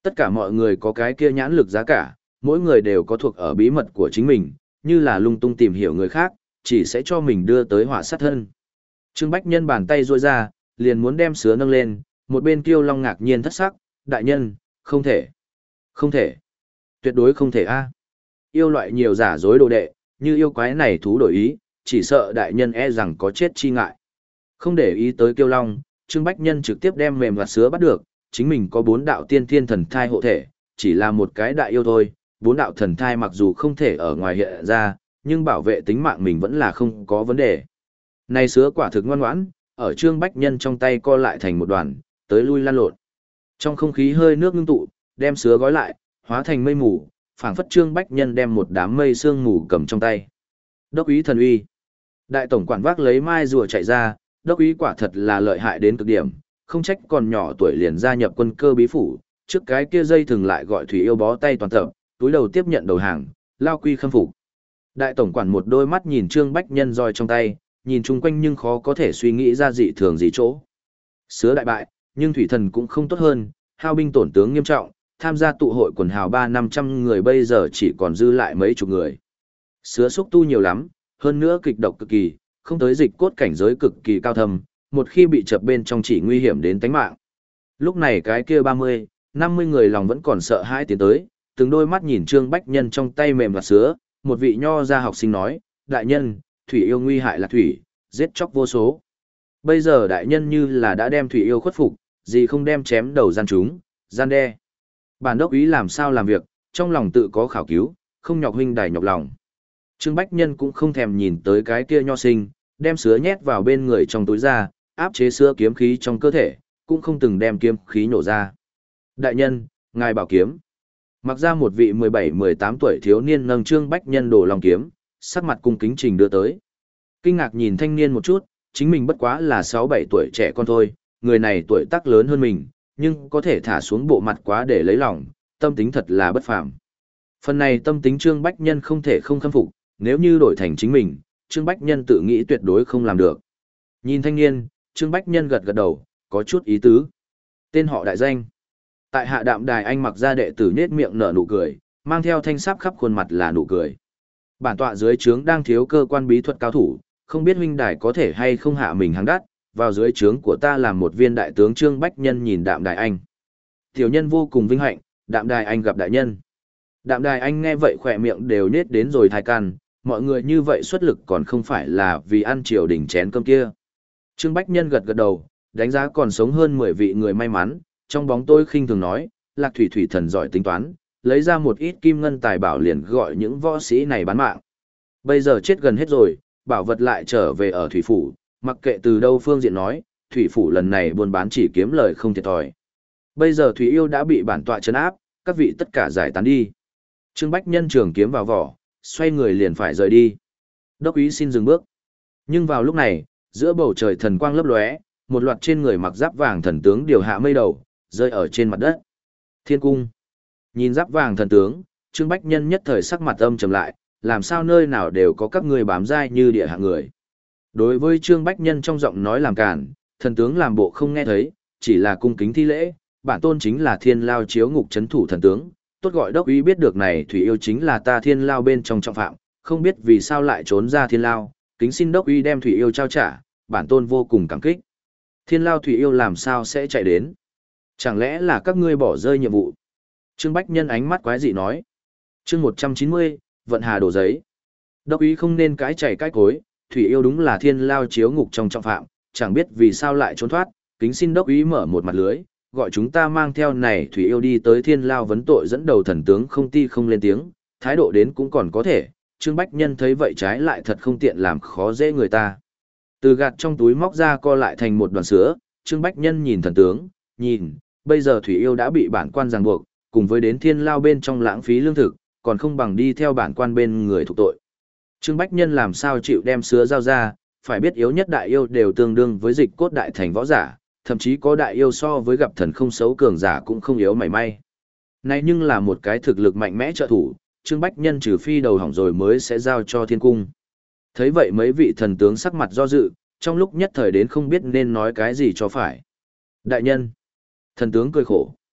Tất cả mọi người có cái kia nhãn lực giá cả, mỗi người đều có thuộc ở bí mật của chính mình, như là lung tung tìm hiểu người khác, chỉ sẽ cho mình đưa tới họa sát thân. Trương Bách Nhân bàn tay duỗi ra, liền muốn đem sứa nâng lên, một bên Kiêu Long ngạc nhiên thất sắc, đại nhân, không thể, không thể, tuyệt đối không thể a. Yêu loại nhiều giả dối đồ đệ, như yêu quái này thú đổi ý, chỉ sợ đại nhân e rằng có chết chi ngại. Không để ý tới Kiêu Long, Trương Bách Nhân trực tiếp đem mềm và sứa bắt được, chính mình có bốn đạo tiên thiên thần thai hộ thể, chỉ là một cái đại yêu thôi, bốn đạo thần thai mặc dù không thể ở ngoài hiện ra, nhưng bảo vệ tính mạng mình vẫn là không có vấn đề. Này sứa quả thực ngoan ngoãn, ở Trương Bách Nhân trong tay co lại thành một đoàn, tới lui lan lộn. Trong không khí hơi nước ngưng tụ, đem sứa gói lại, hóa thành mây mù, phảng phất Trương Bách Nhân đem một đám mây sương mù cầm trong tay. Đốc úy thần uy. Đại tổng quản vác lấy mai rùa chạy ra, đốc úy quả thật là lợi hại đến cực điểm, không trách còn nhỏ tuổi liền gia nhập quân cơ bí phủ, trước cái kia dây thường lại gọi Thủy Yêu bó tay toàn tập, túi đầu tiếp nhận đầu hàng, lao quy khâm phục. Đại tổng quản một đôi mắt nhìn Trương Bách Nhân roi trong tay, nhìn chung quanh nhưng khó có thể suy nghĩ ra dị thường gì chỗ. Sứa đại bại, nhưng thủy thần cũng không tốt hơn, hao binh tổn tướng nghiêm trọng, tham gia tụ hội quần hào ba năm trăm người bây giờ chỉ còn dư lại mấy chục người. Sứa xúc tu nhiều lắm, hơn nữa kịch độc cực kỳ, không tới dịch cốt cảnh giới cực kỳ cao thâm, một khi bị chập bên trong chỉ nguy hiểm đến tính mạng. Lúc này cái kia ba mươi, năm mươi người lòng vẫn còn sợ hãi tiến tới, từng đôi mắt nhìn Trương Bách Nhân trong tay mềm và sứa, một vị nho gia học sinh nói, đại nhân, thủy yêu nguy hại là thủy, giết chóc vô số. Bây giờ đại nhân như là đã đem thủy yêu khuất phục, gì không đem chém đầu gian chúng, gian đe. Bản đốc ý làm sao làm việc, trong lòng tự có khảo cứu, không nhọc huynh đài nhọc lòng. Trương Bách Nhân cũng không thèm nhìn tới cái kia nho sinh, đem sứa nhét vào bên người trong túi ra, áp chế sứa kiếm khí trong cơ thể, cũng không từng đem kiếm khí nổ ra. Đại nhân, ngài bảo kiếm. Mặc ra một vị mười bảy mười tám tuổi thiếu niên nâng Trương Bách Nhân đổ lòng kiếm, sắc mặt cung kính trình đưa tới. Kinh ngạc nhìn thanh niên một chút, chính mình bất quá là sáu bảy tuổi trẻ con thôi, người này tuổi tác lớn hơn mình, nhưng có thể thả xuống bộ mặt quá để lấy lòng, tâm tính thật là bất phàm. Phần này tâm tính Trương Bách Nhân không thể không khâm phục, nếu như đổi thành chính mình, Trương Bách Nhân tự nghĩ tuyệt đối không làm được. Nhìn thanh niên, Trương Bách Nhân gật gật đầu, có chút ý tứ. Tên họ đại danh. Tại hạ đạm đài anh mặc ra đệ tử nết miệng nở nụ cười, mang theo thanh sáp khắp khuôn mặt là nụ cười. Bản tọa dưới trướng đang thiếu cơ quan bí thuật cao thủ, không biết huynh đài có thể hay không hạ mình hàng đắt, vào dưới trướng của ta làm một viên đại tướng. Trương Bách Nhân nhìn đạm đài anh. Tiểu nhân vô cùng vinh hạnh, đạm đài anh gặp đại nhân. Đạm đài anh nghe vậy khỏe miệng đều nết đến rồi thai can, mọi người như vậy xuất lực còn không phải là vì ăn triều đình chén cơm kia. Trương Bách Nhân gật gật đầu, đánh giá còn sống hơn mười vị người may mắn, trong bóng tôi khinh thường nói, Lạc Thủy Thủy thần giỏi tính toán, lấy ra một ít kim ngân tài bảo liền gọi những võ sĩ này bán mạng. Bây giờ chết gần hết rồi, bảo vật lại trở về ở Thủy Phủ, mặc kệ từ đâu phương diện nói, Thủy Phủ lần này buôn bán chỉ kiếm lời không thiệt thòi. Bây giờ Thủy Yêu đã bị bản tọa trấn áp, các vị tất cả giải tán đi. Trương Bách Nhân trường kiếm vào vỏ, xoay người liền phải rời đi. Đốc úy xin dừng bước. Nhưng vào lúc này, giữa bầu trời thần quang lấp lóe, một loạt trên người mặc giáp vàng thần tướng điều hạ mây đầu, rơi ở trên mặt đất. Thiên cung. Nhìn giáp vàng thần tướng, Trương Bách Nhân nhất thời sắc mặt âm trầm lại, làm sao nơi nào đều có các người bám dai như địa hạ người. Đối với Trương Bách Nhân trong giọng nói làm cản, thần tướng làm bộ không nghe thấy, chỉ là cung kính thi lễ, bản tôn chính là Thiên Lao chiếu ngục trấn thủ thần tướng, tốt gọi đốc úy biết được này Thủy Yêu chính là ta Thiên Lao bên trong trọng phạm, không biết vì sao lại trốn ra Thiên Lao, kính xin đốc úy đem Thủy Yêu trao trả, bản tôn vô cùng cảm kích. Thiên Lao Thủy Yêu làm sao sẽ chạy đến? Chẳng lẽ là các ngươi bỏ rơi nhiệm vụ? Trương Bách Nhân ánh mắt quái dị nói. Chương một trăm chín mươi, vận hà đổ giấy. Đốc úy không nên cãi chảy cãi cối, Thủy Yêu đúng là Thiên Lao chiếu ngục trong trọng phạm, chẳng biết vì sao lại trốn thoát, kính xin đốc úy mở một mặt lưới, gọi chúng ta mang theo này Thủy Yêu đi tới Thiên Lao vấn tội. Dẫn đầu thần tướng không ti không lên tiếng, thái độ đến cũng còn có thể. Trương Bách Nhân thấy vậy trái lại thật không tiện làm khó dễ người ta. Từ gạt trong túi móc ra co lại thành một đoàn sữa, Trương Bách Nhân nhìn thần tướng, nhìn, bây giờ Thủy Yêu đã bị bản quan ràng buộc, cùng với đến Thiên Lao bên trong lãng phí lương thực, còn không bằng đi theo bản quan bên người thuộc tội. Trương Bách Nhân làm sao chịu đem sữa giao ra, phải biết yếu nhất đại yêu đều tương đương với dịch cốt đại thành võ giả, thậm chí có đại yêu so với gặp thần không xấu cường giả cũng không yếu mảy may. Này nhưng là một cái thực lực mạnh mẽ trợ thủ, Trương Bách Nhân trừ phi đầu hỏng rồi mới sẽ giao cho thiên cung. Thấy vậy mấy vị thần tướng sắc mặt do dự, trong lúc nhất thời đến không biết nên nói cái gì cho phải. Đại nhân. Thần tướng cười khổ.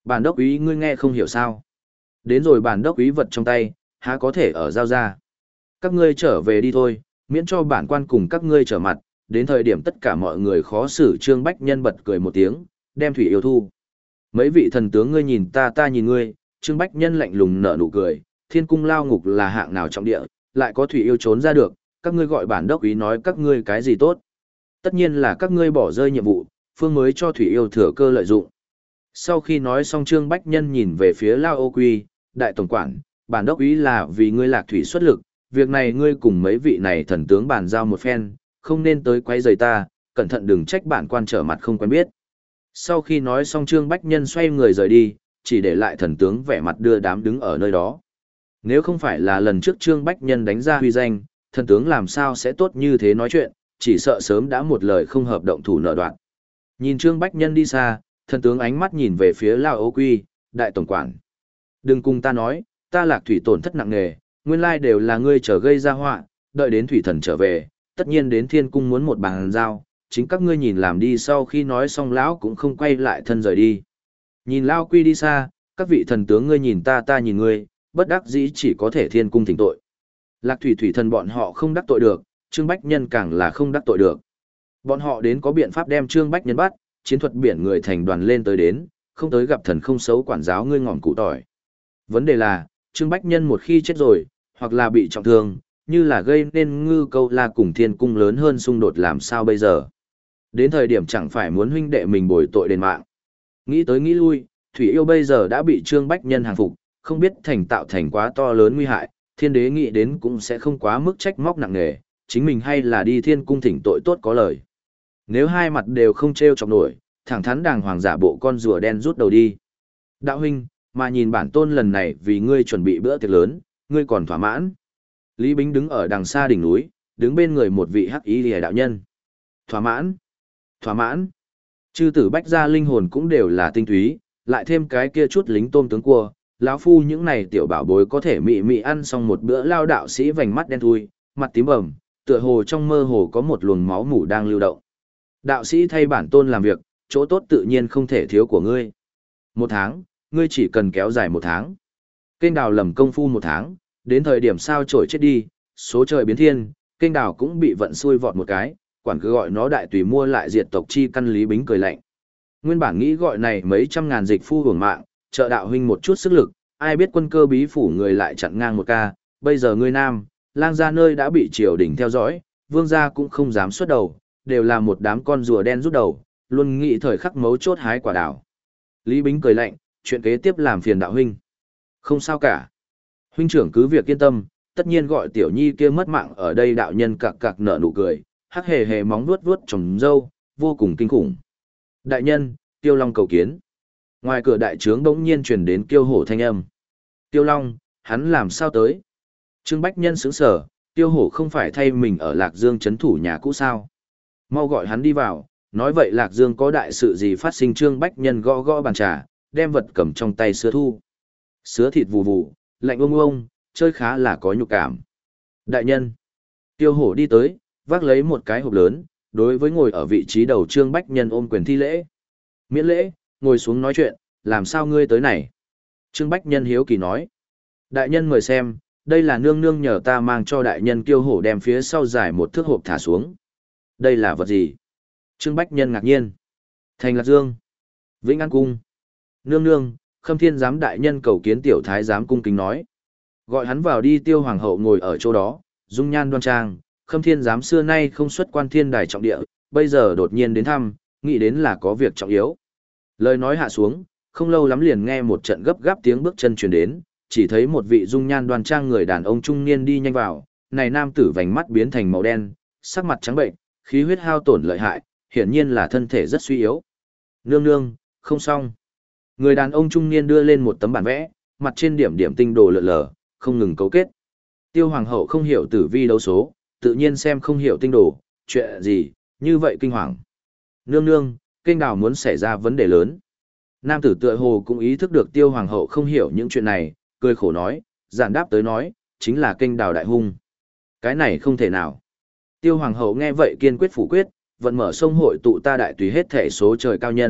Bản đốc úy ngươi nghe không hiểu sao? Đến rồi bản đốc úy vật trong tay, há có thể ở giao ra. Các ngươi trở về đi thôi, miễn cho bản quan cùng các ngươi trở mặt, đến thời điểm tất cả mọi người khó xử. Trương Bách Nhân bật cười một tiếng, đem Thủy Yêu thu. Mấy vị thần tướng ngươi nhìn ta ta nhìn ngươi, Trương Bách Nhân lạnh lùng nở nụ cười, thiên cung lao ngục là hạng nào trọng địa, lại có Thủy Yêu trốn ra được, các ngươi gọi bản đốc úy nói các ngươi cái gì tốt. Tất nhiên là các ngươi bỏ rơi nhiệm vụ, phương mới cho Thủy Yêu thừa cơ lợi dụng. Sau khi nói xong Trương Bách Nhân nhìn về phía Lao Ô Quy, đại tổng quản, bản đốc úy là vì ngươi Lạc Thủy xuất lực, việc này ngươi cùng mấy vị này thần tướng bàn giao một phen, không nên tới quấy rầy ta, cẩn thận đừng trách bản quan trở mặt không quen biết. Sau khi nói xong Trương Bách Nhân xoay người rời đi, chỉ để lại thần tướng vẻ mặt đưa đám đứng ở nơi đó. Nếu không phải là lần trước Trương Bách Nhân đánh ra huy danh, thần tướng làm sao sẽ tốt như thế nói chuyện, chỉ sợ sớm đã một lời không hợp động thủ nợ đoạn. Nhìn Trương Bách Nhân đi xa, thần tướng ánh mắt nhìn về phía Lao Ô Quy, đại tổng quản. Đừng cùng ta nói, ta Lạc Thủy tổn thất nặng nề, nguyên lai đều là ngươi trở gây ra họa, đợi đến thủy thần trở về, tất nhiên đến thiên cung muốn một bàn giao, chính các ngươi nhìn làm đi. Sau khi nói xong lão cũng không quay lại thân rời đi. Nhìn Lao Quy đi xa, các vị thần tướng ngươi nhìn ta ta nhìn ngươi, bất đắc dĩ chỉ có thể thiên cung thỉnh tội. Lạc Thủy thủy thần bọn họ không đắc tội được, Trương Bách Nhân càng là không đắc tội được. Bọn họ đến có biện pháp đem Trương Bách Nhân bắt, chiến thuật biển người thành đoàn lên tới đến, không tới gặp thần không xấu quản giáo ngươi ngỏm cụ tỏi. Vấn đề là, Trương Bách Nhân một khi chết rồi, hoặc là bị trọng thương, như là gây nên Ngư Câu La cùng thiên cung lớn hơn xung đột làm sao bây giờ. Đến thời điểm chẳng phải muốn huynh đệ mình bồi tội đền mạng. Nghĩ tới nghĩ lui, Thủy Yêu bây giờ đã bị Trương Bách Nhân hàng phục, không biết thành tạo thành quá to lớn nguy hại, thiên đế nghĩ đến cũng sẽ không quá mức trách móc nặng nề, chính mình hay là đi thiên cung thỉnh tội tốt có lời. Nếu hai mặt đều không treo chọc nổi, thẳng thắn đàng hoàng giả bộ con rùa đen rút đầu đi. Đạo huynh, mà nhìn bản tôn lần này vì ngươi chuẩn bị bữa tiệc lớn, ngươi còn thỏa mãn. Lý Bính đứng ở đằng xa đỉnh núi, đứng bên người một vị hắc ý lìa đạo nhân. Thỏa mãn, thỏa mãn. Chư tử bách gia linh hồn cũng đều là tinh túy, lại thêm cái kia chút lính tôm tướng cua, lão phu những này tiểu bảo bối có thể mị mị ăn xong một bữa. Lao đạo sĩ vành mắt đen thui, mặt tím bầm, tựa hồ trong mơ hồ có một luồng máu mủ đang lưu động. Đạo sĩ thay bản tôn làm việc, chỗ tốt tự nhiên không thể thiếu của ngươi. Một tháng, ngươi chỉ cần kéo dài một tháng. Kênh đào lầm công phu một tháng, đến thời điểm sao trổi chết đi, số trời biến thiên, kênh đào cũng bị vận xui vọt một cái, quản cứ gọi nó đại tùy mua lại diệt tộc chi căn. Lý Bính cười lạnh. Nguyên bản nghĩ gọi này mấy trăm ngàn dịch phu hưởng mạng, trợ đạo huynh một chút sức lực, ai biết quân cơ bí phủ người lại chặn ngang một ca, bây giờ ngươi nam, lang gia nơi đã bị triều đình theo dõi, vương gia cũng không dám xuất đầu, đều là một đám con rùa đen rút đầu, luôn nghĩ thời khắc mấu chốt hái quả đào. Lý Bính cười lạnh, chuyện kế tiếp làm phiền đạo huynh. Không sao cả. Huynh trưởng cứ việc yên tâm, tất nhiên gọi tiểu nhi kia mất mạng ở đây. Đạo nhân cặc cặc nở nụ cười, hắc hề hề móng vuốt vuốt trồng râu, vô cùng kinh khủng. Đại nhân, Tiêu Long cầu kiến. Ngoài cửa đại trướng bỗng nhiên truyền đến Kiêu Hổ thanh âm. Tiêu Long, hắn làm sao tới? Trương Bách Nhân sững sờ, Tiêu Hổ không phải thay mình ở Lạc Dương trấn thủ nhà cũ sao? Mau gọi hắn đi vào, nói vậy Lạc Dương có đại sự gì phát sinh. Trương Bách Nhân gõ gõ bàn trà, đem vật cầm trong tay sứa thu. Sứa thịt vù vù, lạnh ông ông, chơi khá là có nhục cảm. Đại nhân. Tiêu Hổ đi tới, vác lấy một cái hộp lớn, đối với ngồi ở vị trí đầu Trương Bách Nhân ôm quyền thi lễ. Miễn lễ, ngồi xuống nói chuyện, làm sao ngươi tới này? Trương Bách Nhân hiếu kỳ nói. Đại nhân mời xem, đây là nương nương nhờ ta mang cho đại nhân. Kiêu Hổ đem phía sau giải một thước hộp thả xuống. Đây là vật gì? Trương Bách Nhân ngạc nhiên. Thành Lạc Dương. Vĩnh An Cung. Nương nương, Khâm Thiên giám đại nhân cầu kiến tiểu thái giám cung kính nói. Gọi hắn vào đi. Tiêu hoàng hậu ngồi ở chỗ đó, dung nhan đoan trang. Khâm Thiên giám xưa nay không xuất quan thiên đài trọng địa, bây giờ đột nhiên đến thăm, nghĩ đến là có việc trọng yếu. Lời nói hạ xuống, không lâu lắm liền nghe một trận gấp gáp tiếng bước chân truyền đến, chỉ thấy một vị dung nhan đoan trang người đàn ông trung niên đi nhanh vào, này nam tử vành mắt biến thành màu đen, sắc mặt trắng bệnh, khí huyết hao tổn lợi hại, hiển nhiên là thân thể rất suy yếu. Nương nương, không xong. Người đàn ông trung niên đưa lên một tấm bản vẽ, mặt trên điểm điểm tinh đồ lượn lờ, không ngừng cấu kết. Tiêu hoàng hậu không hiểu tử vi đấu số, tự nhiên xem không hiểu tinh đồ, chuyện gì, như vậy kinh hoàng. Nương nương, kênh đào muốn xảy ra vấn đề lớn. Nam tử tựa hồ cũng ý thức được tiêu hoàng hậu không hiểu những chuyện này, cười khổ nói, giản đáp tới nói, chính là kênh đào đại hung. Cái này không thể nào. Tiêu hoàng hậu nghe vậy kiên quyết phủ quyết, vận mở sông hội tụ ta đại tùy hết thể số trời cao nhân,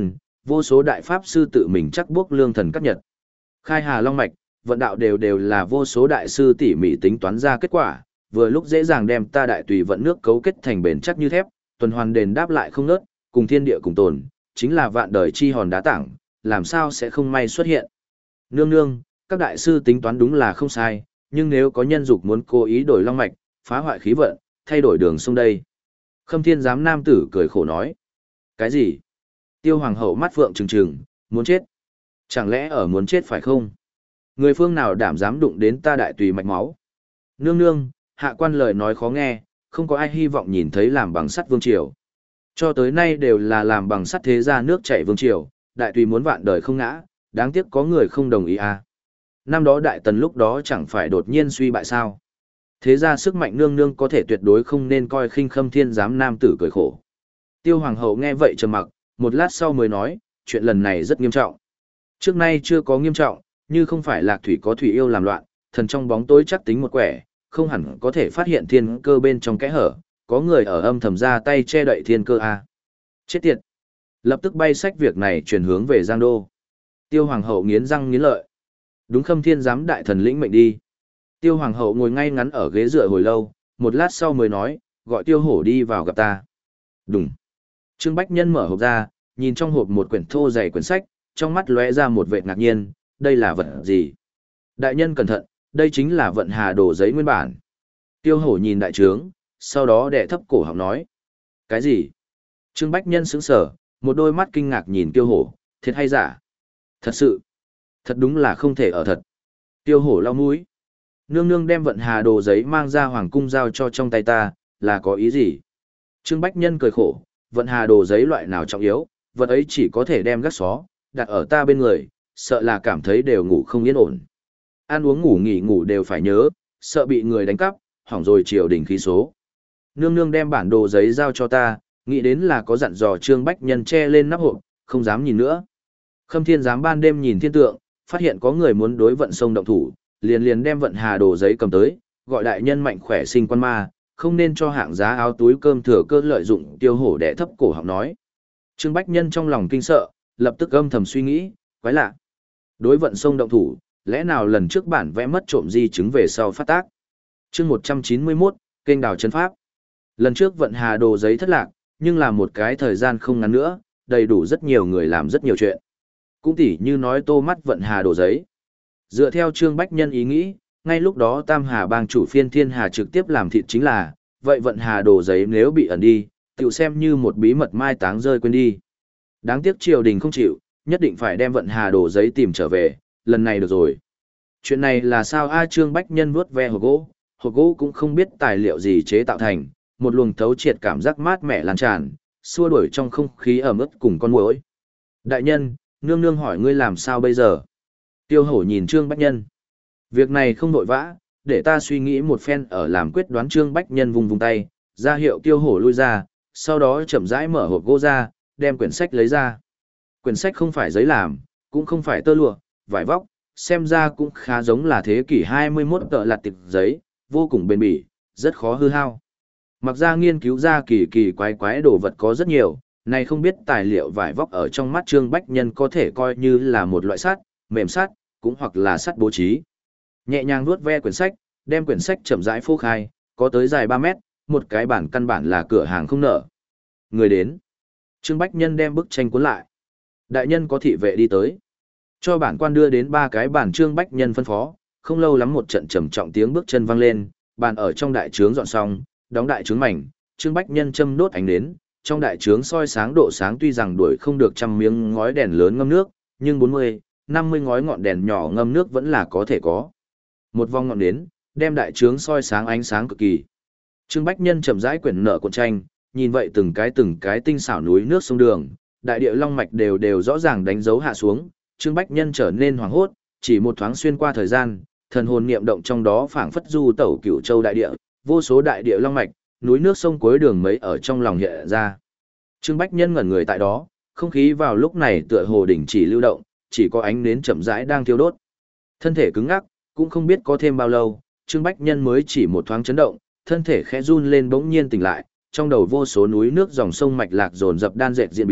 vô số đại pháp sư tự mình chắc bước lương thần cắt nhật. Khai Hà Long mạch, vận đạo đều đều là vô số đại sư tỉ mỉ tính toán ra kết quả, vừa lúc dễ dàng đem ta đại tùy vận nước cấu kết thành bền chắc như thép, tuần hoàn đền đáp lại không ngớt, cùng thiên địa cùng tồn, chính là vạn đời chi hòn đá tảng, làm sao sẽ không may xuất hiện. Nương nương, các đại sư tính toán đúng là không sai, nhưng nếu có nhân dục muốn cố ý đổi long mạch, phá hoại khí vận, thay đổi đường sông đây. Khâm Thiên giám nam tử cười khổ nói. Cái gì? Tiêu hoàng hậu mắt phượng trừng trừng, muốn chết. Chẳng lẽ ở muốn chết phải không? Người phương nào đảm dám đụng đến ta đại tùy mạch máu? Nương nương, hạ quan lời nói khó nghe, không có ai hy vọng nhìn thấy làm bằng sắt vương triều. Cho tới nay đều là làm bằng sắt thế gia nước chảy vương triều, đại tùy muốn vạn đời không ngã, đáng tiếc có người không đồng ý à. Năm đó đại tần lúc đó chẳng phải đột nhiên suy bại sao. Thế ra sức mạnh nương nương có thể tuyệt đối không nên coi khinh Khâm Thiên giám nam tử cười khổ. Tiêu hoàng hậu nghe vậy trầm mặc, một lát sau mới nói, chuyện lần này rất nghiêm trọng. Trước nay chưa có nghiêm trọng, như không phải lạc thủy có thủy yêu làm loạn, thần trong bóng tối chắc tính một quẻ, không hẳn có thể phát hiện thiên cơ bên trong kẽ hở, có người ở âm thầm ra tay che đậy thiên cơ a. Chết tiệt. Lập tức bay sách việc này chuyển hướng về Giang Đô. Tiêu hoàng hậu nghiến răng nghiến lợi. Đúng Khâm Thiên giám đại thần lĩnh mệnh đi. Tiêu hoàng hậu ngồi ngay ngắn ở ghế dựa hồi lâu, một lát sau mới nói, gọi Tiêu hổ đi vào gặp ta. Đúng. Trương Bách Nhân mở hộp ra, nhìn trong hộp một quyển thô dày quyển sách, trong mắt lóe ra một vẻ ngạc nhiên, đây là vật gì? Đại nhân cẩn thận, đây chính là vận hà đồ giấy nguyên bản. Tiêu hổ nhìn đại trướng, sau đó đè thấp cổ họng nói. Cái gì? Trương Bách Nhân sững sờ, một đôi mắt kinh ngạc nhìn Tiêu hổ, thiệt hay giả? Thật sự. Thật đúng là không thể ở thật. Tiêu hổ lau mũi. Nương nương đem vận hà đồ giấy mang ra hoàng cung giao cho trong tay ta, là có ý gì? Trương Bách Nhân cười khổ, vận hà đồ giấy loại nào trọng yếu, vật ấy chỉ có thể đem gác xó, đặt ở ta bên người, sợ là cảm thấy đều ngủ không yên ổn. Ăn uống ngủ nghỉ ngủ đều phải nhớ, sợ bị người đánh cắp, hỏng rồi triều đình khí số. Nương nương đem bản đồ giấy giao cho ta, nghĩ đến là có dặn dò Trương Bách Nhân che lên nắp hộp, không dám nhìn nữa. Khâm Thiên giám ban đêm nhìn thiên tượng, phát hiện có người muốn đối vận sông động thủ, liền liền đem vận hà đồ giấy cầm tới, gọi đại nhân mạnh khỏe sinh quan ma, không nên cho hạng giá áo túi cơm thừa cơ lợi dụng. Tiêu hổ đẻ thấp cổ họng nói. Trương Bách Nhân trong lòng kinh sợ, lập tức âm thầm suy nghĩ, quái lạ. Đối vận sông động thủ, lẽ nào lần trước bản vẽ mất trộm di chứng về sau phát tác. Chương một trăm chín mươi mốt, kênh đào chân pháp. Lần trước vận hà đồ giấy thất lạc, nhưng là một cái thời gian không ngắn nữa, đầy đủ rất nhiều người làm rất nhiều chuyện. Cũng tỉ như nói tô mắt vận hà đồ giấy. Dựa theo Trương Bách Nhân ý nghĩ, ngay lúc đó Tam Hà bang chủ Phiên Thiên Hà trực tiếp làm thịt chính là, vậy vận hà đồ giấy nếu bị ẩn đi, tự xem như một bí mật mai táng rơi quên đi. Đáng tiếc triều đình không chịu, nhất định phải đem vận hà đồ giấy tìm trở về, lần này được rồi. Chuyện này là sao a? Trương Bách Nhân vuốt ve hộp gỗ, hộp gỗ cũng không biết tài liệu gì chế tạo thành, một luồng thấu triệt cảm giác mát mẻ lan tràn, xua đuổi trong không khí ẩm ướt cùng con muỗi. Đại nhân, nương nương hỏi ngươi làm sao bây giờ? Tiêu hổ nhìn Trương Bách Nhân. Việc này không vội vã, để ta suy nghĩ một phen ở làm quyết đoán. Trương Bách Nhân vùng vùng tay, ra hiệu Tiêu hổ lui ra, sau đó chậm rãi mở hộp gỗ ra, đem quyển sách lấy ra. Quyển sách không phải giấy làm, cũng không phải tơ lụa, vải vóc, xem ra cũng khá giống là thế kỷ hai mươi mốt tợ lạt tiệp giấy, vô cùng bền bỉ, rất khó hư hao. Mặc ra nghiên cứu ra kỳ kỳ quái quái đồ vật có rất nhiều, này không biết tài liệu vải vóc ở trong mắt Trương Bách Nhân có thể coi như là một loại sắt, mềm sắt, cũng hoặc là sắt bố trí. Nhẹ nhàng vuốt ve quyển sách, đem quyển sách chậm rãi phô khai, có tới dài ba mét, một cái bản căn bản là cửa hàng không nở. Người đến. Trương Bách Nhân đem bức tranh cuốn lại. Đại nhân có thị vệ đi tới. Cho bản quan đưa đến ba cái bản. Trương Bách Nhân phân phó, không lâu lắm một trận trầm trọng tiếng bước chân vang lên, bàn ở trong đại trướng dọn xong, đóng đại trướng mảnh, Trương Bách Nhân châm đốt ánh nến, trong đại trướng soi sáng độ sáng tuy rằng đuổi không được trăm miếng ngói đèn lớn ngâm nước, nhưng bốn mươi, năm mươi ngói ngọn đèn nhỏ ngâm nước vẫn là có thể có. Một vòng ngọn nến, đem đại trướng soi sáng ánh sáng cực kỳ. Trương Bách Nhân chậm rãi quyển nợ cuộn tranh, nhìn vậy từng cái từng cái tinh xảo núi nước sông đường, đại địa long mạch đều đều rõ ràng đánh dấu hạ xuống, Trương Bách Nhân trở nên hoảng hốt, chỉ một thoáng xuyên qua thời gian, thần hồn niệm động trong đó phảng phất du tẩu cửu châu đại địa, vô số đại địa long mạch, núi nước sông cuối đường mấy ở trong lòng hiện ra. Trương Bách Nhân ngẩn người tại đó, không khí vào lúc này tựa hồ đình chỉ lưu động, chỉ có ánh nến chậm rãi đang thiêu đốt. Thân thể cứng ngắc, cũng không biết có thêm bao lâu, Trương Bách Nhân mới chỉ một thoáng chấn động, thân thể khẽ run lên bỗng nhiên tỉnh lại, trong đầu vô số núi nước dòng sông mạch lạc dồn dập đan dệt diễn biến,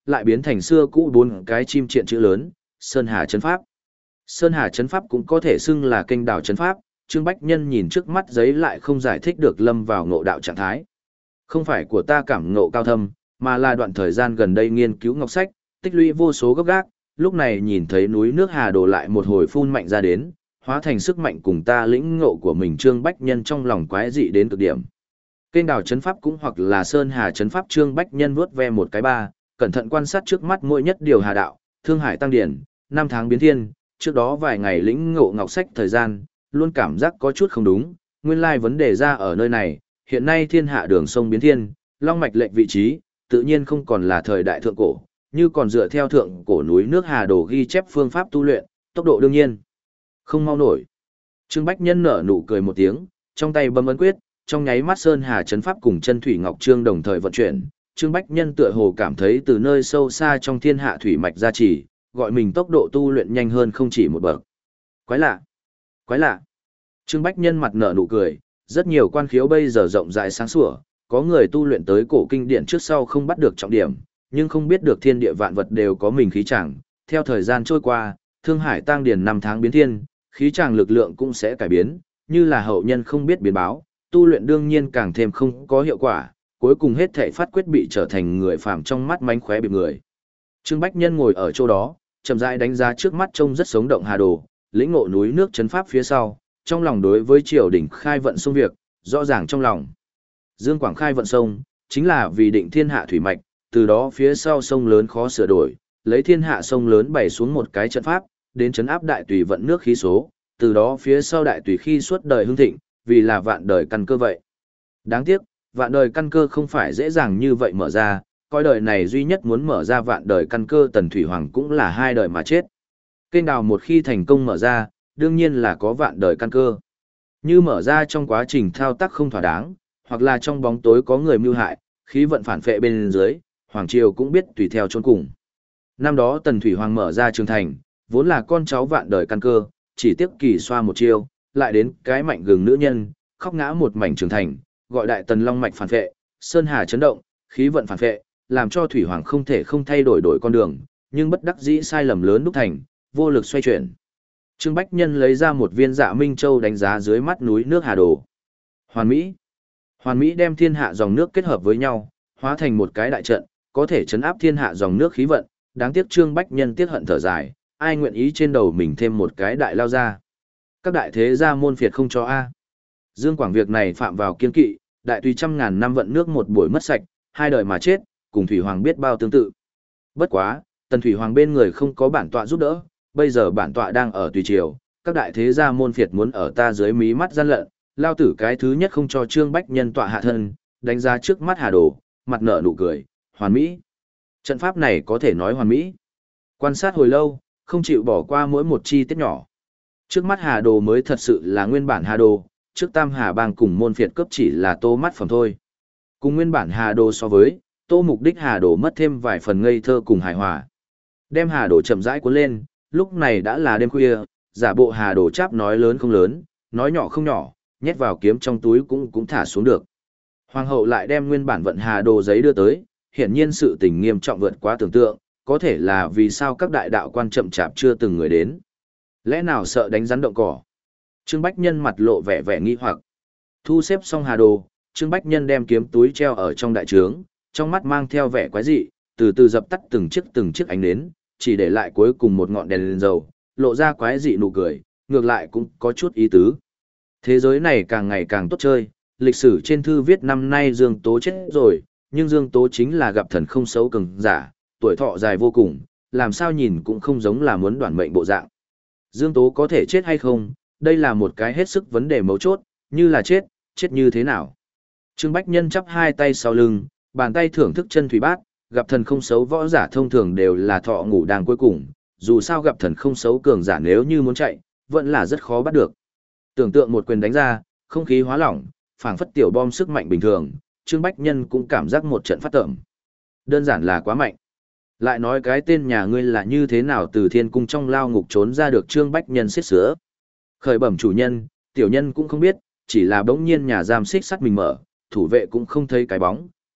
lại biến thành xưa cũ bốn cái chim triện chữ lớn, Sơn Hà Trấn Pháp. Sơn Hà Trấn Pháp cũng có thể xưng là kênh đảo trấn pháp, Trương Bách Nhân nhìn trước mắt giấy lại không giải thích được lâm vào ngộ đạo trạng thái. Không phải của ta cảm ngộ cao thâm, mà là đoạn thời gian gần đây nghiên cứu ngọc sách, tích lũy vô số gấp gác, lúc này nhìn thấy núi nước Hà Đồ lại một hồi phun mạnh ra đến, hóa thành sức mạnh cùng ta lĩnh ngộ của mình. Trương Bách Nhân trong lòng quái dị đến cực điểm. Kênh đảo trấn pháp cũng hoặc là Sơn Hà Trấn Pháp. Trương Bách Nhân vuốt ve một cái ba, cẩn thận quan sát trước mắt mỗi nhất điều hà đạo, Thương Hải tăng điển, năm tháng biến thiên. Trước đó vài ngày lĩnh ngộ ngọc sách thời gian, luôn cảm giác có chút không đúng, nguyên lai vấn đề ra ở nơi này, hiện nay thiên hạ đường sông biến thiên, long mạch lệnh vị trí, tự nhiên không còn là thời đại thượng cổ, như còn dựa theo thượng cổ núi nước Hà Đồ ghi chép phương pháp tu luyện, tốc độ đương nhiên không mau nổi. Trương Bách Nhân nở nụ cười một tiếng, trong tay bấm ấn quyết, trong nháy mắt Sơn Hà Trấn Pháp cùng chân thủy ngọc trương đồng thời vận chuyển, Trương Bách Nhân tựa hồ cảm thấy từ nơi sâu xa trong thiên hạ thủy mạch gia trì, gọi mình tốc độ tu luyện nhanh hơn không chỉ một bậc. Quái lạ, quái lạ. Trương Bách Nhân mặt nở nụ cười, rất nhiều quan khiếu bây giờ rộng rãi sáng sủa, có người tu luyện tới cổ kinh điển trước sau không bắt được trọng điểm, nhưng không biết được thiên địa vạn vật đều có mình khí chẳng. Theo thời gian trôi qua, Thương Hải tăng điển năm tháng biến thiên, khí chẳng lực lượng cũng sẽ cải biến, như là hậu nhân không biết biến báo, tu luyện đương nhiên càng thêm không có hiệu quả, cuối cùng hết thảy phát quyết bị trở thành người phàm trong mắt mánh khóe bị người. Trương Bách Nhân ngồi ở chỗ đó, chậm rãi đánh giá trước mắt trông rất sống động Hà Đồ, lĩnh ngộ núi nước trấn pháp phía sau, trong lòng đối với triều đình khai vận sông việc, rõ ràng trong lòng. Dương Quảng khai vận sông, chính là vì định thiên hạ thủy mạch, từ đó phía sau sông lớn khó sửa đổi, lấy thiên hạ sông lớn bày xuống một cái trận pháp, đến trấn áp đại tùy vận nước khí số, từ đó phía sau đại tùy khi suốt đời hưng thịnh, vì là vạn đời căn cơ vậy. Đáng tiếc, vạn đời căn cơ không phải dễ dàng như vậy mở ra, coi đời này duy nhất muốn mở ra vạn đời căn cơ Tần Thủy Hoàng cũng là hai đời mà chết. Kênh đào một khi thành công mở ra, đương nhiên là có vạn đời căn cơ. Như mở ra trong quá trình thao tác không thỏa đáng, hoặc là trong bóng tối có người mưu hại, khí vận phản phệ bên dưới, Hoàng Triều cũng biết tùy theo chôn cùng. Năm đó Tần Thủy Hoàng mở ra Trường Thành, vốn là con cháu vạn đời căn cơ, chỉ tiếc kỳ xoa một chiêu, lại đến cái mạnh gừng nữ nhân, khóc ngã một mảnh Trường Thành, gọi đại Tần Long mạch phản phệ, Sơn Hà chấn động, khí vận phản phệ, làm cho Thủy Hoàng không thể không thay đổi đổi con đường, nhưng bất đắc dĩ sai lầm lớn đúc thành, vô lực xoay chuyển. Trương Bách Nhân lấy ra một viên Dạ Minh Châu đánh giá dưới mắt núi nước Hà Đồ. Hoàn Mỹ. Hoàn Mỹ đem thiên hạ dòng nước kết hợp với nhau, hóa thành một cái đại trận, có thể chấn áp thiên hạ dòng nước khí vận. Đáng tiếc Trương Bách Nhân tiếc hận thở dài, ai nguyện ý trên đầu mình thêm một cái đại lao ra. Các đại thế gia môn phiệt không cho A. Dương Quảng việc này phạm vào kiên kỵ, đại tùy trăm ngàn năm vận nước một buổi mất sạch, hai đời mà chết, cùng Thủy Hoàng biết bao tương tự. Bất quá, Tần Thủy Hoàng bên người không có bản tọa giúp đỡ, bây giờ bản tọa đang ở tùy triều, các đại thế gia môn phiệt muốn ở ta dưới mí mắt gian lận, lao tử cái thứ nhất không cho Trương Bách Nhân tọa hạ thân, đánh giá trước mắt Hà Đồ, mặt nở nụ cười, hoàn mỹ. Trận pháp này có thể nói hoàn mỹ. Quan sát hồi lâu, không chịu bỏ qua mỗi một chi tiết nhỏ. Trước mắt Hà Đồ mới thật sự là nguyên bản Hà Đồ, trước Tam Hà Bang cùng môn phiệt cấp chỉ là tô mắt phẩm thôi. Cùng nguyên bản Hà Đồ so với, tô mục đích Hà Đồ mất thêm vài phần ngây thơ cùng hài hòa. Đem Hà Đồ chậm rãi cuốn lên, lúc này đã là đêm khuya, giả bộ Hà Đồ cháp nói lớn không lớn, nói nhỏ không nhỏ, nhét vào kiếm trong túi cũng cũng thả xuống được. Hoàng hậu lại đem nguyên bản vận Hà Đồ giấy đưa tới, hiển nhiên sự tình nghiêm trọng vượt quá tưởng tượng, có thể là vì sao các đại đạo quan chậm chạp chưa từng người đến. Lẽ nào sợ đánh rắn động cỏ? Trương Bách Nhân mặt lộ vẻ vẻ nghi hoặc. Thu xếp xong Hà Đồ, Trương Bách Nhân đem kiếm túi treo ở trong đại trướng, trong mắt mang theo vẻ quái dị, từ từ dập tắt từng chiếc từng chiếc ánh nến, chỉ để lại cuối cùng một ngọn đèn lên dầu, lộ ra quái dị nụ cười, ngược lại cũng có chút ý tứ. Thế giới này càng ngày càng tốt chơi, lịch sử trên thư viết năm nay Dương Tố chết rồi, nhưng Dương Tố chính là gặp thần không xấu cường giả, tuổi thọ dài vô cùng, làm sao nhìn cũng không giống là muốn đoản mệnh bộ dạng. Dương Tố có thể chết hay không, đây là một cái hết sức vấn đề mấu chốt, như là chết, chết như thế nào. Trương Bách Nhân chắp hai tay sau lưng, bàn tay thưởng thức chân thủy bát, gặp thần không xấu võ giả thông thường đều là thọ ngủ đang cuối cùng, dù sao gặp thần không xấu cường giả nếu như muốn chạy, vẫn là rất khó bắt được. Tưởng tượng một quyền đánh ra, không khí hóa lỏng, phảng phất tiểu bom sức mạnh bình thường, Trương Bách Nhân cũng cảm giác một trận phát tởm. Đơn giản là quá mạnh. Lại nói cái tên nhà ngươi là như thế nào từ thiên cung trong lao ngục trốn ra được. Trương Bách Nhân xiết sữa. Khởi bẩm chủ nhân, tiểu nhân cũng không biết, chỉ là bỗng nhiên nhà giam xích sắt mình mở, thủ vệ cũng không thấy cái bóng,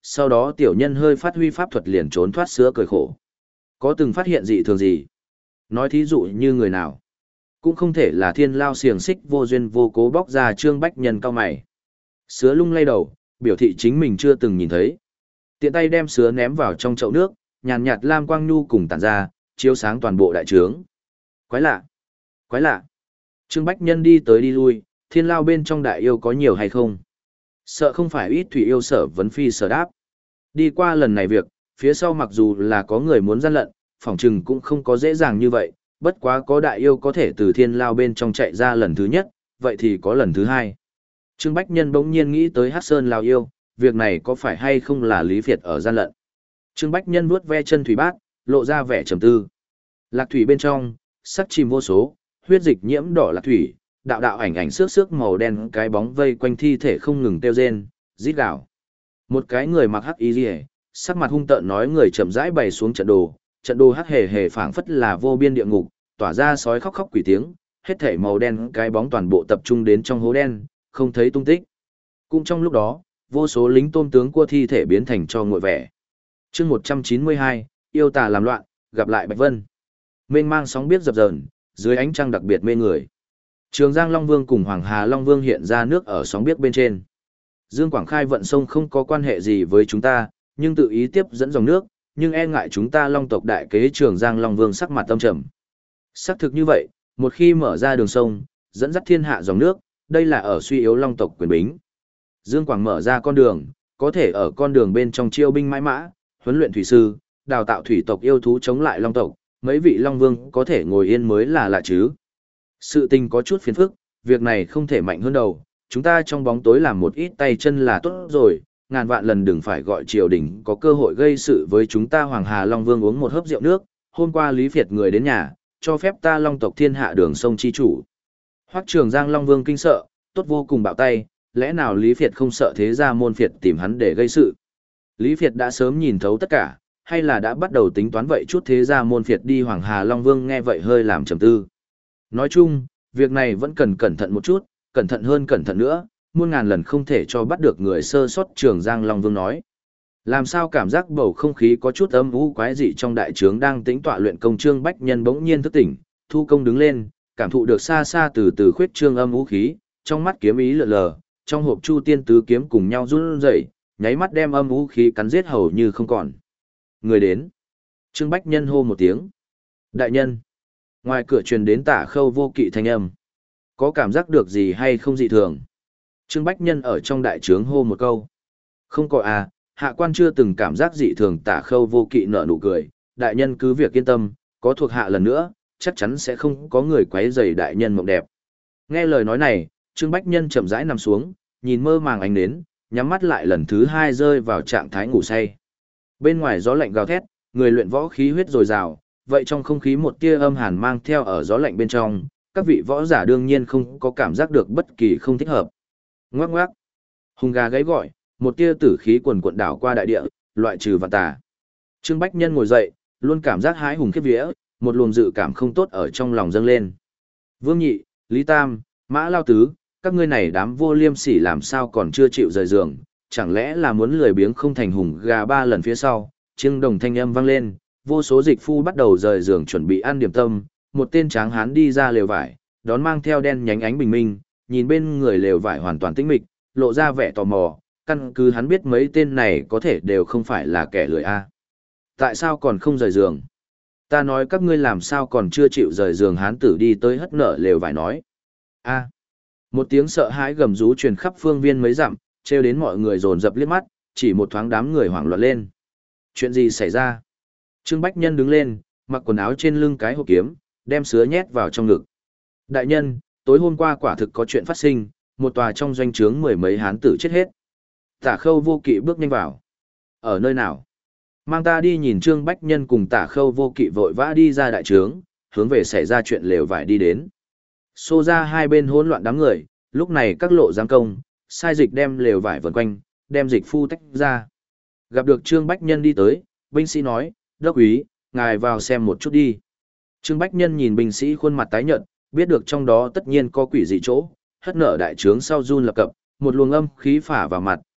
sau đó tiểu nhân hơi phát huy pháp thuật liền trốn thoát sứa cười khổ. Có từng phát hiện gì thường gì? Nói thí dụ như người nào? Cũng không thể là thiên lao xiềng xích vô duyên vô cố bóc ra Trương Bách Nhân cao mày. Sứa lung lay đầu, biểu thị chính mình chưa từng nhìn thấy. Tiện tay đem sứa ném vào trong chậu nước, nhàn nhạt lam quang nhu cùng tản ra, chiếu sáng toàn bộ đại trướng. Quái lạ! Quái lạ! Trương Bách Nhân đi tới đi lui, thiên lao bên trong đại yêu có nhiều hay không? Sợ không phải ít thủy yêu sở vấn phi sở đáp. Đi qua lần này việc, phía sau mặc dù là có người muốn gian lận, phỏng chừng cũng không có dễ dàng như vậy, bất quá có đại yêu có thể từ thiên lao bên trong chạy ra lần thứ nhất, vậy thì có lần thứ hai. Trương Bách Nhân bỗng nhiên nghĩ tới Hắc Sơn lao yêu, việc này có phải hay không là Lý Việt ở gian lận. Trương Bách Nhân vuốt ve chân thủy bát, lộ ra vẻ trầm tư. Lạc thủy bên trong, sắc chìm vô số, huyết dịch nhiễm đỏ lạc thủy, đạo đạo ảnh ảnh xước xước màu đen cái bóng vây quanh thi thể không ngừng kêu rên, rít gào. Một cái người mặc hắc y liễu, sắc mặt hung tợn nói người chậm rãi bày xuống trận đồ, trận đồ hắc hề hề phảng phất là vô biên địa ngục, tỏa ra sói khóc khóc quỷ tiếng, hết thảy màu đen cái bóng toàn bộ tập trung đến trong hố đen, không thấy tung tích. Cũng trong lúc đó, vô số lính tôm tướng cua thi thể biến thành cho nguội vẻ. Chương một trăm chín mươi hai, yêu tà làm loạn, gặp lại Bạch Vân. Mênh mang sóng biết dập dờn, dưới ánh trăng đặc biệt mê người. Trường Giang Long Vương cùng Hoàng Hà Long Vương hiện ra nước ở sóng biết bên trên. Dương Quảng Khai vận sông không có quan hệ gì với chúng ta, nhưng tự ý tiếp dẫn dòng nước, nhưng e ngại chúng ta Long tộc đại kế Trường Giang Long Vương sắc mặt tâm trầm. Xác thực như vậy, một khi mở ra đường sông, dẫn dắt thiên hạ dòng nước, đây là ở suy yếu Long tộc quyền bính. Dương Quảng mở ra con đường, có thể ở con đường bên trong chiêu binh mãi mã, huấn luyện thủy sư, đào tạo thủy tộc yêu thú chống lại Long tộc, mấy vị Long Vương có thể ngồi yên mới là lạ chứ. Sự tình có chút phiền phức, việc này không thể mạnh hơn đầu, chúng ta trong bóng tối làm một ít tay chân là tốt rồi, ngàn vạn lần đừng phải gọi triều đình có cơ hội gây sự với chúng ta. Hoàng Hà Long Vương uống một hớp rượu nước, hôm qua Lý Việt người đến nhà, cho phép ta Long tộc thiên hạ đường sông chi chủ. Hoắc Trường Giang Long Vương kinh sợ, tốt vô cùng bạo tay, lẽ nào Lý Việt không sợ thế gia môn Việt tìm hắn để gây sự. Lý Việt đã sớm nhìn thấu tất cả, hay là đã bắt đầu tính toán vậy chút thế gia môn Việt đi. Hoàng Hà Long Vương nghe vậy hơi làm trầm tư. Nói chung, việc này vẫn cần cẩn thận một chút, cẩn thận hơn cẩn thận nữa, muôn ngàn lần không thể cho bắt được người sơ sót. Trường Giang Long Vương nói. Làm sao cảm giác bầu không khí có chút âm u quái dị trong đại trướng đang tĩnh tọa luyện công. Trương Bách Nhân bỗng nhiên thức tỉnh, thu công đứng lên, cảm thụ được xa xa từ từ khuyết trương âm u khí, trong mắt kiếm ý lượn lờ, trong hộp Chu Tiên tứ kiếm cùng nhau run rẩy, nháy mắt đem âm u khí cắn giết hầu như không còn. Người đến. Trương Bách Nhân hô một tiếng. Đại nhân. Ngoài cửa truyền đến Tả Khâu Vô Kỵ thanh âm. Có cảm giác được gì hay không dị thường? Trương Bách Nhân ở trong đại trướng hô một câu. Không có à, hạ quan chưa từng cảm giác dị thường. Tả Khâu Vô Kỵ nở nụ cười. Đại nhân cứ việc yên tâm, có thuộc hạ lần nữa, chắc chắn sẽ không có người quấy rầy đại nhân mộng đẹp. Nghe lời nói này, Trương Bách Nhân chậm rãi nằm xuống, nhìn mơ màng ánh nến, nhắm mắt lại lần thứ hai rơi vào trạng thái ngủ say. Bên ngoài gió lạnh gào thét, người luyện võ khí huyết dồi dào, vậy trong không khí một tia âm hàn mang theo ở gió lạnh bên trong, các vị võ giả đương nhiên không có cảm giác được bất kỳ không thích hợp. Ngoác ngoác, hùng gà gáy gọi, một tia tử khí quần quận đảo qua đại địa, loại trừ vạn tà. Trương Bách Nhân ngồi dậy, luôn cảm giác hái hùng khiếp vía, một luồng dự cảm không tốt ở trong lòng dâng lên. Vương Nhị, Lý Tam, Mã Lao Tứ, các ngươi này đám vô liêm sỉ làm sao còn chưa chịu rời giường, chẳng lẽ là muốn lười biếng không thành hùng gà. Ba lần phía sau, chiêng đồng thanh âm vang lên, vô số dịch phu bắt đầu rời giường chuẩn bị ăn điểm tâm, một tên tráng hán đi ra lều vải, đón mang theo đen nhánh ánh bình minh, nhìn bên người lều vải hoàn toàn tĩnh mịch, lộ ra vẻ tò mò, căn cứ hắn biết mấy tên này có thể đều không phải là kẻ lười a. Tại sao còn không rời giường? Ta nói các ngươi làm sao còn chưa chịu rời giường? Hán tử đi tới hất nợ lều vải nói. A. Một tiếng sợ hãi gầm rú truyền khắp phương viên mấy dặm, trêu đến mọi người dồn dập liếc mắt, chỉ một thoáng đám người hoảng loạn lên. Chuyện gì xảy ra? Trương Bách Nhân đứng lên, mặc quần áo trên lưng cái hộp kiếm, đem sứa nhét vào trong ngực. Đại nhân, tối hôm qua quả thực có chuyện phát sinh, một tòa trong doanh trướng mười mấy hán tử chết hết. Tả Khâu Vô Kỵ bước nhanh vào. Ở nơi nào? Mang ta đi nhìn. Trương Bách Nhân cùng Tả Khâu Vô Kỵ vội vã đi ra đại trướng, hướng về xảy ra chuyện lều vải đi đến. Xô ra hai bên hỗn loạn đám người, lúc này các lộ giáng công, sai dịch đem lều vải vần quanh, đem dịch phu tách ra. Gặp được Trương Bách Nhân đi tới, binh sĩ nói, đốc úy, ngài vào xem một chút đi. Trương Bách Nhân nhìn binh sĩ khuôn mặt tái nhợt, biết được trong đó tất nhiên có quỷ dị chỗ, hất nở đại trướng sau run lập cập, một luồng âm khí phả vào mặt,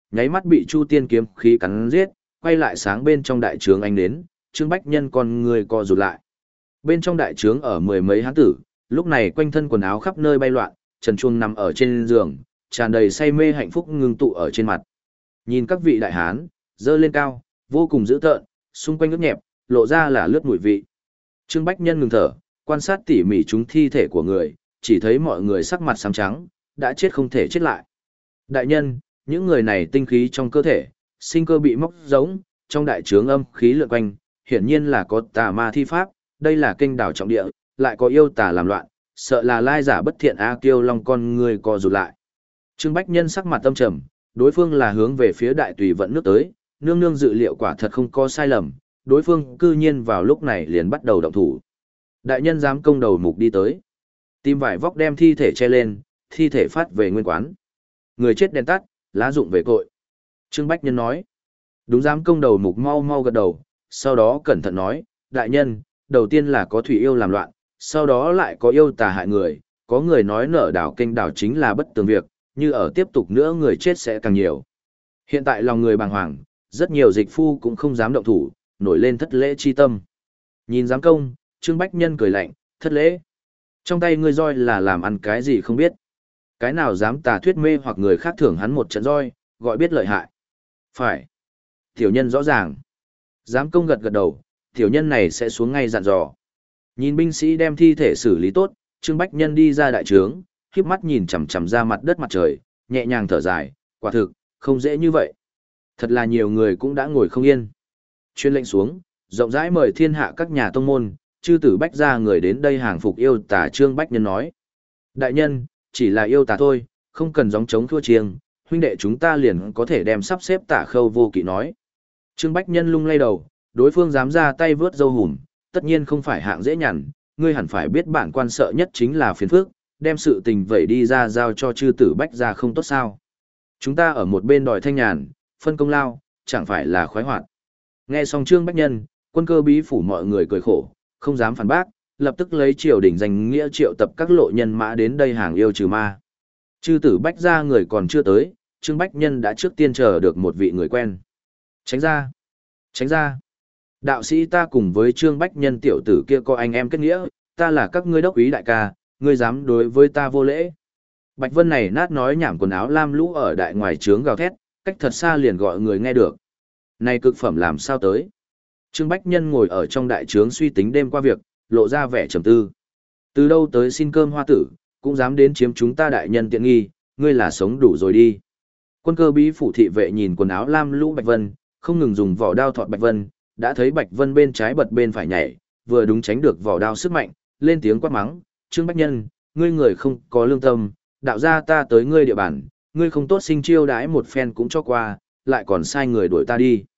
nháy mắt bị Chu Tiên kiếm khí cắn giết, quay lại sáng bên trong đại trướng ánh đến, Trương Bách Nhân con người co rụt lại. Bên trong đại trướng ở mười mấy hán tử, lúc này quanh thân quần áo khắp nơi bay loạn, Trần Chuông nằm ở trên giường, tràn đầy say mê hạnh phúc ngưng tụ ở trên mặt. Nhìn các vị đại hán, dơ lên cao, vô cùng dữ tợn, xung quanh ướt nhẹp, lộ ra là lướt mùi vị. Trương Bách Nhân ngừng thở, quan sát tỉ mỉ chúng thi thể của người, chỉ thấy mọi người sắc mặt xám trắng, đã chết không thể chết lại. Đại nhân, những người này tinh khí trong cơ thể, sinh cơ bị móc giống, trong đại trướng âm khí lượn quanh, hiển nhiên là có tà ma thi pháp, đây là kênh đảo trọng địa, lại có yêu tà làm loạn, sợ là lai giả bất thiện A Kiêu Long con người co rụt lại. Trương Bách Nhân sắc mặt tâm trầm, đối phương là hướng về phía đại tùy vận nước tới, nương nương dự liệu quả thật không có sai lầm, đối phương cư nhiên vào lúc này liền bắt đầu động thủ. Đại nhân dám công đầu mục đi tới. Tìm vải vóc đem thi thể che lên, thi thể phát về nguyên quán. Người chết đèn tắt, lá dụng về cội. Trương Bách Nhân nói. Đúng dám công đầu mục mau mau gật đầu, sau đó cẩn thận nói, đại nhân, đầu tiên là có thủy yêu làm loạn, sau đó lại có yêu tà hại người, có người nói nở đảo kênh đảo chính là bất tường việc, như ở tiếp tục nữa người chết sẽ càng nhiều. Hiện tại lòng người bàng hoàng, rất nhiều dịch phu cũng không dám động thủ, nổi lên thất lễ chi tâm. Nhìn giám công, Trương Bách Nhân cười lạnh, thất lễ. Trong tay ngươi roi là làm ăn cái gì không biết. Cái nào dám tà thuyết mê hoặc người khác thưởng hắn một trận roi, gọi biết lợi hại. Phải. Tiểu nhân rõ ràng. Giám công gật gật đầu, tiểu nhân này sẽ xuống ngay dặn dò. Nhìn binh sĩ đem thi thể xử lý tốt, Trương Bách Nhân đi ra đại trướng, khiếp mắt nhìn chằm chằm ra mặt đất mặt trời, nhẹ nhàng thở dài, quả thực, không dễ như vậy. Thật là nhiều người cũng đã ngồi không yên. Chuyên lệnh xuống, rộng rãi mời thiên hạ các nhà tông môn, chư tử bách ra người đến đây hàng phục yêu tà. Trương Bách Nhân nói. Đại nhân, chỉ là yêu tà thôi, không cần gióng chống thua chiêng, huynh đệ chúng ta liền có thể đem sắp xếp Tả Khâu Vô Kỵ nói. Trương Bách Nhân lung lay đầu, đối phương dám ra tay vớt dâu hùm, tất nhiên không phải hạng dễ nhằn, ngươi hẳn phải biết bản quan sợ nhất chính là phiền phức, đem sự tình vậy đi ra giao cho chư tử bách ra không tốt sao. Chúng ta ở một bên đòi thanh nhàn, phân công lao, chẳng phải là khoái hoạt. Nghe xong Trương Bách Nhân, quân cơ bí phủ mọi người cười khổ, không dám phản bác, lập tức lấy triều đình danh nghĩa triệu tập các lộ nhân mã đến đây hàng yêu trừ ma. Chư tử bách ra người còn chưa tới, Trương Bách Nhân đã trước tiên chờ được một vị người quen. Tránh ra! Tránh ra! Đạo sĩ ta cùng với Trương Bách Nhân tiểu tử kia có anh em kết nghĩa, ta là các ngươi đốc úy đại ca, ngươi dám đối với ta vô lễ. Bạch Vân này nát nói nhảm quần áo lam lũ ở đại ngoài trướng gào thét, cách thật xa liền gọi người nghe được. Này cực phẩm làm sao tới? Trương Bách Nhân ngồi ở trong đại trướng suy tính đêm qua việc, lộ ra vẻ trầm tư. Từ đâu tới xin cơm hoa tử, cũng dám đến chiếm chúng ta đại nhân tiện nghi, ngươi là sống đủ rồi đi. Quân cơ bí phủ thị vệ nhìn quần áo lam lũ Bạch Vân, không ngừng dùng vỏ đao thọt Bạch Vân, đã thấy Bạch Vân bên trái bật bên phải nhảy, vừa đúng tránh được vỏ đao sức mạnh, lên tiếng quát mắng, Trương Bách Nhân, ngươi người không có lương tâm, đạo ra ta tới ngươi địa bàn, ngươi không tốt sinh chiêu đãi một phen cũng cho qua, lại còn sai người đuổi ta đi.